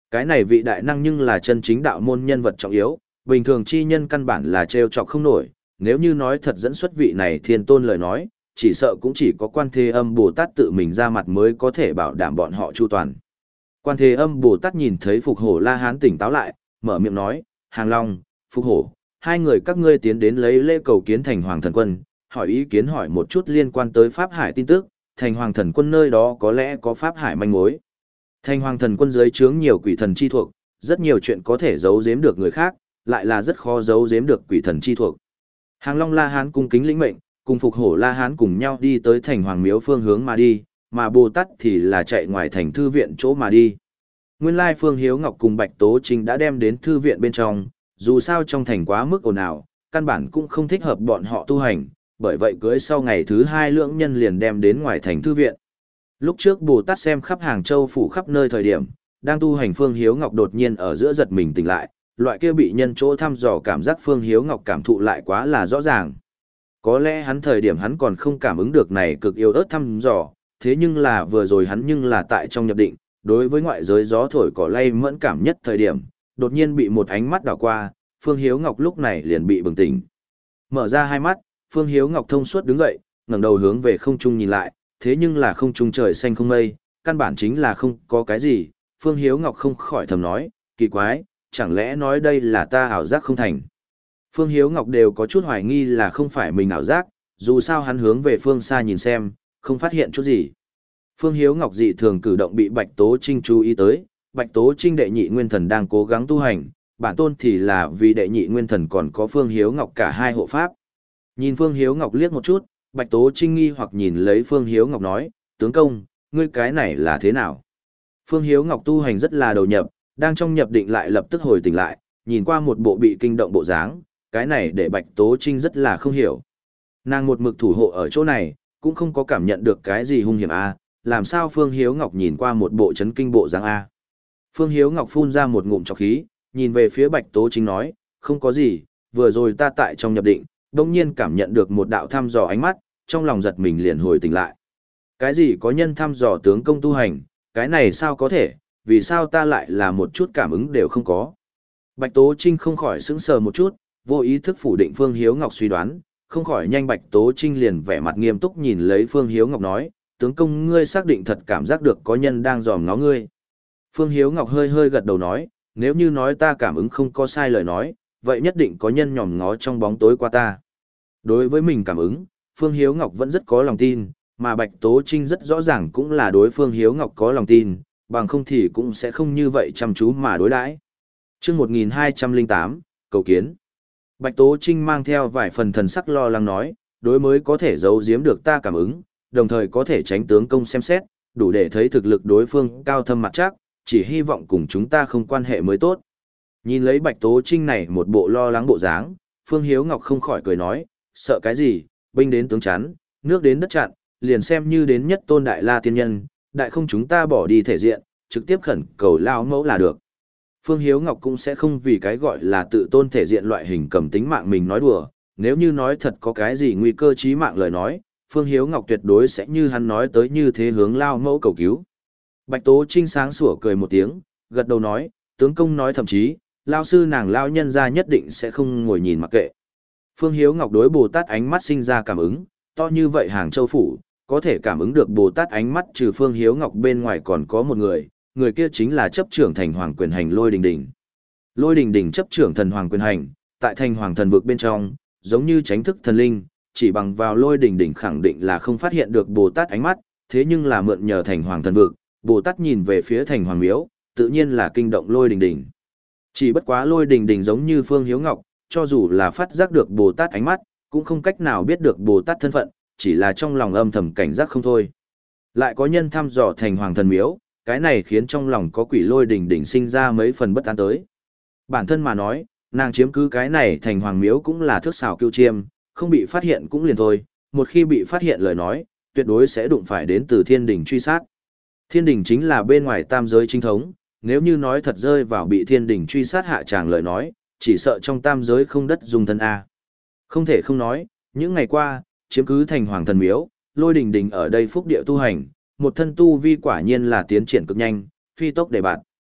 Cái này vị đại năng nhưng là chân chính đạo môn nhân vật trọng yếu, bình thường chi nhân căn bản là trêu chọc không nổi, nếu như nói thật dẫn xuất vị này thiên tôn lời nói, chỉ sợ cũng chỉ có Quan Thế Âm Bồ Tát tự mình ra mặt mới có thể bảo đảm bọn họ chu toàn. Quan Thế Âm Bồ Tát nhìn thấy Phục Hổ La Hán tỉnh táo lại, mở miệng nói, Hàng Long, Phục Hổ, hai người các ngươi tiến đến lấy lễ cầu kiến Thành Hoàng Thần Quân, hỏi ý kiến hỏi một chút liên quan tới Pháp Hải tin tức, Thành Hoàng Thần Quân nơi đó có lẽ có Pháp Hải manh mối. Thành Hoàng Thần Quân dưới trướng nhiều quỷ thần chi thuộc, rất nhiều chuyện có thể giấu giếm được người khác, lại là rất khó giấu giếm được quỷ thần chi thuộc. Hàng Long La Hán cung kính lĩnh mệnh, cùng Phục Hổ La Hán cùng nhau đi tới Thành Hoàng Miếu phương hướng mà đi, mà Bồ Tát thì là chạy ngoài thành thư viện chỗ mà đi. Nguyên lai Phương Hiếu Ngọc cùng Bạch Tố Trinh đã đem đến thư viện bên trong, dù sao trong thành quá mức ồn ào, căn bản cũng không thích hợp bọn họ tu hành, bởi vậy cưới sau ngày thứ hai lưỡng nhân liền đem đến ngoài thành thư viện. Lúc trước Bồ Tát xem khắp Hàng Châu phủ khắp nơi thời điểm, đang tu hành Phương Hiếu Ngọc đột nhiên ở giữa giật mình tỉnh lại, loại kia bị nhân chỗ thăm dò cảm giác Phương Hiếu Ngọc cảm thụ lại quá là rõ ràng. Có lẽ hắn thời điểm hắn còn không cảm ứng được này cực yếu ớt thăm dò, thế nhưng là vừa rồi hắn nhưng là tại trong nhập định, đối với ngoại giới gió thổi cỏ lay mẫn cảm nhất thời điểm, đột nhiên bị một ánh mắt đảo qua, Phương Hiếu Ngọc lúc này liền bị bừng tỉnh. Mở ra hai mắt, Phương Hiếu Ngọc thông suốt đứng dậy, ngẩng đầu hướng về không trung nhìn lại, thế nhưng là không trung trời xanh không mây, căn bản chính là không có cái gì, Phương Hiếu Ngọc không khỏi thầm nói, kỳ quái, chẳng lẽ nói đây là ta ảo giác không thành. Phương Hiếu Ngọc đều có chút hoài nghi là không phải mình ảo giác, dù sao hắn hướng về phương xa nhìn xem, không phát hiện chút gì. Phương Hiếu Ngọc dị thường cử động bị Bạch Tố Trinh chú ý tới, Bạch Tố Trinh đệ nhị nguyên thần đang cố gắng tu hành, bản tôn thì là vì đệ nhị nguyên thần còn có Phương Hiếu Ngọc cả hai hộ pháp. Nhìn Phương Hiếu Ngọc liếc một chút, Bạch Tố Trinh nghi hoặc nhìn lấy Phương Hiếu Ngọc nói, tướng công, ngươi cái này là thế nào? Phương Hiếu Ngọc tu hành rất là đầu nhập, đang trong nhập định lại lập tức hồi tỉnh lại, nhìn qua một bộ bị kinh động bộ dáng, cái này để Bạch Tố Trinh rất là không hiểu. Nàng một mực thủ hộ ở chỗ này, cũng không có cảm nhận được cái gì hung hiểm a, làm sao Phương Hiếu Ngọc nhìn qua một bộ chấn kinh bộ dáng a? Phương Hiếu Ngọc phun ra một ngụm trọc khí, nhìn về phía Bạch Tố Trinh nói, không có gì, vừa rồi ta tại trong nhập định, đồng nhiên cảm nhận được một đạo thăm dò ánh mắt, trong lòng giật mình liền hồi tỉnh lại. Cái gì có nhân thăm dò tướng công tu hành, cái này sao có thể, vì sao ta lại là một chút cảm ứng đều không có. Bạch Tố Trinh không khỏi sững sờ một chút, vô ý thức phủ định Phương Hiếu Ngọc suy đoán, không khỏi nhanh Bạch Tố Trinh liền vẻ mặt nghiêm túc nhìn lấy Phương Hiếu Ngọc nói, tướng công ngươi xác định thật cảm giác được có nhân đang dòm ngó ngươi. Phương Hiếu Ngọc hơi hơi gật đầu nói, nếu như nói ta cảm ứng không có sai lời nói, vậy nhất định có nhân nhòm ngó trong bóng tối qua ta. Đối với mình cảm ứng, Phương Hiếu Ngọc vẫn rất có lòng tin, mà Bạch Tố Trinh rất rõ ràng cũng là đối Phương Hiếu Ngọc có lòng tin, bằng không thì cũng sẽ không như vậy chăm chú mà đối đãi. Chương một nghìn hai trăm lẻ tám, cầu kiến. Bạch Tố Trinh mang theo vài phần thần sắc lo lắng nói, đối mới có thể giấu giếm được ta cảm ứng, đồng thời có thể tránh tướng công xem xét, đủ để thấy thực lực đối phương cao thâm mặt chắc, chỉ hy vọng cùng chúng ta không quan hệ mới tốt. Nhìn lấy Bạch Tố Trinh này một bộ lo lắng bộ dáng, Phương Hiếu Ngọc không khỏi cười nói, sợ cái gì, binh đến tướng chắn, nước đến đất chặn, liền xem như đến nhất tôn đại la tiên nhân, đại không chúng ta bỏ đi thể diện, trực tiếp khẩn cầu lao mẫu là được. Phương Hiếu Ngọc cũng sẽ không vì cái gọi là tự tôn thể diện loại hình cầm tính mạng mình nói đùa, nếu như nói thật có cái gì nguy cơ chí mạng lời nói, Phương Hiếu Ngọc tuyệt đối sẽ như hắn nói tới như thế hướng lao mẫu cầu cứu. Bạch Tố Trinh sáng sủa cười một tiếng, gật đầu nói, tướng công nói thậm chí, lao sư nàng lao nhân ra nhất định sẽ không ngồi nhìn mặc kệ. Phương Hiếu Ngọc đối Bồ Tát ánh mắt sinh ra cảm ứng, to như vậy Hàng Châu phủ, có thể cảm ứng được Bồ Tát ánh mắt trừ Phương Hiếu Ngọc bên ngoài còn có một người, người kia chính là chấp trưởng thành hoàng quyền hành Lôi Đình Đình. Lôi Đình Đình chấp trưởng thần hoàng quyền hành, tại thành hoàng thần vực bên trong, giống như tránh thức thần linh, chỉ bằng vào Lôi Đình Đình khẳng định là không phát hiện được Bồ Tát ánh mắt, thế nhưng là mượn nhờ thành hoàng thần vực, Bồ Tát nhìn về phía thành hoàng miếu, tự nhiên là kinh động Lôi Đình Đình. Chỉ bất quá Lôi Đình Đình giống như Phương Hiếu Ngọc, cho dù là phát giác được Bồ Tát ánh mắt, cũng không cách nào biết được Bồ Tát thân phận, chỉ là trong lòng âm thầm cảnh giác không thôi. Lại có nhân thăm dò thành hoàng thần miếu, cái này khiến trong lòng có quỷ Lôi Đình Đình sinh ra mấy phần bất an tới. Bản thân mà nói, nàng chiếm cứ cái này thành hoàng miếu cũng là thước xào kiêu chiêm, không bị phát hiện cũng liền thôi, một khi bị phát hiện lời nói, tuyệt đối sẽ đụng phải đến từ thiên đình truy sát. Thiên đình chính là bên ngoài tam giới chính thống, nếu như nói thật rơi vào bị thiên đình truy sát hạ tràng lời nói, chỉ sợ trong tam giới không đất dùng thân A. Không thể không nói, những ngày qua, chiếm cứ thành hoàng thần miếu, Lôi Đình Đình ở đây phúc địa tu hành, một thân tu vi quả nhiên là tiến triển cực nhanh, phi tốc đề bạt.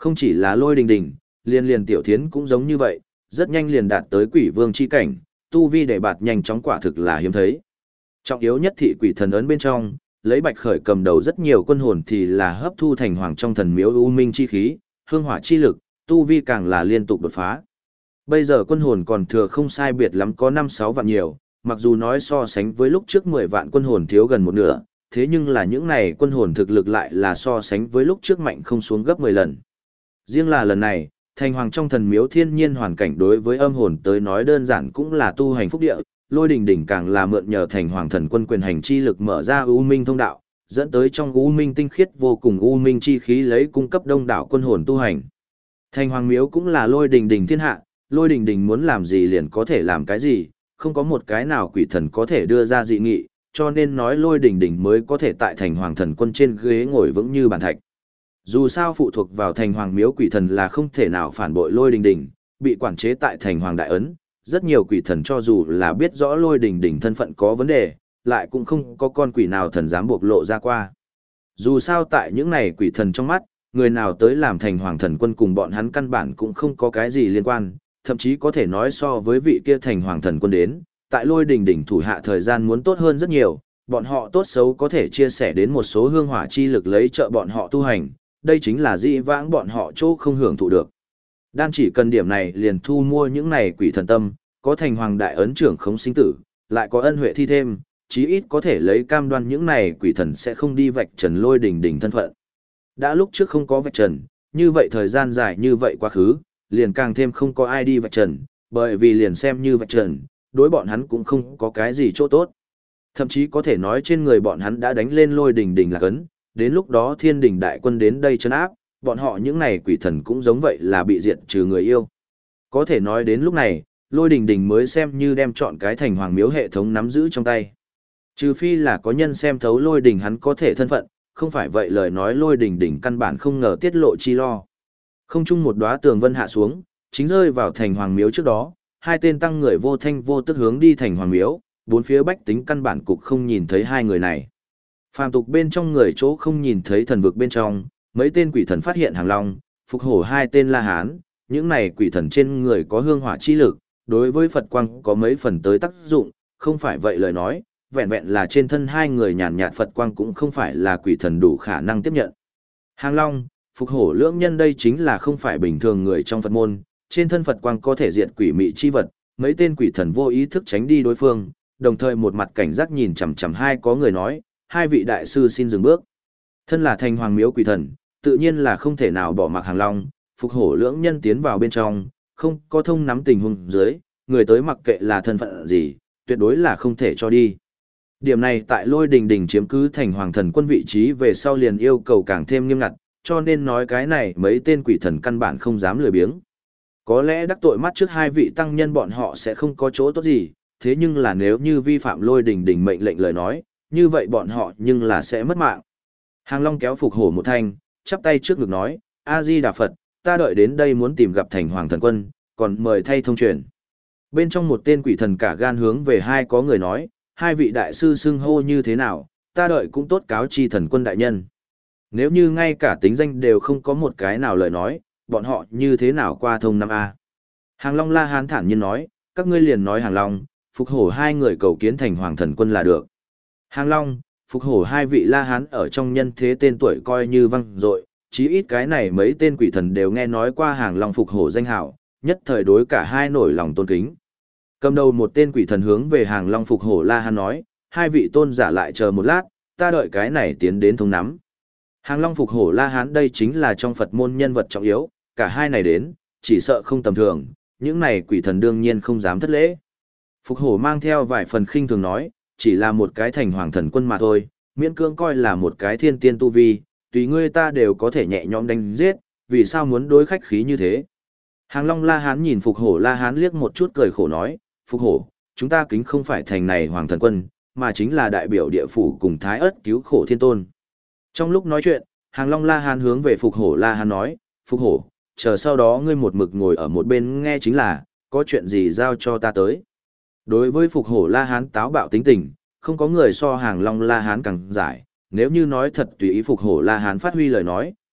Không chỉ là Lôi Đình Đình, liên liên Tiểu Thiến cũng giống như vậy, rất nhanh liền đạt tới quỷ vương chi cảnh, tu vi để bạt nhanh chóng quả thực là hiếm thấy. Trọng yếu nhất thị quỷ thần ấn bên trong, lấy Bạch Khởi cầm đầu rất nhiều quân hồn thì là hấp thu thành hoàng trong thần miếu u minh chi khí, hương hỏa chi lực, tu vi càng là liên tục đột phá. Bây giờ quân hồn còn thừa không sai biệt lắm có năm sáu vạn nhiều, mặc dù nói so sánh với lúc trước mười vạn quân hồn thiếu gần một nửa, thế nhưng là những này quân hồn thực lực lại là so sánh với lúc trước mạnh không xuống gấp mười lần. Riêng là lần này, thành hoàng trong thần miếu thiên nhiên hoàn cảnh đối với âm hồn tới nói đơn giản cũng là tu hành phúc địa, Lôi Đình Đình càng là mượn nhờ thành hoàng thần quân quyền hành chi lực mở ra u minh thông đạo, dẫn tới trong u minh tinh khiết vô cùng u minh chi khí lấy cung cấp đông đảo quân hồn tu hành. Thành hoàng miếu cũng là Lôi Đình Đình thiên hạ, Lôi Đình Đình muốn làm gì liền có thể làm cái gì, không có một cái nào quỷ thần có thể đưa ra dị nghị, cho nên nói Lôi Đình Đình mới có thể tại thành hoàng thần quân trên ghế ngồi vững như bàn thạch. Dù sao phụ thuộc vào thành hoàng miếu quỷ thần là không thể nào phản bội Lôi Đình Đình, bị quản chế tại thành hoàng đại ấn, rất nhiều quỷ thần cho dù là biết rõ Lôi Đình Đình thân phận có vấn đề, lại cũng không có con quỷ nào thần dám bộc lộ ra qua. Dù sao tại những này quỷ thần trong mắt, người nào tới làm thành hoàng thần quân cùng bọn hắn căn bản cũng không có cái gì liên quan, thậm chí có thể nói so với vị kia thành hoàng thần quân đến, tại Lôi Đình Đình thủ hạ thời gian muốn tốt hơn rất nhiều, bọn họ tốt xấu có thể chia sẻ đến một số hương hỏa chi lực lấy trợ bọn họ tu hành, đây chính là dĩ vãng bọn họ chỗ không hưởng thụ được. Đan chỉ cần điểm này liền thu mua những này quỷ thần tâm, có thành hoàng đại ấn trưởng không sinh tử, lại có ân huệ thi thêm, chí ít có thể lấy cam đoan những này quỷ thần sẽ không đi vạch trần Lôi Đình Đình thân phận. Đã lúc trước không có vạch trần, như vậy thời gian dài như vậy quá khứ, liền càng thêm không có ai đi vạch trần, bởi vì liền xem như vạch trần, đối bọn hắn cũng không có cái gì chỗ tốt. Thậm chí có thể nói trên người bọn hắn đã đánh lên Lôi Đình Đình là cấn, đến lúc đó thiên đình đại quân đến đây trấn áp, bọn họ những này quỷ thần cũng giống vậy là bị diệt trừ người yêu. Có thể nói đến lúc này, Lôi Đình Đình mới xem như đem chọn cái thành hoàng miếu hệ thống nắm giữ trong tay. Trừ phi là có nhân xem thấu Lôi Đình hắn có thể thân phận, không phải vậy lời nói Lôi Đình Đình căn bản không ngờ tiết lộ chi lo. Không chung một đóa tường vân hạ xuống, chính rơi vào thành hoàng miếu trước đó, hai tên tăng người vô thanh vô tức hướng đi thành hoàng miếu, bốn phía bách tính căn bản cục không nhìn thấy hai người này. Phàm tục bên trong người chỗ không nhìn thấy thần vực bên trong, mấy tên quỷ thần phát hiện hàng long, phục hổ hai tên La Hán, những này quỷ thần trên người có hương hỏa chi lực, đối với Phật quang có mấy phần tới tác dụng, không phải vậy lời nói, vẹn vẹn là trên thân hai người nhàn nhạt Phật quang cũng không phải là quỷ thần đủ khả năng tiếp nhận. Hàng long, phục hổ lưỡng nhân đây chính là không phải bình thường người trong Phật môn, trên thân Phật quang có thể diệt quỷ mị chi vật, mấy tên quỷ thần vô ý thức tránh đi đối phương, đồng thời một mặt cảnh giác nhìn chằm chằm hai có người nói, hai vị đại sư xin dừng bước. Thân là thành hoàng miếu quỷ thần, tự nhiên là không thể nào bỏ mặc hàng long, phục hổ lưỡng nhân tiến vào bên trong, không có thông nắm tình huống dưới, người tới mặc kệ là thân phận gì, tuyệt đối là không thể cho đi. Điểm này tại Lôi Đình Đình chiếm cứ thành hoàng thần quân vị trí về sau liền yêu cầu càng thêm nghiêm ngặt, cho nên nói cái này mấy tên quỷ thần căn bản không dám lười biếng. Có lẽ đắc tội mắt trước hai vị tăng nhân bọn họ sẽ không có chỗ tốt gì, thế nhưng là nếu như vi phạm Lôi Đình Đình mệnh lệnh lời nói, như vậy bọn họ nhưng là sẽ mất mạng. Hàng Long kéo phục hổ một thanh, chắp tay trước ngực nói, A-di-đà Phật, ta đợi đến đây muốn tìm gặp thành hoàng thần quân, còn mời thay thông truyền. Bên trong một tên quỷ thần cả gan hướng về hai có người nói, hai vị đại sư xưng hô như thế nào, ta đợi cũng tốt cáo chi thần quân đại nhân. Nếu như ngay cả tính danh đều không có một cái nào lời nói, bọn họ như thế nào qua thông năm A. Hàng Long La Hán thản nhiên nói, các ngươi liền nói Hàng Long, phục hổ hai người cầu kiến thành hoàng thần quân là được. Hàng Long, phục hổ hai vị La Hán ở trong nhân thế tên tuổi coi như văng dội, chí ít cái này mấy tên quỷ thần đều nghe nói qua Hàng Long phục hổ danh hảo, nhất thời đối cả hai nổi lòng tôn kính. Cầm đầu một tên quỷ thần hướng về Hàng Long phục hổ La Hán nói, hai vị tôn giả lại chờ một lát, ta đợi cái này tiến đến thông nắm. Hàng Long phục hổ La Hán đây chính là trong Phật môn nhân vật trọng yếu, cả hai này đến, chỉ sợ không tầm thường, những này quỷ thần đương nhiên không dám thất lễ. Phục hổ mang theo vài phần khinh thường nói, chỉ là một cái thành hoàng thần quân mà thôi, miễn cưỡng coi là một cái thiên tiên tu vi, tùy ngươi ta đều có thể nhẹ nhõm đánh giết, vì sao muốn đối khách khí như thế. Hàng Long La Hán nhìn Phục hổ La Hán liếc một chút cười khổ nói, Phục hổ, chúng ta kính không phải thành này hoàng thần quân, mà chính là đại biểu địa phủ cùng thái ất cứu khổ thiên tôn. Trong lúc nói chuyện, Hàng Long La Hán hướng về Phục hổ La Hán nói, Phục hổ, chờ sau đó ngươi một mực ngồi ở một bên nghe chính là, có chuyện gì giao cho ta tới. Đối với Phục hổ La Hán táo bạo tính tình, không có người so Hàng Long La Hán càng giải, nếu như nói thật tùy ý Phục hổ La Hán phát huy lời nói,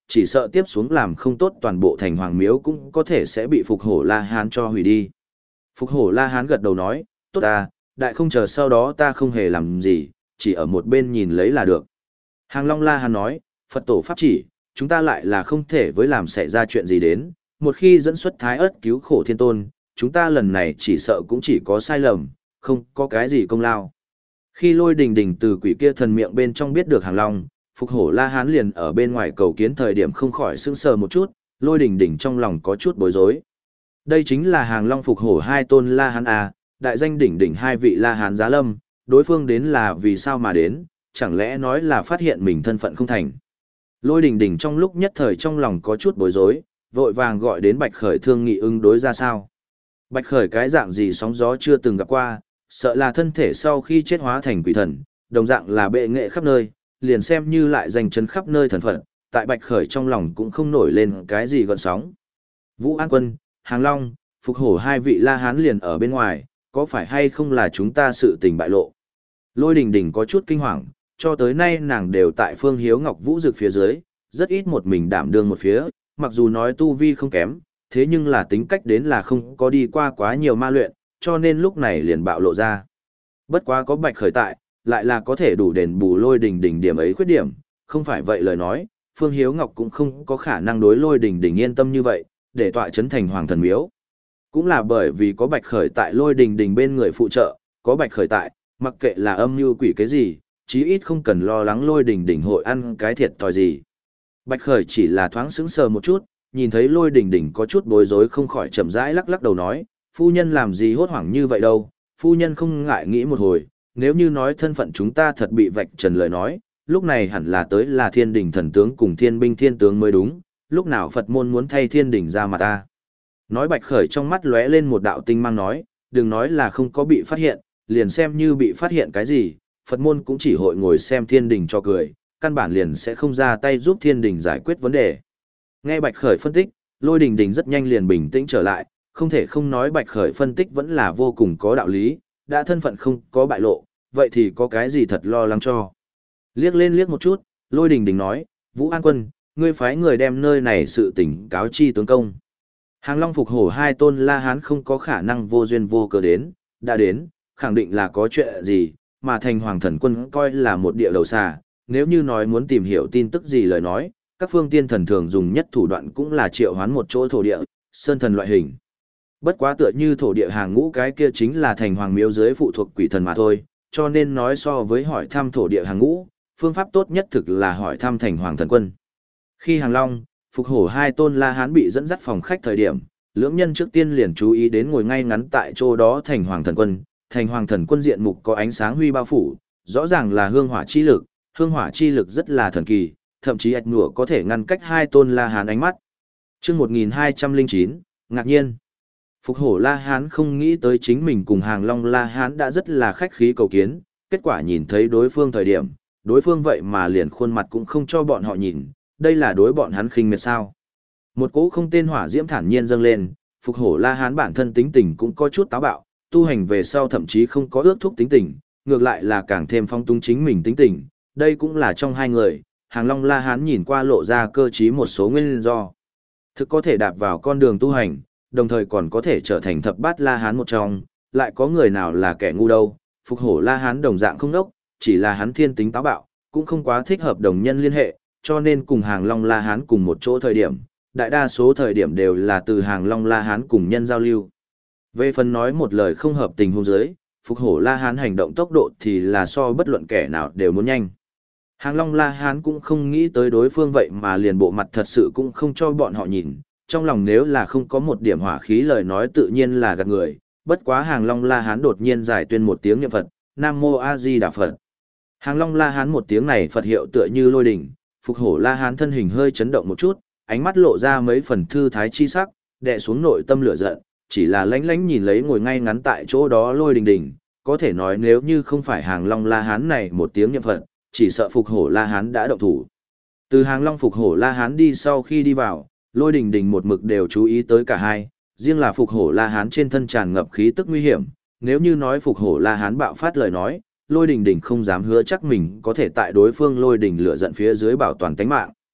chỉ sợ tiếp xuống làm không tốt toàn bộ thành hoàng miếu cũng có thể sẽ bị Phục Hổ La Hán cho hủy đi. Phục Hổ La Hán gật đầu nói, tốt ta, đại không chờ sau đó ta không hề làm gì, chỉ ở một bên nhìn lấy là được. Hàng Long La Hán nói, Phật tổ pháp chỉ, chúng ta lại là không thể với làm xảy ra chuyện gì đến, một khi dẫn xuất Thái Ất cứu khổ thiên tôn, chúng ta lần này chỉ sợ cũng chỉ có sai lầm, không có cái gì công lao. Khi Lôi Đình Đình từ quỷ kia thần miệng bên trong biết được Hàng Long, Phục Hổ La Hán liền ở bên ngoài cầu kiến thời điểm không khỏi sững sờ một chút, Lôi Đình Đình trong lòng có chút bối rối. Đây chính là Hàng Long Phục Hổ hai tôn La Hán à, đại danh đỉnh đỉnh hai vị La Hán giá lâm, đối phương đến là vì sao mà đến, chẳng lẽ nói là phát hiện mình thân phận không thành. Lôi Đình Đình trong lúc nhất thời trong lòng có chút bối rối, vội vàng gọi đến Bạch Khởi thương nghị ứng đối ra sao. Bạch Khởi cái dạng gì sóng gió chưa từng gặp qua, sợ là thân thể sau khi chết hóa thành quỷ thần, đồng dạng là bệ nghệ khắp nơi, liền xem như lại danh chấn khắp nơi thần phận, tại Bạch Khởi trong lòng cũng không nổi lên cái gì gợn sóng. Vũ An Quân, Hàng Long, Phục Hổ hai vị La Hán liền ở bên ngoài, có phải hay không là chúng ta sự tình bại lộ? Lôi Đình Đình có chút kinh hoàng, cho tới nay nàng đều tại Phương Hiếu Ngọc Vũ Dực phía dưới, rất ít một mình đảm đương một phía, mặc dù nói tu vi không kém, thế nhưng là tính cách đến là không có đi qua quá nhiều ma luyện, cho nên lúc này liền bạo lộ ra. Bất quá có Bạch Khởi tại, lại là có thể đủ đền bù Lôi Đình Đình điểm ấy khuyết điểm, không phải vậy lời nói, Phương Hiếu Ngọc cũng không có khả năng đối Lôi Đình Đình yên tâm như vậy, để tọa chấn thành Hoàng Thần Miếu. Cũng là bởi vì có Bạch Khởi tại Lôi Đình Đình bên người phụ trợ, có Bạch Khởi tại, mặc kệ là âm mưu quỷ cái gì, chí ít không cần lo lắng Lôi Đình Đình hội ăn cái thiệt thòi gì. Bạch Khởi chỉ là thoáng sững sờ một chút, nhìn thấy Lôi Đình Đình có chút bối rối không khỏi chậm rãi lắc lắc đầu nói, phu nhân làm gì hốt hoảng như vậy đâu, phu nhân không ngại nghĩ một hồi, nếu như nói thân phận chúng ta thật bị vạch trần lời nói, lúc này hẳn là tới là Thiên Đình thần tướng cùng Thiên binh thiên tướng mới đúng, lúc nào Phật môn muốn thay Thiên Đình ra mà ta. Nói Bạch Khởi trong mắt lóe lên một đạo tinh mang nói, đừng nói là không có bị phát hiện, liền xem như bị phát hiện cái gì, Phật môn cũng chỉ hội ngồi xem Thiên Đình cho cười, căn bản liền sẽ không ra tay giúp Thiên Đình giải quyết vấn đề. Nghe Bạch Khởi phân tích, Lôi Đình Đình rất nhanh liền bình tĩnh trở lại, không thể không nói Bạch Khởi phân tích vẫn là vô cùng có đạo lý, đã thân phận không có bại lộ, vậy thì có cái gì thật lo lắng cho. Liếc lên liếc một chút, Lôi Đình Đình nói, Vũ An Quân, ngươi phái người đem nơi này sự tình cáo chi tướng công. Hàng Long Phục Hổ hai tôn La Hán không có khả năng vô duyên vô cớ đến, đã đến, khẳng định là có chuyện gì, mà thành Hoàng Thần Quân coi là một địa đầu xà, nếu như nói muốn tìm hiểu tin tức gì lời nói, các phương tiên thần thường dùng nhất thủ đoạn cũng là triệu hoán một chỗ thổ địa, sơn thần loại hình. Bất quá tựa như thổ địa hàng ngũ cái kia chính là thành hoàng miếu dưới phụ thuộc quỷ thần mà thôi, cho nên nói so với hỏi thăm thổ địa hàng ngũ, phương pháp tốt nhất thực là hỏi thăm thành Hoàng Thần Quân. Khi Hàng Long, Phục Hổ hai tôn La Hán bị dẫn dắt phòng khách thời điểm, lưỡng nhân trước tiên liền chú ý đến ngồi ngay ngắn tại chỗ đó thành Hoàng Thần Quân, thành Hoàng Thần Quân diện mục có ánh sáng huy bao phủ, rõ ràng là hương hỏa chi lực, hương hỏa chi lực rất là thần kỳ, thậm chí ạch nụa có thể ngăn cách hai tôn La Hán ánh mắt. Chương một nghìn hai trăm lẻ chín, ngạc nhiên. Phục Hổ La Hán không nghĩ tới chính mình cùng Hàng Long La Hán đã rất là khách khí cầu kiến, kết quả nhìn thấy đối phương thời điểm, đối phương vậy mà liền khuôn mặt cũng không cho bọn họ nhìn, đây là đối bọn hắn khinh miệt sao. Một cỗ không tên hỏa diễm thản nhiên dâng lên, Phục Hổ La Hán bản thân tính tình cũng có chút táo bạo, tu hành về sau thậm chí không có ước thúc tính tình, ngược lại là càng thêm phong túng chính mình tính tình, đây cũng là trong hai người, Hàng Long La Hán nhìn qua lộ ra cơ trí một số nguyên do. Thực có thể đạp vào con đường tu hành, đồng thời còn có thể trở thành thập bát La Hán một trong, lại có người nào là kẻ ngu đâu, Phục Hổ La Hán đồng dạng không đốc, chỉ là hắn thiên tính táo bạo, cũng không quá thích hợp đồng nhân liên hệ, cho nên cùng Hàng Long La Hán cùng một chỗ thời điểm, đại đa số thời điểm đều là từ Hàng Long La Hán cùng nhân giao lưu. Về phần nói một lời không hợp tình huống dưới, Phục Hổ La Hán hành động tốc độ thì là so bất luận kẻ nào đều muốn nhanh. Hàng Long La Hán cũng không nghĩ tới đối phương vậy mà liền bộ mặt thật sự cũng không cho bọn họ nhìn, trong lòng nếu là không có một điểm hỏa khí lời nói tự nhiên là gạt người, bất quá Hàng Long La Hán đột nhiên giải tuyên một tiếng niệm Phật, Nam Mô A Di Đà Phật. Hàng Long La Hán một tiếng này Phật hiệu tựa như lôi đỉnh, Phục Hổ La Hán thân hình hơi chấn động một chút, ánh mắt lộ ra mấy phần thư thái chi sắc, đè xuống nội tâm lửa giận, chỉ là lánh lánh nhìn lấy ngồi ngay ngắn tại chỗ đó lôi đình đình, có thể nói nếu như không phải Hàng Long La Hán này một tiếng niệm Phật, chỉ sợ Phục Hổ La Hán đã động thủ. Từ Hàng Long Phục Hổ La Hán đi sau khi đi vào, lôi đình đình một mực đều chú ý tới cả hai, riêng là Phục Hổ La Hán trên thân tràn ngập khí tức nguy hiểm, nếu như nói Phục Hổ La Hán bạo phát lời nói, lôi đình đình không dám hứa chắc mình có thể tại đối phương lôi đình lửa giận phía dưới bảo toàn tánh mạng.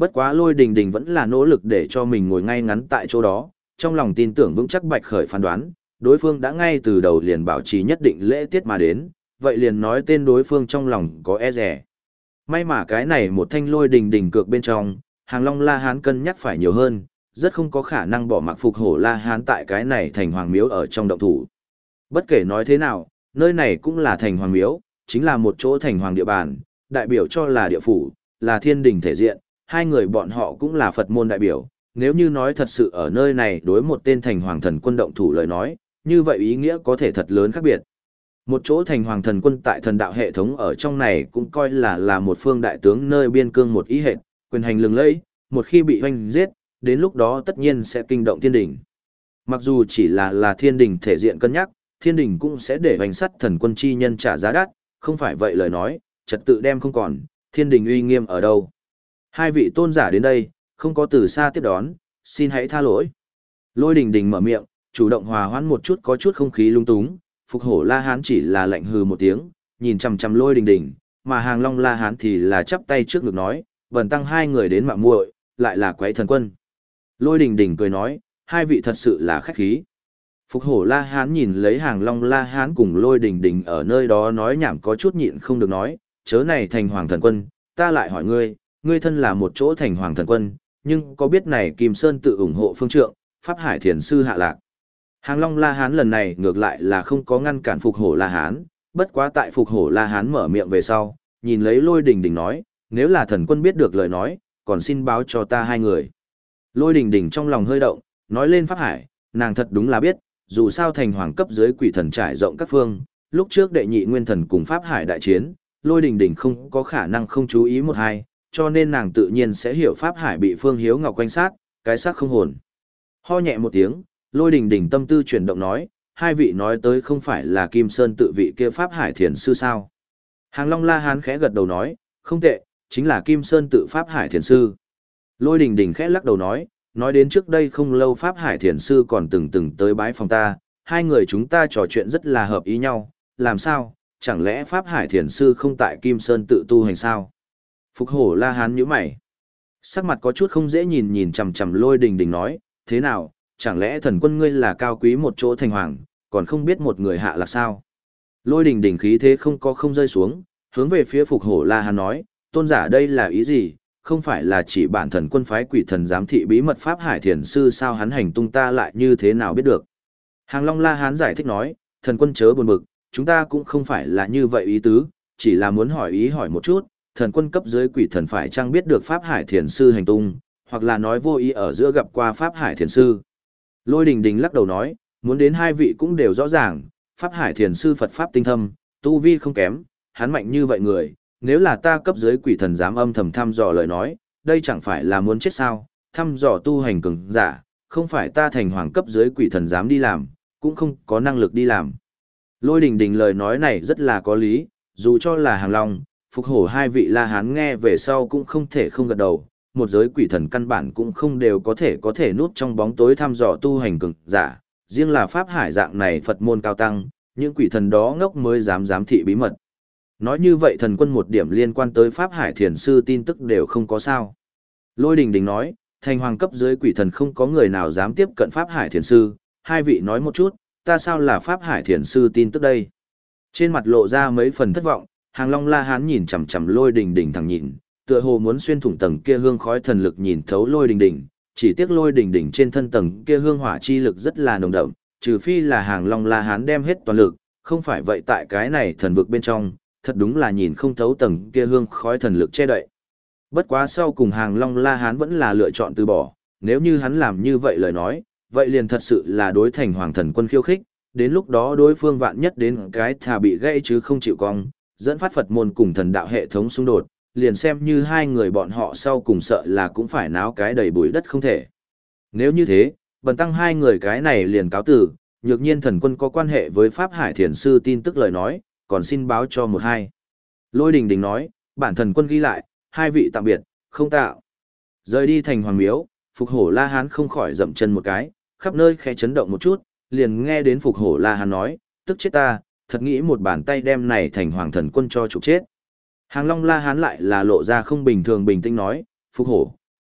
Bất quá Lôi Đình Đình vẫn là nỗ lực để cho mình ngồi ngay ngắn tại chỗ đó, trong lòng tin tưởng vững chắc Bạch Khởi phán đoán, đối phương đã ngay từ đầu liền bảo trì nhất định lễ tiết mà đến, vậy liền nói tên đối phương trong lòng có e rẻ. May mà cái này một thanh Lôi Đình Đình cược bên trong, Hàng Long La Hán cân nhắc phải nhiều hơn, rất không có khả năng bỏ mặc Phục Hổ La Hán tại cái này thành hoàng miếu ở trong động thủ. Bất kể nói thế nào, nơi này cũng là thành hoàng miếu, chính là một chỗ thành hoàng địa bàn, đại biểu cho là địa phủ, là thiên đình thể diện, hai người bọn họ cũng là Phật môn đại biểu, nếu như nói thật sự ở nơi này đối một tên thành hoàng thần quân động thủ lời nói, như vậy ý nghĩa có thể thật lớn khác biệt. Một chỗ thành hoàng thần quân tại thần đạo hệ thống ở trong này cũng coi là là một phương đại tướng nơi biên cương một ý hệ, quyền hành lừng lẫy, một khi bị hoanh giết, đến lúc đó tất nhiên sẽ kinh động thiên đình. Mặc dù chỉ là là thiên đình thể diện cân nhắc, thiên đình cũng sẽ để hoành sắt thần quân chi nhân trả giá đắt, không phải vậy lời nói, trật tự đem không còn, thiên đình uy nghiêm ở đâu. Hai vị tôn giả đến đây, không có từ xa tiếp đón, xin hãy tha lỗi. Lôi Đình Đình mở miệng, chủ động hòa hoãn một chút có chút không khí lung túng, Phục Hổ La Hán chỉ là lạnh hừ một tiếng, nhìn chằm chằm Lôi Đình Đình, mà Hàng Long La Hán thì là chắp tay trước ngực nói, bần tăng hai người đến mạo muội, lại là quấy thần quân. Lôi Đình Đình cười nói, hai vị thật sự là khách khí. Phục Hổ La Hán nhìn lấy Hàng Long La Hán cùng Lôi Đình Đình ở nơi đó nói nhảm có chút nhịn không được nói, chớ này thành hoàng thần quân, ta lại hỏi ngươi, ngươi thân là một chỗ thành hoàng thần quân, nhưng có biết này Kim Sơn tự ủng hộ phương trượng, Pháp Hải Thiền Sư hạ lạc. Hàng Long La Hán lần này ngược lại là không có ngăn cản Phục Hổ La Hán, bất quá tại Phục Hổ La Hán mở miệng về sau, nhìn lấy Lôi Đình Đình nói, nếu là thần quân biết được lời nói, còn xin báo cho ta hai người. Lôi Đình Đình trong lòng hơi động, nói lên Pháp Hải, nàng thật đúng là biết, dù sao thành hoàng cấp dưới quỷ thần trải rộng các phương, lúc trước đệ nhị nguyên thần cùng Pháp Hải đại chiến, Lôi Đình Đình không có khả năng không chú ý một hai, cho nên nàng tự nhiên sẽ hiểu Pháp Hải bị Phương Hiếu Ngọc quanh sát, cái xác không hồn. Ho nhẹ một tiếng, Lôi Đình Đình tâm tư chuyển động nói, hai vị nói tới không phải là Kim Sơn tự vị kia Pháp Hải Thiền Sư sao. Hàng Long La Hán khẽ gật đầu nói, không tệ, chính là Kim Sơn tự Pháp Hải Thiền Sư. Lôi Đình Đình khẽ lắc đầu nói, nói đến trước đây không lâu Pháp Hải Thiền Sư còn từng từng tới bái phòng ta, hai người chúng ta trò chuyện rất là hợp ý nhau, làm sao, chẳng lẽ Pháp Hải Thiền Sư không tại Kim Sơn tự tu hành sao? Phục Hổ La Hán nhíu mày. Sắc mặt có chút không dễ nhìn nhìn chằm chằm Lôi Đình Đình nói, thế nào, chẳng lẽ thần quân ngươi là cao quý một chỗ thành hoàng, còn không biết một người hạ là sao? Lôi Đình Đình khí thế không có không rơi xuống, hướng về phía Phục Hổ La Hán nói, tôn giả đây là ý gì, không phải là chỉ bản thần quân phái quỷ thần giám thị bí mật Pháp Hải Thiền Sư sao hắn hành tung ta lại như thế nào biết được? Hàng Long La Hán giải thích nói, thần quân chớ buồn bực, chúng ta cũng không phải là như vậy ý tứ, chỉ là muốn hỏi ý hỏi một chút, thần quân cấp dưới quỷ thần phải chăng biết được Pháp Hải Thiền Sư hành tung, hoặc là nói vô ý ở giữa gặp qua Pháp Hải Thiền Sư. Lôi Đình Đình lắc đầu nói, muốn đến hai vị cũng đều rõ ràng, Pháp Hải Thiền Sư Phật Pháp tinh thâm, tu vi không kém, hắn mạnh như vậy người, nếu là ta cấp dưới quỷ thần dám âm thầm thăm dò lời nói, đây chẳng phải là muốn chết sao, thăm dò tu hành cường giả, không phải ta thành hoàng cấp dưới quỷ thần dám đi làm, cũng không có năng lực đi làm. Lôi Đình Đình lời nói này rất là có lý, dù cho là Hàng Long, Phục Hổ hai vị La Hán nghe về sau cũng không thể không gật đầu, một giới quỷ thần căn bản cũng không đều có thể có thể núp trong bóng tối thăm dò tu hành cường giả, riêng là Pháp Hải dạng này Phật môn cao tăng, những quỷ thần đó ngốc mới dám giám thị bí mật. Nói như vậy thần quân một điểm liên quan tới Pháp Hải Thiền Sư tin tức đều không có sao. Lôi Đình Đình nói, thành hoàng cấp dưới quỷ thần không có người nào dám tiếp cận Pháp Hải Thiền Sư, hai vị nói một chút, ta sao là Pháp Hải Thiền Sư tin tức đây? Trên mặt lộ ra mấy phần thất vọng, Hàng Long La Hán nhìn chằm chằm Lôi Đình Đình thẳng nhìn, tựa hồ muốn xuyên thủng tầng kia hương khói thần lực nhìn thấu Lôi Đình Đình, chỉ tiếc Lôi Đình Đình trên thân tầng kia hương hỏa chi lực rất là nồng đậm, trừ phi là Hàng Long La Hán đem hết toàn lực, không phải vậy tại cái này thần vực bên trong, thật đúng là nhìn không thấu tầng kia hương khói thần lực che đậy. Bất quá sau cùng Hàng Long La Hán vẫn là lựa chọn từ bỏ, nếu như hắn làm như vậy lời nói, vậy liền thật sự là đối thành hoàng thần quân khiêu khích, đến lúc đó đối phương vạn nhất đến cái thà bị gãy chứ không chịu cong, dẫn phát Phật môn cùng thần đạo hệ thống xung đột, liền xem như hai người bọn họ sau cùng sợ là cũng phải náo cái đầy bụi đất không thể. Nếu như thế, bần tăng hai người cái này liền cáo tử, nhược nhiên thần quân có quan hệ với Pháp Hải Thiền Sư tin tức lời nói, còn xin báo cho một hai. Lôi Đình Đình nói, bản thần quân ghi lại, hai vị tạm biệt, không tạo. Rời đi thành hoàng miếu, Phục Hổ La Hán không khỏi dậm chân một cái, khắp nơi khẽ chấn động một chút, liền nghe đến Phục Hổ La Hán nói, tức chết ta, thật nghĩ một bàn tay đem này thành hoàng thần quân cho trục chết. Hàng Long La Hán lại là lộ ra không bình thường bình tĩnh nói, Phục Hổ,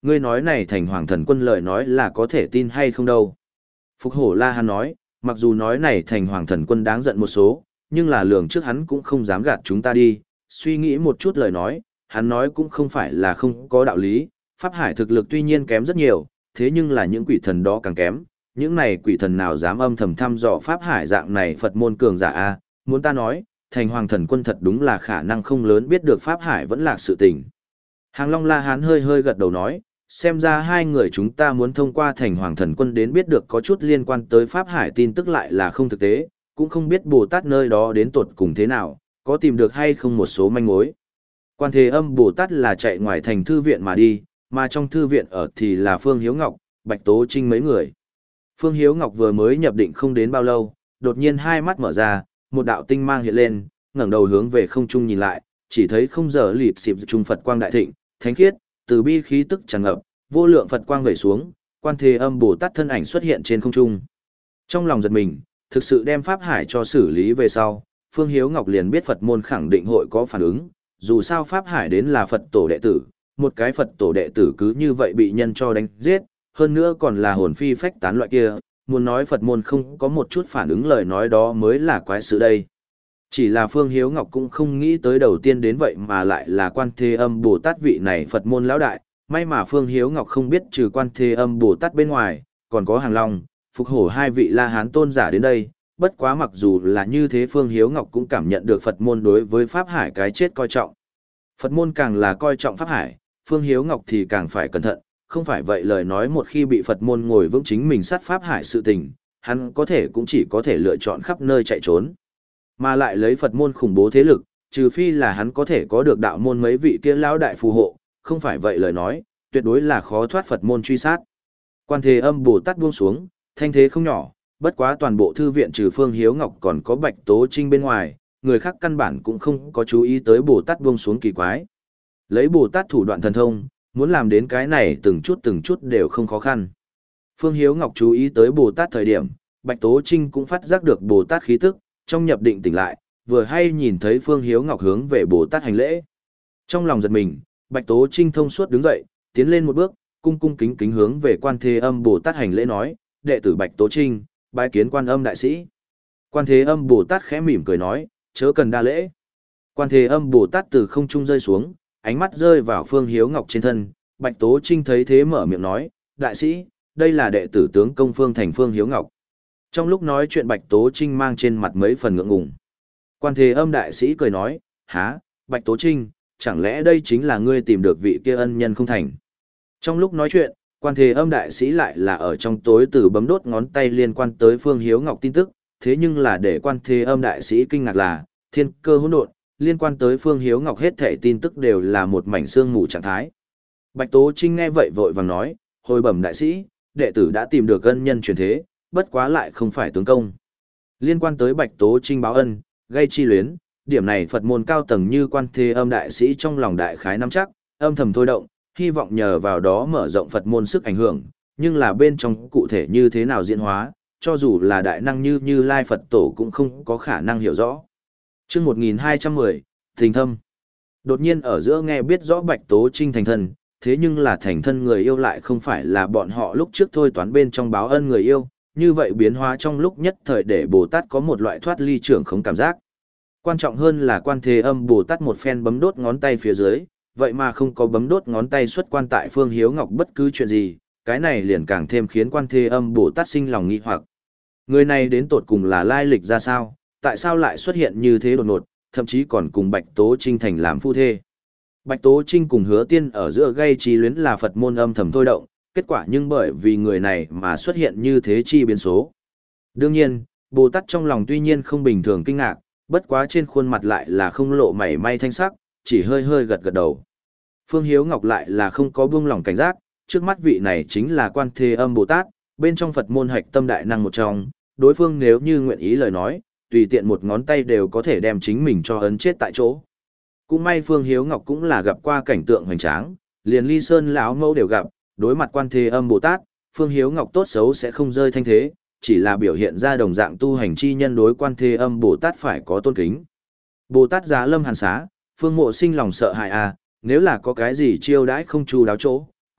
ngươi nói này thành hoàng thần quân lời nói là có thể tin hay không đâu. Phục hổ La Hán nói, mặc dù nói này thành hoàng thần quân đáng giận một số, nhưng là lường trước hắn cũng không dám gạt chúng ta đi, suy nghĩ một chút lời nói, hắn nói cũng không phải là không có đạo lý, Pháp Hải thực lực tuy nhiên kém rất nhiều, thế nhưng là những quỷ thần đó càng kém, những này quỷ thần nào dám âm thầm thăm dò Pháp Hải dạng này Phật môn cường giả a, muốn ta nói, thành hoàng thần quân thật đúng là khả năng không lớn biết được Pháp Hải vẫn là sự tình. Hàng Long La Hán hơi hơi gật đầu nói, xem ra hai người chúng ta muốn thông qua thành hoàng thần quân đến biết được có chút liên quan tới Pháp Hải tin tức lại là không thực tế, cũng không biết Bồ Tát nơi đó đến tột cùng thế nào, có tìm được hay không một số manh mối. Quan Thế Âm Bồ Tát là chạy ngoài thành thư viện mà đi, mà trong thư viện ở thì là Phương Hiếu Ngọc, Bạch Tố Trinh mấy người. Phương Hiếu Ngọc vừa mới nhập định không đến bao lâu, đột nhiên hai mắt mở ra, một đạo tinh mang hiện lên, ngẩng đầu hướng về không trung nhìn lại, chỉ thấy không giờ lịt xịp trung Phật quang đại thịnh, thánh khiết, từ bi khí tức tràn ngập, vô lượng Phật quang vẩy xuống, Quan Thế Âm Bồ Tát thân ảnh xuất hiện trên không trung. Trong lòng giật mình, thực sự đem Pháp Hải cho xử lý về sau, Phương Hiếu Ngọc liền biết Phật môn khẳng định hội có phản ứng, dù sao Pháp Hải đến là Phật tổ đệ tử, một cái Phật tổ đệ tử cứ như vậy bị nhân cho đánh giết, hơn nữa còn là hồn phi phách tán loại kia, muốn nói Phật môn không có một chút phản ứng lời nói đó mới là quái sự đây. Chỉ là Phương Hiếu Ngọc cũng không nghĩ tới đầu tiên đến vậy mà lại là Quan Thế Âm Bồ Tát vị này Phật môn lão đại, may mà Phương Hiếu Ngọc không biết trừ Quan Thế Âm Bồ Tát bên ngoài, còn có Hàng Long, Phục Hổ hai vị La Hán tôn giả đến đây, bất quá mặc dù là như thế Phương Hiếu Ngọc cũng cảm nhận được Phật môn đối với Pháp Hải cái chết coi trọng. Phật môn càng là coi trọng Pháp Hải, Phương Hiếu Ngọc thì càng phải cẩn thận, không phải vậy lời nói một khi bị Phật môn ngồi vững chính mình sát Pháp Hải sự tình, hắn có thể cũng chỉ có thể lựa chọn khắp nơi chạy trốn. Mà lại lấy Phật môn khủng bố thế lực, trừ phi là hắn có thể có được đạo môn mấy vị kia lão đại phù hộ, không phải vậy lời nói, tuyệt đối là khó thoát Phật môn truy sát. Quan Thế Âm Bồ Tát buông xuống, thanh thế không nhỏ, bất quá toàn bộ thư viện trừ Phương Hiếu Ngọc còn có Bạch Tố Trinh bên ngoài, người khác căn bản cũng không có chú ý tới Bồ Tát buông xuống kỳ quái. Lấy Bồ Tát thủ đoạn thần thông, muốn làm đến cái này từng chút từng chút đều không khó khăn. Phương Hiếu Ngọc chú ý tới Bồ Tát thời điểm, Bạch Tố Trinh cũng phát giác được Bồ Tát khí tức, trong nhập định tỉnh lại, vừa hay nhìn thấy Phương Hiếu Ngọc hướng về Bồ Tát hành lễ. Trong lòng giật mình, Bạch Tố Trinh thông suốt đứng dậy, tiến lên một bước, cung cung kính kính hướng về Quan Thế Âm Bồ Tát hành lễ nói, đệ tử Bạch Tố Trinh, bái kiến Quan Âm đại sĩ. Quan Thế Âm Bồ Tát khẽ mỉm cười nói, chớ cần đa lễ. Quan Thế Âm Bồ Tát từ không trung rơi xuống, ánh mắt rơi vào Phương Hiếu Ngọc trên thân, Bạch Tố Trinh thấy thế mở miệng nói, đại sĩ, đây là đệ tử tướng công Phương thành Phương Hiếu Ngọc. Trong lúc nói chuyện Bạch Tố Trinh mang trên mặt mấy phần ngượng ngùng. Quan Thế Âm đại sĩ cười nói, há, Bạch Tố Trinh, chẳng lẽ đây chính là ngươi tìm được vị kia ân nhân không thành. Trong lúc nói chuyện, Quan Thế Âm đại sĩ lại là ở trong tối từ bấm đốt ngón tay liên quan tới Phương Hiếu Ngọc tin tức, thế nhưng là để Quan Thế Âm đại sĩ kinh ngạc là, thiên cơ hỗn độn, liên quan tới Phương Hiếu Ngọc hết thảy tin tức đều là một mảnh sương mù trạng thái. Bạch Tố Trinh nghe vậy vội vàng nói, hồi bẩm đại sĩ, đệ tử đã tìm được ân nhân truyền thế, bất quá lại không phải tướng công. Liên quan tới Bạch Tố Trinh báo ân, gây chi luyến, điểm này Phật môn cao tầng như Quan Thế Âm đại sĩ trong lòng đại khái nắm chắc, âm thầm thôi động, hy vọng nhờ vào đó mở rộng Phật môn sức ảnh hưởng, nhưng là bên trong cụ thể như thế nào diễn hóa, cho dù là đại năng như Như Lai Phật Tổ cũng không có khả năng hiểu rõ. Chương một nghìn hai trăm mười, Tình Thâm. Đột nhiên ở giữa nghe biết rõ Bạch Tố Trinh thành thân, thế nhưng là thành thân người yêu lại không phải là bọn họ lúc trước thôi toán bên trong báo ân người yêu, như vậy biến hóa trong lúc nhất thời để Bồ Tát có một loại thoát ly trưởng không cảm giác. Quan trọng hơn là Quan Thế Âm Bồ Tát một phen bấm đốt ngón tay phía dưới, vậy mà không có bấm đốt ngón tay xuất quan tại Phương Hiếu Ngọc bất cứ chuyện gì, cái này liền càng thêm khiến Quan Thế Âm Bồ Tát sinh lòng nghi hoặc. Người này đến tột cùng là lai lịch ra sao, tại sao lại xuất hiện như thế đột ngột, thậm chí còn cùng Bạch Tố Trinh thành làm phu thê. Bạch Tố Trinh cùng Hứa Tiên ở giữa gây trí luyến là Phật môn âm thầm thôi động, kết quả nhưng bởi vì người này mà xuất hiện như thế chi biến số. Đương nhiên, Bồ Tát trong lòng tuy nhiên không bình thường kinh ngạc, bất quá trên khuôn mặt lại là không lộ mảy may thanh sắc, chỉ hơi hơi gật gật đầu. Phương Hiếu Ngọc lại là không có buông lỏng cảnh giác, trước mắt vị này chính là Quan Thế Âm Bồ Tát, bên trong Phật môn hạch tâm đại năng một trong, đối phương nếu như nguyện ý lời nói, tùy tiện một ngón tay đều có thể đem chính mình cho ấn chết tại chỗ. Cũng may Phương Hiếu Ngọc cũng là gặp qua cảnh tượng hoành tráng, liền Ly Sơn lão mẫu đều gặp, đối mặt Quan Thế Âm Bồ Tát, Phương Hiếu Ngọc tốt xấu sẽ không rơi thanh thế, chỉ là biểu hiện ra đồng dạng tu hành chi nhân đối Quan Thế Âm Bồ Tát phải có tôn kính. Bồ Tát giá lâm hàn xá, Phương Mộ sinh lòng sợ hãi à, nếu là có cái gì chiêu đãi không chu đáo chỗ,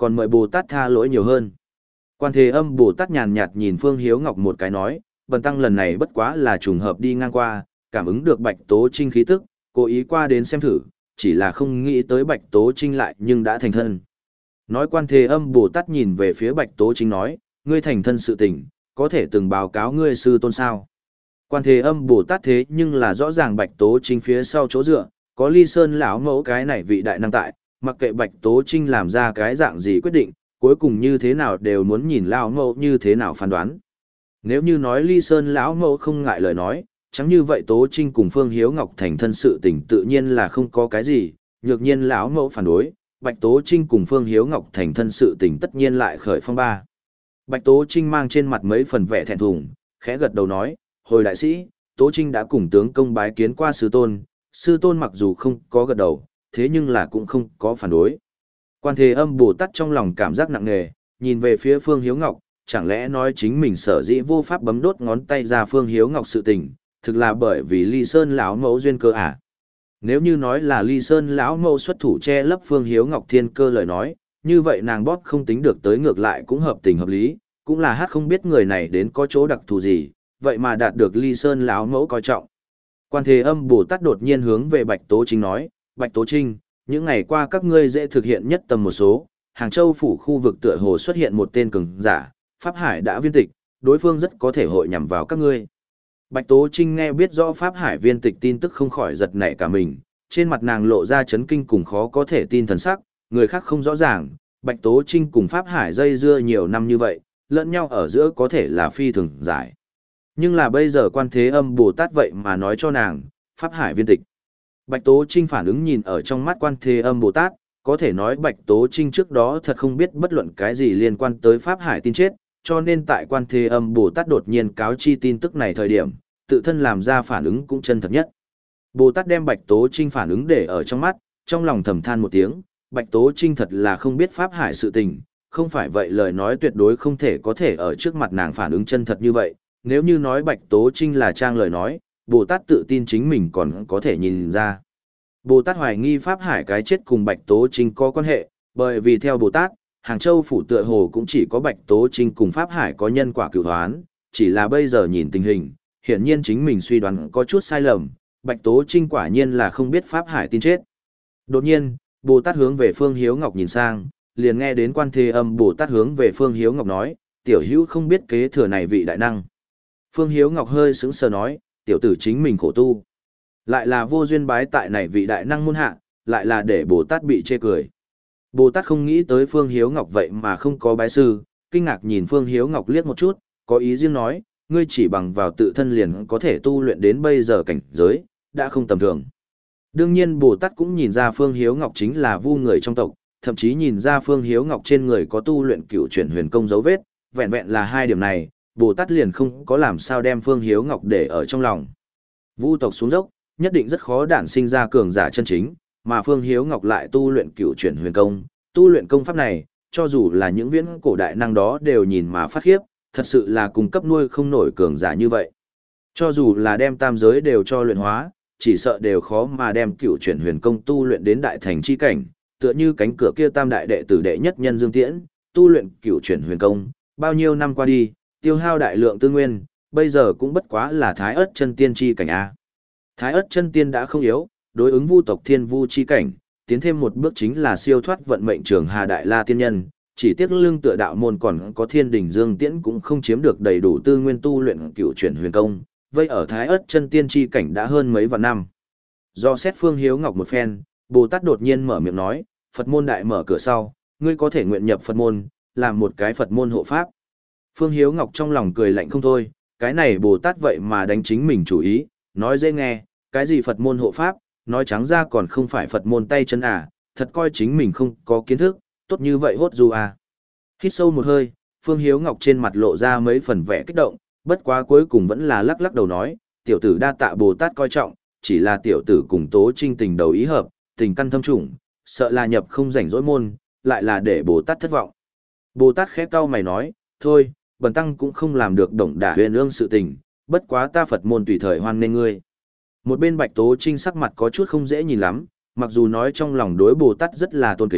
còn mời Bồ Tát tha lỗi nhiều hơn. Quan Thế Âm Bồ Tát nhàn nhạt nhìn Phương Hiếu Ngọc một cái nói, bần tăng lần này bất quá là trùng hợp đi ngang qua, cảm ứng được Bạch Tố Trinh khí tức, cố ý qua đến xem thử, chỉ là không nghĩ tới Bạch Tố Trinh lại nhưng đã thành thân. Nói Quan Thế Âm Bồ Tát nhìn về phía Bạch Tố Trinh nói, ngươi thành thân sự tình, có thể từng báo cáo ngươi sư tôn sao. Quan Thế Âm Bồ Tát thế nhưng là rõ ràng Bạch Tố Trinh phía sau chỗ dựa, có Ly Sơn lão mẫu cái này vị đại năng tại, mặc kệ Bạch Tố Trinh làm ra cái dạng gì quyết định, cuối cùng như thế nào đều muốn nhìn lão mẫu như thế nào phán đoán. Nếu như nói Ly Sơn lão mẫu không ngại lời nói, chẳng như vậy Tố Trinh cùng Phương Hiếu Ngọc thành thân sự tình tự nhiên là không có cái gì, nhược nhiên lão mẫu phản đối, Bạch Tố Trinh cùng Phương Hiếu Ngọc thành thân sự tình tất nhiên lại khởi phong ba. Bạch Tố Trinh mang trên mặt mấy phần vẻ thẹn thùng, khẽ gật đầu nói, hồi đại sĩ, Tố Trinh đã cùng tướng công bái kiến qua sư tôn, sư tôn mặc dù không có gật đầu, thế nhưng là cũng không có phản đối. Quan Thế Âm Bồ Tát trong lòng cảm giác nặng nề, nhìn về phía Phương Hiếu Ngọc, chẳng lẽ nói chính mình sở dĩ vô pháp bấm đốt ngón tay ra Phương Hiếu Ngọc sự tình, thực là bởi vì Ly Sơn lão mẫu duyên cơ à? Nếu như nói là Ly Sơn lão mẫu xuất thủ che lấp Phương Hiếu Ngọc thiên cơ lời nói, như vậy nàng bóp không tính được tới ngược lại cũng hợp tình hợp lý, cũng là hát không biết người này đến có chỗ đặc thù gì, vậy mà đạt được Ly Sơn lão mẫu coi trọng. Quan Thế Âm Bồ Tát đột nhiên hướng về Bạch Tố Trinh nói, Bạch Tố Trinh, những ngày qua các ngươi dễ thực hiện nhất tầm một số, Hàng Châu phủ khu vực tựa hồ xuất hiện một tên cường giả, Pháp Hải đã viên tịch, đối phương rất có thể hội nhằm vào các ngươi. Bạch Tố Trinh nghe biết rõ Pháp Hải viên tịch tin tức không khỏi giật nảy cả mình, trên mặt nàng lộ ra chấn kinh cùng khó có thể tin thần sắc, người khác không rõ ràng, Bạch Tố Trinh cùng Pháp Hải dây dưa nhiều năm như vậy, lẫn nhau ở giữa có thể là phi thường giải. Nhưng là bây giờ Quan Thế Âm Bồ Tát vậy mà nói cho nàng, Pháp Hải viên tịch. Bạch Tố Trinh phản ứng nhìn ở trong mắt Quan Thế Âm Bồ Tát, có thể nói Bạch Tố Trinh trước đó thật không biết bất luận cái gì liên quan tới Pháp Hải tin chết, cho nên tại Quan Thế Âm Bồ Tát đột nhiên cáo chi tin tức này thời điểm, tự thân làm ra phản ứng cũng chân thật nhất. Bồ Tát đem Bạch Tố Trinh phản ứng để ở trong mắt, trong lòng thầm than một tiếng, Bạch Tố Trinh thật là không biết Pháp Hải sự tình, không phải vậy lời nói tuyệt đối không thể có thể ở trước mặt nàng phản ứng chân thật như vậy, nếu như nói Bạch Tố Trinh là trang lời nói, Bồ Tát tự tin chính mình còn có thể nhìn ra. Bồ Tát hoài nghi Pháp Hải cái chết cùng Bạch Tố Trinh có quan hệ, bởi vì theo Bồ Tát, Hàng Châu phủ tựa hồ cũng chỉ có Bạch Tố Trinh cùng Pháp Hải có nhân quả cửu hoán, chỉ là bây giờ nhìn tình hình, hiển nhiên chính mình suy đoán có chút sai lầm, Bạch Tố Trinh quả nhiên là không biết Pháp Hải tin chết. Đột nhiên, Bồ Tát hướng về Phương Hiếu Ngọc nhìn sang, liền nghe đến Quan Thế Âm Bồ Tát hướng về Phương Hiếu Ngọc nói, tiểu hữu không biết kế thừa này vị đại năng. Phương Hiếu Ngọc hơi sững sờ nói, tiểu tử chính mình khổ tu. Lại là vô duyên bái tại này vị đại năng môn hạ, lại là để Bồ Tát bị chê cười. Bồ Tát không nghĩ tới Phương Hiếu Ngọc vậy mà không có bái sư, kinh ngạc nhìn Phương Hiếu Ngọc liếc một chút, có ý riêng nói, ngươi chỉ bằng vào tự thân liền có thể tu luyện đến bây giờ cảnh giới, đã không tầm thường. Đương nhiên Bồ Tát cũng nhìn ra Phương Hiếu Ngọc chính là vu người trong tộc, thậm chí nhìn ra Phương Hiếu Ngọc trên người có tu luyện cửu chuyển huyền công dấu vết, vẹn vẹn là hai điểm này, Bồ Tát liền không có làm sao đem Phương Hiếu Ngọc để ở trong lòng. Vu tộc xuống dốc, nhất định rất khó đản sinh ra cường giả chân chính, mà Phương Hiếu Ngọc lại tu luyện cửu chuyển huyền công, tu luyện công pháp này, cho dù là những viễn cổ đại năng đó đều nhìn mà phát khiếp, thật sự là cung cấp nuôi không nổi cường giả như vậy. Cho dù là đem tam giới đều cho luyện hóa, chỉ sợ đều khó mà đem cửu chuyển huyền công tu luyện đến đại thành chi cảnh, tựa như cánh cửa kia tam đại đệ tử đệ nhất nhân Dương Tiễn, tu luyện cửu chuyển huyền công, bao nhiêu năm qua đi, tiêu hao đại lượng tư nguyên, bây giờ cũng bất quá là Thái Ức chân tiên chi cảnh a. Thái Ức chân tiên đã không yếu, đối ứng vu tộc Thiên Vu chi cảnh, tiến thêm một bước chính là siêu thoát vận mệnh trường Hà Đại La tiên nhân, chỉ tiếc lương tựa đạo môn còn có Thiên Đình Dương Tiễn cũng không chiếm được đầy đủ tư nguyên tu luyện cửu chuyển huyền công, vây ở Thái Ức chân tiên chi cảnh đã hơn mấy vạn năm. Do xét Phương Hiếu Ngọc một phen, Bồ Tát đột nhiên mở miệng nói, Phật môn đại mở cửa sau, ngươi có thể nguyện nhập Phật môn, làm một cái Phật môn hộ pháp. Phương Hiếu Ngọc trong lòng cười lạnh không thôi, cái này Bồ Tát vậy mà đánh chính mình chủ ý, nói dễ nghe, cái gì Phật môn hộ pháp, nói trắng ra còn không phải Phật môn tay chân à, thật coi chính mình không có kiến thức, tốt như vậy hốt du à. Hít sâu một hơi, Phương Hiếu Ngọc trên mặt lộ ra mấy phần vẻ kích động, bất quá cuối cùng vẫn là lắc lắc đầu nói, tiểu tử đa tạ Bồ Tát coi trọng, chỉ là tiểu tử cùng Tố Trinh tình đầu ý hợp, tình căn thâm trùng, sợ là nhập không rảnh rỗi môn, lại là để Bồ Tát thất vọng. Bồ Tát khẽ cau mày nói, thôi, bần tăng cũng không làm được động đả huyền ương sự tình, bất quá ta Phật môn tùy thời hoan nên ngươi. Một bên Bạch Tố Trinh sắc mặt có chút không dễ nhìn lắm, mặc dù nói trong lòng đối Bồ Tát rất là tôn kính,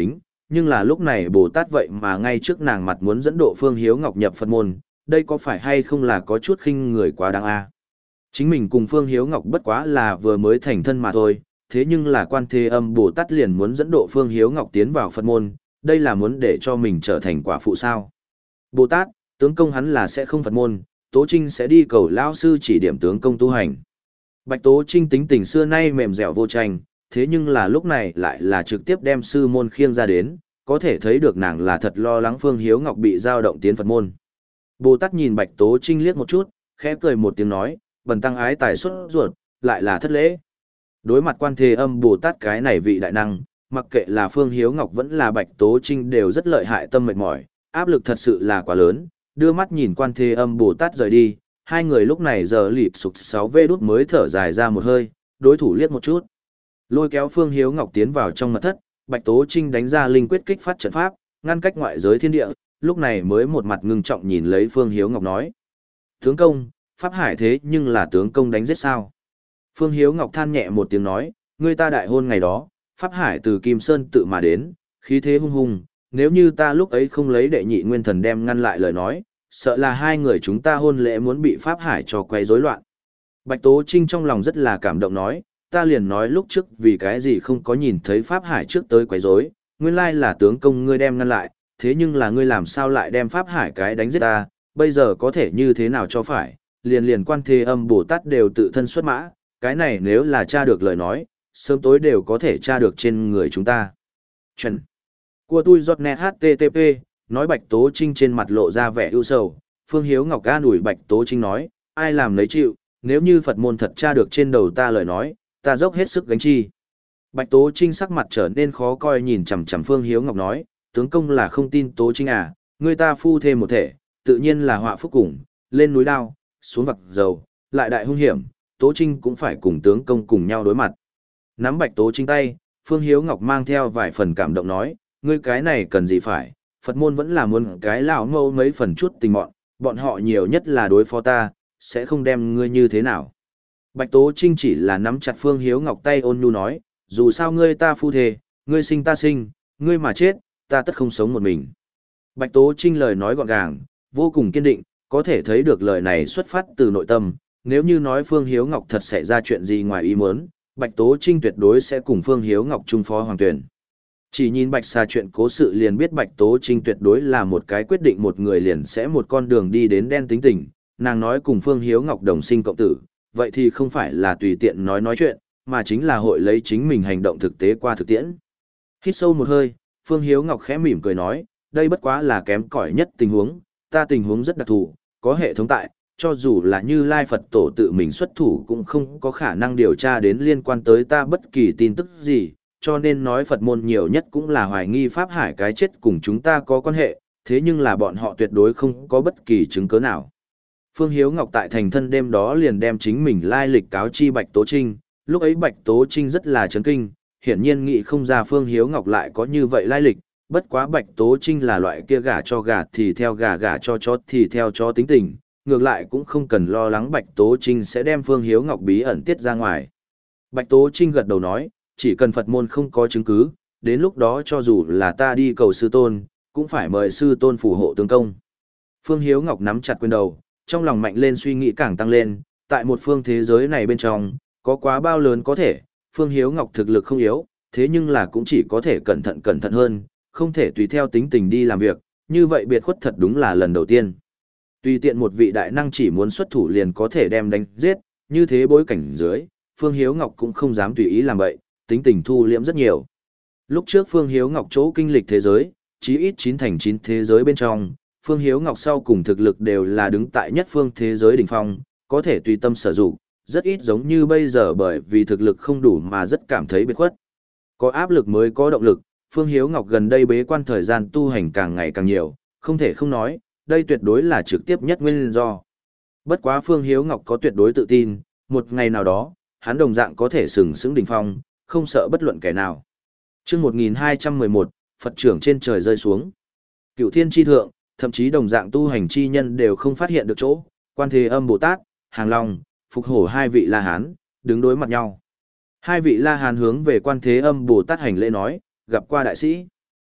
nhưng là lúc này Bồ Tát vậy mà ngay trước nàng mặt muốn dẫn độ Phương Hiếu Ngọc nhập Phật môn, đây có phải hay không là có chút khinh người quá đáng a? Chính mình cùng Phương Hiếu Ngọc bất quá là vừa mới thành thân mà thôi, thế nhưng là Quan Thế Âm Bồ Tát liền muốn dẫn độ Phương Hiếu Ngọc tiến vào Phật môn, đây là muốn để cho mình trở thành quả phụ sao? Bồ Tát, tướng công hắn là sẽ không Phật môn, Tố Trinh sẽ đi cầu lão sư chỉ điểm tướng công tu hành. Bạch Tố Trinh tính tình xưa nay mềm dẻo vô tranh, thế nhưng là lúc này lại là trực tiếp đem sư môn khiêng ra đến, có thể thấy được nàng là thật lo lắng Phương Hiếu Ngọc bị dao động tiến Phật môn. Bồ Tát nhìn Bạch Tố Trinh liếc một chút, khẽ cười một tiếng nói, bần tăng ái tài xuất ruột, lại là thất lễ. Đối mặt Quan Thế Âm Bồ Tát cái này vị đại năng, mặc kệ là Phương Hiếu Ngọc vẫn là Bạch Tố Trinh đều rất lợi hại tâm mệt mỏi, áp lực thật sự là quá lớn, đưa mắt nhìn Quan Thế Âm Bồ Tát rời đi, hai người lúc này giờ lịp sục sáu vê đút mới thở dài ra một hơi, đối thủ liếc một chút. Lôi kéo Phương Hiếu Ngọc tiến vào trong mật thất, Bạch Tố Trinh đánh ra linh quyết kích phát trận pháp, ngăn cách ngoại giới thiên địa, lúc này mới một mặt ngưng trọng nhìn lấy Phương Hiếu Ngọc nói. Tướng công, Pháp Hải thế nhưng là tướng công đánh giết sao? Phương Hiếu Ngọc than nhẹ một tiếng nói, người ta đại hôn ngày đó, Pháp Hải từ Kim Sơn tự mà đến, khí thế hung hùng, nếu như ta lúc ấy không lấy đệ nhị nguyên thần đem ngăn lại lời nói, sợ là hai người chúng ta hôn lễ muốn bị Pháp Hải cho quay rối loạn. Bạch Tố Trinh trong lòng rất là cảm động nói, ta liền nói lúc trước vì cái gì không có nhìn thấy Pháp Hải trước tới quấy rối, nguyên lai là tướng công ngươi đem ngăn lại, thế nhưng là ngươi làm sao lại đem Pháp Hải cái đánh giết ta, bây giờ có thể như thế nào cho phải, liền liền Quan Thế Âm Bồ Tát đều tự thân xuất mã, cái này nếu là tra được lời nói, sớm tối đều có thể tra được trên người chúng ta. Chuẩn. Của tôi giọt net hát tê tê pê, nói Bạch Tố Trinh trên mặt lộ ra vẻ ưu sầu, Phương Hiếu Ngọc an ủi Bạch Tố Trinh nói, ai làm lấy chịu, nếu như Phật môn thật tra được trên đầu ta lời nói, ta dốc hết sức gánh chi. Bạch Tố Trinh sắc mặt trở nên khó coi nhìn chằm chằm Phương Hiếu Ngọc nói, tướng công là không tin Tố Trinh à, người ta phu thêm một thể, tự nhiên là họa phúc cùng, lên núi đao, xuống vực dầu, lại đại hung hiểm, Tố Trinh cũng phải cùng tướng công cùng nhau đối mặt. Nắm Bạch Tố Trinh tay, Phương Hiếu Ngọc mang theo vài phần cảm động nói, ngươi cái này cần gì phải, Phật môn vẫn là muốn cái lão mâu mấy phần chút tình mọn, bọn họ nhiều nhất là đối phó ta, sẽ không đem ngươi như thế nào. Bạch Tố Trinh chỉ là nắm chặt Phương Hiếu Ngọc tay ôn nhu nói, dù sao ngươi ta phu thề, ngươi sinh ta sinh, ngươi mà chết, ta tất không sống một mình. Bạch Tố Trinh lời nói gọn gàng, vô cùng kiên định, có thể thấy được lời này xuất phát từ nội tâm, nếu như nói Phương Hiếu Ngọc thật xảy ra chuyện gì ngoài ý muốn, Bạch Tố Trinh tuyệt đối sẽ cùng Phương Hiếu Ngọc chung phó hoàng tuyển. Chỉ nhìn Bạch Xà chuyện cố sự liền biết Bạch Tố Trinh tuyệt đối là một cái quyết định một người liền sẽ một con đường đi đến đen tính tình, nàng nói cùng Phương Hiếu Ngọc đồng sinh cộng tử, vậy thì không phải là tùy tiện nói nói chuyện, mà chính là hội lấy chính mình hành động thực tế qua thực tiễn. Hít sâu một hơi, Phương Hiếu Ngọc khẽ mỉm cười nói, đây bất quá là kém cỏi nhất tình huống, ta tình huống rất đặc thù, có hệ thống tại, cho dù là Như Lai Phật Tổ tự mình xuất thủ cũng không có khả năng điều tra đến liên quan tới ta bất kỳ tin tức gì, cho nên nói Phật môn nhiều nhất cũng là hoài nghi Pháp Hải cái chết cùng chúng ta có quan hệ, thế nhưng là bọn họ tuyệt đối không có bất kỳ chứng cứ nào. Phương Hiếu Ngọc tại thành thân đêm đó liền đem chính mình lai lịch cáo chi Bạch Tố Trinh, lúc ấy Bạch Tố Trinh rất là chấn kinh, hiển nhiên nghĩ không ra Phương Hiếu Ngọc lại có như vậy lai lịch, bất quá Bạch Tố Trinh là loại kia gà cho gà thì theo gà gà cho chó thì theo chó tính tình, ngược lại cũng không cần lo lắng Bạch Tố Trinh sẽ đem Phương Hiếu Ngọc bí ẩn tiết ra ngoài. Bạch Tố Trinh gật đầu nói, chỉ cần Phật môn không có chứng cứ, đến lúc đó cho dù là ta đi cầu sư tôn, cũng phải mời sư tôn phù hộ tướng công. Phương Hiếu Ngọc nắm chặt quyền đầu, trong lòng mạnh lên suy nghĩ càng tăng lên, tại một phương thế giới này bên trong, có quá bao lớn có thể, Phương Hiếu Ngọc thực lực không yếu, thế nhưng là cũng chỉ có thể cẩn thận cẩn thận hơn, không thể tùy theo tính tình đi làm việc, như vậy biệt khuất thật đúng là lần đầu tiên. Tùy tiện một vị đại năng chỉ muốn xuất thủ liền có thể đem đánh giết, như thế bối cảnh dưới, Phương Hiếu Ngọc cũng không dám tùy ý làm vậy, tính tình thu liễm rất nhiều. Lúc trước Phương Hiếu Ngọc chỗ kinh lịch thế giới, chí ít chín thành chín thế giới bên trong, Phương Hiếu Ngọc sau cùng thực lực đều là đứng tại nhất phương thế giới đỉnh phong, có thể tùy tâm sử dụng, rất ít giống như bây giờ bởi vì thực lực không đủ mà rất cảm thấy biệt khuất. Có áp lực mới có động lực, Phương Hiếu Ngọc gần đây bế quan thời gian tu hành càng ngày càng nhiều, không thể không nói, đây tuyệt đối là trực tiếp nhất nguyên do. Bất quá Phương Hiếu Ngọc có tuyệt đối tự tin, một ngày nào đó, hắn đồng dạng có thể sừng sững đỉnh phong, không sợ bất luận kẻ nào. Chương một nghìn hai trăm mười một, Phật trưởng trên trời rơi xuống. Cửu Thiên chi thượng, thậm chí đồng dạng tu hành chi nhân đều không phát hiện được chỗ, Quan Thế Âm Bồ Tát, Hàng Long, Phục Hổ hai vị La Hán, đứng đối mặt nhau. Hai vị La Hán hướng về Quan Thế Âm Bồ Tát hành lễ nói, gặp qua đại sĩ.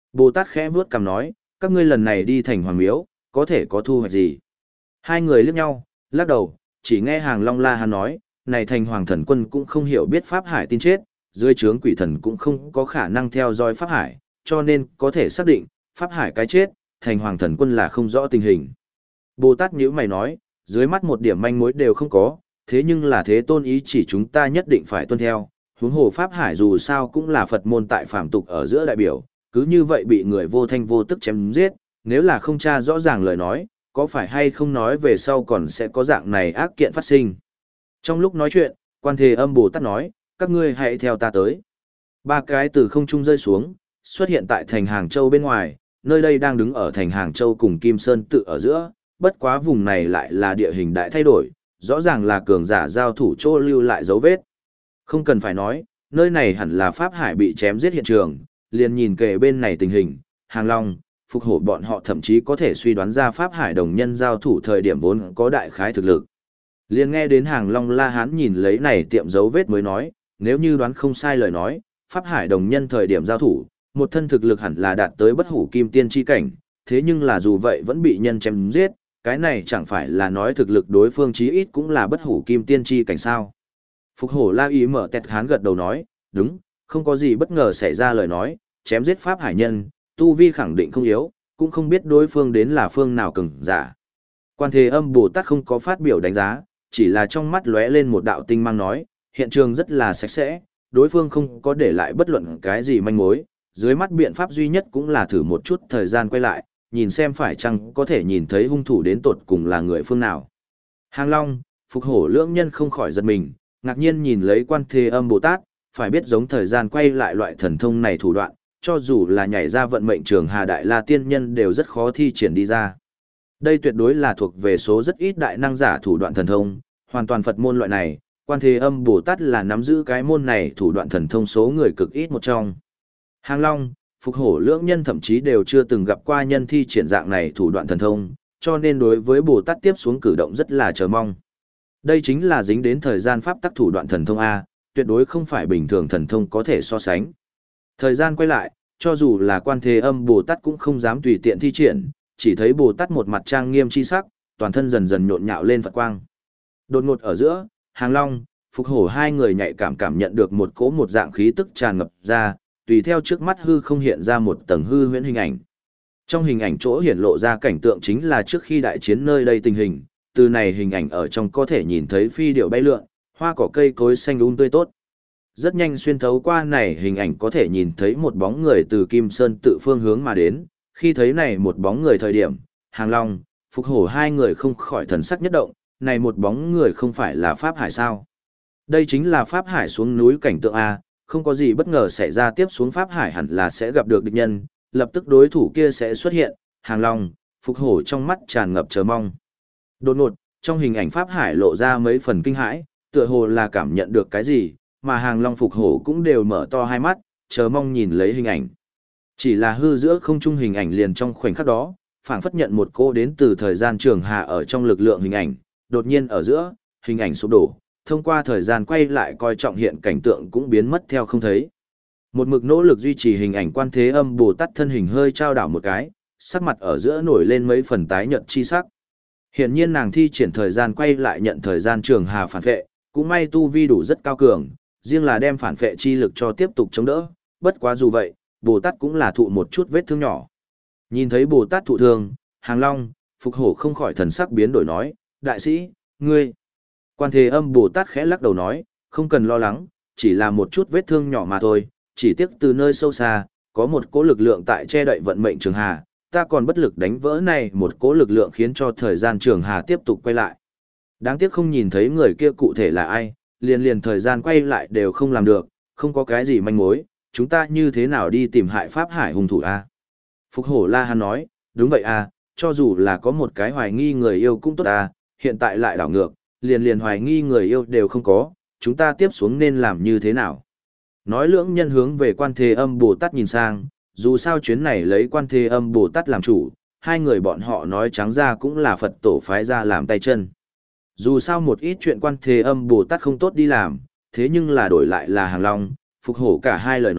Bồ Tát khẽ vuốt cằm nói, các ngươi lần này đi thành hoàng miếu, có thể có thu hoạch gì? Hai người liếc nhau, lắc đầu, chỉ nghe Hàng Long La Hán nói, này thành hoàng thần quân cũng không hiểu biết Pháp Hải tin chết, dưới trướng quỷ thần cũng không có khả năng theo dõi Pháp Hải, cho nên có thể xác định, Pháp Hải cái chết, thành hoàng thần quân là không rõ tình hình. Bồ Tát nhíu mày nói, dưới mắt một điểm manh mối đều không có, thế nhưng là thế tôn ý chỉ chúng ta nhất định phải tuân theo, huống hồ Pháp Hải dù sao cũng là Phật môn tại phàm tục ở giữa đại biểu, cứ như vậy bị người vô thanh vô tức chém giết, nếu là không tra rõ ràng lời nói, có phải hay không nói về sau còn sẽ có dạng này ác kiện phát sinh. Trong lúc nói chuyện, Quan Thế Âm Bồ Tát nói, các ngươi hãy theo ta tới. Ba cái từ không trung rơi xuống, xuất hiện tại thành Hàng Châu bên ngoài, nơi đây đang đứng ở thành Hàng Châu cùng Kim Sơn tự ở giữa, bất quá vùng này lại là địa hình đại thay đổi, rõ ràng là cường giả giao thủ chỗ lưu lại dấu vết. Không cần phải nói, nơi này hẳn là Pháp Hải bị chém giết hiện trường, liền nhìn kề bên này tình hình, Hàng Long, Phục Hổ bọn họ thậm chí có thể suy đoán ra Pháp Hải đồng nhân giao thủ thời điểm vốn có đại khái thực lực. Liền nghe đến Hàng Long La Hán nhìn lấy này tiệm dấu vết mới nói, nếu như đoán không sai lời nói, Pháp Hải đồng nhân thời điểm giao thủ, một thân thực lực hẳn là đạt tới bất hủ kim tiên chi cảnh, thế nhưng là dù vậy vẫn bị nhân chém giết, cái này chẳng phải là nói thực lực đối phương chí ít cũng là bất hủ kim tiên chi cảnh sao. Phục Hổ La Ý mở tẹt hán gật đầu nói, đúng, không có gì bất ngờ xảy ra lời nói, chém giết Pháp Hải nhân, tu vi khẳng định không yếu, cũng không biết đối phương đến là phương nào cường giả. Quan Thế Âm Bồ Tát không có phát biểu đánh giá, chỉ là trong mắt lóe lên một đạo tinh mang nói, hiện trường rất là sạch sẽ, đối phương không có để lại bất luận cái gì manh mối, dưới mắt biện pháp duy nhất cũng là thử một chút thời gian quay lại, nhìn xem phải chăng có thể nhìn thấy hung thủ đến tột cùng là người phương nào. Hàng Long, Phục Hổ lưỡng nhân không khỏi giật mình, ngạc nhiên nhìn lấy Quan Thế Âm Bồ Tát, phải biết giống thời gian quay lại loại thần thông này thủ đoạn, cho dù là nhảy ra vận mệnh trường Hà Đại La Tiên Nhân đều rất khó thi triển đi ra. Đây tuyệt đối là thuộc về số rất ít đại năng giả thủ đoạn thần thông, hoàn toàn Phật môn loại này, Quan Thế Âm Bồ Tát là nắm giữ cái môn này thủ đoạn thần thông số người cực ít một trong. Hàng Long, Phục Hổ lưỡng nhân thậm chí đều chưa từng gặp qua nhân thi triển dạng này thủ đoạn thần thông, cho nên đối với Bồ Tát tiếp xuống cử động rất là chờ mong. Đây chính là dính đến thời gian pháp tắc thủ đoạn thần thông A, tuyệt đối không phải bình thường thần thông có thể so sánh. Thời gian quay lại, cho dù là Quan Thế Âm Bồ Tát cũng không dám tùy tiện thi triển, chỉ thấy Bồ Tát một mặt trang nghiêm chi sắc, toàn thân dần dần nhộn nhạo lên Phật quang. Đột ngột ở giữa, Hàng Long, Phục Hổ hai người nhạy cảm cảm nhận được một cỗ một dạng khí tức tràn ngập ra, tùy theo trước mắt hư không hiện ra một tầng hư huyễn hình ảnh. Trong hình ảnh chỗ hiển lộ ra cảnh tượng chính là trước khi đại chiến nơi đây tình hình, từ này hình ảnh ở trong có thể nhìn thấy phi điệu bay lượn, hoa cỏ cây cối xanh um tươi tốt. Rất nhanh xuyên thấu qua này hình ảnh có thể nhìn thấy một bóng người từ Kim Sơn tự phương hướng mà đến, khi thấy này một bóng người thời điểm, Hàng Long, Phục Hổ hai người không khỏi thần sắc nhất động, này một bóng người không phải là Pháp Hải sao? Đây chính là Pháp Hải xuống núi cảnh tượng A, không có gì bất ngờ xảy ra tiếp xuống Pháp Hải hẳn là sẽ gặp được địch nhân, lập tức đối thủ kia sẽ xuất hiện, Hàng Long, Phục Hổ trong mắt tràn ngập chờ mong. Đột ngột, trong hình ảnh Pháp Hải lộ ra mấy phần kinh hãi, tựa hồ là cảm nhận được cái gì, mà Hàng Long Phục Hổ cũng đều mở to hai mắt, chờ mong nhìn lấy hình ảnh. Chỉ là hư giữa không trung hình ảnh liền trong khoảnh khắc đó, phảng phất nhận một cô đến từ thời gian trường hạ ở trong lực lượng hình ảnh, đột nhiên ở giữa, hình ảnh sụp đổ, thông qua thời gian quay lại coi trọng hiện cảnh tượng cũng biến mất theo không thấy. Một mực nỗ lực duy trì hình ảnh Quan Thế Âm Bồ Tát thân hình hơi trao đảo một cái, sắc mặt ở giữa nổi lên mấy phần tái nhợt chi sắc. Hiển nhiên nàng thi triển thời gian quay lại nhận thời gian trường hà phản vệ, cũng may tu vi đủ rất cao cường, riêng là đem phản vệ chi lực cho tiếp tục chống đỡ, bất quá dù vậy, Bồ Tát cũng là thụ một chút vết thương nhỏ. Nhìn thấy Bồ Tát thụ thương, Hàng Long, Phục Hổ không khỏi thần sắc biến đổi nói, đại sĩ, ngươi. Quan Thế Âm Bồ Tát khẽ lắc đầu nói, không cần lo lắng, chỉ là một chút vết thương nhỏ mà thôi, chỉ tiếc từ nơi sâu xa, có một cỗ lực lượng tại che đậy vận mệnh trường hà, ta còn bất lực đánh vỡ này một cỗ lực lượng khiến cho thời gian trường hà tiếp tục quay lại. Đáng tiếc không nhìn thấy người kia cụ thể là ai, liền liền thời gian quay lại đều không làm được, không có cái gì manh mối, chúng ta như thế nào đi tìm hại Pháp Hải hung thủ a? Phục Hổ La Hán nói, đúng vậy a, cho dù là có một cái hoài nghi người yêu cũng tốt a, hiện tại lại đảo ngược, liền liền hoài nghi người yêu đều không có, chúng ta tiếp xuống nên làm như thế nào? Nói lưỡng nhân hướng về Quan Thế Âm Bồ Tát nhìn sang, dù sao chuyến này lấy Quan Thế Âm Bồ Tát làm chủ, hai người bọn họ nói trắng ra cũng là Phật tổ phái ra làm tay chân. Dù sao một ít chuyện Quan Thế Âm Bồ Tát không tốt đi làm, thế nhưng là đổi lại là Hàng Long, Phục Hổ cả hai lời nói,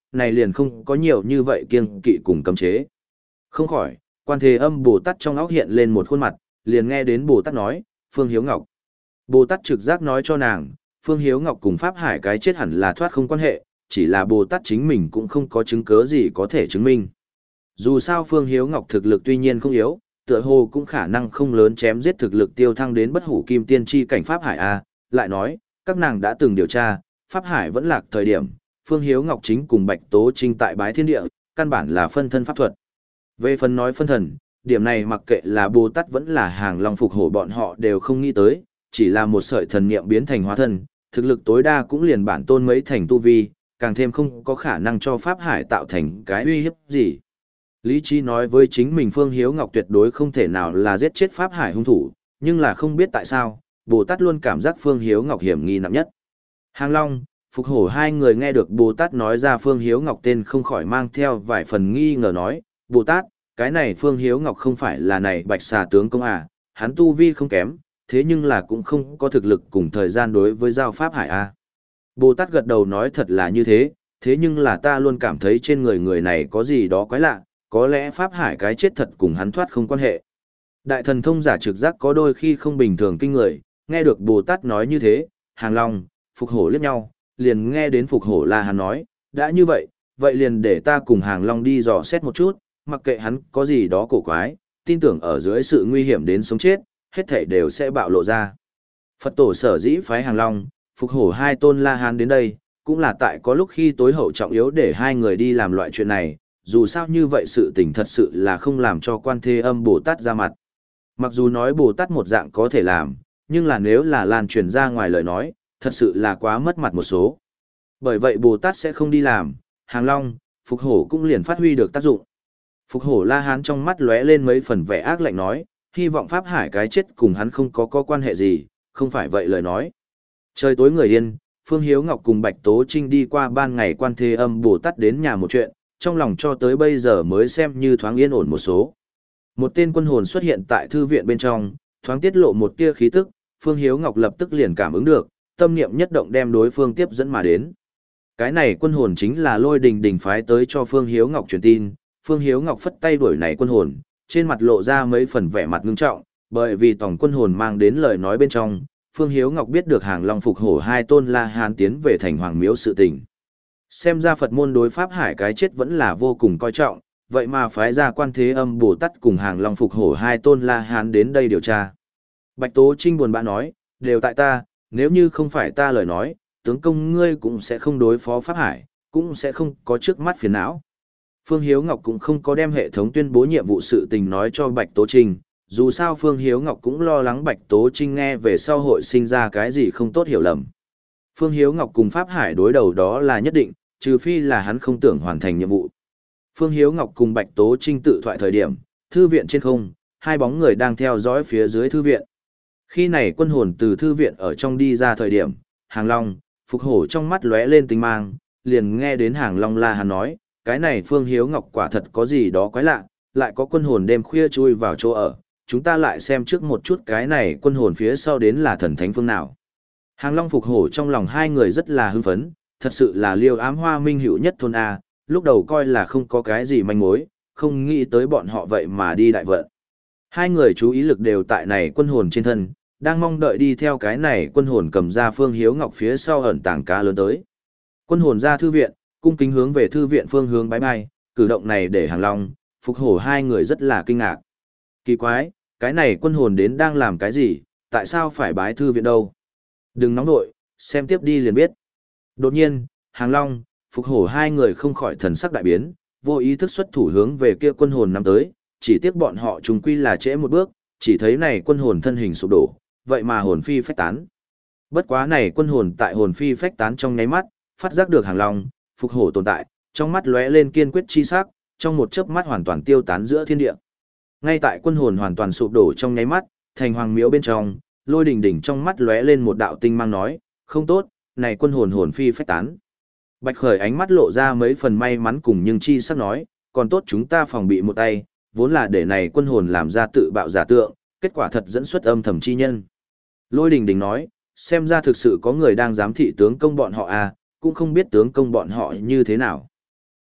này liền không có nhiều như vậy kiêng kỵ cùng cấm chế. Không khỏi, Quan Thế Âm Bồ Tát trong óc hiện lên một khuôn mặt, liền nghe đến Bồ Tát nói, Phương Hiếu Ngọc. Bồ Tát trực giác nói cho nàng, Phương Hiếu Ngọc cùng Pháp Hải cái chết hẳn là thoát không quan hệ, chỉ là Bồ Tát chính mình cũng không có chứng cứ gì có thể chứng minh. Dù sao Phương Hiếu Ngọc thực lực tuy nhiên không yếu, tựa hồ cũng khả năng không lớn chém giết thực lực tiêu thăng đến bất hủ kim tiên chi cảnh Pháp Hải a, lại nói, các nàng đã từng điều tra, Pháp Hải vẫn lạc thời điểm, Phương Hiếu Ngọc chính cùng Bạch Tố Trinh tại Bái Thiên Địa, căn bản là phân thân pháp thuật. Về phần nói phân thần, điểm này mặc kệ là Bồ Tát vẫn là Hàng Long Phục Hổ bọn họ đều không nghĩ tới, chỉ là một sợi thần niệm biến thành hóa thân, thực lực tối đa cũng liền bản tôn mấy thành tu vi, càng thêm không có khả năng cho Pháp Hải tạo thành cái uy hiếp gì. Lý trí nói với chính mình Phương Hiếu Ngọc tuyệt đối không thể nào là giết chết Pháp Hải hung thủ, nhưng là không biết tại sao, Bồ Tát luôn cảm giác Phương Hiếu Ngọc hiểm nghi nặng nhất. Hàng Long, Phục Hổ hai người nghe được Bồ Tát nói ra Phương Hiếu Ngọc tên không khỏi mang theo vài phần nghi ngờ nói, Bồ Tát, cái này Phương Hiếu Ngọc không phải là này Bạch Xà tướng công à, hắn tu vi không kém, thế nhưng là cũng không có thực lực cùng thời gian đối với giao Pháp Hải a. Bồ Tát gật đầu nói thật là như thế, thế nhưng là ta luôn cảm thấy trên người người này có gì đó quái lạ, có lẽ Pháp Hải cái chết thật cùng hắn thoát không quan hệ. Đại thần thông giả trực giác có đôi khi không bình thường kinh người, nghe được Bồ Tát nói như thế, Hàng Long, Phục Hổ liếc nhau, liền nghe đến Phục Hổ La Hán nói, đã như vậy, vậy liền để ta cùng Hàng Long đi dò xét một chút, mặc kệ hắn có gì đó cổ quái, tin tưởng ở dưới sự nguy hiểm đến sống chết, hết thảy đều sẽ bạo lộ ra. Phật tổ sở dĩ phái Hàng Long, Phục Hổ hai tôn La Hán đến đây, cũng là tại có lúc khi tối hậu trọng yếu để hai người đi làm loại chuyện này, dù sao như vậy sự tình thật sự là không làm cho Quan Thế Âm Bồ Tát ra mặt. Mặc dù nói Bồ Tát một dạng có thể làm, nhưng là nếu là lan truyền ra ngoài lời nói, thật sự là quá mất mặt một số. Bởi vậy Bồ Tát sẽ không đi làm, Hàng Long, Phục Hổ cũng liền phát huy được tác dụng. Phục Hổ La Hán trong mắt lóe lên mấy phần vẻ ác lạnh nói, hy vọng Pháp Hải cái chết cùng hắn không có có quan hệ gì, không phải vậy lời nói. Trời tối người yên, Phương Hiếu Ngọc cùng Bạch Tố Trinh đi qua ban ngày Quan Thế Âm Bồ Tát đến nhà một chuyện, trong lòng cho tới bây giờ mới xem như thoáng yên ổn một số. Một tên quân hồn xuất hiện tại thư viện bên trong, thoáng tiết lộ một tia khí tức, Phương Hiếu Ngọc lập tức liền cảm ứng được, tâm niệm nhất động đem đối phương tiếp dẫn mà đến. Cái này quân hồn chính là Lôi Đình Đình phái tới cho Phương Hiếu Ngọc truyền tin, Phương Hiếu Ngọc phất tay đuổi này quân hồn, trên mặt lộ ra mấy phần vẻ mặt ngưng trọng, bởi vì tổng quân hồn mang đến lời nói bên trong, Phương Hiếu Ngọc biết được Hàng Long Phục Hổ hai tôn La Hán tiến về thành Hoàng Miếu sự tình. Xem ra Phật môn đối Pháp Hải cái chết vẫn là vô cùng coi trọng, vậy mà phái ra Quan Thế Âm Bồ Tát cùng Hàng Long Phục Hổ hai tôn La Hán đến đây điều tra. Bạch Tố Trinh buồn bã nói, đều tại ta, nếu như không phải ta lời nói, tướng công ngươi cũng sẽ không đối phó Pháp Hải, cũng sẽ không có trước mắt phiền não. Phương Hiếu Ngọc cũng không có đem hệ thống tuyên bố nhiệm vụ sự tình nói cho Bạch Tố Trinh, dù sao Phương Hiếu Ngọc cũng lo lắng Bạch Tố Trinh nghe về sau hội sinh ra cái gì không tốt hiểu lầm. Phương Hiếu Ngọc cùng Pháp Hải đối đầu đó là nhất định, trừ phi là hắn không tưởng hoàn thành nhiệm vụ. Phương Hiếu Ngọc cùng Bạch Tố Trinh tự thoại thời điểm, thư viện trên không, hai bóng người đang theo dõi phía dưới thư viện. Khi này quân hồn từ thư viện ở trong đi ra thời điểm, Hàng Long, Phục Hổ trong mắt lóe lên tinh mang, liền nghe đến Hàng Long La Hán nói, cái này Phương Hiếu Ngọc quả thật có gì đó quái lạ, lại có quân hồn đêm khuya chui vào chỗ ở, chúng ta lại xem trước một chút cái này quân hồn phía sau đến là thần thánh phương nào. Hàng Long Phục Hổ trong lòng hai người rất là hưng phấn, thật sự là liêu ám hoa minh hữu nhất thôn A, lúc đầu coi là không có cái gì manh mối, không nghĩ tới bọn họ vậy mà đi đại vận. Hai người chú ý lực đều tại này quân hồn trên thân, đang mong đợi đi theo cái này quân hồn cầm ra Phương Hiếu Ngọc phía sau ẩn tàng cá lớn tới. Quân hồn ra thư viện, cung kính hướng về thư viện phương hướng bái bai, cử động này để Hàng Long, Phục Hổ hai người rất là kinh ngạc. Kỳ quái, cái này quân hồn đến đang làm cái gì, tại sao phải bái thư viện đâu? Đừng nóng nội, xem tiếp đi liền biết. Đột nhiên, Hàng Long, Phục Hổ hai người không khỏi thần sắc đại biến, vô ý thức xuất thủ hướng về kia quân hồn nắm tới, chỉ tiếc bọn họ trùng quy là trễ một bước, chỉ thấy này quân hồn thân hình sụp đổ, vậy mà hồn phi phách tán. Bất quá này quân hồn tại hồn phi phách tán trong nháy mắt, phát giác được Hàng Long, Phục Hổ tồn tại, trong mắt lóe lên kiên quyết chi sắc, trong một chớp mắt hoàn toàn tiêu tán giữa thiên địa. Ngay tại quân hồn hoàn toàn sụp đổ trong nháy mắt, thành Hoàng Miếu bên trong, Lôi Đình Đình trong mắt lóe lên một đạo tinh mang nói, không tốt, này quân hồn hồn phi phách tán. Bạch Khởi ánh mắt lộ ra mấy phần may mắn cùng nhưng chi sắc nói, còn tốt chúng ta phòng bị một tay, vốn là để này quân hồn làm ra tự bạo giả tượng, kết quả thật dẫn xuất âm thầm chi nhân. Lôi Đình Đình nói, xem ra thực sự có người đang giám thị tướng công bọn họ à, cũng không biết tướng công bọn họ như thế nào.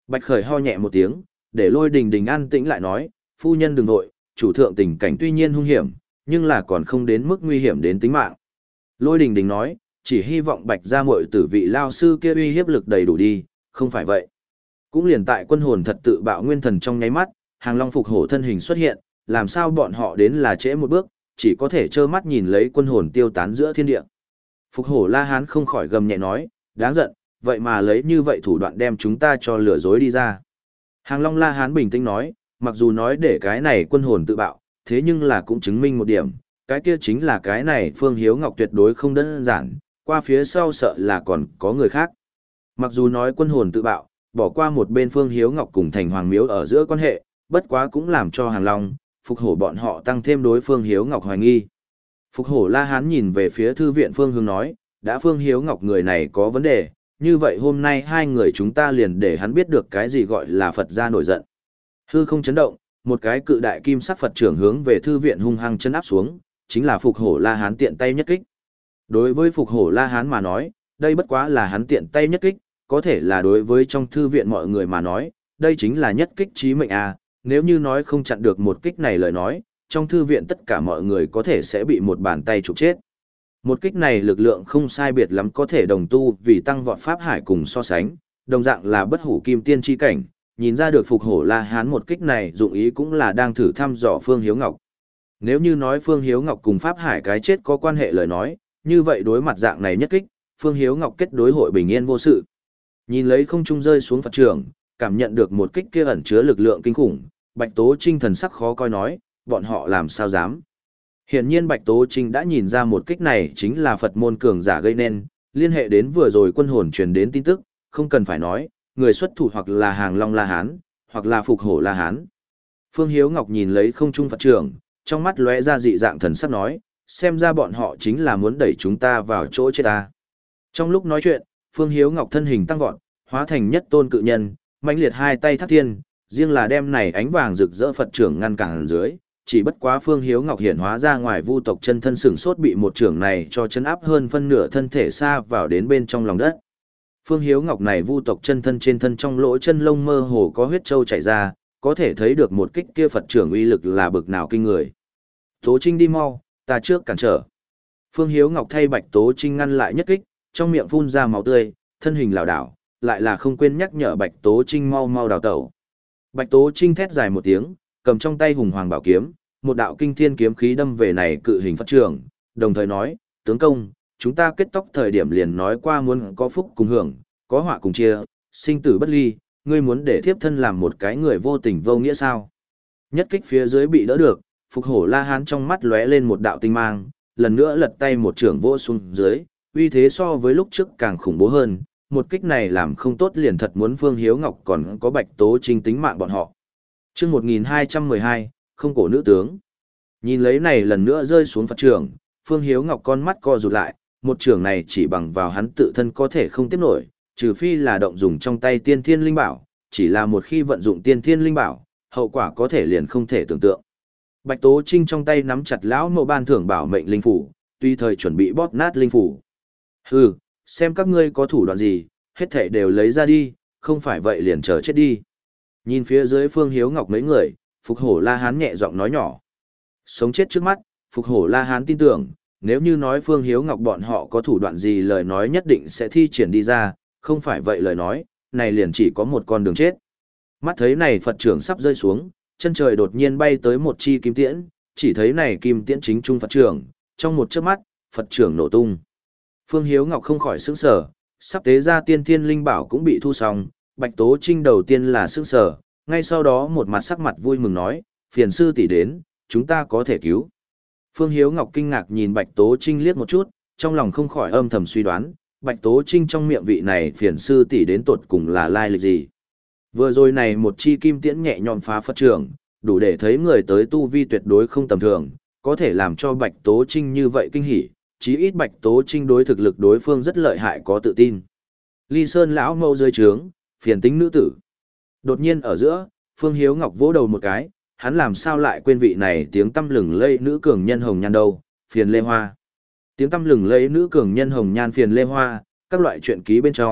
Bạch Khởi ho nhẹ một tiếng, để Lôi Đình Đình an tĩnh lại nói, phu nhân đừng nội, chủ thượng tình cảnh tuy nhiên hung hiểm, nhưng là còn không đến mức nguy hiểm đến tính mạng. Lôi Đình Đình nói, chỉ hy vọng Bạch gia muội tử vị lao sư kia uy hiếp lực đầy đủ đi, không phải vậy. Cũng liền tại quân hồn thật tự bạo nguyên thần trong nháy mắt, Hàng Long phục hổ thân hình xuất hiện, làm sao bọn họ đến là trễ một bước, chỉ có thể trơ mắt nhìn lấy quân hồn tiêu tán giữa thiên địa. Phục hổ La Hán không khỏi gầm nhẹ nói, đáng giận, vậy mà lấy như vậy thủ đoạn đem chúng ta cho lừa dối đi ra. Hàng Long La Hán bình tĩnh nói, mặc dù nói để cái này quân hồn tự bạo, thế nhưng là cũng chứng minh một điểm, cái kia chính là cái này Phương Hiếu Ngọc tuyệt đối không đơn giản, qua phía sau sợ là còn có người khác. Mặc dù nói quân hồn tự bạo, bỏ qua một bên Phương Hiếu Ngọc cùng Thành Hoàng Miếu ở giữa quan hệ, bất quá cũng làm cho Hàng Long, Phục hổ bọn họ tăng thêm đối Phương Hiếu Ngọc hoài nghi. Phục hổ La Hán nhìn về phía thư viện Phương Hướng nói, đã Phương Hiếu Ngọc người này có vấn đề, như vậy hôm nay hai người chúng ta liền để hắn biết được cái gì gọi là Phật gia nổi giận. Hư không chấn động, một cái cự đại kim sắc Phật trưởng hướng về thư viện hung hăng chân áp xuống, chính là Phục hổ La Hán tiện tay nhất kích. Đối với Phục hổ La Hán mà nói, đây bất quá là hắn tiện tay nhất kích, có thể là đối với trong thư viện mọi người mà nói, đây chính là nhất kích chí mệnh à, nếu như nói không chặn được một kích này lời nói, trong thư viện tất cả mọi người có thể sẽ bị một bàn tay chụp chết. Một kích này lực lượng không sai biệt lắm có thể đồng tu vì tăng vọt pháp hải cùng so sánh, đồng dạng là bất hủ kim tiên chi cảnh, nhìn ra được Phục hổ La Hán một kích này dụng ý cũng là đang thử thăm dò Phương Hiếu Ngọc. Nếu như nói Phương Hiếu Ngọc cùng pháp hải cái chết có quan hệ lời nói, như vậy đối mặt dạng này nhất kích, Phương Hiếu Ngọc kết đối hội bình yên vô sự. Nhìn lấy không trung rơi xuống Phật trưởng, cảm nhận được một kích kia ẩn chứa lực lượng kinh khủng, Bạch Tố Trinh thần sắc khó coi nói, bọn họ làm sao dám. Hiển nhiên Bạch Tố Trinh đã nhìn ra một kích này chính là Phật môn cường giả gây nên, liên hệ đến vừa rồi quân hồn truyền đến tin tức, không cần phải nói, người xuất thủ hoặc là Hàng Long La Hán, hoặc là Phục hổ La Hán. Phương Hiếu Ngọc nhìn lấy không trung Phật trưởng, trong mắt lóe ra dị dạng thần sắc nói, xem ra bọn họ chính là muốn đẩy chúng ta vào chỗ chết ta. Trong lúc nói chuyện, Phương Hiếu Ngọc thân hình tăng vọt, hóa thành nhất tôn cự nhân, mãnh liệt hai tay thắt thiên, riêng là đem này ánh vàng rực rỡ Phật trưởng ngăn cản dưới, chỉ bất quá Phương Hiếu Ngọc hiển hóa ra ngoài vu tộc chân thân sừng sốt bị một trưởng này cho chân áp hơn phân nửa thân thể xa vào đến bên trong lòng đất. Phương Hiếu Ngọc này vu tộc chân thân trên thân trong lỗ chân lông mơ hồ có huyết châu chảy ra, có thể thấy được một kích kia Phật trưởng uy lực là bực nào kinh người. Tố Trinh đi mau, ta trước cản trở. Phương Hiếu Ngọc thay Bạch Tố Trinh ngăn lại nhất kích, trong miệng phun ra máu tươi, thân hình lảo đảo, lại là không quên nhắc nhở Bạch Tố Trinh mau mau đào tẩu. Bạch Tố Trinh thét dài một tiếng, cầm trong tay hùng hoàng bảo kiếm, một đạo kinh thiên kiếm khí đâm về này cự hình Phật trưởng, đồng thời nói, tướng công, chúng ta kết tóc thời điểm liền nói qua muốn có phúc cùng hưởng, có họa cùng chia, sinh tử bất ly, ngươi muốn để thiếp thân làm một cái người vô tình vô nghĩa sao? Nhất kích phía dưới bị đỡ được, Phục hổ La Hán trong mắt lóe lên một đạo tinh mang, lần nữa lật tay một trưởng vỗ xuống dưới, uy thế so với lúc trước càng khủng bố hơn, một kích này làm không tốt liền thật muốn Phương Hiếu Ngọc còn có Bạch Tố Trinh tính mạng bọn họ. Chương một nghìn hai trăm mười hai, không cổ nữ tướng. Nhìn lấy này lần nữa rơi xuống Phật trưởng, Phương Hiếu Ngọc con mắt co rụt lại, một trưởng này chỉ bằng vào hắn tự thân có thể không tiếp nổi, trừ phi là động dùng trong tay Tiên Thiên Linh Bảo, chỉ là một khi vận dụng Tiên Thiên Linh Bảo, hậu quả có thể liền không thể tưởng tượng. Bạch Tố Trinh trong tay nắm chặt lão mộ ban thưởng bảo mệnh linh phủ, tùy thời chuẩn bị bóp nát linh phủ. Hừ, xem các ngươi có thủ đoạn gì, hết thảy đều lấy ra đi, không phải vậy liền chờ chết đi. Nhìn phía dưới Phương Hiếu Ngọc mấy người, Phục hổ La Hán nhẹ giọng nói nhỏ. Sống chết trước mắt, Phục hổ La Hán tin tưởng, nếu như nói Phương Hiếu Ngọc bọn họ có thủ đoạn gì lời nói nhất định sẽ thi triển đi ra, không phải vậy lời nói, này liền chỉ có một con đường chết. Mắt thấy này Phật trưởng sắp rơi xuống, chân trời đột nhiên bay tới một chi kim tiễn, chỉ thấy này kim tiễn chính trung Phật trưởng, trong một chớp mắt, Phật trưởng nổ tung. Phương Hiếu Ngọc không khỏi sững sờ, sắp tế ra Tiên Thiên Linh Bảo cũng bị thu xong, Bạch Tố Trinh đầu tiên là sững sờ, ngay sau đó một mặt sắc mặt vui mừng nói, phiền sư tỷ đến, chúng ta có thể cứu. Phương Hiếu Ngọc kinh ngạc nhìn Bạch Tố Trinh liếc một chút, trong lòng không khỏi âm thầm suy đoán, Bạch Tố Trinh trong miệng vị này phiền sư tỷ đến tột cùng là lai lịch gì. Vừa rồi này một chi kim tiễn nhẹ nhõm phá Phật trưởng, đủ để thấy người tới tu vi tuyệt đối không tầm thường, có thể làm cho Bạch Tố Trinh như vậy kinh hỉ, chí ít Bạch Tố Trinh đối thực lực đối phương rất lợi hại có tự tin. Ly Sơn lão mâu dưới trướng, phiền tính nữ tử. Đột nhiên ở giữa, Phương Hiếu Ngọc vỗ đầu một cái, hắn làm sao lại quên vị này tiếng tâm lừng lây nữ cường nhân hồng nhan đâu, phiền Lê Hoa. Tiếng tâm lừng lây nữ cường nhân hồng nhan phiền Lê Hoa, các loại truyện ký bên trong,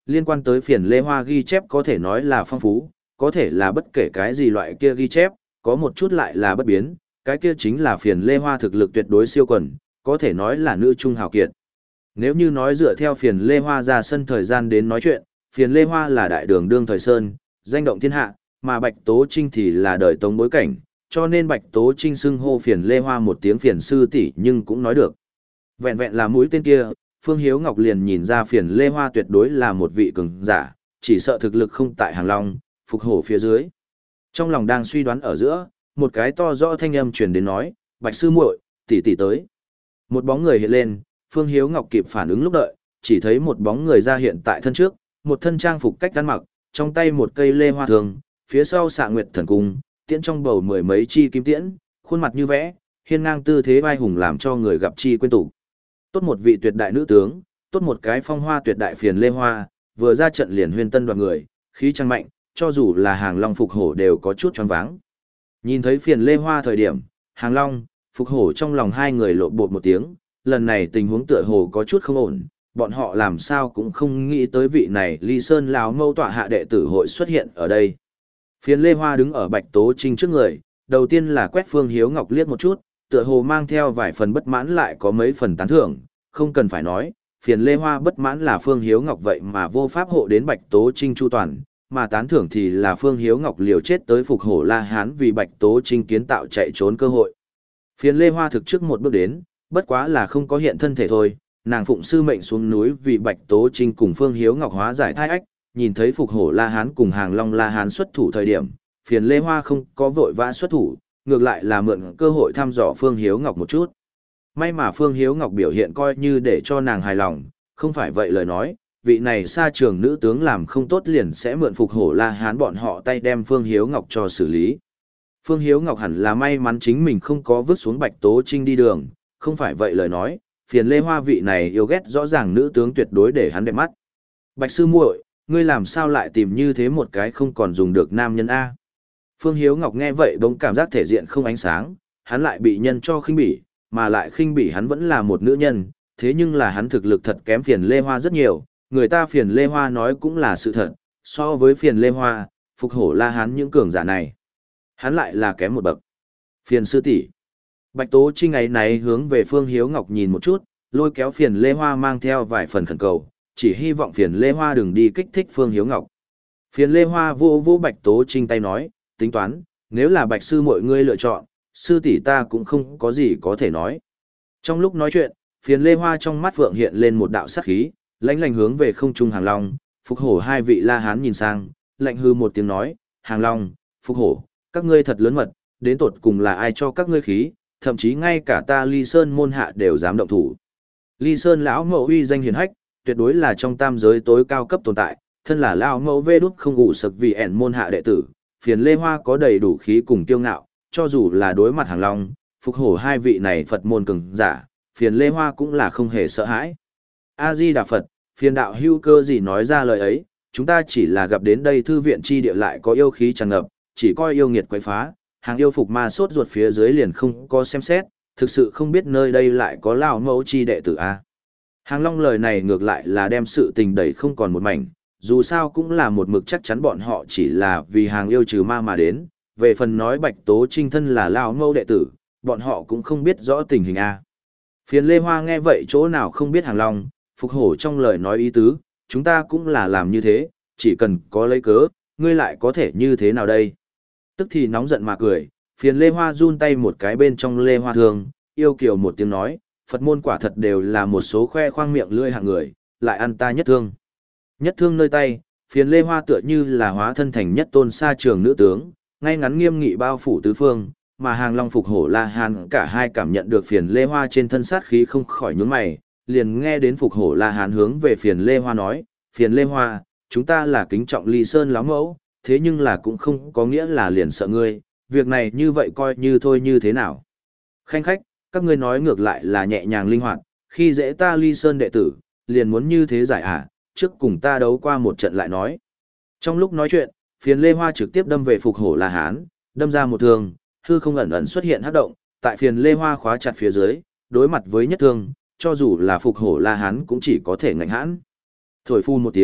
liên quan tới phiền lê hoa ghi chép có thể nói là phong phú, có thể là bất kể cái gì loại kia ghi chép, có một chút lại là bất biến, cái kia chính là phiền lê hoa thực lực tuyệt đối siêu quần, có thể nói là nữ trung hào kiệt. Nếu như nói dựa theo phiền lê hoa ra sân thời gian đến nói chuyện, phiền lê hoa là đại đường đương thời sơn, danh động thiên hạ, mà Bạch Tố Trinh thì là đời Tống bối cảnh, cho nên Bạch Tố Trinh xưng hô phiền lê hoa một tiếng phiền sư tỷ nhưng cũng nói được. Vẹn vẹn là mũi tên kia, Phương Hiếu Ngọc liền nhìn ra phiền lê hoa tuyệt đối là một vị cường giả, chỉ sợ thực lực không tại Hàng Long, Phục Hổ phía dưới. Trong lòng đang suy đoán ở giữa, một cái to rõ thanh âm truyền đến nói, Bạch sư muội, tỷ tỷ tới. Một bóng người hiện lên, Phương Hiếu Ngọc kịp phản ứng lúc đợi, chỉ thấy một bóng người ra hiện tại thân trước, một thân trang phục cách ăn mặc, trong tay một cây lê hoa thường, phía sau xạ nguyệt thần cung, tiễn trong bầu mười mấy chi kim tiễn, khuôn mặt như vẽ, hiên ngang tư thế vai hùng làm cho người gặp chi quên tụ. Tốt một vị tuyệt đại nữ tướng, tốt một cái phong hoa tuyệt đại phiền lê hoa, vừa ra trận liền huyên tân đoạt người, khí trang mạnh, cho dù là Hàng Long Phục Hổ đều có chút choáng váng. Nhìn thấy phiền lê hoa thời điểm, Hàng Long, Phục Hổ trong lòng hai người lộn bột một tiếng, lần này tình huống tựa hồ có chút không ổn, bọn họ làm sao cũng không nghĩ tới vị này Ly Sơn lão mâu tọa hạ đệ tử hội xuất hiện ở đây. Phiền lê hoa đứng ở Bạch Tố Trinh trước người, đầu tiên là quét Phương Hiếu Ngọc liếc một chút, tựa hồ mang theo vài phần bất mãn lại có mấy phần tán thưởng, không cần phải nói, phiền lê hoa bất mãn là Phương Hiếu Ngọc vậy mà vô pháp hộ đến Bạch Tố Trinh chu toàn, mà tán thưởng thì là Phương Hiếu Ngọc liều chết tới Phục Hổ La Hán vì Bạch Tố Trinh kiến tạo chạy trốn cơ hội. Phiền lê hoa thực trước một bước đến, bất quá là không có hiện thân thể thôi, nàng phụng sư mệnh xuống núi vì Bạch Tố Trinh cùng Phương Hiếu Ngọc hóa giải thai ách, nhìn thấy Phục Hổ La Hán cùng Hàng Long La Hán xuất thủ thời điểm, phiền lê hoa không có vội vã xuất thủ, ngược lại là mượn cơ hội thăm dò Phương Hiếu Ngọc một chút. May mà Phương Hiếu Ngọc biểu hiện coi như để cho nàng hài lòng, không phải vậy lời nói, vị này xa trường nữ tướng làm không tốt liền sẽ mượn Phục Hổ La Hán bọn họ tay đem Phương Hiếu Ngọc cho xử lý. Phương Hiếu Ngọc hẳn là may mắn chính mình không có vứt xuống Bạch Tố Trinh đi đường, không phải vậy lời nói, phiền lê hoa vị này yêu ghét rõ ràng nữ tướng tuyệt đối để hắn đẹp mắt. Bạch sư muội, ngươi làm sao lại tìm như thế một cái không còn dùng được nam nhân A. Phương Hiếu Ngọc nghe vậy bỗng cảm giác thể diện không ánh sáng, hắn lại bị nhân cho khinh bỉ, mà lại khinh bỉ hắn vẫn là một nữ nhân, thế nhưng là hắn thực lực thật kém phiền lê hoa rất nhiều, người ta phiền lê hoa nói cũng là sự thật, so với phiền lê hoa, Phục Hổ La Hán những cường giả này, hắn lại là kém một bậc. Phiền sư tỷ. Bạch Tố Trinh ấy này hướng về Phương Hiếu Ngọc nhìn một chút, lôi kéo phiền lê hoa mang theo vài phần khẩn cầu, chỉ hy vọng phiền lê hoa đừng đi kích thích Phương Hiếu Ngọc. Phiền lê hoa vô vô Bạch Tố Trinh tay nói, tính toán, nếu là Bạch sư mọi ngươi lựa chọn, sư tỷ ta cũng không có gì có thể nói. Trong lúc nói chuyện, phiền lê hoa trong mắt vượng hiện lên một đạo sát khí, lãnh lạnh hướng về không trung Hàng Long, Phục Hổ hai vị La Hán nhìn sang, lạnh hư một tiếng nói, Hàng Long, Phục Hổ, các ngươi thật lớn mật, đến tột cùng là ai cho các ngươi khí, thậm chí ngay cả ta Ly Sơn môn hạ đều dám động thủ. Ly Sơn lão mẫu uy danh hiển hách, tuyệt đối là trong tam giới tối cao cấp tồn tại, thân là lão mẫu vê đút không ngủ sực vì ẻn môn hạ đệ tử, phiền lê hoa có đầy đủ khí cùng kiêu ngạo, cho dù là đối mặt Hàng Long, Phục Hổ hai vị này Phật môn cường giả, phiền lê hoa cũng là không hề sợ hãi. A-di Đà Phật, phiền đạo hưu cơ gì nói ra lời ấy, chúng ta chỉ là gặp đến đây thư viện chi địa lại có yêu khí tràn ngập, chỉ coi yêu nghiệt quấy phá, hàng yêu phục ma sốt ruột phía dưới liền không có xem xét, thực sự không biết nơi đây lại có lão mẫu chi đệ tử A. Hàng Long lời này ngược lại là đem sự tình đẩy không còn một mảnh, dù sao cũng là một mực chắc chắn bọn họ chỉ là vì hàng yêu trừ ma mà đến, về phần nói Bạch Tố Trinh thân là lão mẫu đệ tử, bọn họ cũng không biết rõ tình hình A. Phiền Lê Hoa nghe vậy chỗ nào không biết Hàng Long, Phục Hổ trong lời nói ý tứ, chúng ta cũng là làm như thế, chỉ cần có lấy cớ, ngươi lại có thể như thế nào đây? Tức thì nóng giận mà cười, phiền Lê Hoa run tay một cái bên trong Lê Hoa thương, yêu kiều một tiếng nói, Phật môn quả thật đều là một số khoe khoang miệng lưỡi hạng người, lại ăn ta nhất thương. Nhất thương nơi tay, phiền Lê Hoa tựa như là hóa thân thành nhất tôn sa trường nữ tướng, ngay ngắn nghiêm nghị bao phủ tứ phương, mà Hàng Long Phục Hổ La Hán cả hai cảm nhận được phiền Lê Hoa trên thân sát khí không khỏi nhướng mày, liền nghe đến Phục Hổ La Hán hướng về phiền Lê Hoa nói, phiền Lê Hoa, chúng ta là kính trọng Ly Sơn láo mẫu, thế nhưng là cũng không có nghĩa là liền sợ ngươi, việc này như vậy coi như thôi như thế nào. Khanh khách, các ngươi nói ngược lại là nhẹ nhàng linh hoạt, khi dễ ta Ly Sơn đệ tử, liền muốn như thế giải à, trước cùng ta đấu qua một trận lại nói. Trong lúc nói chuyện, phiền Lê Hoa trực tiếp đâm về Phục Hổ La Hán, đâm ra một thương, hư không ẩn ẩn xuất hiện hắc động, tại phiền Lê Hoa khóa chặt phía dưới, đối mặt với nhất thương, cho dù là Phục Hổ La Hán cũng chỉ có thể ngạnh hãn. Thổi phu một tiếng,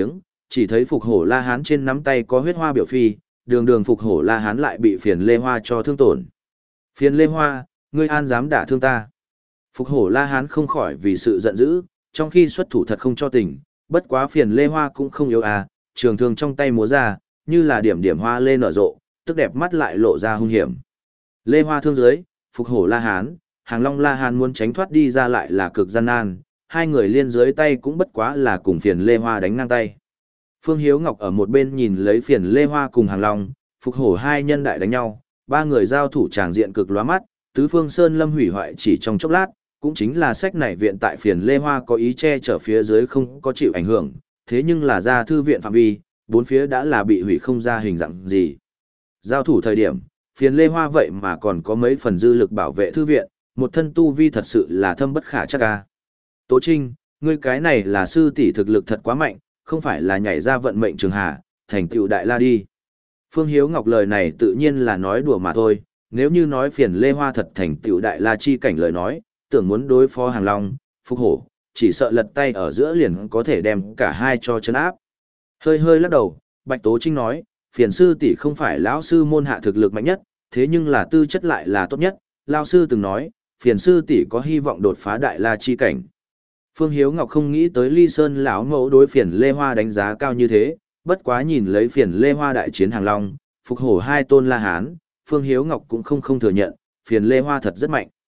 chỉ thấy Phục Hổ La Hán trên nắm tay có huyết hoa biểu phi, đường đường Phục Hổ La Hán lại bị Phiền Lê Hoa cho thương tổn. Phiền Lê Hoa, ngươi an dám đả thương ta. Phục Hổ La Hán không khỏi vì sự giận dữ, trong khi xuất thủ thật không cho tình, bất quá Phiền Lê Hoa cũng không yếu à, trường thương trong tay múa ra, như là điểm điểm hoa lên nở rộ, tức đẹp mắt lại lộ ra hung hiểm. Lê Hoa thương dưới, Phục Hổ La Hán, Hàng Long La Hán muốn tránh thoát đi ra lại là cực gian nan, hai người liên dưới tay cũng bất quá là cùng Phiền Lê Hoa đánh ngang tay. Phương Hiếu Ngọc ở một bên nhìn lấy Phiền Lê Hoa cùng Hàng Long, Phục Hổ hai nhân đại đánh nhau, ba người giao thủ tràng diện cực lóa mắt, tứ phương sơn lâm hủy hoại chỉ trong chốc lát, cũng chính là sách này viện tại Phiền Lê Hoa có ý che chở phía dưới không có chịu ảnh hưởng, thế nhưng là ra thư viện phạm vi, bốn phía đã là bị hủy không ra hình dạng gì. Giao thủ thời điểm, Phiền Lê Hoa vậy mà còn có mấy phần dư lực bảo vệ thư viện, một thân tu vi thật sự là thâm bất khả chắc ca. Tố Trinh, ngươi cái này là sư tỷ thực lực thật quá mạnh, không phải là nhảy ra vận mệnh trường hà, thành tựu đại la đi. Phương Hiếu Ngọc lời này tự nhiên là nói đùa mà thôi, nếu như nói Phiền Lê Hoa thật thành tựu đại la chi cảnh lời nói, tưởng muốn đối phó Hàng Long, Phục Hổ, chỉ sợ lật tay ở giữa liền có thể đem cả hai cho chân áp. Hơi hơi lắc đầu, Bạch Tố Trinh nói, Phiền sư tỷ không phải lão sư môn hạ thực lực mạnh nhất, thế nhưng là tư chất lại là tốt nhất, lão sư từng nói, Phiền sư tỷ có hy vọng đột phá đại la chi cảnh. Phương Hiếu Ngọc không nghĩ tới Ly Sơn lão mẫu đối Phiền Lê Hoa đánh giá cao như thế, bất quá nhìn lấy Phiền Lê Hoa đại chiến Hàng Long, Phục Hổ hai tôn La Hán, Phương Hiếu Ngọc cũng không không thừa nhận, Phiền Lê Hoa thật rất mạnh.